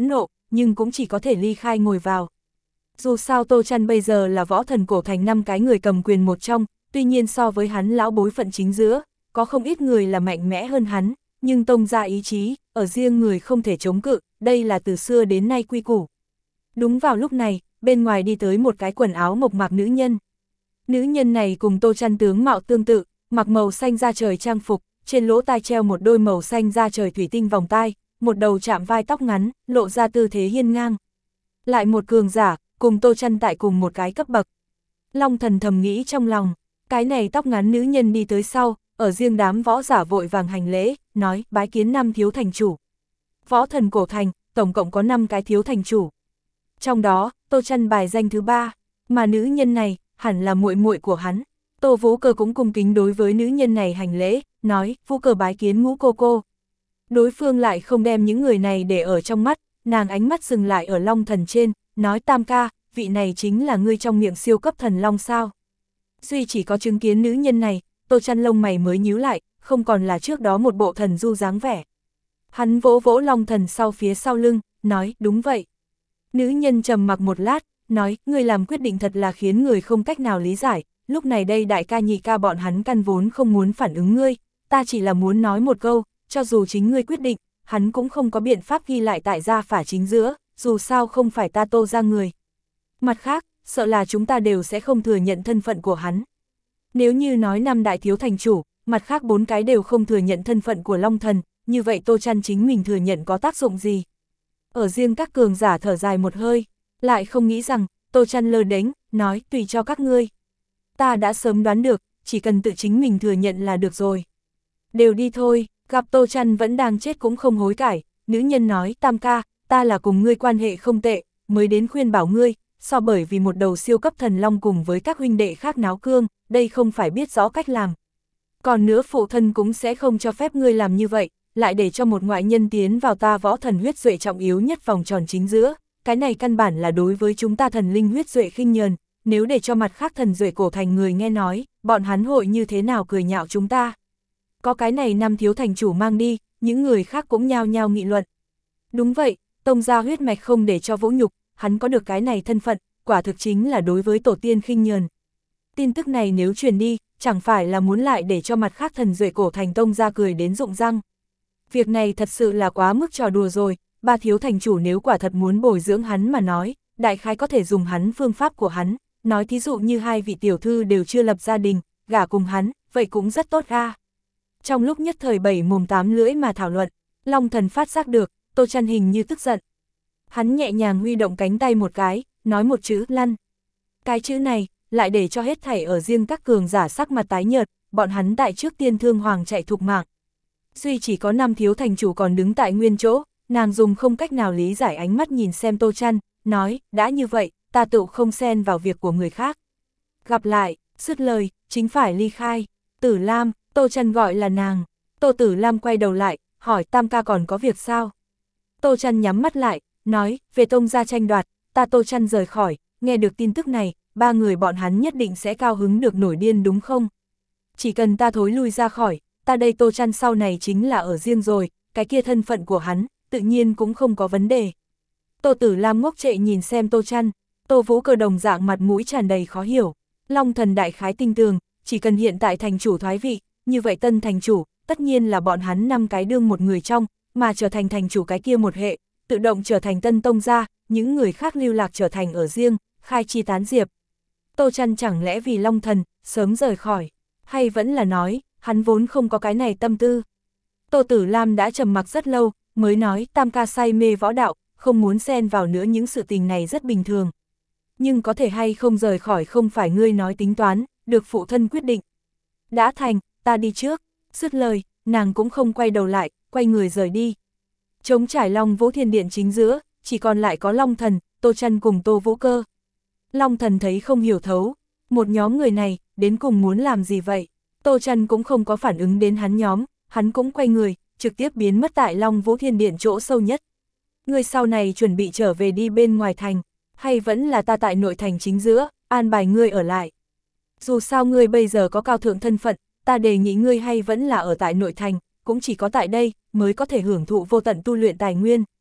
nhưng cũng chỉ có thể ly khai ngồi vào. Dù sao Tô Trăn bây giờ là võ thần cổ thành năm cái người cầm quyền một trong, tuy nhiên so với hắn lão bối phận chính giữa, có không ít người là mạnh mẽ hơn hắn, nhưng tông ra ý chí, ở riêng người không thể chống cự, đây là từ xưa đến nay quy củ. Đúng vào lúc này, bên ngoài đi tới một cái quần áo mộc mạc nữ nhân. Nữ nhân này cùng Tô Trăn tướng mạo tương tự, mặc màu xanh da trời trang phục, trên lỗ tai treo một đôi màu xanh da trời thủy tinh vòng tai, một đầu chạm vai tóc ngắn, lộ ra tư thế hiên ngang. Lại một cường giả, cùng Tô Trăn tại cùng một cái cấp bậc. Long Thần thầm nghĩ trong lòng, cái này tóc ngắn nữ nhân đi tới sau, ở riêng đám võ giả vội vàng hành lễ, nói bái kiến năm thiếu thành chủ. Võ thần cổ thành, tổng cộng có năm cái thiếu thành chủ. Trong đó, Tô Trăn bài danh thứ ba, mà nữ nhân này, hẳn là muội muội của hắn. Tô Vũ Cơ cũng cung kính đối với nữ nhân này hành lễ, nói, Vũ Cơ bái kiến Ngũ cô cô. Đối phương lại không đem những người này để ở trong mắt, nàng ánh mắt dừng lại ở Long Thần trên, nói Tam ca, vị này chính là ngươi trong miệng siêu cấp thần Long sao. Duy chỉ có chứng kiến nữ nhân này, Tô Trăn lông mày mới nhíu lại, không còn là trước đó một bộ thần du dáng vẻ. Hắn vỗ vỗ Long Thần sau phía sau lưng, nói, đúng vậy. Nữ nhân trầm mặc một lát, nói, ngươi làm quyết định thật là khiến người không cách nào lý giải, lúc này đây đại ca nhị ca bọn hắn căn vốn không muốn phản ứng ngươi, ta chỉ là muốn nói một câu, cho dù chính ngươi quyết định, hắn cũng không có biện pháp ghi lại tại gia phả chính giữa, dù sao không phải ta Tô ra người. Mặt khác, sợ là chúng ta đều sẽ không thừa nhận thân phận của hắn. Nếu như nói năm đại thiếu thành chủ, mặt khác bốn cái đều không thừa nhận thân phận của Long Thần, như vậy Tô Trăn chính mình thừa nhận có tác dụng gì? Ở riêng các cường giả thở dài một hơi, lại không nghĩ rằng, Tô Trăn lơ đánh, nói tùy cho các ngươi. Ta đã sớm đoán được, chỉ cần tự chính mình thừa nhận là được rồi. Đều đi thôi, gặp Tô Trăn vẫn đang chết cũng không hối cải, nữ nhân nói, Tam ca, ta là cùng ngươi quan hệ không tệ, mới đến khuyên bảo ngươi, so bởi vì một đầu siêu cấp thần long cùng với các huynh đệ khác náo cương, đây không phải biết rõ cách làm. Còn nữa phụ thân cũng sẽ không cho phép ngươi làm như vậy, lại để cho một ngoại nhân tiến vào ta võ thần huyết duệ trọng yếu nhất vòng tròn chính giữa, cái này căn bản là đối với chúng ta thần linh huyết duệ khinh nhờn, nếu để cho mặt khác thần duệ cổ thành người nghe nói, bọn hắn hội như thế nào cười nhạo chúng ta. Có cái này năm thiếu thành chủ mang đi, những người khác cũng nhao nhao nghị luận. Đúng vậy, tông gia huyết mạch không để cho vũ nhục, hắn có được cái này thân phận, quả thực chính là đối với tổ tiên khinh nhờn. Tin tức này nếu truyền đi, chẳng phải là muốn lại để cho mặt khác thần duệ cổ thành tông gia cười đến rụng răng. Việc này thật sự là quá mức trò đùa rồi, ba thiếu thành chủ nếu quả thật muốn bồi dưỡng hắn mà nói, đại khái có thể dùng hắn phương pháp của hắn, nói thí dụ như hai vị tiểu thư đều chưa lập gia đình, gả cùng hắn, vậy cũng rất tốt ra. Trong lúc nhất thời bảy mồm tám lưỡi mà thảo luận, Long Thần phát giác được, Tô Trăn hình như tức giận. Hắn nhẹ nhàng huy động cánh tay một cái, nói một chữ lăn. Cái chữ này, lại để cho hết thảy ở riêng các cường giả sắc mặt tái nhợt, bọn hắn tại trước tiên thương hoàng chạy thục mạng. Duy chỉ có năm thiếu thành chủ còn đứng tại nguyên chỗ, nàng dùng không cách nào lý giải ánh mắt nhìn xem Tô Trăn, nói, đã như vậy, ta tự không xen vào việc của người khác. Gặp lại, dứt lời, chính phải ly khai. Tử Lam, Tô Trăn gọi là nàng. Tô Tử Lam quay đầu lại, hỏi Tam ca còn có việc sao? Tô Trăn nhắm mắt lại, nói, về tông gia tranh đoạt, ta Tô Trăn rời khỏi, nghe được tin tức này, ba người bọn hắn nhất định sẽ cao hứng được nổi điên đúng không? Chỉ cần ta thối lui ra khỏi, ta đây Tô Trăn sau này chính là ở riêng rồi, cái kia thân phận của hắn, tự nhiên cũng không có vấn đề. Tô Tử Lam ngốc trệ nhìn xem Tô Trăn, Tô Vũ Cơ đồng dạng mặt mũi tràn đầy khó hiểu. Long Thần đại khái tinh tường, chỉ cần hiện tại thành chủ thoái vị, như vậy tân thành chủ, tất nhiên là bọn hắn năm cái đương một người trong, mà trở thành thành chủ cái kia một hệ, tự động trở thành tân tông gia, những người khác lưu lạc trở thành ở riêng, khai chi tán diệp. Tô Trăn chẳng lẽ vì Long Thần, sớm rời khỏi, hay vẫn là nói, hắn vốn không có cái này tâm tư. Tô Tử Lam đã trầm mặc rất lâu, mới nói Tam ca say mê võ đạo, không muốn xen vào nữa những sự tình này rất bình thường. Nhưng có thể hay không rời khỏi không phải ngươi nói tính toán, được phụ thân quyết định. Đã thành, ta đi trước, dứt lời, nàng cũng không quay đầu lại, quay người rời đi. Trống trải Long Vũ Thiên Điện chính giữa, chỉ còn lại có Long Thần, Tô Trăn cùng Tô Vũ Cơ. Long Thần thấy không hiểu thấu, một nhóm người này, đến cùng muốn làm gì vậy? Tô Trăn cũng không có phản ứng đến hắn nhóm, hắn cũng quay người, trực tiếp biến mất tại Long Vũ Thiên Điện chỗ sâu nhất. Người sau này chuẩn bị trở về đi bên ngoài thành, hay vẫn là ta tại nội thành chính giữa, an bài ngươi ở lại. Dù sao ngươi bây giờ có cao thượng thân phận, ta đề nghị ngươi hay vẫn là ở tại nội thành, cũng chỉ có tại đây, mới có thể hưởng thụ vô tận tu luyện tài nguyên.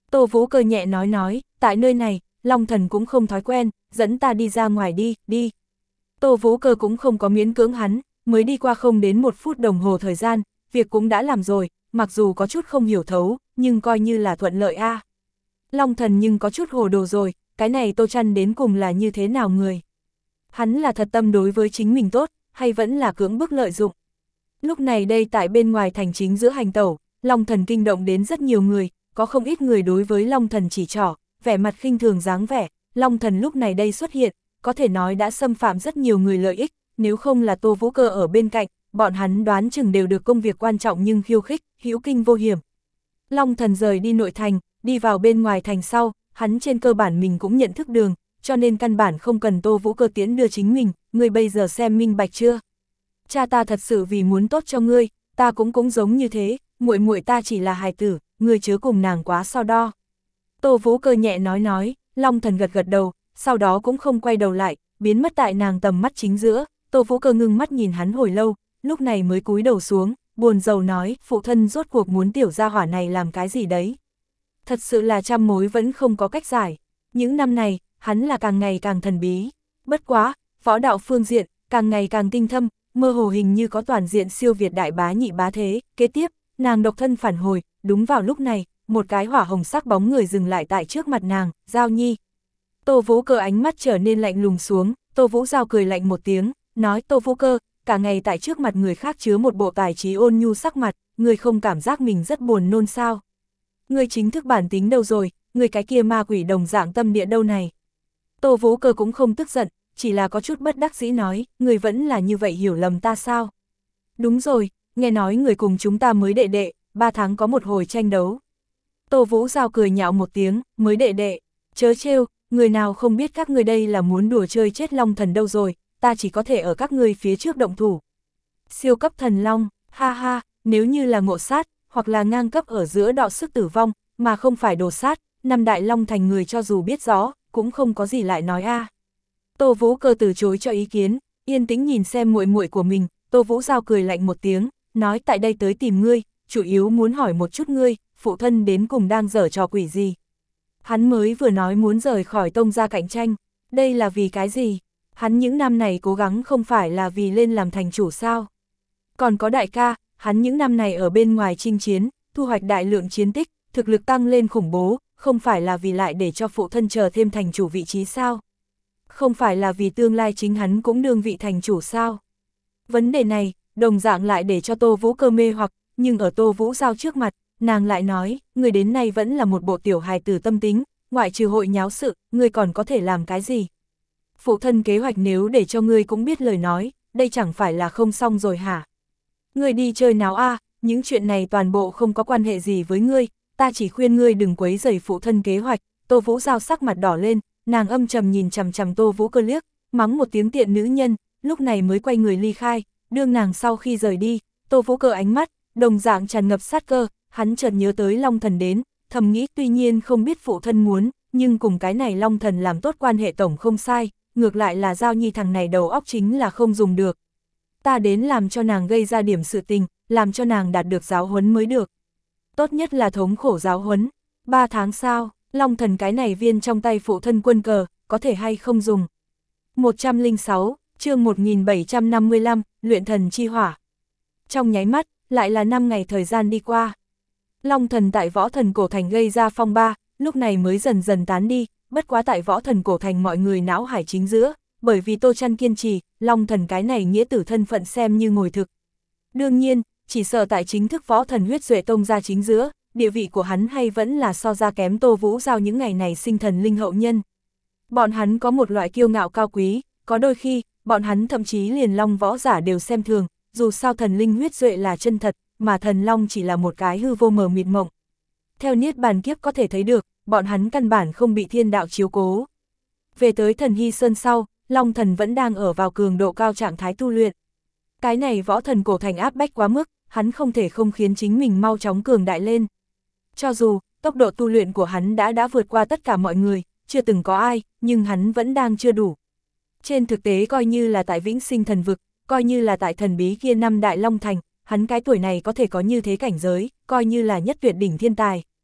Tô Vũ Cơ nhẹ nói nói, tại nơi này, Long Thần cũng không thói quen, dẫn ta đi ra ngoài đi, đi. Tô Vũ Cơ cũng không có miễn cưỡng hắn, mới đi qua không đến một phút đồng hồ thời gian, việc cũng đã làm rồi, mặc dù có chút không hiểu thấu, nhưng coi như là thuận lợi a. À. Long Thần nhưng có chút hồ đồ rồi, cái này Tô Trăn đến cùng là như thế nào người? Hắn là thật tâm đối với chính mình tốt, hay vẫn là cưỡng bức lợi dụng? Lúc này đây tại bên ngoài thành chính giữa hành tẩu, Long Thần kinh động đến rất nhiều người, có không ít người đối với Long Thần chỉ trỏ, vẻ mặt khinh thường dáng vẻ, Long Thần lúc này đây xuất hiện, có thể nói đã xâm phạm rất nhiều người lợi ích, nếu không là Tô Vũ Cơ ở bên cạnh, bọn hắn đoán chừng đều được công việc quan trọng nhưng khiêu khích, hữu kinh vô hiểm. Long Thần rời đi nội thành, đi vào bên ngoài thành sau, hắn trên cơ bản mình cũng nhận thức đường, cho nên căn bản không cần Tô Vũ Cơ tiễn đưa chính mình, người bây giờ xem minh bạch chưa? Cha ta thật sự vì muốn tốt cho ngươi, ta cũng cũng giống như thế, muội muội ta chỉ là hài tử, ngươi chớ cùng nàng quá so đo. Tô Vũ Cơ nhẹ nói nói, Long Thần gật gật đầu, sau đó cũng không quay đầu lại, biến mất tại nàng tầm mắt chính giữa. Tô Vũ Cơ ngưng mắt nhìn hắn hồi lâu, lúc này mới cúi đầu xuống, buồn rầu nói, phụ thân rốt cuộc muốn tiểu gia hỏa này làm cái gì đấy. Thật sự là trăm mối vẫn không có cách giải. Những năm này, hắn là càng ngày càng thần bí. Bất quá, võ đạo phương diện, càng ngày càng tinh thâm, mơ hồ hình như có toàn diện siêu việt đại bá nhị bá thế. Kế tiếp, nàng độc thân phản hồi, đúng vào lúc này, một cái hỏa hồng sắc bóng người dừng lại tại trước mặt nàng, Giao Nhi. Tô Vũ Cơ ánh mắt trở nên lạnh lùng xuống, Tô Vũ Giao cười lạnh một tiếng, nói Tô Vũ Cơ, cả ngày tại trước mặt người khác chứa một bộ tài trí ôn nhu sắc mặt, người không cảm giác mình rất buồn nôn sao. Người chính thức bản tính đâu rồi, người cái kia ma quỷ đồng dạng tâm địa đâu này. Tô Vũ Cơ cũng không tức giận, chỉ là có chút bất đắc dĩ nói, người vẫn là như vậy hiểu lầm ta sao. Đúng rồi, nghe nói người cùng chúng ta mới đệ đệ, ba tháng có một hồi tranh đấu. Tô Vũ Giao cười nhạo một tiếng, mới đệ đệ, chớ trêu, người nào không biết các người đây là muốn đùa chơi chết Long Thần đâu rồi, ta chỉ có thể ở các ngươi phía trước động thủ. Siêu cấp thần Long, ha ha, nếu như là ngộ sát, hoặc là ngang cấp ở giữa đọ sức tử vong, mà không phải đồ sát, năm đại Long thành người cho dù biết rõ, cũng không có gì lại nói a. À. Tô Vũ Cơ từ chối cho ý kiến, yên tĩnh nhìn xem muội muội của mình, Tô Vũ Giao cười lạnh một tiếng, nói tại đây tới tìm ngươi, chủ yếu muốn hỏi một chút ngươi, phụ thân đến cùng đang giở trò quỷ gì. Hắn mới vừa nói muốn rời khỏi Tông gia cạnh tranh, đây là vì cái gì? Hắn những năm này cố gắng không phải là vì lên làm thành chủ sao? Còn có đại ca, hắn những năm này ở bên ngoài chinh chiến, thu hoạch đại lượng chiến tích, thực lực tăng lên khủng bố, không phải là vì lại để cho phụ thân chờ thêm thành chủ vị trí sao? Không phải là vì tương lai chính hắn cũng đương vị thành chủ sao? Vấn đề này, đồng dạng lại để cho Tô Vũ Cơ mê hoặc, nhưng ở Tô Vũ Giao trước mặt, nàng lại nói, người đến nay vẫn là một bộ tiểu hài tử tâm tính, ngoại trừ hội nháo sự, người còn có thể làm cái gì? Phụ thân kế hoạch nếu để cho ngươi cũng biết lời nói, đây chẳng phải là không xong rồi hả? Ngươi đi chơi nào a, à, những chuyện này toàn bộ không có quan hệ gì với ngươi, ta chỉ khuyên ngươi đừng quấy rầy phụ thân kế hoạch. Tô Vũ Giao sắc mặt đỏ lên, nàng âm trầm nhìn chằm chằm Tô Vũ Cơ liếc, mắng một tiếng tiện nữ nhân, lúc này mới quay người ly khai, đương nàng sau khi rời đi, Tô Vũ Cơ ánh mắt, đồng dạng tràn ngập sát cơ, hắn chợt nhớ tới Long Thần đến, thầm nghĩ tuy nhiên không biết phụ thân muốn, nhưng cùng cái này Long Thần làm tốt quan hệ tổng không sai, ngược lại là Giao Nhi thằng này đầu óc chính là không dùng được. Ta đến làm cho nàng gây ra điểm sự tình, làm cho nàng đạt được giáo huấn mới được. Tốt nhất là thống khổ giáo huấn, ba tháng sau, Long Thần cái này viên trong tay phụ thân quân cờ, có thể hay không dùng. một trăm lẻ sáu, chương một nghìn bảy trăm năm mươi lăm, luyện thần chi hỏa. Trong nháy mắt, lại là năm ngày thời gian đi qua. Long Thần tại Võ Thần Cổ Thành gây ra phong ba, lúc này mới dần dần tán đi, bất quá tại Võ Thần Cổ Thành mọi người não hải chính giữa, bởi vì Tô Trăn kiên trì, Long Thần cái này nghĩa tử thân phận xem như ngồi thực. Đương nhiên, chỉ sợ tại chính thức Võ Thần huyết duệ tông ra chính giữa, địa vị của hắn hay vẫn là so ra kém Tô Vũ Giao những ngày này sinh thần linh hậu nhân. Bọn hắn có một loại kiêu ngạo cao quý, có đôi khi, bọn hắn thậm chí liền long võ giả đều xem thường, dù sao thần linh huyết duệ là chân thật, mà thần long chỉ là một cái hư vô mờ mịt mộng. Theo Niết Bàn Kiếp có thể thấy được, bọn hắn căn bản không bị thiên đạo chiếu cố. Về tới Thần Hy Sơn sau, Long Thần vẫn đang ở vào cường độ cao trạng thái tu luyện. Cái này Võ Thần Cổ Thành áp bách quá mức, hắn không thể không khiến chính mình mau chóng cường đại lên. Cho dù, tốc độ tu luyện của hắn đã đã vượt qua tất cả mọi người, chưa từng có ai, nhưng hắn vẫn đang chưa đủ. Trên thực tế coi như là tại Vĩnh Sinh Thần Vực, coi như là tại thần bí kia năm Đại Long Thành, hắn cái tuổi này có thể có như thế cảnh giới, coi như là nhất tuyệt đỉnh thiên tài.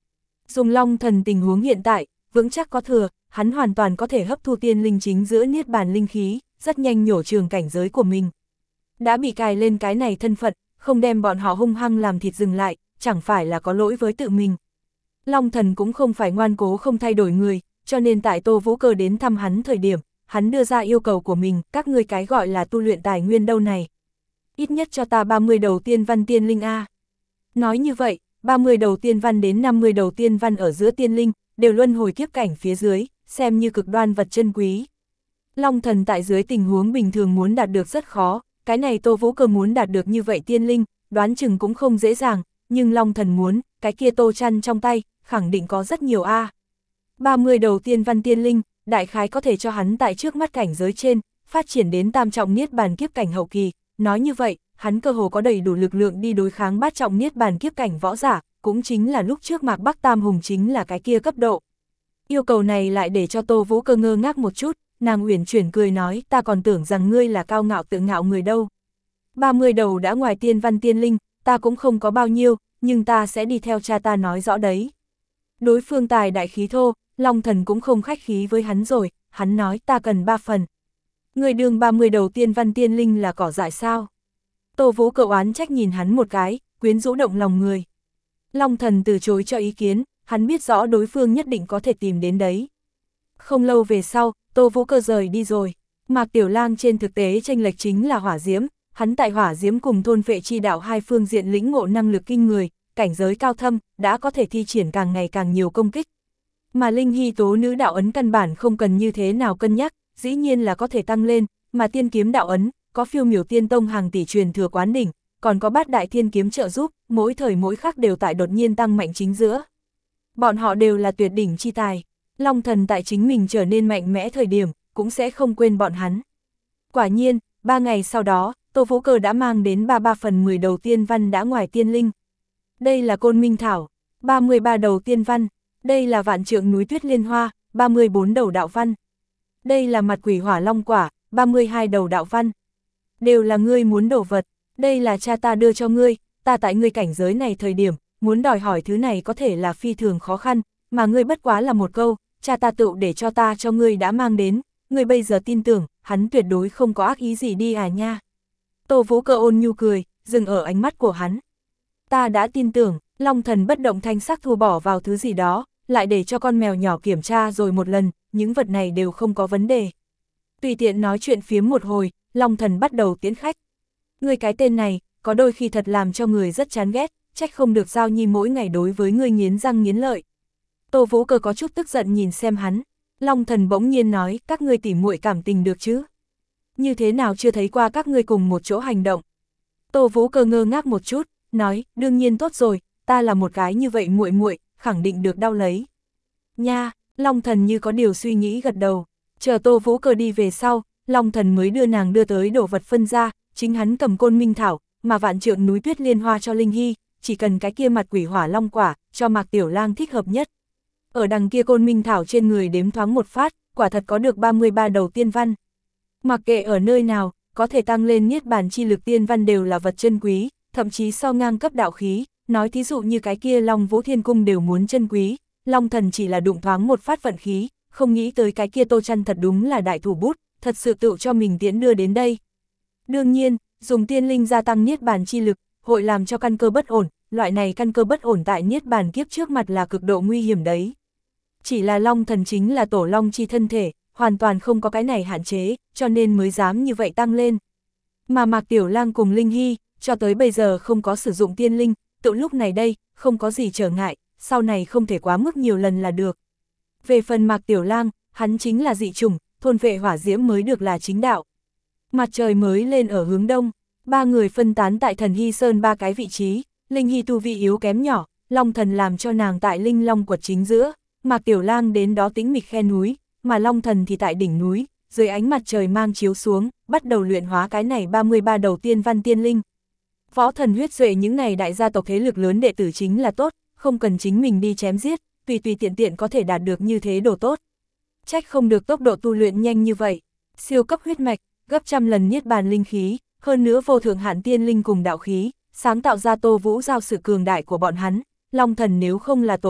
Dùng Long Thần tình huống hiện tại, vững chắc có thừa, hắn hoàn toàn có thể hấp thu tiên linh chính giữa niết bàn linh khí, rất nhanh nhổ trường cảnh giới của mình. Đã bị cài lên cái này thân phận, không đem bọn họ hung hăng làm thịt dừng lại, chẳng phải là có lỗi với tự mình. Long Thần cũng không phải ngoan cố không thay đổi người, cho nên tại Tô Vũ Cơ đến thăm hắn thời điểm, hắn đưa ra yêu cầu của mình, các ngươi cái gọi là tu luyện tài nguyên đâu này. Ít nhất cho ta ba mươi đầu tiên văn tiên linh A. Nói như vậy, ba mươi đầu tiên văn đến năm mươi đầu tiên văn ở giữa tiên linh, đều luân hồi kiếp cảnh phía dưới, xem như cực đoan vật chân quý. Long Thần tại dưới tình huống bình thường muốn đạt được rất khó, cái này Tô Vũ Cơ muốn đạt được như vậy tiên linh, đoán chừng cũng không dễ dàng, nhưng Long Thần muốn, cái kia tô chăn trong tay, khẳng định có rất nhiều A. ba mươi đầu tiên văn tiên linh, đại khái có thể cho hắn tại trước mắt cảnh giới trên, phát triển đến tam trọng niết bàn kiếp cảnh hậu kỳ, nói như vậy, hắn cơ hồ có đầy đủ lực lượng đi đối kháng bát trọng niết bàn kiếp cảnh võ giả, cũng chính là lúc trước Mạc Bắc Tam Hùng chính là cái kia cấp độ. Yêu cầu này lại để cho Tô Vũ Cơ ngơ ngác một chút, nàng uyển chuyển cười nói, ta còn tưởng rằng ngươi là cao ngạo tự ngạo người đâu. ba mươi đầu đã ngoài tiên văn tiên linh, ta cũng không có bao nhiêu, nhưng ta sẽ đi theo cha ta nói rõ đấy. Đối phương tài đại khí thô, Long Thần cũng không khách khí với hắn rồi, hắn nói ta cần ba phần. Người đương ba mươi đầu tiên văn tiên linh là cỏ dại sao? Tô Vũ Cơ oán trách nhìn hắn một cái, quyến rũ động lòng người. Long Thần từ chối cho ý kiến, hắn biết rõ đối phương nhất định có thể tìm đến đấy. Không lâu về sau, Tô Vũ Cơ rời đi rồi. Mạc Tiểu Lang trên thực tế chênh lệch chính là hỏa diễm, hắn tại hỏa diễm cùng thôn vệ chi đạo hai phương diện lĩnh ngộ năng lực kinh người, cảnh giới cao thâm, đã có thể thi triển càng ngày càng nhiều công kích. Mà Linh Hy tố nữ đạo ấn căn bản không cần như thế nào cân nhắc, dĩ nhiên là có thể tăng lên, mà tiên kiếm đạo ấn, có phiêu miểu tiên tông hàng tỷ truyền thừa quán đỉnh, còn có bát đại thiên kiếm trợ giúp, mỗi thời mỗi khắc đều tại đột nhiên tăng mạnh chính giữa. Bọn họ đều là tuyệt đỉnh chi tài, Long Thần tại chính mình trở nên mạnh mẽ thời điểm, cũng sẽ không quên bọn hắn. Quả nhiên, ba ngày sau đó, Tô Vũ Cơ đã mang đến ba mươi ba phần mười đầu tiên văn đã ngoài tiên linh. Đây là Côn Minh Thảo, ba mươi ba đầu tiên văn. Đây là Vạn Trượng Núi Tuyết Liên Hoa, ba mươi bốn đầu đạo văn. Đây là Mặt Quỷ Hỏa Long Quả, ba mươi hai đầu đạo văn. Đều là ngươi muốn đồ vật, đây là cha ta đưa cho ngươi, ta tại ngươi cảnh giới này thời điểm, muốn đòi hỏi thứ này có thể là phi thường khó khăn, mà ngươi bất quá là một câu, cha ta tự để cho ta cho ngươi đã mang đến, ngươi bây giờ tin tưởng, hắn tuyệt đối không có ác ý gì đi à nha. Tô Vũ Cơ ôn nhu cười, dừng ở ánh mắt của hắn. Ta đã tin tưởng, Long Thần bất động thanh sắc thu bỏ vào thứ gì đó, lại để cho con mèo nhỏ kiểm tra rồi một lần, những vật này đều không có vấn đề. Tùy tiện nói chuyện phiếm một hồi, Long Thần bắt đầu tiễn khách. Ngươi cái tên này, có đôi khi thật làm cho người rất chán ghét, trách không được Giao Nhi mỗi ngày đối với ngươi nghiến răng nghiến lợi. Tô Vũ Cơ có chút tức giận nhìn xem hắn. Long Thần bỗng nhiên nói, các ngươi tỉ muội cảm tình được chứ? Như thế nào chưa thấy qua các ngươi cùng một chỗ hành động? Tô Vũ Cơ ngơ ngác một chút, nói, đương nhiên tốt rồi, ta là một cái như vậy muội muội, khẳng định được đau lấy. Nha, Long Thần như có điều suy nghĩ gật đầu, chờ Tô Vũ Cơ đi về sau, Long Thần mới đưa nàng đưa tới đồ vật phân ra, chính hắn cầm Côn Minh Thảo, mà Vạn Trượng Núi Tuyết Liên Hoa cho Linh Hy, chỉ cần cái kia Mặt Quỷ Hỏa Long Quả, cho Mạc Tiểu Lang thích hợp nhất. Ở đằng kia Côn Minh Thảo trên người đếm thoáng một phát, quả thật có được ba mươi ba đầu tiên văn. Mặc kệ ở nơi nào, có thể tăng lên niết bàn chi lực tiên văn đều là vật chân quý, thậm chí so ngang cấp đạo khí, nói thí dụ như cái kia Long Vũ Thiên Cung đều muốn chân quý, Long Thần chỉ là đụng thoáng một phát vận khí, không nghĩ tới cái kia Tô Chăn thật đúng là đại thủ bút, thật sự tự cho mình tiễn đưa đến đây. Đương nhiên, dùng tiên linh gia tăng niết bàn chi lực, hội làm cho căn cơ bất ổn, loại này căn cơ bất ổn tại niết bàn kiếp trước mặt là cực độ nguy hiểm đấy. Chỉ là Long Thần chính là tổ long chi thân thể, hoàn toàn không có cái này hạn chế, cho nên mới dám như vậy tăng lên. Mà Mạc Tiểu Lang cùng Linh Hy, cho tới bây giờ không có sử dụng tiên linh, tự lúc này đây, không có gì trở ngại, sau này không thể quá mức nhiều lần là được. Về phần Mạc Tiểu Lang, hắn chính là dị chủng, thôn vệ hỏa diễm mới được là chính đạo. Mặt trời mới lên ở hướng đông, ba người phân tán tại Thần Hy Sơn ba cái vị trí, Linh Hy tu vi yếu kém nhỏ, Long Thần làm cho nàng tại Linh Long quật chính giữa, Mạc Tiểu Lang đến đó tĩnh mịch khe núi, mà Long Thần thì tại đỉnh núi, dưới ánh mặt trời mang chiếu xuống, bắt đầu luyện hóa cái này ba mươi ba đầu tiên văn tiên linh. Võ Thần Huyết Duệ những này đại gia tộc thế lực lớn đệ tử chính là tốt, không cần chính mình đi chém giết, tùy tùy tiện tiện có thể đạt được như thế đồ tốt. Trách không được tốc độ tu luyện nhanh như vậy, siêu cấp huyết mạch, gấp trăm lần niết bàn linh khí, hơn nữa vô thượng hạn tiên linh cùng đạo khí, sáng tạo ra Tô Vũ Giao sự cường đại của bọn hắn. Long Thần nếu không là tổ long,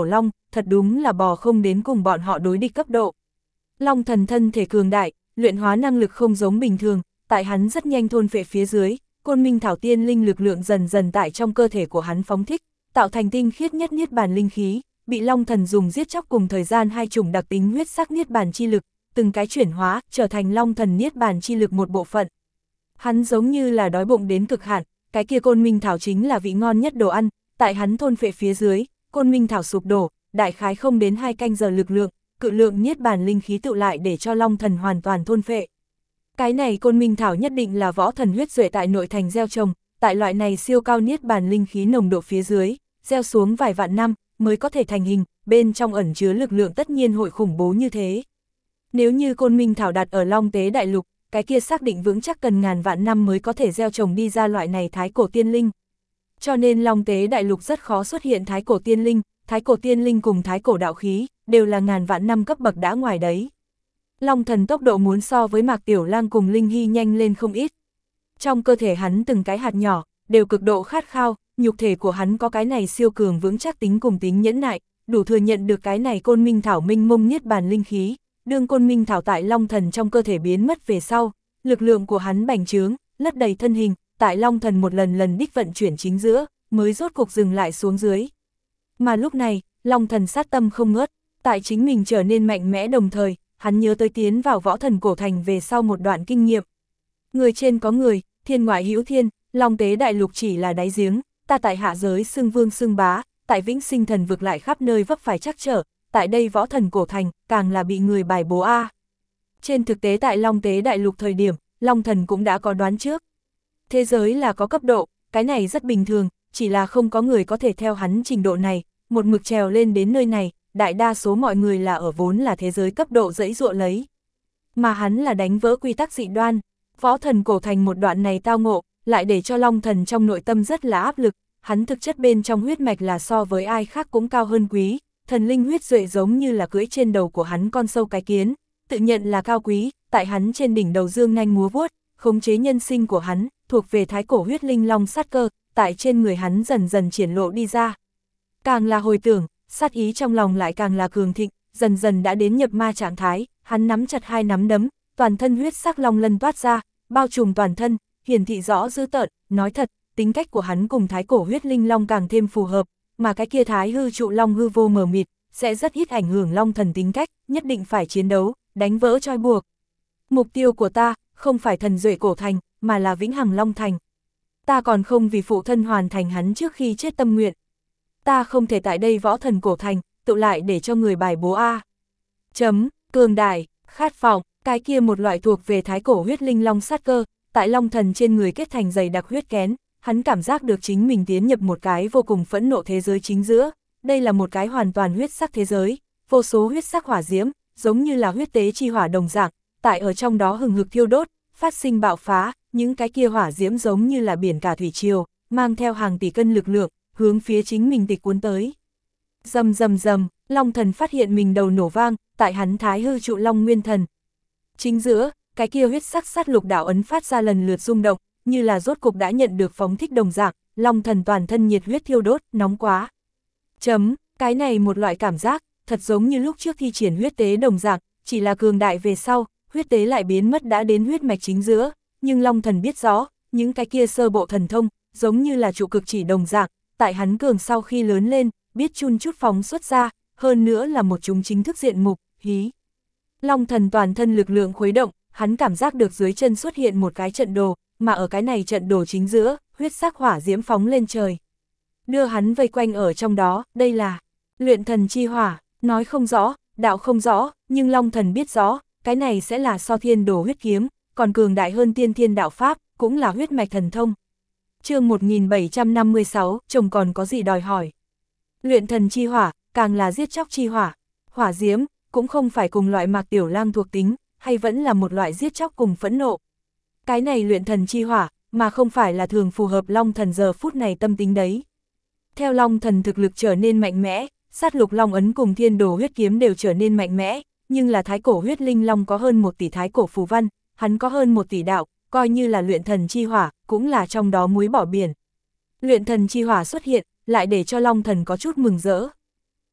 thật đúng là bò không đến cùng bọn họ đối địch cấp độ. Long thần thân thể cường đại, luyện hóa năng lực không giống bình thường, tại hắn rất nhanh thôn phệ phía dưới, côn minh thảo tiên linh lực lượng dần dần tại trong cơ thể của hắn phóng thích, tạo thành tinh khiết nhất niết bàn linh khí, bị Long thần dùng giết chóc cùng thời gian hai chủng đặc tính huyết sắc niết bàn chi lực, từng cái chuyển hóa, trở thành Long thần niết bàn chi lực một bộ phận. Hắn giống như là đói bụng đến cực hạn, cái kia côn minh thảo chính là vị ngon nhất đồ ăn, tại hắn thôn phệ phía dưới, côn minh thảo sụp đổ, đại khái không đến hai canh giờ lực lượng, cự lượng niết bàn linh khí tụ lại để cho Long thần hoàn toàn thôn phệ. Cái này côn minh thảo nhất định là võ thần huyết duệ tại nội thành gieo trồng, tại loại này siêu cao niết bàn linh khí nồng độ phía dưới, gieo xuống vài vạn năm mới có thể thành hình, bên trong ẩn chứa lực lượng tất nhiên hội khủng bố như thế. Nếu như côn minh thảo đặt ở Long Tế Đại Lục, cái kia xác định vững chắc cần ngàn vạn năm mới có thể gieo trồng đi ra loại này thái cổ tiên linh. Cho nên Long Tế Đại Lục rất khó xuất hiện thái cổ tiên linh, thái cổ tiên linh cùng thái cổ đạo khí, đều là ngàn vạn năm cấp bậc đã ngoài đấy. Long thần tốc độ muốn so với Mạc Tiểu Lang cùng Linh Hy nhanh lên không ít. Trong cơ thể hắn từng cái hạt nhỏ, đều cực độ khát khao, nhục thể của hắn có cái này siêu cường vững chắc tính cùng tính nhẫn nại, đủ thừa nhận được cái này côn minh thảo minh mông niết bàn linh khí. Đương côn minh thảo tại Long thần trong cơ thể biến mất về sau, lực lượng của hắn bành trướng, lấp đầy thân hình, tại Long thần một lần lần đích vận chuyển chính giữa, mới rốt cục dừng lại xuống dưới. Mà lúc này, Long thần sát tâm không ngớt, tại chính mình trở nên mạnh mẽ đồng thời, hắn nhớ tới tiến vào võ thần cổ thành về sau một đoạn kinh nghiệm. Người trên có người, thiên ngoại hữu thiên, Long Tế Đại Lục chỉ là đáy giếng, ta tại hạ giới xưng vương xưng bá, tại vĩnh sinh thần vực lại khắp nơi vấp phải trắc trở, tại đây võ thần cổ thành, càng là bị người bài bố a. Trên thực tế tại Long Tế Đại Lục thời điểm, Long thần cũng đã có đoán trước. Thế giới là có cấp độ, cái này rất bình thường, chỉ là không có người có thể theo hắn trình độ này, một mực trèo lên đến nơi này, đại đa số mọi người là ở vốn là thế giới cấp độ dẫy dụa lấy. Mà hắn là đánh vỡ quy tắc dị đoan, võ thần cổ thành một đoạn này tao ngộ, lại để cho Long thần trong nội tâm rất là áp lực, hắn thực chất bên trong huyết mạch là so với ai khác cũng cao hơn quý, thần linh huyết duệ giống như là cưỡi trên đầu của hắn con sâu cái kiến, tự nhận là cao quý, tại hắn trên đỉnh đầu dương nanh múa vuốt, khống chế nhân sinh của hắn, thuộc về thái cổ huyết linh long sát cơ, tại trên người hắn dần dần triển lộ đi ra. Càng là hồi tưởng, sát ý trong lòng lại càng là cường thịnh, dần dần đã đến nhập ma trạng thái, hắn nắm chặt hai nắm đấm, toàn thân huyết sắc long lân toát ra, bao trùm toàn thân, hiển thị rõ dữ tợn, nói thật, tính cách của hắn cùng thái cổ huyết linh long càng thêm phù hợp, mà cái kia thái hư trụ long hư vô mờ mịt, sẽ rất ít ảnh hưởng Long thần tính cách, nhất định phải chiến đấu, đánh vỡ trói buộc. Mục tiêu của ta, không phải thần duệ cổ thành, mà là vĩnh hằng Long thành. Ta còn không vì phụ thân hoàn thành hắn trước khi chết tâm nguyện. Ta không thể tại đây võ thần cổ thành, tự lại để cho người bài bố A. Chấm, cường đại, khát vọng, cái kia một loại thuộc về thái cổ huyết linh long sát cơ, tại Long thần trên người kết thành dày đặc huyết kén, hắn cảm giác được chính mình tiến nhập một cái vô cùng phẫn nộ thế giới chính giữa, đây là một cái hoàn toàn huyết sắc thế giới, vô số huyết sắc hỏa diễm, giống như là huyết tế chi hỏa đồng dạng, tại ở trong đó hừng hực thiêu đốt, phát sinh bạo phá, những cái kia hỏa diễm giống như là biển cả thủy triều, mang theo hàng tỷ cân lực lượng, hướng phía chính mình tịch cuốn tới. Rầm rầm rầm, Long thần phát hiện mình đầu nổ vang, tại hắn thái hư trụ long nguyên thần. Chính giữa, cái kia huyết sắc sát lục đạo ấn phát ra lần lượt rung động, như là rốt cục đã nhận được phóng thích đồng dạng, Long thần toàn thân nhiệt huyết thiêu đốt, nóng quá. Chấm, cái này một loại cảm giác, thật giống như lúc trước thi triển huyết tế đồng dạng, chỉ là cường đại về sau, huyết tế lại biến mất đã đến huyết mạch chính giữa, nhưng Long thần biết rõ, những cái kia sơ bộ thần thông, giống như là trụ cực chỉ đồng dạng, tại hắn cường sau khi lớn lên, biết chun chút phóng xuất ra, hơn nữa là một chúng chính thức diện mục, hí. Long thần toàn thân lực lượng khuấy động, hắn cảm giác được dưới chân xuất hiện một cái trận đồ, mà ở cái này trận đồ chính giữa, huyết sắc hỏa diễm phóng lên trời. Đưa hắn vây quanh ở trong đó, đây là luyện thần chi hỏa, nói không rõ, đạo không rõ, nhưng Long thần biết rõ, cái này sẽ là so thiên đồ huyết kiếm, còn cường đại hơn tiên thiên đạo pháp, cũng là huyết mạch thần thông. Chương một nghìn bảy trăm năm mươi sáu, chồng còn có gì đòi hỏi. Luyện thần chi hỏa, càng là giết chóc chi hỏa, hỏa diễm, cũng không phải cùng loại Mạc Tiểu Lang thuộc tính, hay vẫn là một loại giết chóc cùng phẫn nộ. Cái này luyện thần chi hỏa, mà không phải là thường phù hợp Long thần giờ phút này tâm tính đấy. Theo Long thần thực lực trở nên mạnh mẽ, sát lục long ấn cùng thiên đồ huyết kiếm đều trở nên mạnh mẽ, nhưng là thái cổ huyết linh long có hơn một tỷ thái cổ phù văn, hắn có hơn một tỷ đạo, coi như là luyện thần chi hỏa, cũng là trong đó muối bỏ biển. Luyện thần chi hỏa xuất hiện, lại để cho Long thần có chút mừng rỡ.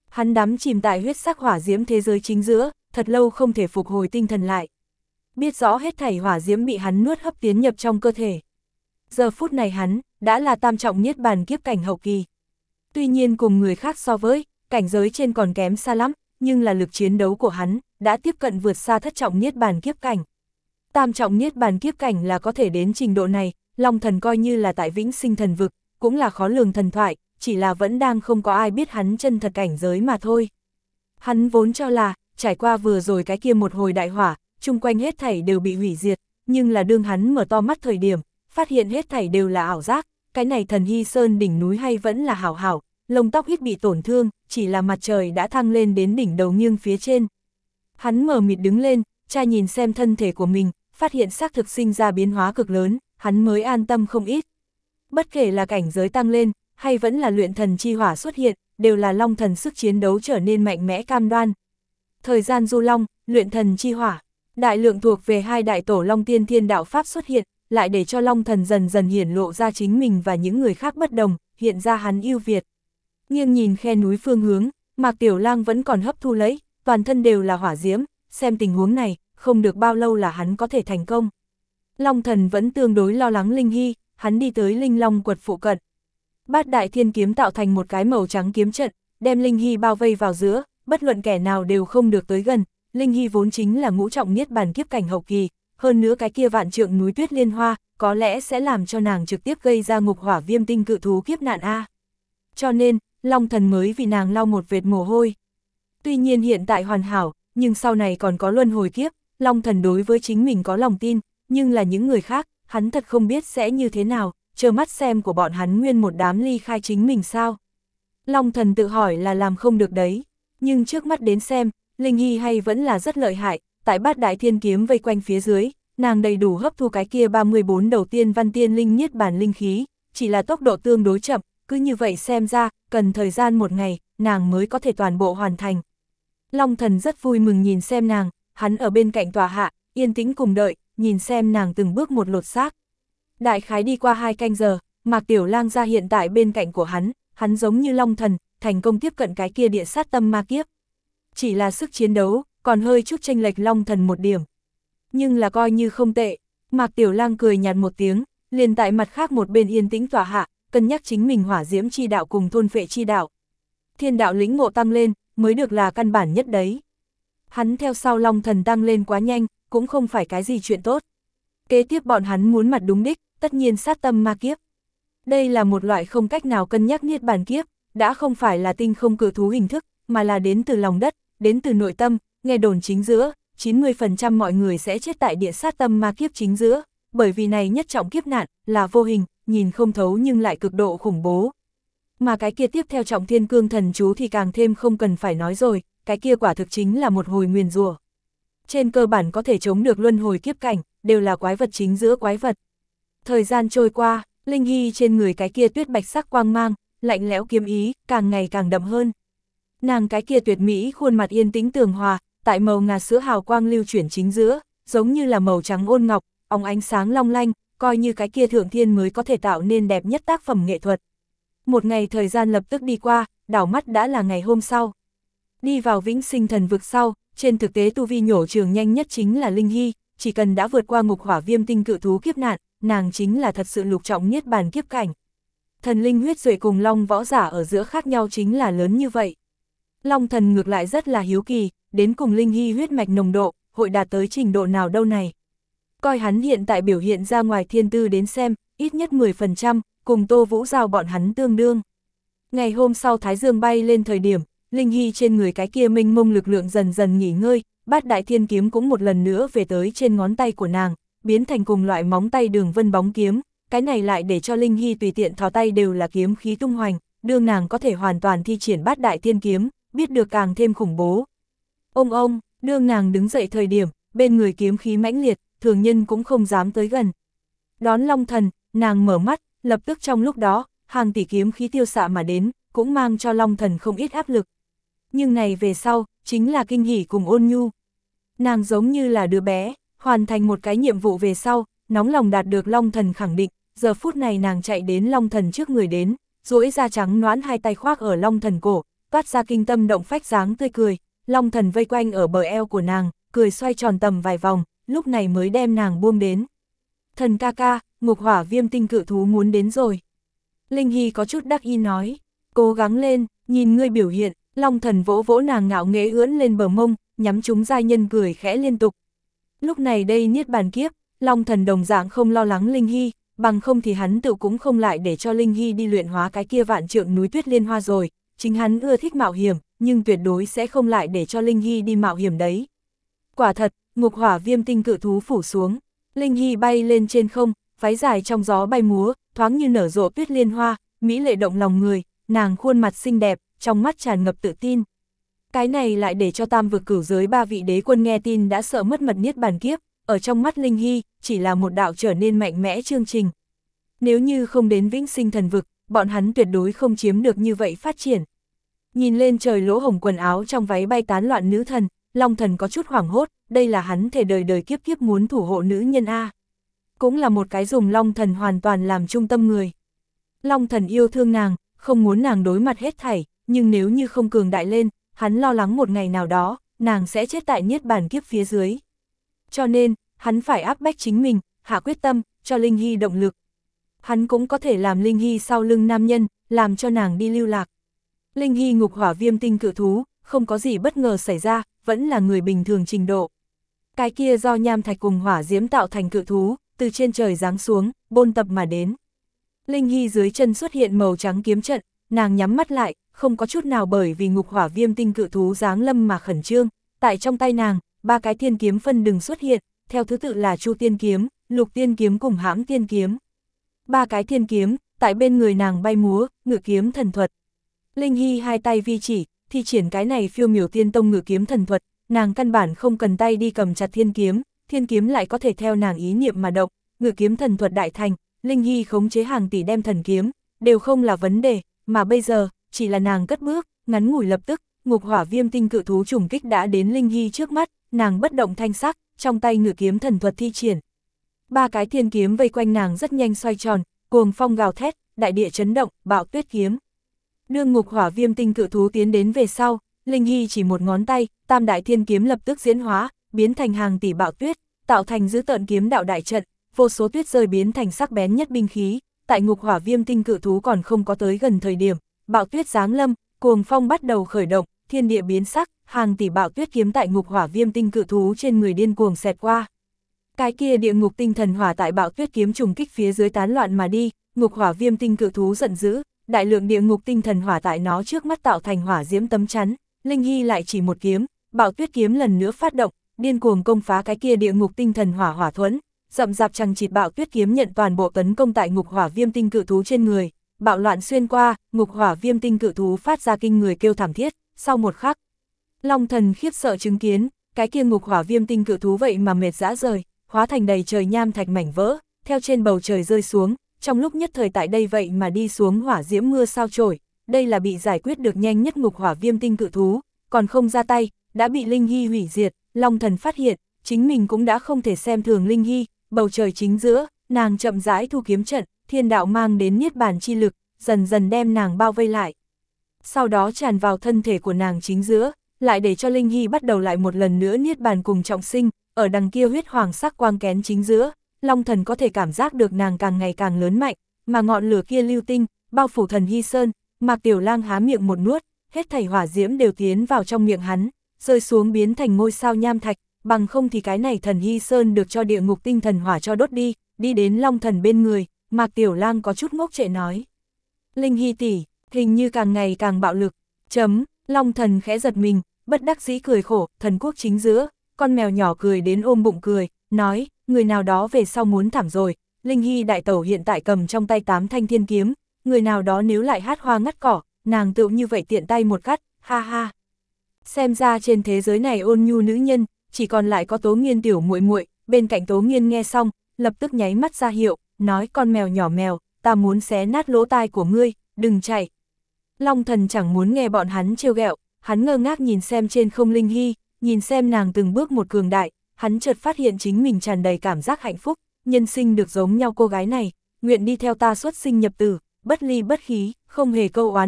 Hắn đắm chìm tại huyết sắc hỏa diễm thế giới chính giữa, thật lâu không thể phục hồi tinh thần lại. Biết rõ hết thảy hỏa diễm bị hắn nuốt hấp tiến nhập trong cơ thể. Giờ phút này hắn, đã là tam trọng niết bàn kiếp cảnh hậu kỳ. Tuy nhiên cùng người khác so với, cảnh giới trên còn kém xa lắm, nhưng là lực chiến đấu của hắn, đã tiếp cận vượt xa thất trọng niết bàn kiếp cảnh. Tam trọng niết bàn kiếp cảnh là có thể đến trình độ này, Long Thần coi như là tại vĩnh sinh thần vực, cũng là khó lường thần thoại, chỉ là vẫn đang không có ai biết hắn chân thật cảnh giới mà thôi. Hắn vốn cho là, trải qua vừa rồi cái kia một hồi đại hỏa, chung quanh hết thảy đều bị hủy diệt, nhưng là đương hắn mở to mắt thời điểm, phát hiện hết thảy đều là ảo giác, cái này Thần Hy Sơn đỉnh núi hay vẫn là hảo hảo, lông tóc ít bị tổn thương, chỉ là mặt trời đã thăng lên đến đỉnh đầu nghiêng phía trên. Hắn mờ mịt đứng lên, tra nhìn xem thân thể của mình, phát hiện xác thực sinh ra biến hóa cực lớn, hắn mới an tâm không ít. Bất kể là cảnh giới tăng lên, hay vẫn là luyện thần chi hỏa xuất hiện, đều là Long Thần sức chiến đấu trở nên mạnh mẽ cam đoan. Thời gian du long, luyện thần chi hỏa, đại lượng thuộc về hai đại tổ Long Tiên Thiên đạo pháp xuất hiện, lại để cho Long Thần dần dần hiển lộ ra chính mình và những người khác bất đồng, hiện ra hắn ưu việt. Nghiêng nhìn khe núi phương hướng, Mạc Tiểu Lang vẫn còn hấp thu lấy, toàn thân đều là hỏa diễm, xem tình huống này, không được bao lâu là hắn có thể thành công. Long Thần vẫn tương đối lo lắng Linh Hy, hắn đi tới Linh Long quật phụ cận. Bát đại thiên kiếm tạo thành một cái màu trắng kiếm trận, đem Linh Hy bao vây vào giữa, bất luận kẻ nào đều không được tới gần. Linh Hy vốn chính là ngũ trọng niết bàn kiếp cảnh hậu kỳ, hơn nữa cái kia vạn trượng núi tuyết liên hoa, có lẽ sẽ làm cho nàng trực tiếp gây ra ngục hỏa viêm tinh cự thú kiếp nạn a. Cho nên, Long Thần mới vì nàng lau một vệt mồ hôi. Tuy nhiên hiện tại hoàn hảo, nhưng sau này còn có luân hồi kiếp, Long Thần đối với chính mình có lòng tin, nhưng là những người khác, hắn thật không biết sẽ như thế nào, chờ mắt xem của bọn hắn nguyên một đám ly khai chính mình sao. Long Thần tự hỏi là làm không được đấy, nhưng trước mắt đến xem, Linh Hy hay vẫn là rất lợi hại, tại bát đại thiên kiếm vây quanh phía dưới, nàng đầy đủ hấp thu cái kia ba mươi bốn đầu tiên văn tiên linh niết bàn linh khí, chỉ là tốc độ tương đối chậm, cứ như vậy xem ra, cần thời gian một ngày, nàng mới có thể toàn bộ hoàn thành. Long Thần rất vui mừng nhìn xem nàng, hắn ở bên cạnh tòa hạ, yên tĩnh cùng đợi, nhìn xem nàng từng bước một lột xác. Đại khái đi qua hai canh giờ, Mạc Tiểu Lang ra hiện tại bên cạnh của hắn, hắn giống như Long Thần, thành công tiếp cận cái kia địa sát tâm ma kiếp. Chỉ là sức chiến đấu, còn hơi chút chênh lệch Long Thần một điểm. Nhưng là coi như không tệ, Mạc Tiểu Lang cười nhạt một tiếng, liền tại mặt khác một bên yên tĩnh tòa hạ, cân nhắc chính mình hỏa diễm chi đạo cùng thôn phệ chi đạo. Thiên đạo lĩnh ngộ tăng lên, mới được là căn bản nhất đấy. Hắn theo sau Long Thần tăng lên quá nhanh, cũng không phải cái gì chuyện tốt. Kế tiếp bọn hắn muốn mặt đúng đích, tất nhiên sát tâm ma kiếp. Đây là một loại không cách nào cân nhắc niết bàn kiếp, đã không phải là tinh không cự thú hình thức, mà là đến từ lòng đất, đến từ nội tâm, nghe đồn chính giữa, chín mươi phần trăm mọi người sẽ chết tại địa sát tâm ma kiếp chính giữa, bởi vì này nhất trọng kiếp nạn, là vô hình, nhìn không thấu nhưng lại cực độ khủng bố. Mà cái kia tiếp theo trọng thiên cương thần chú thì càng thêm không cần phải nói rồi, cái kia quả thực chính là một hồi nguyền rủa. Trên cơ bản có thể chống được luân hồi kiếp cảnh, đều là quái vật chính giữa quái vật. Thời gian trôi qua, Linh Hy trên người cái kia tuyết bạch sắc quang mang, lạnh lẽo kiếm ý, càng ngày càng đậm hơn. Nàng cái kia tuyệt mỹ khuôn mặt yên tĩnh tường hòa, tại màu ngà sữa hào quang lưu chuyển chính giữa, giống như là màu trắng ôn ngọc, óng ánh sáng long lanh, coi như cái kia thượng thiên mới có thể tạo nên đẹp nhất tác phẩm nghệ thuật. Một ngày thời gian lập tức đi qua, đảo mắt đã là ngày hôm sau. Đi vào vĩnh sinh thần vực sau, trên thực tế tu vi nhổ trường nhanh nhất chính là Linh Hy, chỉ cần đã vượt qua ngục hỏa viêm tinh cự thú kiếp nạn, nàng chính là thật sự lục trọng niết bàn kiếp cảnh. Thần linh huyết duệ cùng long võ giả ở giữa khác nhau chính là lớn như vậy. Long Thần ngược lại rất là hiếu kỳ, đến cùng Linh Hy huyết mạch nồng độ, hội đạt tới trình độ nào đâu này. Coi hắn hiện tại biểu hiện ra ngoài thiên tư đến xem, ít nhất mười phần trăm, cùng Tô Vũ Giao bọn hắn tương đương. Ngày hôm sau Thái Dương bay lên thời điểm, Linh Hy trên người cái kia mênh mông lực lượng dần dần nghỉ ngơi, bát đại thiên kiếm cũng một lần nữa về tới trên ngón tay của nàng, biến thành cùng loại móng tay đường vân bóng kiếm, cái này lại để cho Linh Hy tùy tiện thò tay đều là kiếm khí tung hoành, đương nàng có thể hoàn toàn thi triển bát đại thiên kiếm, biết được càng thêm khủng bố. Ông ông, đương nàng đứng dậy thời điểm, bên người kiếm khí mãnh liệt, thường nhân cũng không dám tới gần. Đón Long Thần, nàng mở mắt, lập tức trong lúc đó, hàng tỷ kiếm khí tiêu xạ mà đến, cũng mang cho Long Thần không ít áp lực. Nhưng này về sau, chính là kinh hỉ cùng ôn nhu. Nàng giống như là đứa bé, hoàn thành một cái nhiệm vụ về sau, nóng lòng đạt được Long Thần khẳng định, giờ phút này nàng chạy đến Long Thần trước người đến, duỗi ra trắng nõn hai tay khoác ở Long Thần cổ, toát ra kinh tâm động phách dáng tươi cười, Long Thần vây quanh ở bờ eo của nàng, cười xoay tròn tầm vài vòng, lúc này mới đem nàng buông đến. Thần ca ca, ngục hỏa viêm tinh cự thú muốn đến rồi. Linh Hy có chút đắc ý nói, cố gắng lên, nhìn ngươi biểu hiện. Long Thần vỗ vỗ nàng ngạo nghễ ưỡn lên bờ mông, nhắm chúng giai nhân cười khẽ liên tục. Lúc này đây niết bàn kiếp, Long Thần đồng dạng không lo lắng Linh Hy, bằng không thì hắn tự cũng không lại để cho Linh Hy đi luyện hóa cái kia vạn trượng núi tuyết liên hoa rồi, chính hắn ưa thích mạo hiểm, nhưng tuyệt đối sẽ không lại để cho Linh Hy đi mạo hiểm đấy. Quả thật, ngục hỏa viêm tinh cự thú phủ xuống, Linh Hy bay lên trên không, váy dài trong gió bay múa, thoáng như nở rộ tuyết liên hoa, mỹ lệ động lòng người, nàng khuôn mặt xinh đẹp, trong mắt tràn ngập tự tin. Cái này lại để cho tam vực cửu giới ba vị đế quân nghe tin đã sợ mất mật niết bàn kiếp, ở trong mắt Linh Hy, chỉ là một đạo trở nên mạnh mẽ chương trình. Nếu như không đến vĩnh sinh thần vực, bọn hắn tuyệt đối không chiếm được như vậy phát triển. Nhìn lên trời lỗ hổng quần áo trong váy bay tán loạn nữ thần, Long Thần có chút hoảng hốt, đây là hắn thể đời đời kiếp kiếp muốn thủ hộ nữ nhân A. Cũng là một cái dùng Long Thần hoàn toàn làm trung tâm người. Long Thần yêu thương nàng, không muốn nàng đối mặt hết thảy, nhưng nếu như không cường đại lên, hắn lo lắng một ngày nào đó, nàng sẽ chết tại niết bàn kiếp phía dưới. Cho nên, hắn phải áp bách chính mình, hạ quyết tâm, cho Linh Hy động lực. Hắn cũng có thể làm Linh Hy sau lưng nam nhân, làm cho nàng đi lưu lạc. Linh Hy ngục hỏa viêm tinh cự thú, không có gì bất ngờ xảy ra, vẫn là người bình thường trình độ. Cái kia do nham thạch cùng hỏa diễm tạo thành cự thú, từ trên trời giáng xuống, bôn tập mà đến. Linh Hy dưới chân xuất hiện màu trắng kiếm trận, nàng nhắm mắt lại, không có chút nào bởi vì ngục hỏa viêm tinh cự thú giáng lâm mà khẩn trương. Tại trong tay nàng, ba cái thiên kiếm phân đừng xuất hiện, theo thứ tự là Chu Tiên kiếm, Lục Tiên kiếm cùng Hãm Tiên kiếm. Ba cái thiên kiếm, tại bên người nàng bay múa, ngự kiếm thần thuật. Linh Hy hai tay vi chỉ, thi triển cái này phiêu miểu tiên tông ngự kiếm thần thuật, nàng căn bản không cần tay đi cầm chặt thiên kiếm, thiên kiếm lại có thể theo nàng ý niệm mà động, ngự kiếm thần thuật đại thành, Linh Hy khống chế hàng tỷ đem thần kiếm, đều không là vấn đề, mà bây giờ, chỉ là nàng cất bước, ngắn ngủi lập tức, ngục hỏa viêm tinh cự thú trùng kích đã đến Linh Hy trước mắt, nàng bất động thanh sắc, trong tay ngự kiếm thần thuật thi triển. Ba cái thiên kiếm vây quanh nàng rất nhanh xoay tròn, cuồng phong gào thét, đại địa chấn động, bạo tuyết kiếm. Đương ngục hỏa viêm tinh cự thú tiến đến về sau, Linh Hy chỉ một ngón tay, tam đại thiên kiếm lập tức diễn hóa, biến thành hàng tỷ bạo tuyết, tạo thành dữ tợn kiếm đạo đại trận, vô số tuyết rơi biến thành sắc bén nhất binh khí. Tại ngục hỏa viêm tinh cự thú còn không có tới gần thời điểm, bạo tuyết giáng lâm, cuồng phong bắt đầu khởi động, thiên địa biến sắc, hàng tỷ bạo tuyết kiếm tại ngục hỏa viêm tinh cự thú trên người điên cuồng xẹt qua. Cái kia địa ngục tinh thần hỏa tại bạo tuyết kiếm trùng kích phía dưới tán loạn mà đi, ngục hỏa viêm tinh cự thú giận dữ, đại lượng địa ngục tinh thần hỏa tại nó trước mắt tạo thành hỏa diễm tấm chắn, Linh Hy lại chỉ một kiếm, bạo tuyết kiếm lần nữa phát động, điên cuồng công phá cái kia địa ngục tinh thần hỏa hỏa thuẫn, rậm rạp chằng chịt bạo tuyết kiếm nhận toàn bộ tấn công tại ngục hỏa viêm tinh cự thú trên người, bạo loạn xuyên qua, ngục hỏa viêm tinh cự thú phát ra kinh người kêu thảm thiết, sau một khắc, Long Thần khiếp sợ chứng kiến, cái kia ngục hỏa viêm tinh cự thú vậy mà mệt rã rời, hóa thành đầy trời nham thạch mảnh vỡ, theo trên bầu trời rơi xuống, trong lúc nhất thời tại đây vậy mà đi xuống hỏa diễm mưa sao chổi, đây là bị giải quyết được nhanh nhất ngục hỏa viêm tinh cự thú, còn không ra tay, đã bị Linh Hy hủy diệt. Long Thần phát hiện, chính mình cũng đã không thể xem thường Linh Hy, bầu trời chính giữa, nàng chậm rãi thu kiếm trận, thiên đạo mang đến niết bàn chi lực, dần dần đem nàng bao vây lại. Sau đó tràn vào thân thể của nàng chính giữa, lại để cho Linh Hy bắt đầu lại một lần nữa niết bàn cùng trọng sinh, ở đằng kia huyết hoàng sắc quang kén chính giữa, Long Thần có thể cảm giác được nàng càng ngày càng lớn mạnh, mà ngọn lửa kia lưu tinh, bao phủ Thần Hy Sơn, Mạc Tiểu Lang há miệng một nuốt, hết thảy hỏa diễm đều tiến vào trong miệng hắn, rơi xuống biến thành ngôi sao nham thạch, bằng không thì cái này Thần Hy Sơn được cho địa ngục tinh thần hỏa cho đốt đi, đi đến Long Thần bên người, Mạc Tiểu Lang có chút ngốc trệ nói. Linh Hy tỷ, hình như càng ngày càng bạo lực, chấm, Long Thần khẽ giật mình, bất đắc dĩ cười khổ, thần quốc chính giữa, con mèo nhỏ cười đến ôm bụng cười, nói, người nào đó về sau muốn thảm rồi, Linh Hy đại tẩu hiện tại cầm trong tay tám thanh thiên kiếm, người nào đó nếu lại hát hoa ngắt cỏ, nàng tựu như vậy tiện tay một cắt, ha ha. Xem ra trên thế giới này ôn nhu nữ nhân, chỉ còn lại có Tố Nghiên tiểu muội muội. Bên cạnh Tố Nghiên nghe xong, lập tức nháy mắt ra hiệu, nói con mèo nhỏ mèo, ta muốn xé nát lỗ tai của ngươi, đừng chạy. Long Thần chẳng muốn nghe bọn hắn trêu ghẹo, hắn ngơ ngác nhìn xem trên không Linh Hy, nhìn xem nàng từng bước một cường đại, hắn chợt phát hiện chính mình tràn đầy cảm giác hạnh phúc, nhân sinh được giống nhau cô gái này, nguyện đi theo ta xuất sinh nhập tử, bất ly bất khí, không hề câu oán hận,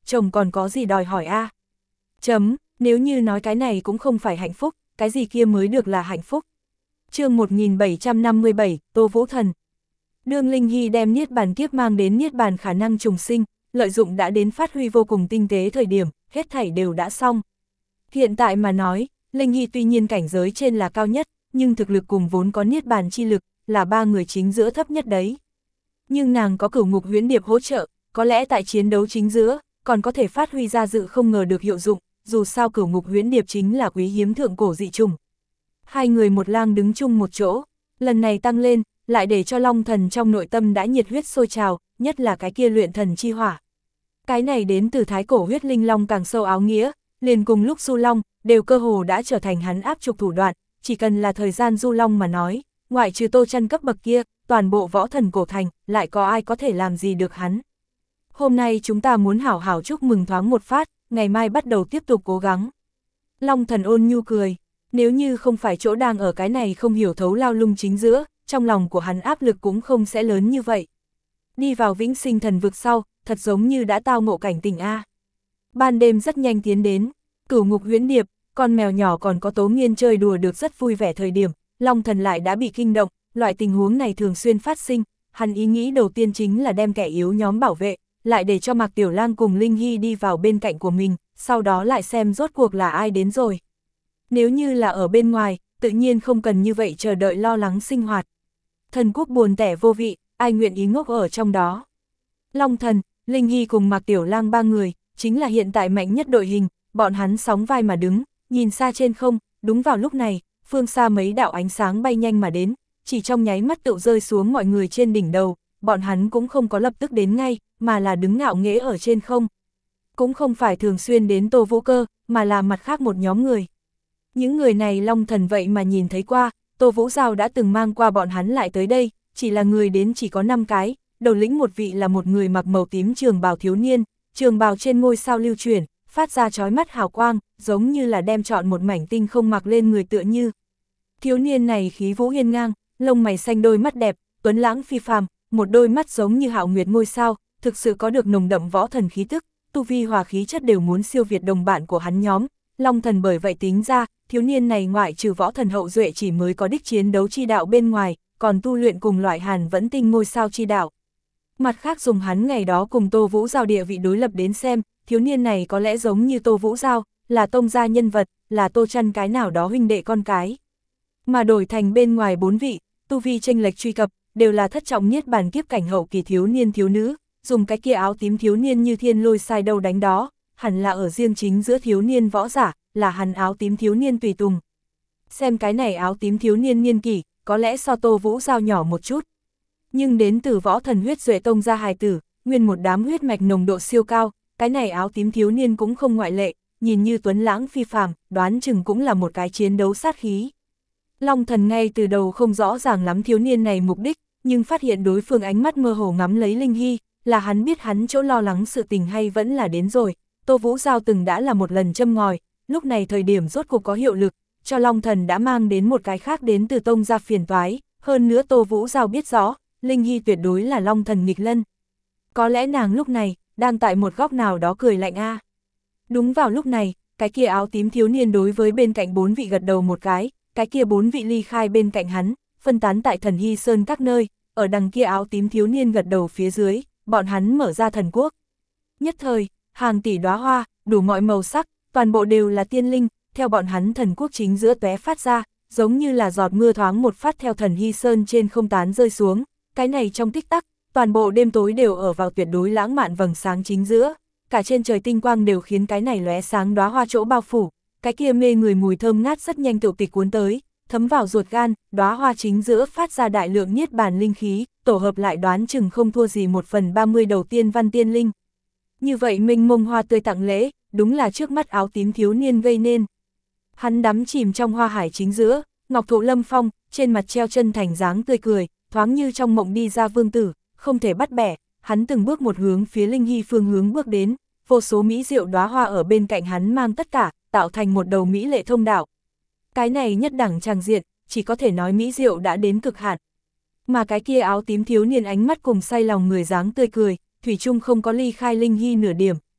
chồng còn có gì đòi hỏi a? Chấm, nếu như nói cái này cũng không phải hạnh phúc, cái gì kia mới được là hạnh phúc. Chương một nghìn bảy trăm năm mươi bảy, Tô Vũ Thần. Đương Linh Hy đem Niết Bàn kiếp mang đến Niết Bàn khả năng trùng sinh, lợi dụng đã đến phát huy vô cùng tinh tế thời điểm, hết thảy đều đã xong. Hiện tại mà nói, Linh Hy tuy nhiên cảnh giới trên là cao nhất, nhưng thực lực cùng vốn có Niết Bàn chi lực, là ba người chính giữa thấp nhất đấy. Nhưng nàng có Cửu Ngục Huyễn Điệp hỗ trợ, có lẽ tại chiến đấu chính giữa, còn có thể phát huy ra dự không ngờ được hiệu dụng, dù sao Cửu Ngục Huyễn Điệp chính là quý hiếm thượng cổ dị trùng. Hai người một lang đứng chung một chỗ, lần này tăng lên, lại để cho Long Thần trong nội tâm đã nhiệt huyết sôi trào, nhất là cái kia luyện thần chi hỏa. Cái này đến từ thái cổ huyết linh long càng sâu áo nghĩa, liền cùng lúc du long, đều cơ hồ đã trở thành hắn áp trục thủ đoạn, chỉ cần là thời gian du long mà nói, ngoại trừ Tô Chân cấp bậc kia, toàn bộ võ thần cổ thành, lại có ai có thể làm gì được hắn. Hôm nay chúng ta muốn hảo hảo chúc mừng thoáng một phát, ngày mai bắt đầu tiếp tục cố gắng. Long Thần ôn nhu cười, nếu như không phải chỗ đang ở cái này không hiểu thấu lao lung chính giữa, trong lòng của hắn áp lực cũng không sẽ lớn như vậy. Đi vào vĩnh sinh thần vực sau, thật giống như đã tao ngộ cảnh tình A. Ban đêm rất nhanh tiến đến, Cửu Ngục Huyễn Điệp, con mèo nhỏ còn có Tố Nghiên chơi đùa được rất vui vẻ thời điểm, Long Thần lại đã bị kinh động, loại tình huống này thường xuyên phát sinh, hắn ý nghĩ đầu tiên chính là đem kẻ yếu nhóm bảo vệ, lại để cho Mạc Tiểu Lang cùng Linh Hy đi vào bên cạnh của mình, sau đó lại xem rốt cuộc là ai đến rồi. Nếu như là ở bên ngoài, tự nhiên không cần như vậy chờ đợi lo lắng sinh hoạt. Thần quốc buồn tẻ vô vị, ai nguyện ý ngốc ở trong đó. Long Thần, Linh Hy cùng Mạc Tiểu Lang ba người, chính là hiện tại mạnh nhất đội hình, bọn hắn sóng vai mà đứng, nhìn xa trên không, đúng vào lúc này, phương xa mấy đạo ánh sáng bay nhanh mà đến, chỉ trong nháy mắt tựu rơi xuống mọi người trên đỉnh đầu, bọn hắn cũng không có lập tức đến ngay, mà là đứng ngạo nghễ ở trên không. Cũng không phải thường xuyên đến Tô Vũ Cơ, mà là mặt khác một nhóm người. Những người này Long Thần vậy mà nhìn thấy qua, Tô Vũ Giao đã từng mang qua bọn hắn lại tới đây, chỉ là người đến chỉ có năm cái, đầu lĩnh một vị là một người mặc màu tím trường bào thiếu niên, trường bào trên ngôi sao lưu chuyển, phát ra chói mắt hào quang, giống như là đem chọn một mảnh tinh không mặc lên người tựa như. Thiếu niên này khí vũ hiên ngang, lông mày xanh, đôi mắt đẹp, tuấn lãng phi phàm, một đôi mắt giống như hạo nguyệt ngôi sao, thực sự có được nồng đậm võ thần khí tức, tu vi hòa khí chất đều muốn siêu việt đồng bạn của hắn nhóm. Long Thần bởi vậy tính ra, thiếu niên này ngoại trừ võ thần hậu duệ chỉ mới có đích chiến đấu chi đạo bên ngoài, còn tu luyện cùng loại Hàn Vẫn Tinh ngôi sao chi đạo. Mặt khác dùng hắn ngày đó cùng Tô Vũ Giao địa vị đối lập đến xem, thiếu niên này có lẽ giống như Tô Vũ Giao, là tông gia nhân vật, là Tô Chân cái nào đó huynh đệ con cái. Mà đổi thành bên ngoài bốn vị, tu vi chênh lệch truy cập, đều là thất trọng niết bàn kiếp cảnh hậu kỳ thiếu niên thiếu nữ, dùng cái kia áo tím thiếu niên như thiên lôi sai đâu đánh đó, hẳn là ở riêng chính giữa thiếu niên võ giả, là hắn áo tím thiếu niên tùy tùng. Xem cái này áo tím thiếu niên niên kỷ, có lẽ so Tô Vũ Giao nhỏ một chút. Nhưng đến từ võ thần huyết duệ tông gia hài tử, nguyên một đám huyết mạch nồng độ siêu cao, cái này áo tím thiếu niên cũng không ngoại lệ, nhìn như tuấn lãng phi phàm, đoán chừng cũng là một cái chiến đấu sát khí. Long Thần ngay từ đầu không rõ ràng lắm thiếu niên này mục đích, nhưng phát hiện đối phương ánh mắt mơ hồ ngắm lấy Linh Hy, là hắn biết hắn chỗ lo lắng sự tình hay vẫn là đến rồi. Tô Vũ Giao từng đã là một lần châm ngòi, lúc này thời điểm rốt cuộc có hiệu lực, cho Long Thần đã mang đến một cái khác đến từ tông gia phiền toái, hơn nữa Tô Vũ Giao biết rõ, Linh Hy tuyệt đối là Long Thần nghịch lân. Có lẽ nàng lúc này, đang tại một góc nào đó cười lạnh a. Đúng vào lúc này, cái kia áo tím thiếu niên đối với bên cạnh bốn vị gật đầu một cái, cái kia bốn vị ly khai bên cạnh hắn, phân tán tại Thần Hy Sơn các nơi, ở đằng kia áo tím thiếu niên gật đầu phía dưới, bọn hắn mở ra thần quốc. Nhất thời, hàng tỷ đóa hoa, đủ mọi màu sắc, toàn bộ đều là tiên linh, theo bọn hắn thần quốc chính giữa tóe phát ra, giống như là giọt mưa thoáng một phát theo Thần Hy Sơn trên không tán rơi xuống, cái này trong tích tắc, toàn bộ đêm tối đều ở vào tuyệt đối lãng mạn vầng sáng chính giữa, cả trên trời tinh quang đều khiến cái này lóe sáng đóa hoa chỗ bao phủ, cái kia mê người mùi thơm ngát rất nhanh tụ tịch cuốn tới, thấm vào ruột gan, đóa hoa chính giữa phát ra đại lượng niết bàn linh khí, tổ hợp lại đoán chừng không thua gì một phần ba mươi đầu tiên văn tiên linh. Như vậy mênh mông hoa tươi tặng lễ, đúng là trước mắt áo tím thiếu niên gây nên. Hắn đắm chìm trong hoa hải chính giữa, ngọc thụ lâm phong, trên mặt treo chân thành dáng tươi cười, thoáng như trong mộng đi ra vương tử, không thể bắt bẻ, hắn từng bước một hướng phía Linh Hy phương hướng bước đến, vô số mỹ diệu đóa hoa ở bên cạnh hắn mang tất cả, tạo thành một đầu mỹ lệ thông đạo. Cái này nhất đẳng tràng diện, chỉ có thể nói mỹ diệu đã đến cực hạn. Mà cái kia áo tím thiếu niên ánh mắt cùng say lòng người dáng tươi cười, thủy chung không có ly khai Linh Hy nửa điểm,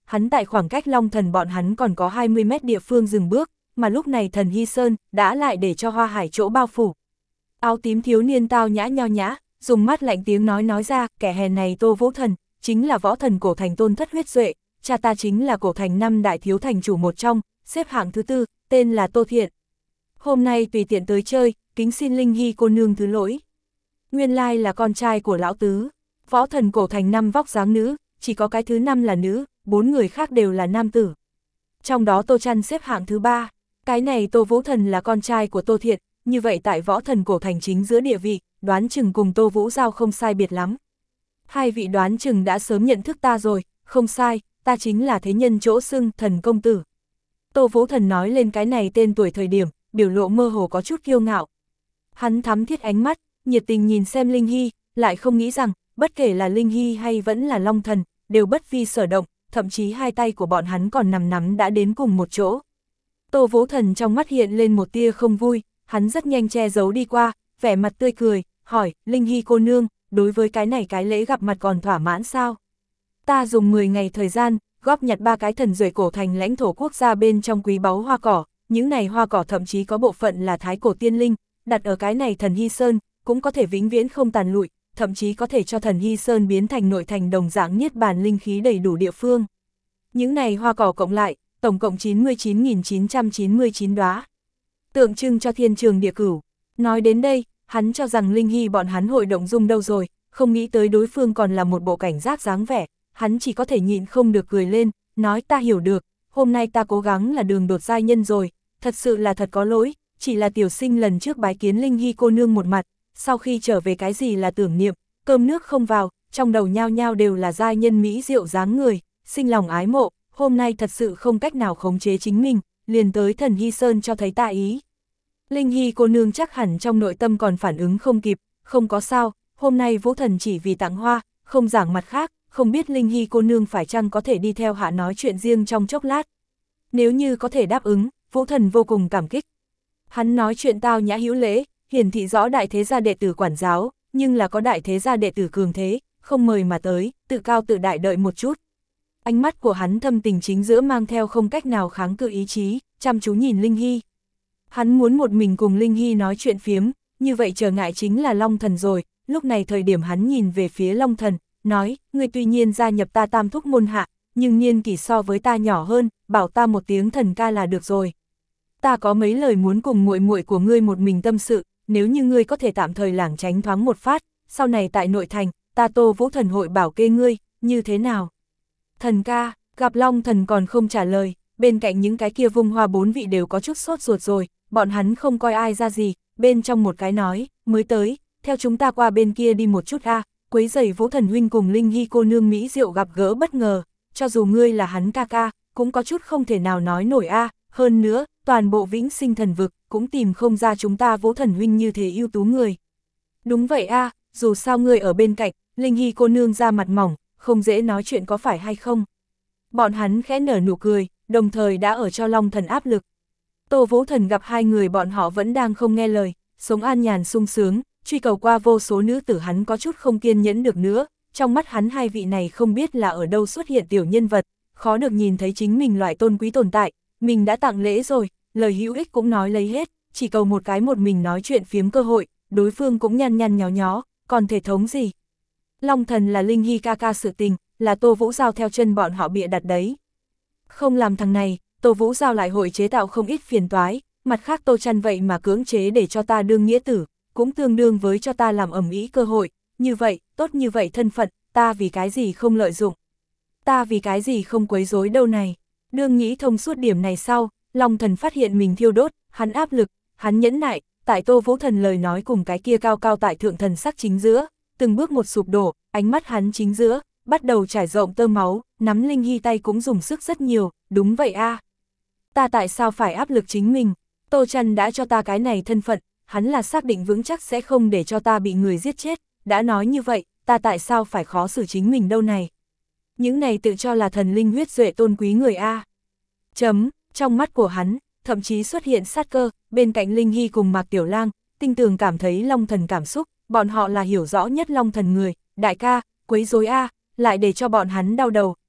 hắn tại khoảng cách Long Thần bọn hắn còn có hai mươi mét địa phương dừng bước, mà lúc này Thần Hy Sơn đã lại để cho Hoa Hải chỗ bao phủ. Áo tím thiếu niên tao nhã nho nhã, dùng mắt lạnh tiếng nói nói ra, kẻ hèn này Tô Vũ Thần, chính là võ thần cổ thành tôn thất huyết duệ, cha ta chính là cổ thành năm đại thiếu thành chủ một trong, xếp hạng thứ tư, tên là Tô Thiện. Hôm nay tùy tiện tới chơi, kính xin Linh Hy cô nương thứ lỗi. Nguyên lai là con trai của lão tứ, võ thần cổ thành năm vóc dáng nữ, chỉ có cái thứ năm là nữ, bốn người khác đều là nam tử. Trong đó Tô Trăn xếp hạng thứ ba, cái này Tô Vũ Thần là con trai của Tô Thiện, như vậy tại võ thần cổ thành chính giữa địa vị, đoán chừng cùng Tô Vũ Giao không sai biệt lắm. Hai vị đoán chừng đã sớm nhận thức ta rồi, không sai, ta chính là thế nhân chỗ xưng Thần công tử. Tô Vũ Thần nói lên cái này tên tuổi thời điểm, biểu lộ mơ hồ có chút kiêu ngạo. Hắn thắm thiết ánh mắt, nhiệt tình nhìn xem Linh Hy, lại không nghĩ rằng, bất kể là Linh Hy hay vẫn là Long Thần, đều bất vi sở động, thậm chí hai tay của bọn hắn còn nằm nắm đã đến cùng một chỗ. Tô Vũ Thần trong mắt hiện lên một tia không vui, hắn rất nhanh che giấu đi qua, vẻ mặt tươi cười, hỏi, Linh Hy cô nương, đối với cái này cái lễ gặp mặt còn thỏa mãn sao? Ta dùng mười ngày thời gian, góp nhặt ba cái thần duệ cổ thành lãnh thổ quốc gia bên trong quý báu hoa cỏ, những này hoa cỏ thậm chí có bộ phận là thái cổ tiên linh, đặt ở cái này Thần Hy Sơn, cũng có thể vĩnh viễn không tàn lụi, thậm chí có thể cho Thần Hy Sơn biến thành nội thành đồng dạng niết bàn linh khí đầy đủ địa phương. Những này hoa cỏ cộng lại, tổng cộng chín mươi chín nghìn chín trăm chín mươi chín đóa, tượng trưng cho thiên trường địa cửu. Nói đến đây, hắn cho rằng Linh Hy bọn hắn hội động dung đâu rồi, không nghĩ tới đối phương còn là một bộ cảnh giác dáng vẻ, hắn chỉ có thể nhịn không được cười lên, nói ta hiểu được, hôm nay ta cố gắng là đường đột giai nhân rồi, thật sự là thật có lỗi, chỉ là tiểu sinh lần trước bái kiến Linh Hy cô nương một mặt, sau khi trở về cái gì là tưởng niệm, cơm nước không vào, trong đầu nhao nhao đều là giai nhân mỹ diệu dáng người, sinh lòng ái mộ, hôm nay thật sự không cách nào khống chế chính mình, liền tới Thần Hy Sơn cho thấy tạ ý. Linh Hy cô nương chắc hẳn trong nội tâm còn phản ứng không kịp, không có sao, hôm nay Vũ Thần chỉ vì tặng hoa, không giảng mặt khác, không biết Linh Hy cô nương phải chăng có thể đi theo hạ nói chuyện riêng trong chốc lát. Nếu như có thể đáp ứng, Vũ Thần vô cùng cảm kích. Hắn nói chuyện tao nhã hữu lễ, hiển thị rõ đại thế gia đệ tử quản giáo, nhưng là có đại thế gia đệ tử cường thế, không mời mà tới, tự cao tự đại đợi một chút. Ánh mắt của hắn thâm tình chính giữa mang theo không cách nào kháng cự ý chí, chăm chú nhìn Linh Hy. Hắn muốn một mình cùng Linh Hy nói chuyện phiếm, như vậy trở ngại chính là Long Thần rồi, lúc này thời điểm hắn nhìn về phía Long Thần, nói, ngươi tuy nhiên gia nhập ta tam thúc môn hạ, nhưng niên kỷ so với ta nhỏ hơn, bảo ta một tiếng thần ca là được rồi. Ta có mấy lời muốn cùng muội muội của ngươi một mình tâm sự, nếu như ngươi có thể tạm thời lảng tránh thoáng một phát, sau này tại nội thành, ta Tô Vũ Thần hội bảo kê ngươi, như thế nào? Thần ca, gặp Long Thần còn không trả lời, bên cạnh những cái kia vung hoa bốn vị đều có chút sốt ruột rồi, bọn hắn không coi ai ra gì, bên trong một cái nói, mới tới, theo chúng ta qua bên kia đi một chút a, quấy rầy Vũ Thần huynh cùng Linh Hy cô nương mỹ diệu gặp gỡ bất ngờ, cho dù ngươi là hắn ca ca, cũng có chút không thể nào nói nổi a, hơn nữa, toàn bộ Vĩnh Sinh thần vực cũng tìm không ra chúng ta Vũ Thần huynh như thế ưu tú người. Đúng vậy a, dù sao ngươi ở bên cạnh, Linh Hy cô nương ra mặt mỏng, không dễ nói chuyện có phải hay không. Bọn hắn khẽ nở nụ cười, đồng thời đã ở cho Long Thần áp lực. Tô Vũ Thần gặp hai người bọn họ vẫn đang không nghe lời, sống an nhàn sung sướng, truy cầu qua vô số nữ tử hắn có chút không kiên nhẫn được nữa, trong mắt hắn hai vị này không biết là ở đâu xuất hiện tiểu nhân vật, khó được nhìn thấy chính mình loại tôn quý tồn tại, mình đã tặng lễ rồi, lời hữu ích cũng nói lấy hết, chỉ cầu một cái một mình nói chuyện phiếm cơ hội, đối phương cũng nhăn nhăn nhó nhó, còn thể thống gì. Long Thần là Linh Hy ca ca sự tình, là Tô Vũ Giao theo chân bọn họ bịa đặt đấy. Không làm thằng này, Tô Vũ Giao lại hội chế tạo không ít phiền toái, mặt khác Tô Trăn vậy mà cưỡng chế để cho ta đương nghĩa tử, cũng tương đương với cho ta làm ầm ĩ cơ hội, như vậy, tốt như vậy thân phận, ta vì cái gì không lợi dụng, ta vì cái gì không quấy rối đâu này. Đương nghĩ thông suốt điểm này sau, Long Thần phát hiện mình thiêu đốt, hắn áp lực, hắn nhẫn nại, tại Tô Vũ Thần lời nói cùng cái kia cao cao tại thượng thần sắc chính giữa, từng bước một sụp đổ, ánh mắt hắn chính giữa, bắt đầu trải rộng tơ máu, nắm Linh Hy tay cũng dùng sức rất nhiều, đúng vậy a. Ta tại sao phải áp lực chính mình, Tô Trăn đã cho ta cái này thân phận, hắn là xác định vững chắc sẽ không để cho ta bị người giết chết, đã nói như vậy, ta tại sao phải khó xử chính mình đâu này. Những này tự cho là thần linh huyết duệ tôn quý người a. Chấm, trong mắt của hắn, thậm chí xuất hiện sát cơ, bên cạnh Linh Hy cùng Mạc Tiểu Lang, tinh tường cảm thấy Long Thần cảm xúc, bọn họ là hiểu rõ nhất Long Thần người, đại ca, quấy rối a, lại để cho bọn hắn đau đầu,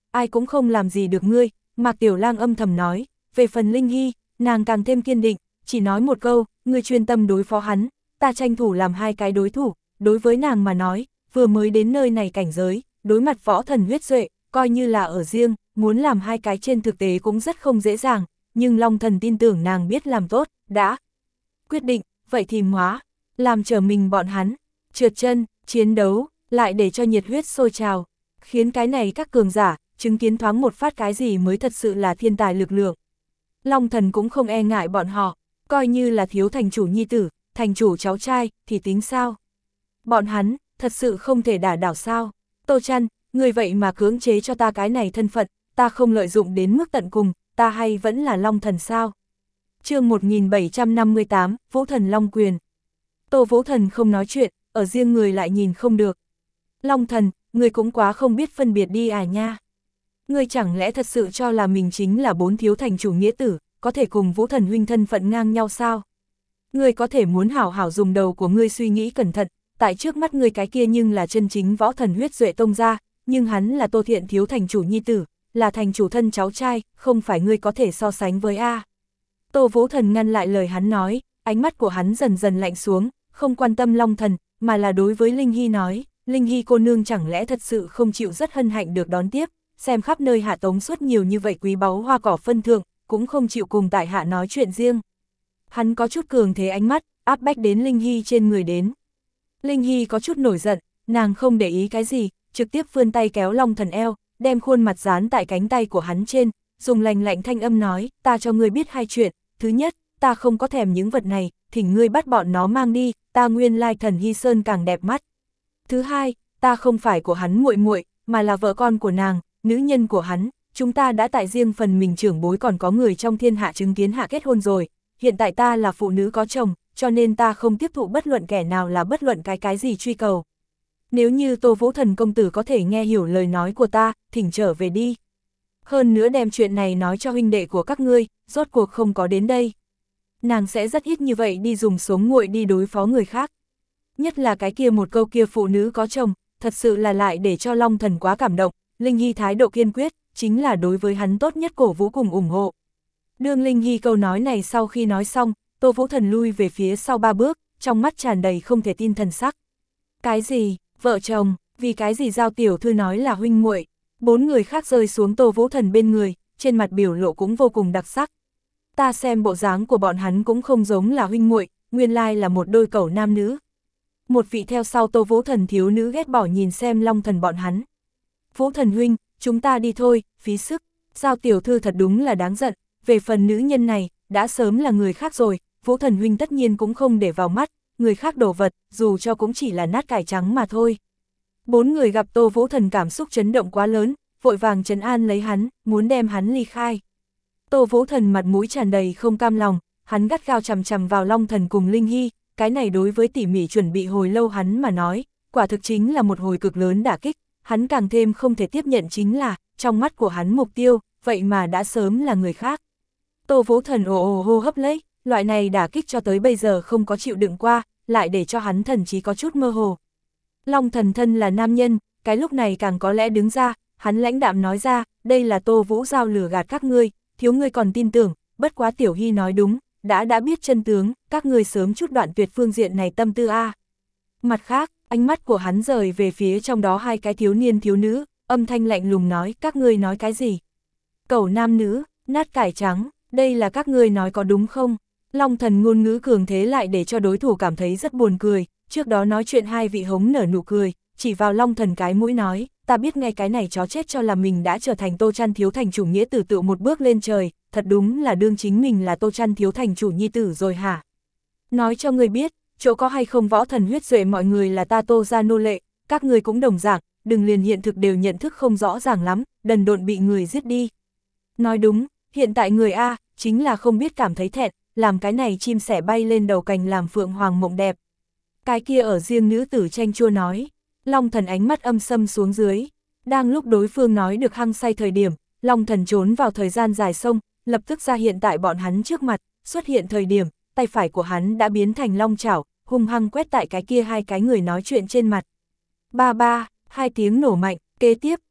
ai cũng không làm gì được ngươi, Mạc Tiểu Lang âm thầm nói. Về phần Linh Hy, nàng càng thêm kiên định, chỉ nói một câu, ngươi chuyên tâm đối phó hắn, ta tranh thủ làm hai cái đối thủ. Đối với nàng mà nói, vừa mới đến nơi này cảnh giới, đối mặt võ thần huyết duệ, coi như là ở riêng, muốn làm hai cái trên thực tế cũng rất không dễ dàng, nhưng Long Thần tin tưởng nàng biết làm tốt, đã quyết định, vậy thì hóa, làm trở mình bọn hắn, trượt chân, chiến đấu, lại để cho nhiệt huyết sôi trào, khiến cái này các cường giả, chứng kiến thoáng một phát cái gì mới thật sự là thiên tài lực lượng. Long Thần cũng không e ngại bọn họ, coi như là thiếu thành chủ nhi tử, thành chủ cháu trai, thì tính sao? Bọn hắn, thật sự không thể đả đảo sao? Tô Trăn, người vậy mà cưỡng chế cho ta cái này thân phận, ta không lợi dụng đến mức tận cùng, ta hay vẫn là Long Thần sao? Chương một nghìn bảy trăm năm mươi tám, Vũ Thần Long Quyền. Tô Vũ Thần không nói chuyện, ở riêng người lại nhìn không được. Long Thần, người cũng quá không biết phân biệt đi à nha. Ngươi chẳng lẽ thật sự cho là mình chính là bốn thiếu thành chủ nghĩa tử, có thể cùng Vũ Thần huynh thân phận ngang nhau sao? Ngươi có thể muốn hảo hảo dùng đầu của ngươi suy nghĩ cẩn thận, tại trước mắt ngươi cái kia nhưng là chân chính võ thần huyết duệ tông gia, nhưng hắn là Tô Thiện thiếu thành chủ nhi tử, là thành chủ thân cháu trai, không phải ngươi có thể so sánh với a. Tô Vũ Thần ngăn lại lời hắn nói, ánh mắt của hắn dần dần lạnh xuống, không quan tâm Long Thần, mà là đối với Linh Hy nói, Linh Hy cô nương chẳng lẽ thật sự không chịu rất hân hạnh được đón tiếp, xem khắp nơi hạ tống suốt nhiều như vậy quý báu hoa cỏ phân thượng, cũng không chịu cùng tại hạ nói chuyện riêng. Hắn có chút cường thế ánh mắt, áp bách đến Linh Hy trên người đến. Linh Hy có chút nổi giận, nàng không để ý cái gì, trực tiếp vươn tay kéo Long Thần eo, đem khuôn mặt dán tại cánh tay của hắn trên, dùng lành lạnh thanh âm nói, ta cho ngươi biết hai chuyện, thứ nhất, ta không có thèm những vật này, thỉnh ngươi bắt bọn nó mang đi, ta nguyên lai Thần Hy Sơn càng đẹp mắt. Thứ hai, ta không phải của hắn muội muội, mà là vợ con của nàng, nữ nhân của hắn, chúng ta đã tại riêng phần mình trưởng bối còn có người trong thiên hạ chứng kiến hạ kết hôn rồi, hiện tại ta là phụ nữ có chồng, cho nên ta không tiếp thụ bất luận kẻ nào là bất luận cái cái gì truy cầu. Nếu như Tô Vũ Thần công tử có thể nghe hiểu lời nói của ta, thỉnh trở về đi. Hơn nữa đem chuyện này nói cho huynh đệ của các ngươi, rốt cuộc không có đến đây. Nàng sẽ rất ít như vậy đi dùng sống nguội đi đối phó người khác. Nhất là cái kia một câu kia phụ nữ có chồng, thật sự là lại để cho Long Thần quá cảm động, Linh Hy thái độ kiên quyết, chính là đối với hắn tốt nhất cổ vũ cùng ủng hộ. Đương Linh Hy câu nói này sau khi nói xong, Tô Vũ Thần lui về phía sau ba bước, trong mắt tràn đầy không thể tin thần sắc. Cái gì, vợ chồng, vì cái gì Giao tiểu thư nói là huynh muội? Bốn người khác rơi xuống Tô Vũ Thần bên người, trên mặt biểu lộ cũng vô cùng đặc sắc. Ta xem bộ dáng của bọn hắn cũng không giống là huynh muội, nguyên lai là một đôi cẩu nam nữ. Một vị theo sau Tô Vũ Thần thiếu nữ ghét bỏ nhìn xem Long Thần bọn hắn. Vũ Thần huynh, chúng ta đi thôi, phí sức. Giao tiểu thư thật đúng là đáng giận, về phần nữ nhân này, đã sớm là người khác rồi, Vũ Thần huynh tất nhiên cũng không để vào mắt, người khác đồ vật, dù cho cũng chỉ là nát cải trắng mà thôi. Bốn người gặp Tô Vũ Thần cảm xúc chấn động quá lớn, vội vàng trấn an lấy hắn, muốn đem hắn ly khai. Tô Vũ Thần mặt mũi tràn đầy không cam lòng, hắn gắt gao chằm chằm vào Long Thần cùng Linh Hy, cái này đối với tỉ mỉ chuẩn bị hồi lâu hắn mà nói, quả thực chính là một hồi cực lớn đả kích, hắn càng thêm không thể tiếp nhận chính là, trong mắt của hắn mục tiêu, vậy mà đã sớm là người khác. Tô Vũ Thần ồ ồ hô hấp lấy, loại này đả kích cho tới bây giờ không có chịu đựng qua, lại để cho hắn thần trí có chút mơ hồ. Long Thần thân là nam nhân, cái lúc này càng có lẽ đứng ra, hắn lãnh đạm nói ra, đây là Tô Vũ Giao lừa gạt các ngươi, thiếu ngươi còn tin tưởng, bất quá Tiểu Hy nói đúng, đã đã biết chân tướng, các ngươi sớm chút đoạn tuyệt phương diện này tâm tư a. Mặt khác, ánh mắt của hắn rời về phía trong đó hai cái thiếu niên thiếu nữ, âm thanh lạnh lùng nói, các ngươi nói cái gì? Cẩu nam nữ, nát cải trắng, đây là các ngươi nói có đúng không? Long Thần ngôn ngữ cường thế lại để cho đối thủ cảm thấy rất buồn cười, trước đó nói chuyện hai vị hống nở nụ cười, chỉ vào Long Thần cái mũi nói, ta biết ngay cái này chó chết cho là mình đã trở thành Tô Trăn thiếu thành chủ nghĩa tử tự một bước lên trời, thật đúng là đương chính mình là Tô Trăn thiếu thành chủ nhi tử rồi hả? Nói cho ngươi biết, chỗ có hay không võ thần huyết duệ mọi người là ta Tô gia nô lệ, các ngươi cũng đồng dạng, đừng liền hiện thực đều nhận thức không rõ ràng lắm, đần độn bị người giết đi. Nói đúng, hiện tại người A, chính là không biết cảm thấy thẹn, làm cái này chim sẻ bay lên đầu cành làm phượng hoàng mộng đẹp. Cái kia ở riêng nữ tử tranh chua nói, Long Thần ánh mắt âm sâm xuống dưới, đang lúc đối phương nói được hăng say thời điểm, Long Thần trốn vào thời gian dài sông, lập tức ra hiện tại bọn hắn trước mặt, xuất hiện thời điểm, tay phải của hắn đã biến thành long chảo, hung hăng quét tại cái kia hai cái người nói chuyện trên mặt. Ba ba, hai tiếng nổ mạnh, kế tiếp,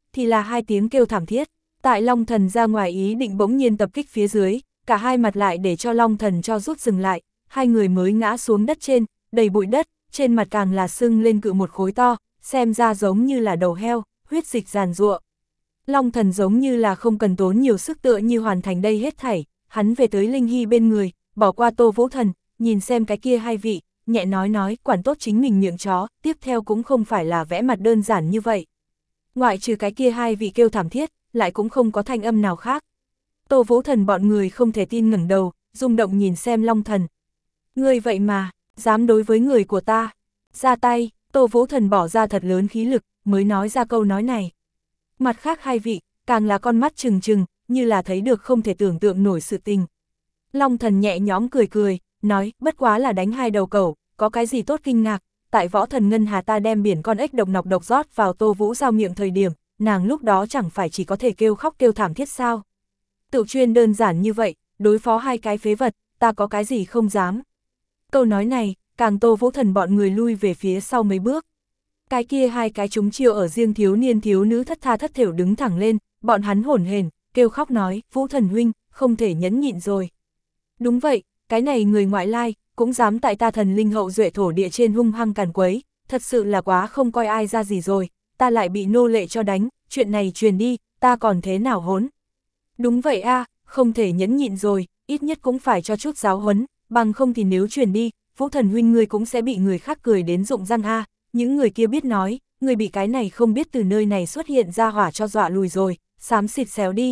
thì là hai tiếng kêu thảm thiết. Tại Long Thần ra ngoài ý định bỗng nhiên tập kích phía dưới, cả hai mặt lại để cho Long Thần cho rút dừng lại, hai người mới ngã xuống đất trên, đầy bụi đất, trên mặt càng là sưng lên cự một khối to, xem ra giống như là đầu heo, huyết dịch giàn giụa. Long Thần giống như là không cần tốn nhiều sức tựa như hoàn thành đây hết thảy, hắn về tới Linh Hy bên người, bỏ qua Tô Vũ Thần, nhìn xem cái kia hai vị, nhẹ nói nói, quản tốt chính mình miệng chó, tiếp theo cũng không phải là vẽ mặt đơn giản như vậy. Ngoại trừ cái kia hai vị kêu thảm thiết, lại cũng không có thanh âm nào khác. Tô Vũ Thần bọn người không thể tin ngẩng đầu, rung động nhìn xem Long Thần. Ngươi vậy mà, dám đối với người của ta, ra tay, Tô Vũ Thần bỏ ra thật lớn khí lực, mới nói ra câu nói này. Mặt khác hai vị, càng là con mắt trừng trừng, như là thấy được không thể tưởng tượng nổi sự tình. Long Thần nhẹ nhõm cười cười, nói, bất quá là đánh hai đầu cẩu, có cái gì tốt kinh ngạc, tại Võ Thần Ngân Hà ta đem biển con ếch độc nọc độc rót vào Tô Vũ Giao miệng thời điểm, nàng lúc đó chẳng phải chỉ có thể kêu khóc kêu thảm thiết sao. Tự chuyên đơn giản như vậy, đối phó hai cái phế vật, ta có cái gì không dám. Câu nói này, càng Tô Vũ Thần bọn người lui về phía sau mấy bước. Cái kia hai cái chúng chiêu ở riêng thiếu niên thiếu nữ thất tha thất thểu đứng thẳng lên, bọn hắn hổn hển, kêu khóc nói, Vũ Thần huynh, không thể nhẫn nhịn rồi. Đúng vậy, cái này người ngoại lai, cũng dám tại ta thần linh hậu duệ thổ địa trên hung hăng càn quấy, thật sự là quá không coi ai ra gì rồi, ta lại bị nô lệ cho đánh, chuyện này truyền đi, ta còn thế nào hốn. Đúng vậy a, không thể nhẫn nhịn rồi, ít nhất cũng phải cho chút giáo huấn, bằng không thì nếu truyền đi, Vũ Thần huynh ngươi cũng sẽ bị người khác cười đến rụng răng a. Những người kia biết nói, người bị cái này không biết từ nơi này xuất hiện ra hỏa cho dọa lùi rồi, xám xịt xéo đi.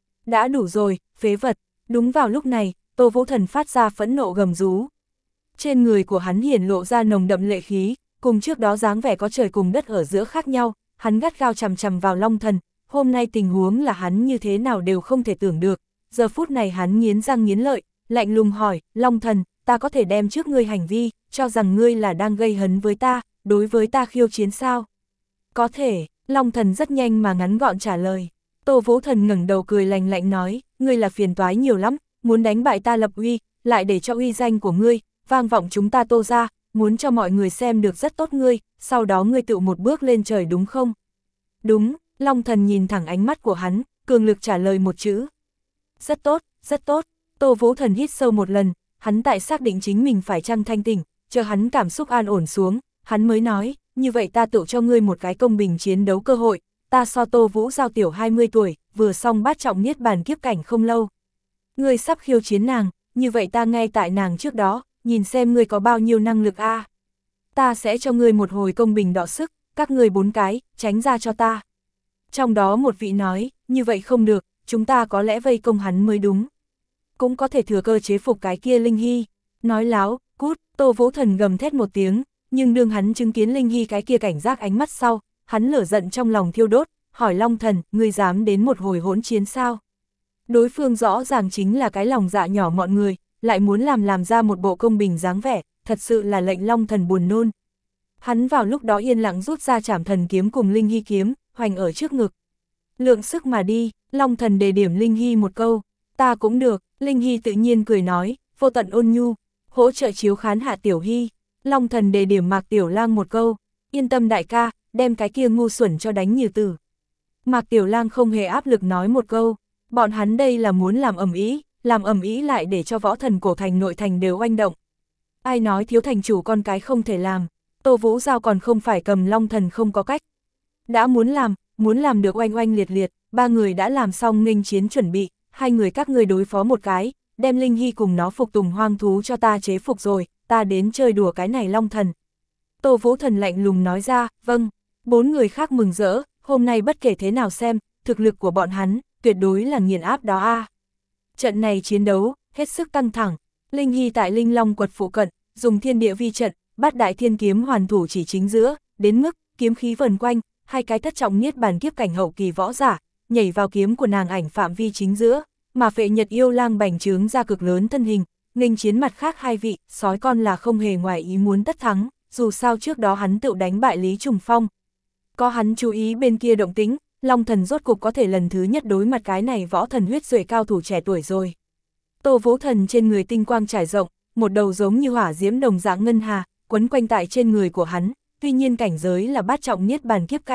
Đã đủ rồi, phế vật. Đúng vào lúc này, Tô Vũ Thần phát ra phẫn nộ gầm rú. Trên người của hắn hiển lộ ra nồng đậm lệ khí, cùng trước đó dáng vẻ có trời cùng đất ở giữa khác nhau, hắn gắt gao chằm chằm vào Long Thần, hôm nay tình huống là hắn như thế nào đều không thể tưởng được. Giờ phút này hắn nghiến răng nghiến lợi, lạnh lùng hỏi, Long Thần, ta có thể đem trước ngươi hành vi, cho rằng ngươi là đang gây hấn với ta, đối với ta khiêu chiến sao? Có thể, Long Thần rất nhanh mà ngắn gọn trả lời. Tô Vũ Thần ngẩng đầu cười lạnh lạnh nói, ngươi là phiền toái nhiều lắm, muốn đánh bại ta lập uy, lại để cho uy danh của ngươi, vang vọng chúng ta Tô ra, muốn cho mọi người xem được rất tốt ngươi, sau đó ngươi tự một bước lên trời đúng không? Đúng, Long Thần nhìn thẳng ánh mắt của hắn, cường lực trả lời một chữ. Rất tốt, rất tốt, Tô Vũ Thần hít sâu một lần, hắn tại xác định chính mình phải chăng thanh tỉnh, chờ hắn cảm xúc an ổn xuống, hắn mới nói, như vậy ta tự cho ngươi một cái công bình chiến đấu cơ hội, ta so Tô Vũ Giao tiểu hai mươi tuổi, vừa xong bát trọng niết bàn kiếp cảnh không lâu. Ngươi sắp khiêu chiến nàng, như vậy ta ngay tại nàng trước đó, nhìn xem ngươi có bao nhiêu năng lực a. À. Ta sẽ cho ngươi một hồi công bình đọ sức, các ngươi bốn cái, tránh ra cho ta. Trong đó một vị nói, như vậy không được, chúng ta có lẽ vây công hắn mới đúng. Cũng có thể thừa cơ chế phục cái kia Linh Hy. Nói láo, cút, Tô Vũ Thần gầm thét một tiếng, nhưng đương hắn chứng kiến Linh Hy cái kia cảnh giác ánh mắt sau, hắn lửa giận trong lòng thiêu đốt, hỏi Long Thần, ngươi dám đến một hồi hỗn chiến sao? Đối phương rõ ràng chính là cái lòng dạ nhỏ mọi người, lại muốn làm làm ra một bộ công bình dáng vẻ, thật sự là lệnh Long Thần buồn nôn. Hắn vào lúc đó yên lặng rút ra Trảm Thần kiếm cùng Linh Hy kiếm, hoành ở trước ngực. Lượng sức mà đi, Long Thần đề điểm Linh Hy một câu, ta cũng được, Linh Hy tự nhiên cười nói, vô tận ôn nhu, hỗ trợ chiếu khán Hạ Tiểu Hy. Long Thần đề điểm Mạc Tiểu Lang một câu, yên tâm đại ca, đem cái kia ngu xuẩn cho đánh như tử. Mạc Tiểu Lang không hề áp lực nói một câu, bọn hắn đây là muốn làm ầm ĩ, làm ầm ĩ lại để cho võ thần cổ thành nội thành đều oanh động. Ai nói thiếu thành chủ con cái không thể làm, Tô Vũ Giao còn không phải cầm Long Thần không có cách. Đã muốn làm, muốn làm được oanh oanh liệt liệt, ba người đã làm xong nghênh chiến chuẩn bị, hai người các người đối phó một cái, đem Linh Hy cùng nó phục tùng hoang thú cho ta chế phục rồi, ta đến chơi đùa cái này Long Thần. Tô Vũ Thần lạnh lùng nói ra, vâng, bốn người khác mừng rỡ, hôm nay bất kể thế nào xem, thực lực của bọn hắn, tuyệt đối là nghiền áp đó a. À. Trận này chiến đấu, hết sức căng thẳng, Linh Hy tại Linh Long quật phụ cận, dùng thiên địa vi trận, bát đại thiên kiếm hoàn thủ chỉ chính giữa, đến mức, kiếm khí vần quanh, hai cái thất trọng niết bàn kiếp cảnh hậu kỳ võ giả, nhảy vào kiếm của nàng ảnh phạm vi chính giữa, mà Phệ Nhật Yêu Lang bành trướng ra cực lớn thân hình, nghênh chiến mặt khác hai vị, sói con là không hề ngoài ý muốn tất thắng, dù sao trước đó hắn tự đánh bại Lý Trùng Phong. Có hắn chú ý bên kia động tĩnh, Long Thần rốt cục có thể lần thứ nhất đối mặt cái này võ thần huyết duệ cao thủ trẻ tuổi rồi. Tô Vũ Thần trên người tinh quang trải rộng, một đầu giống như hỏa diễm đồng dạng ngân hà, quấn quanh tại trên người của hắn, tuy nhiên cảnh giới là bát trọng niết bàn kiếp cảnh,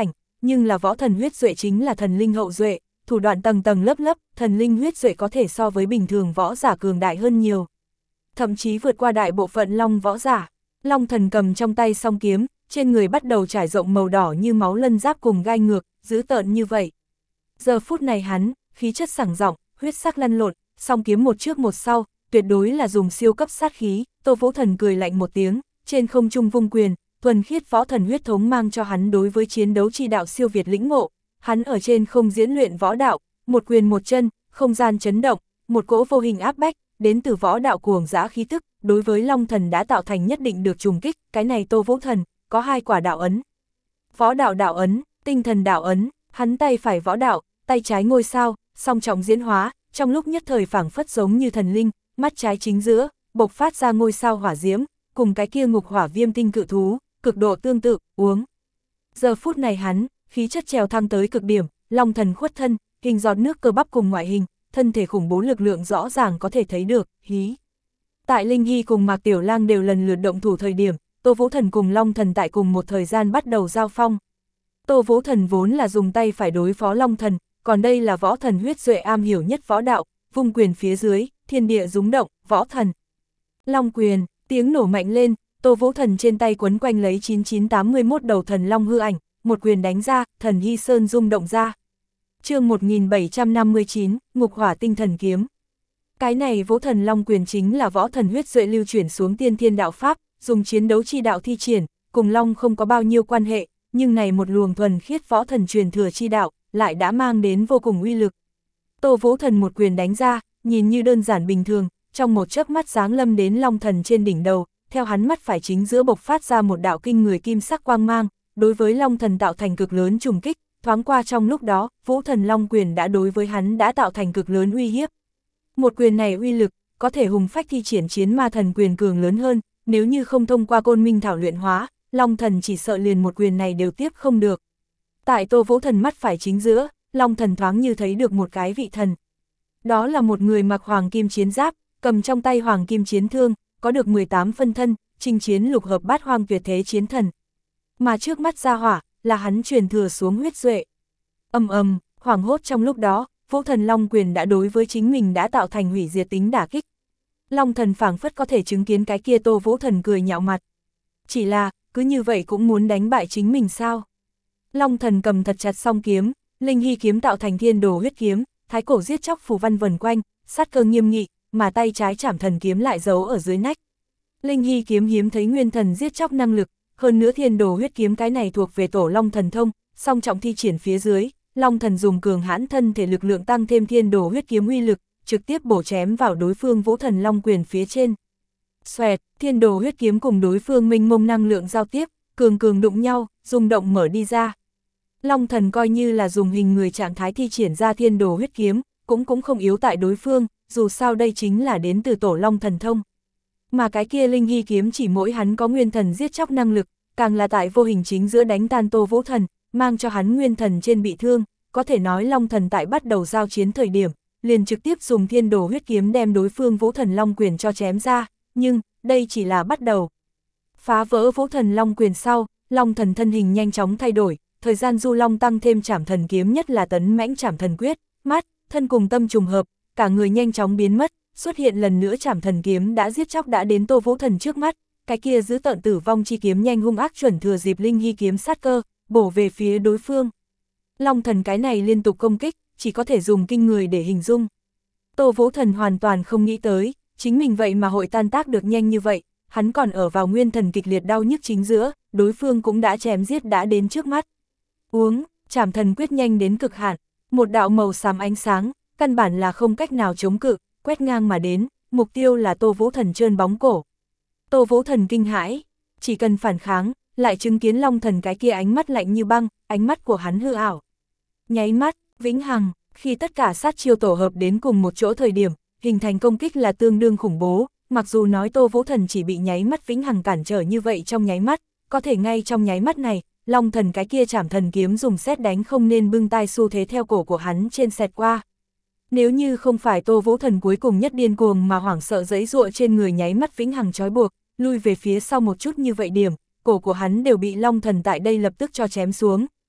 nhưng là võ thần huyết duệ chính là thần linh hậu duệ, thủ đoạn tầng tầng lớp lớp, thần linh huyết duệ có thể so với bình thường võ giả cường đại hơn nhiều. Thậm chí vượt qua đại bộ phận long võ giả. Long thần cầm trong tay song kiếm, trên người bắt đầu trải rộng màu đỏ như máu lân giáp cùng gai ngược, dữ tợn như vậy. Giờ phút này hắn, khí chất sảng rộng, huyết sắc lăn lộn, song kiếm một trước một sau, tuyệt đối là dùng siêu cấp sát khí. Tô Vũ Thần cười lạnh một tiếng, trên không trung vung quyền, thuần khiết võ thần huyết thống mang cho hắn đối với chiến đấu chi đạo siêu việt lĩnh ngộ. Hắn ở trên không diễn luyện võ đạo, một quyền một chân, không gian chấn động, một cỗ vô hình áp bách, đến từ võ đạo cuồng dã khí tức, đối với Long Thần đã tạo thành nhất định được trùng kích. Cái này Tô Vũ Thần có hai quả đạo ấn. Võ đạo đạo ấn, tinh thần đạo ấn, hắn tay phải võ đạo, tay trái ngôi sao, song trọng diễn hóa, trong lúc nhất thời phảng phất giống như thần linh, mắt trái chính giữa, bộc phát ra ngôi sao hỏa diễm, cùng cái kia ngục hỏa viêm tinh cự thú, cực độ tương tự, uống. Giờ phút này hắn, khí chất trèo thăng tới cực điểm, Long Thần khuất thân, hình giọt nước cơ bắp cùng ngoại hình, thân thể khủng bố lực lượng rõ ràng có thể thấy được, hí. Tại Linh Hy cùng Mạc Tiểu Lang đều lần lượt động thủ thời điểm, Tô Vũ Thần cùng Long Thần tại cùng một thời gian bắt đầu giao phong. Tô Vũ Thần vốn là dùng tay phải đối phó Long Thần, còn đây là võ thần huyết duệ am hiểu nhất võ đạo, vung quyền phía dưới, thiên địa rúng động, võ thần. Long quyền, tiếng nổ mạnh lên, Tô Vũ Thần trên tay quấn quanh lấy chín chín tám mươi mốt đầu thần long hư ảnh, một quyền đánh ra, thần Hy Sơn rung động ra. Chương một nghìn bảy trăm năm mươi chín, Ngục Hỏa Tinh Thần Kiếm. Cái này Vũ Thần Long quyền chính là võ thần huyết duệ lưu chuyển xuống tiên thiên đạo pháp, dùng chiến đấu chi đạo thi triển, cùng long không có bao nhiêu quan hệ, nhưng này một luồng thuần khiết võ thần truyền thừa chi đạo, lại đã mang đến vô cùng uy lực. Tô Vũ Thần một quyền đánh ra, nhìn như đơn giản bình thường, trong một chớp mắt giáng lâm đến Long Thần trên đỉnh đầu, theo hắn mắt phải chính giữa bộc phát ra một đạo kinh người kim sắc quang mang, đối với Long Thần tạo thành cực lớn trùng kích, thoáng qua trong lúc đó, Vũ Thần Long quyền đã đối với hắn đã tạo thành cực lớn uy hiếp. Một quyền này uy lực, có thể hùng phách thi triển chiến ma thần quyền cường lớn hơn, nếu như không thông qua côn minh thảo luyện hóa, Long Thần chỉ sợ liền một quyền này đều tiếp không được. Tại Tô Vũ Thần mắt phải chính giữa, Long Thần thoáng như thấy được một cái vị thần. Đó là một người mặc hoàng kim chiến giáp, cầm trong tay hoàng kim chiến thương, có được mười tám phân thân, chinh chiến lục hợp bát hoang tuyệt thế chiến thần. Mà trước mắt ra hỏa, là hắn truyền thừa xuống huyết duệ. Ầm ầm, hoảng hốt trong lúc đó, Vũ Thần Long quyền đã đối với chính mình đã tạo thành hủy diệt tính đả kích. Long Thần phảng phất có thể chứng kiến cái kia Tô Vũ Thần cười nhạo mặt. Chỉ là, cứ như vậy cũng muốn đánh bại chính mình sao? Long Thần cầm thật chặt song kiếm, Linh Hy kiếm tạo thành thiên đồ huyết kiếm, thái cổ giết chóc phù văn vần quanh, sát cơ nghiêm nghị, mà tay trái trảm thần kiếm lại giấu ở dưới nách. Linh Hy kiếm hiếm thấy nguyên thần giết chóc năng lực, hơn nữa thiên đồ huyết kiếm cái này thuộc về tổ Long thần thông, song trọng thi triển phía dưới, Long Thần dùng cường hãn thân thể lực lượng tăng thêm thiên đồ huyết kiếm uy lực, trực tiếp bổ chém vào đối phương Vũ Thần Long quyền phía trên. Xoẹt, thiên đồ huyết kiếm cùng đối phương mênh mông năng lượng giao tiếp, cường cường đụng nhau, rung động mở đi ra. Long Thần coi như là dùng hình người trạng thái thi triển ra thiên đồ huyết kiếm, cũng cũng không yếu tại đối phương, dù sao đây chính là đến từ tổ Long thần thông. Mà cái kia Linh Hy kiếm chỉ mỗi hắn có nguyên thần giết chóc năng lực, càng là tại vô hình chính giữa đánh tan Tô Vũ Thần, mang cho hắn nguyên thần trên bị thương, có thể nói Long Thần tại bắt đầu giao chiến thời điểm, liền trực tiếp dùng thiên đồ huyết kiếm đem đối phương Vũ Thần Long quyền cho chém ra, nhưng, đây chỉ là bắt đầu. Phá vỡ Vũ Thần Long quyền sau, Long Thần thân hình nhanh chóng thay đổi, thời gian du long tăng thêm trảm thần kiếm nhất là tấn mãnh trảm thần quyết, mắt, thân cùng tâm trùng hợp, cả người nhanh chóng biến mất, xuất hiện lần nữa trảm thần kiếm đã giết chóc đã đến Tô Vũ Thần trước mắt, cái kia giữ tợn tử vong chi kiếm nhanh hung ác chuẩn thừa dịp Linh Hy kiếm sát cơ, bổ về phía đối phương. Long Thần cái này liên tục công kích, chỉ có thể dùng kinh người để hình dung. Tô Vũ Thần hoàn toàn không nghĩ tới, chính mình vậy mà hội tan tác được nhanh như vậy, hắn còn ở vào nguyên thần kịch liệt đau nhức chính giữa, đối phương cũng đã chém giết đã đến trước mắt. Uống, trảm thần quyết nhanh đến cực hạn, một đạo màu xám ánh sáng, căn bản là không cách nào chống cự, quét ngang mà đến, mục tiêu là Tô Vũ Thần trơn bóng cổ. Tô Vũ Thần kinh hãi, chỉ cần phản kháng, lại chứng kiến Long Thần cái kia ánh mắt lạnh như băng, ánh mắt của hắn hư ảo. Nháy mắt, vĩnh hằng, khi tất cả sát chiêu tổ hợp đến cùng một chỗ thời điểm, hình thành công kích là tương đương khủng bố, mặc dù nói Tô Vũ Thần chỉ bị nháy mắt vĩnh hằng cản trở như vậy trong nháy mắt, có thể ngay trong nháy mắt này, Long Thần cái kia trảm thần kiếm dùng sét đánh không nên bưng tai xu thế theo cổ của hắn trên xẹt qua. Nếu như không phải Tô Vũ Thần cuối cùng nhất điên cuồng mà hoảng sợ giãy giụa trên người nháy mắt vĩnh hằng trói buộc, lui về phía sau một chút như vậy điểm, cổ của hắn đều bị Long Thần tại đây lập tức cho chém xuống,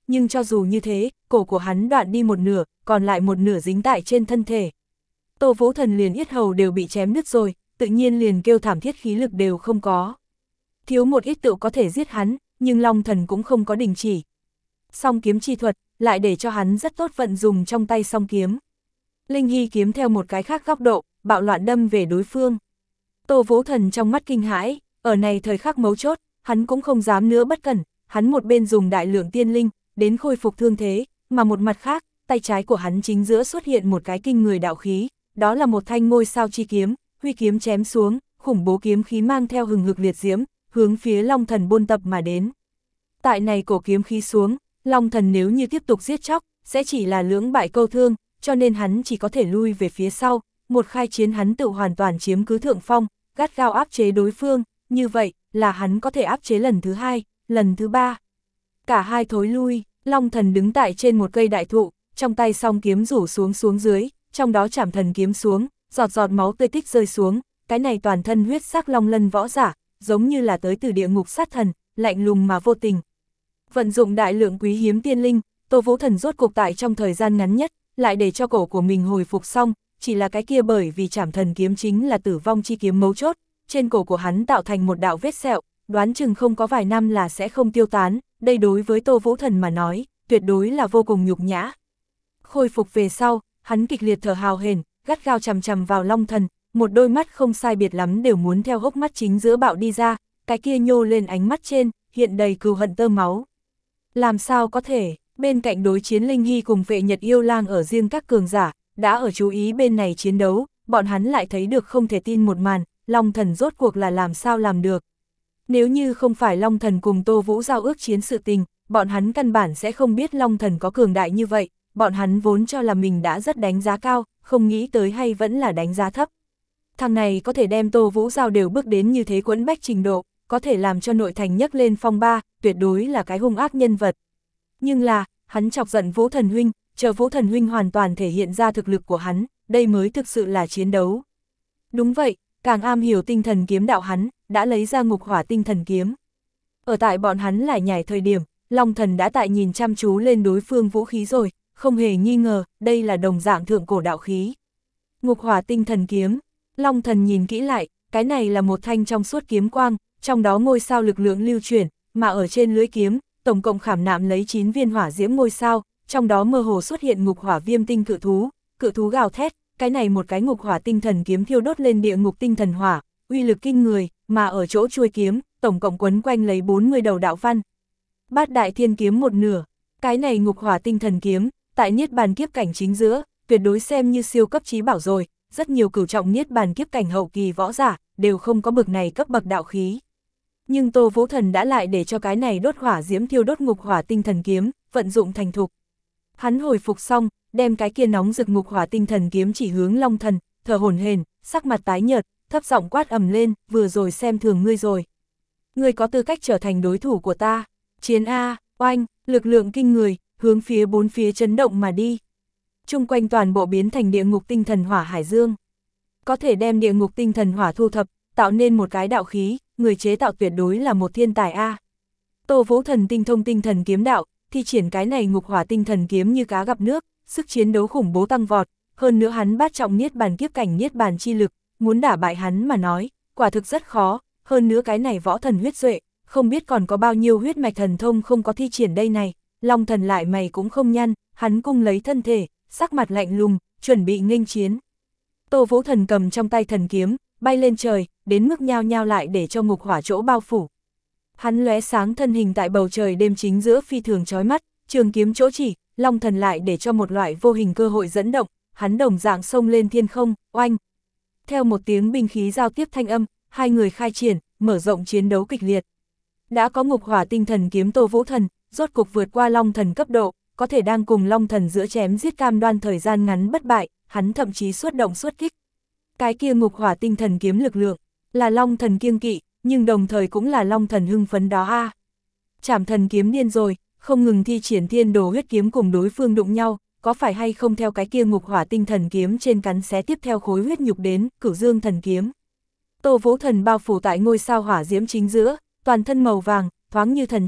nhưng cho dù như thế, cổ của hắn đoạn đi một nửa, còn lại một nửa dính tại trên thân thể. Tô Vũ Thần liền yết hầu đều bị chém đứt rồi, tự nhiên liền kêu thảm thiết khí lực đều không có. Thiếu một ít tựu có thể giết hắn, nhưng Long Thần cũng không có đình chỉ. Song kiếm chi thuật, lại để cho hắn rất tốt vận dùng trong tay song kiếm. Linh Hy kiếm theo một cái khác góc độ, bạo loạn đâm về đối phương. Tô Vũ Thần trong mắt kinh hãi, ở này thời khắc mấu chốt, hắn cũng không dám nữa bất cẩn, hắn một bên dùng đại lượng tiên linh, đến khôi phục thương thế, mà một mặt khác, tay trái của hắn chính giữa xuất hiện một cái kinh người đạo khí, đó là một thanh ngôi sao chi kiếm, huy kiếm chém xuống, khủng bố kiếm khí mang theo hừng hực liệt diễm, hướng phía Long Thần buôn tập mà đến. Tại này cổ kiếm khí xuống, Long Thần nếu như tiếp tục giết chóc, sẽ chỉ là lưỡng bại câu thương, cho nên hắn chỉ có thể lui về phía sau, một khai chiến hắn tự hoàn toàn chiếm cứ thượng phong, gắt gao áp chế đối phương, như vậy là hắn có thể áp chế lần thứ hai, lần thứ ba. Cả hai thối lui, Long Thần đứng tại trên một cây đại thụ, trong tay song kiếm rủ xuống xuống dưới, trong đó Trảm Thần kiếm xuống, giọt giọt máu tươi tích rơi xuống, cái này toàn thân huyết sắc long lân võ giả, giống như là tới từ địa ngục sát thần, lạnh lùng mà vô tình. Vận dụng đại lượng quý hiếm tiên linh, Tô Vũ Thần rốt cục tại trong thời gian ngắn nhất, lại để cho cổ của mình hồi phục xong, chỉ là cái kia bởi vì Trảm Thần kiếm chính là tử vong chi kiếm mấu chốt, trên cổ của hắn tạo thành một đạo vết sẹo, đoán chừng không có vài năm là sẽ không tiêu tán, đây đối với Tô Vũ Thần mà nói, tuyệt đối là vô cùng nhục nhã. Khôi phục về sau, hắn kịch liệt thở hào hển, gắt gao chằm chằm vào Long Thần, một đôi mắt không sai biệt lắm đều muốn theo hốc mắt chính giữa bạo đi ra, cái kia nhô lên ánh mắt trên, hiện đầy cừu hận tơ máu. Làm sao có thể, bên cạnh đối chiến Linh Hy cùng vệ Nhật Yêu Lang ở riêng các cường giả, đã ở chú ý bên này chiến đấu, bọn hắn lại thấy được không thể tin một màn, Long Thần rốt cuộc là làm sao làm được. Nếu như không phải Long Thần cùng Tô Vũ giao ước chiến sự tình, bọn hắn căn bản sẽ không biết Long Thần có cường đại như vậy, bọn hắn vốn cho là mình đã rất đánh giá cao, không nghĩ tới hay vẫn là đánh giá thấp. Thằng này có thể đem Tô Vũ giao đều bước đến như thế quẫn bách trình độ, có thể làm cho nội thành nhấc lên phong ba, tuyệt đối là cái hung ác nhân vật. Nhưng là, hắn chọc giận Vũ Thần Huynh, chờ Vũ Thần Huynh hoàn toàn thể hiện ra thực lực của hắn, đây mới thực sự là chiến đấu. Đúng vậy, càng am hiểu tinh thần kiếm đạo hắn, đã lấy ra ngục hỏa tinh thần kiếm. Ở tại bọn hắn lại nhảy thời điểm, Long Thần đã tại nhìn chăm chú lên đối phương vũ khí rồi, không hề nghi ngờ, đây là đồng dạng thượng cổ đạo khí. Ngục hỏa tinh thần kiếm, Long Thần nhìn kỹ lại, cái này là một thanh trong suốt kiếm quang, trong đó ngôi sao lực lượng lưu chuyển, mà ở trên lưỡi kiếm, tổng cộng khảm nạm lấy chín viên hỏa diễm ngôi sao, trong đó mơ hồ xuất hiện ngục hỏa viêm tinh cự thú, cự thú gào thét, cái này một cái ngục hỏa tinh thần kiếm thiêu đốt lên địa ngục tinh thần hỏa, uy lực kinh người, mà ở chỗ chuôi kiếm, tổng cộng quấn quanh lấy bốn mươi đầu đạo văn. Bát đại thiên kiếm một nửa, cái này ngục hỏa tinh thần kiếm, tại niết bàn kiếp cảnh chính giữa, tuyệt đối xem như siêu cấp chí bảo rồi, rất nhiều cửu trọng niết bàn kiếp cảnh hậu kỳ võ giả, đều không có bực này cấp bậc đạo khí. Nhưng Tô Vũ Thần đã lại để cho cái này đốt hỏa diễm thiêu đốt ngục hỏa tinh thần kiếm, vận dụng thành thục. Hắn hồi phục xong, đem cái kia nóng rực ngục hỏa tinh thần kiếm chỉ hướng Long Thần, thở hổn hển, sắc mặt tái nhợt, thấp giọng quát ầm lên, vừa rồi xem thường ngươi rồi. Ngươi có tư cách trở thành đối thủ của ta. Chiến A, oanh, lực lượng kinh người, hướng phía bốn phía chấn động mà đi. Trung quanh toàn bộ biến thành địa ngục tinh thần hỏa hải dương. Có thể đem địa ngục tinh thần hỏa thu thập, tạo nên một cái đạo khí, người chế tạo tuyệt đối là một thiên tài A. Tô Vũ Thần tinh thông tinh thần kiếm đạo, thi triển cái này ngục hỏa tinh thần kiếm như cá gặp nước, sức chiến đấu khủng bố tăng vọt, hơn nữa hắn bát trọng niết bàn kiếp cảnh niết bàn chi lực, muốn đả bại hắn mà nói, quả thực rất khó, hơn nữa cái này võ thần huyết duệ, không biết còn có bao nhiêu huyết mạch thần thông không có thi triển đây này. Long Thần lại mày cũng không nhăn, hắn cung lấy thân thể, sắc mặt lạnh lùng, chuẩn bị nghênh chiến. Tô Vũ Thần cầm trong tay thần kiếm, bay lên trời, đến mức nhao nhao lại để cho ngục hỏa chỗ bao phủ. Hắn lóe sáng thân hình tại bầu trời đêm chính giữa phi thường chói mắt, trường kiếm chỗ chỉ, Long Thần lại để cho một loại vô hình cơ hội dẫn động, hắn đồng dạng xông lên thiên không, oanh. Theo một tiếng binh khí giao tiếp thanh âm, hai người khai triển, mở rộng chiến đấu kịch liệt. Đã có ngục hỏa tinh thần kiếm Tô Vũ Thần, rốt cục vượt qua Long Thần cấp độ, có thể đang cùng Long Thần giữa chém giết cam đoan thời gian ngắn bất bại, hắn thậm chí xuất động xuất kích. Cái kia ngục hỏa tinh thần kiếm lực lượng, là Long Thần kiêng kỵ, nhưng đồng thời cũng là Long Thần hưng phấn đó a. Trảm Thần kiếm điên rồi, không ngừng thi triển thiên đồ huyết kiếm cùng đối phương đụng nhau, có phải hay không theo cái kia ngục hỏa tinh thần kiếm trên cắn xé tiếp theo khối huyết nhục đến, Cửu Dương thần kiếm. Tô Vũ Thần bao phủ tại ngôi sao hỏa diễm chính giữa, toàn thân màu vàng, thoáng như thần chi,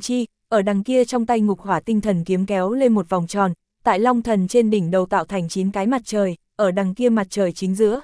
ở đằng kia trong tay ngục hỏa tinh thần kiếm kéo lên một vòng tròn, tại Long Thần trên đỉnh đầu tạo thành chín cái mặt trời, ở đằng kia mặt trời chính giữa.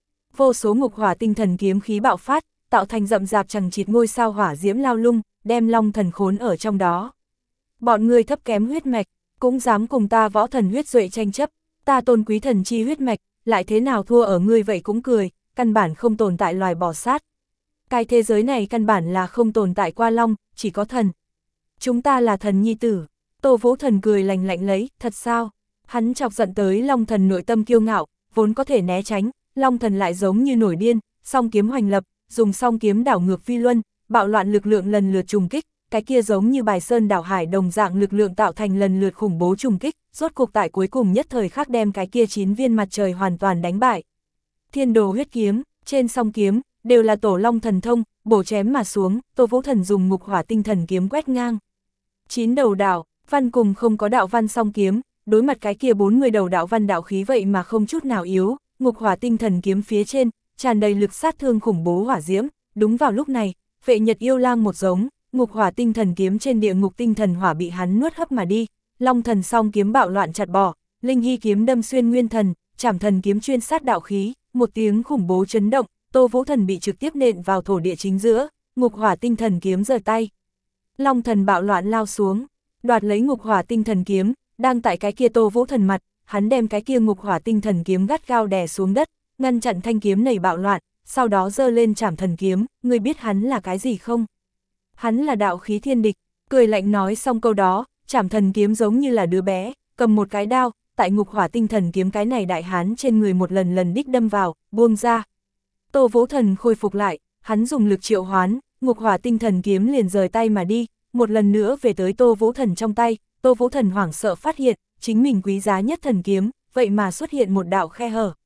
Vô số ngục hỏa tinh thần kiếm khí bạo phát, tạo thành rậm rạp chằng chịt ngôi sao hỏa diễm lao lung, đem Long Thần khốn ở trong đó. Bọn người thấp kém huyết mạch, cũng dám cùng ta võ thần huyết duệ tranh chấp, ta tôn quý thần chi huyết mạch, lại thế nào thua ở ngươi vậy cũng cười, căn bản không tồn tại loài bò sát. Cái thế giới này căn bản là không tồn tại qua long, chỉ có thần. Chúng ta là thần nhi tử. Tô Vũ Thần cười lạnh lạnh lấy, thật sao? Hắn chọc giận tới Long Thần nội tâm kiêu ngạo, vốn có thể né tránh, Long Thần lại giống như nổi điên, song kiếm hoành lập, dùng song kiếm đảo ngược phi luân, bạo loạn lực lượng lần lượt trùng kích, cái kia giống như bài sơn đảo hải đồng dạng lực lượng tạo thành lần lượt khủng bố trùng kích, rốt cục tại cuối cùng nhất thời khắc đem cái kia chín viên mặt trời hoàn toàn đánh bại. Thiên Đồ huyết kiếm, trên song kiếm, đều là tổ long thần thông, bổ chém mà xuống, Tô Vũ Thần dùng ngục hỏa tinh thần kiếm quét ngang. Chín đầu đạo, văn cùng không có đạo văn song kiếm, đối mặt cái kia bốn mươi đầu đạo văn đạo khí vậy mà không chút nào yếu, ngục hỏa tinh thần kiếm phía trên, tràn đầy lực sát thương khủng bố hỏa diễm, đúng vào lúc này, vệ nhật yêu lang một giống, ngục hỏa tinh thần kiếm trên địa ngục tinh thần hỏa bị hắn nuốt hấp mà đi, long thần song kiếm bạo loạn chặt bỏ, linh hy kiếm đâm xuyên nguyên thần, trảm thần kiếm chuyên sát đạo khí, một tiếng khủng bố chấn động, Tô Vũ Thần bị trực tiếp nện vào thổ địa chính giữa, ngục hỏa tinh thần kiếm giơ tay. Long thần bạo loạn lao xuống, đoạt lấy ngục hỏa tinh thần kiếm, đang tại cái kia Tô Vũ Thần mặt, hắn đem cái kia ngục hỏa tinh thần kiếm gắt gao đè xuống đất, ngăn chặn thanh kiếm này bạo loạn, sau đó giơ lên trảm thần kiếm, ngươi biết hắn là cái gì không? Hắn là đạo khí thiên địch, cười lạnh nói xong câu đó, trảm thần kiếm giống như là đứa bé, cầm một cái đao, tại ngục hỏa tinh thần kiếm cái này đại hán trên người một lần lần đích đâm vào, buông ra. Tô Vũ Thần khôi phục lại, hắn dùng lực triệu hoán, ngục hỏa tinh thần kiếm liền rời tay mà đi, một lần nữa về tới Tô Vũ Thần trong tay, Tô Vũ Thần hoảng sợ phát hiện, chính mình quý giá nhất thần kiếm, vậy mà xuất hiện một đạo khe hở.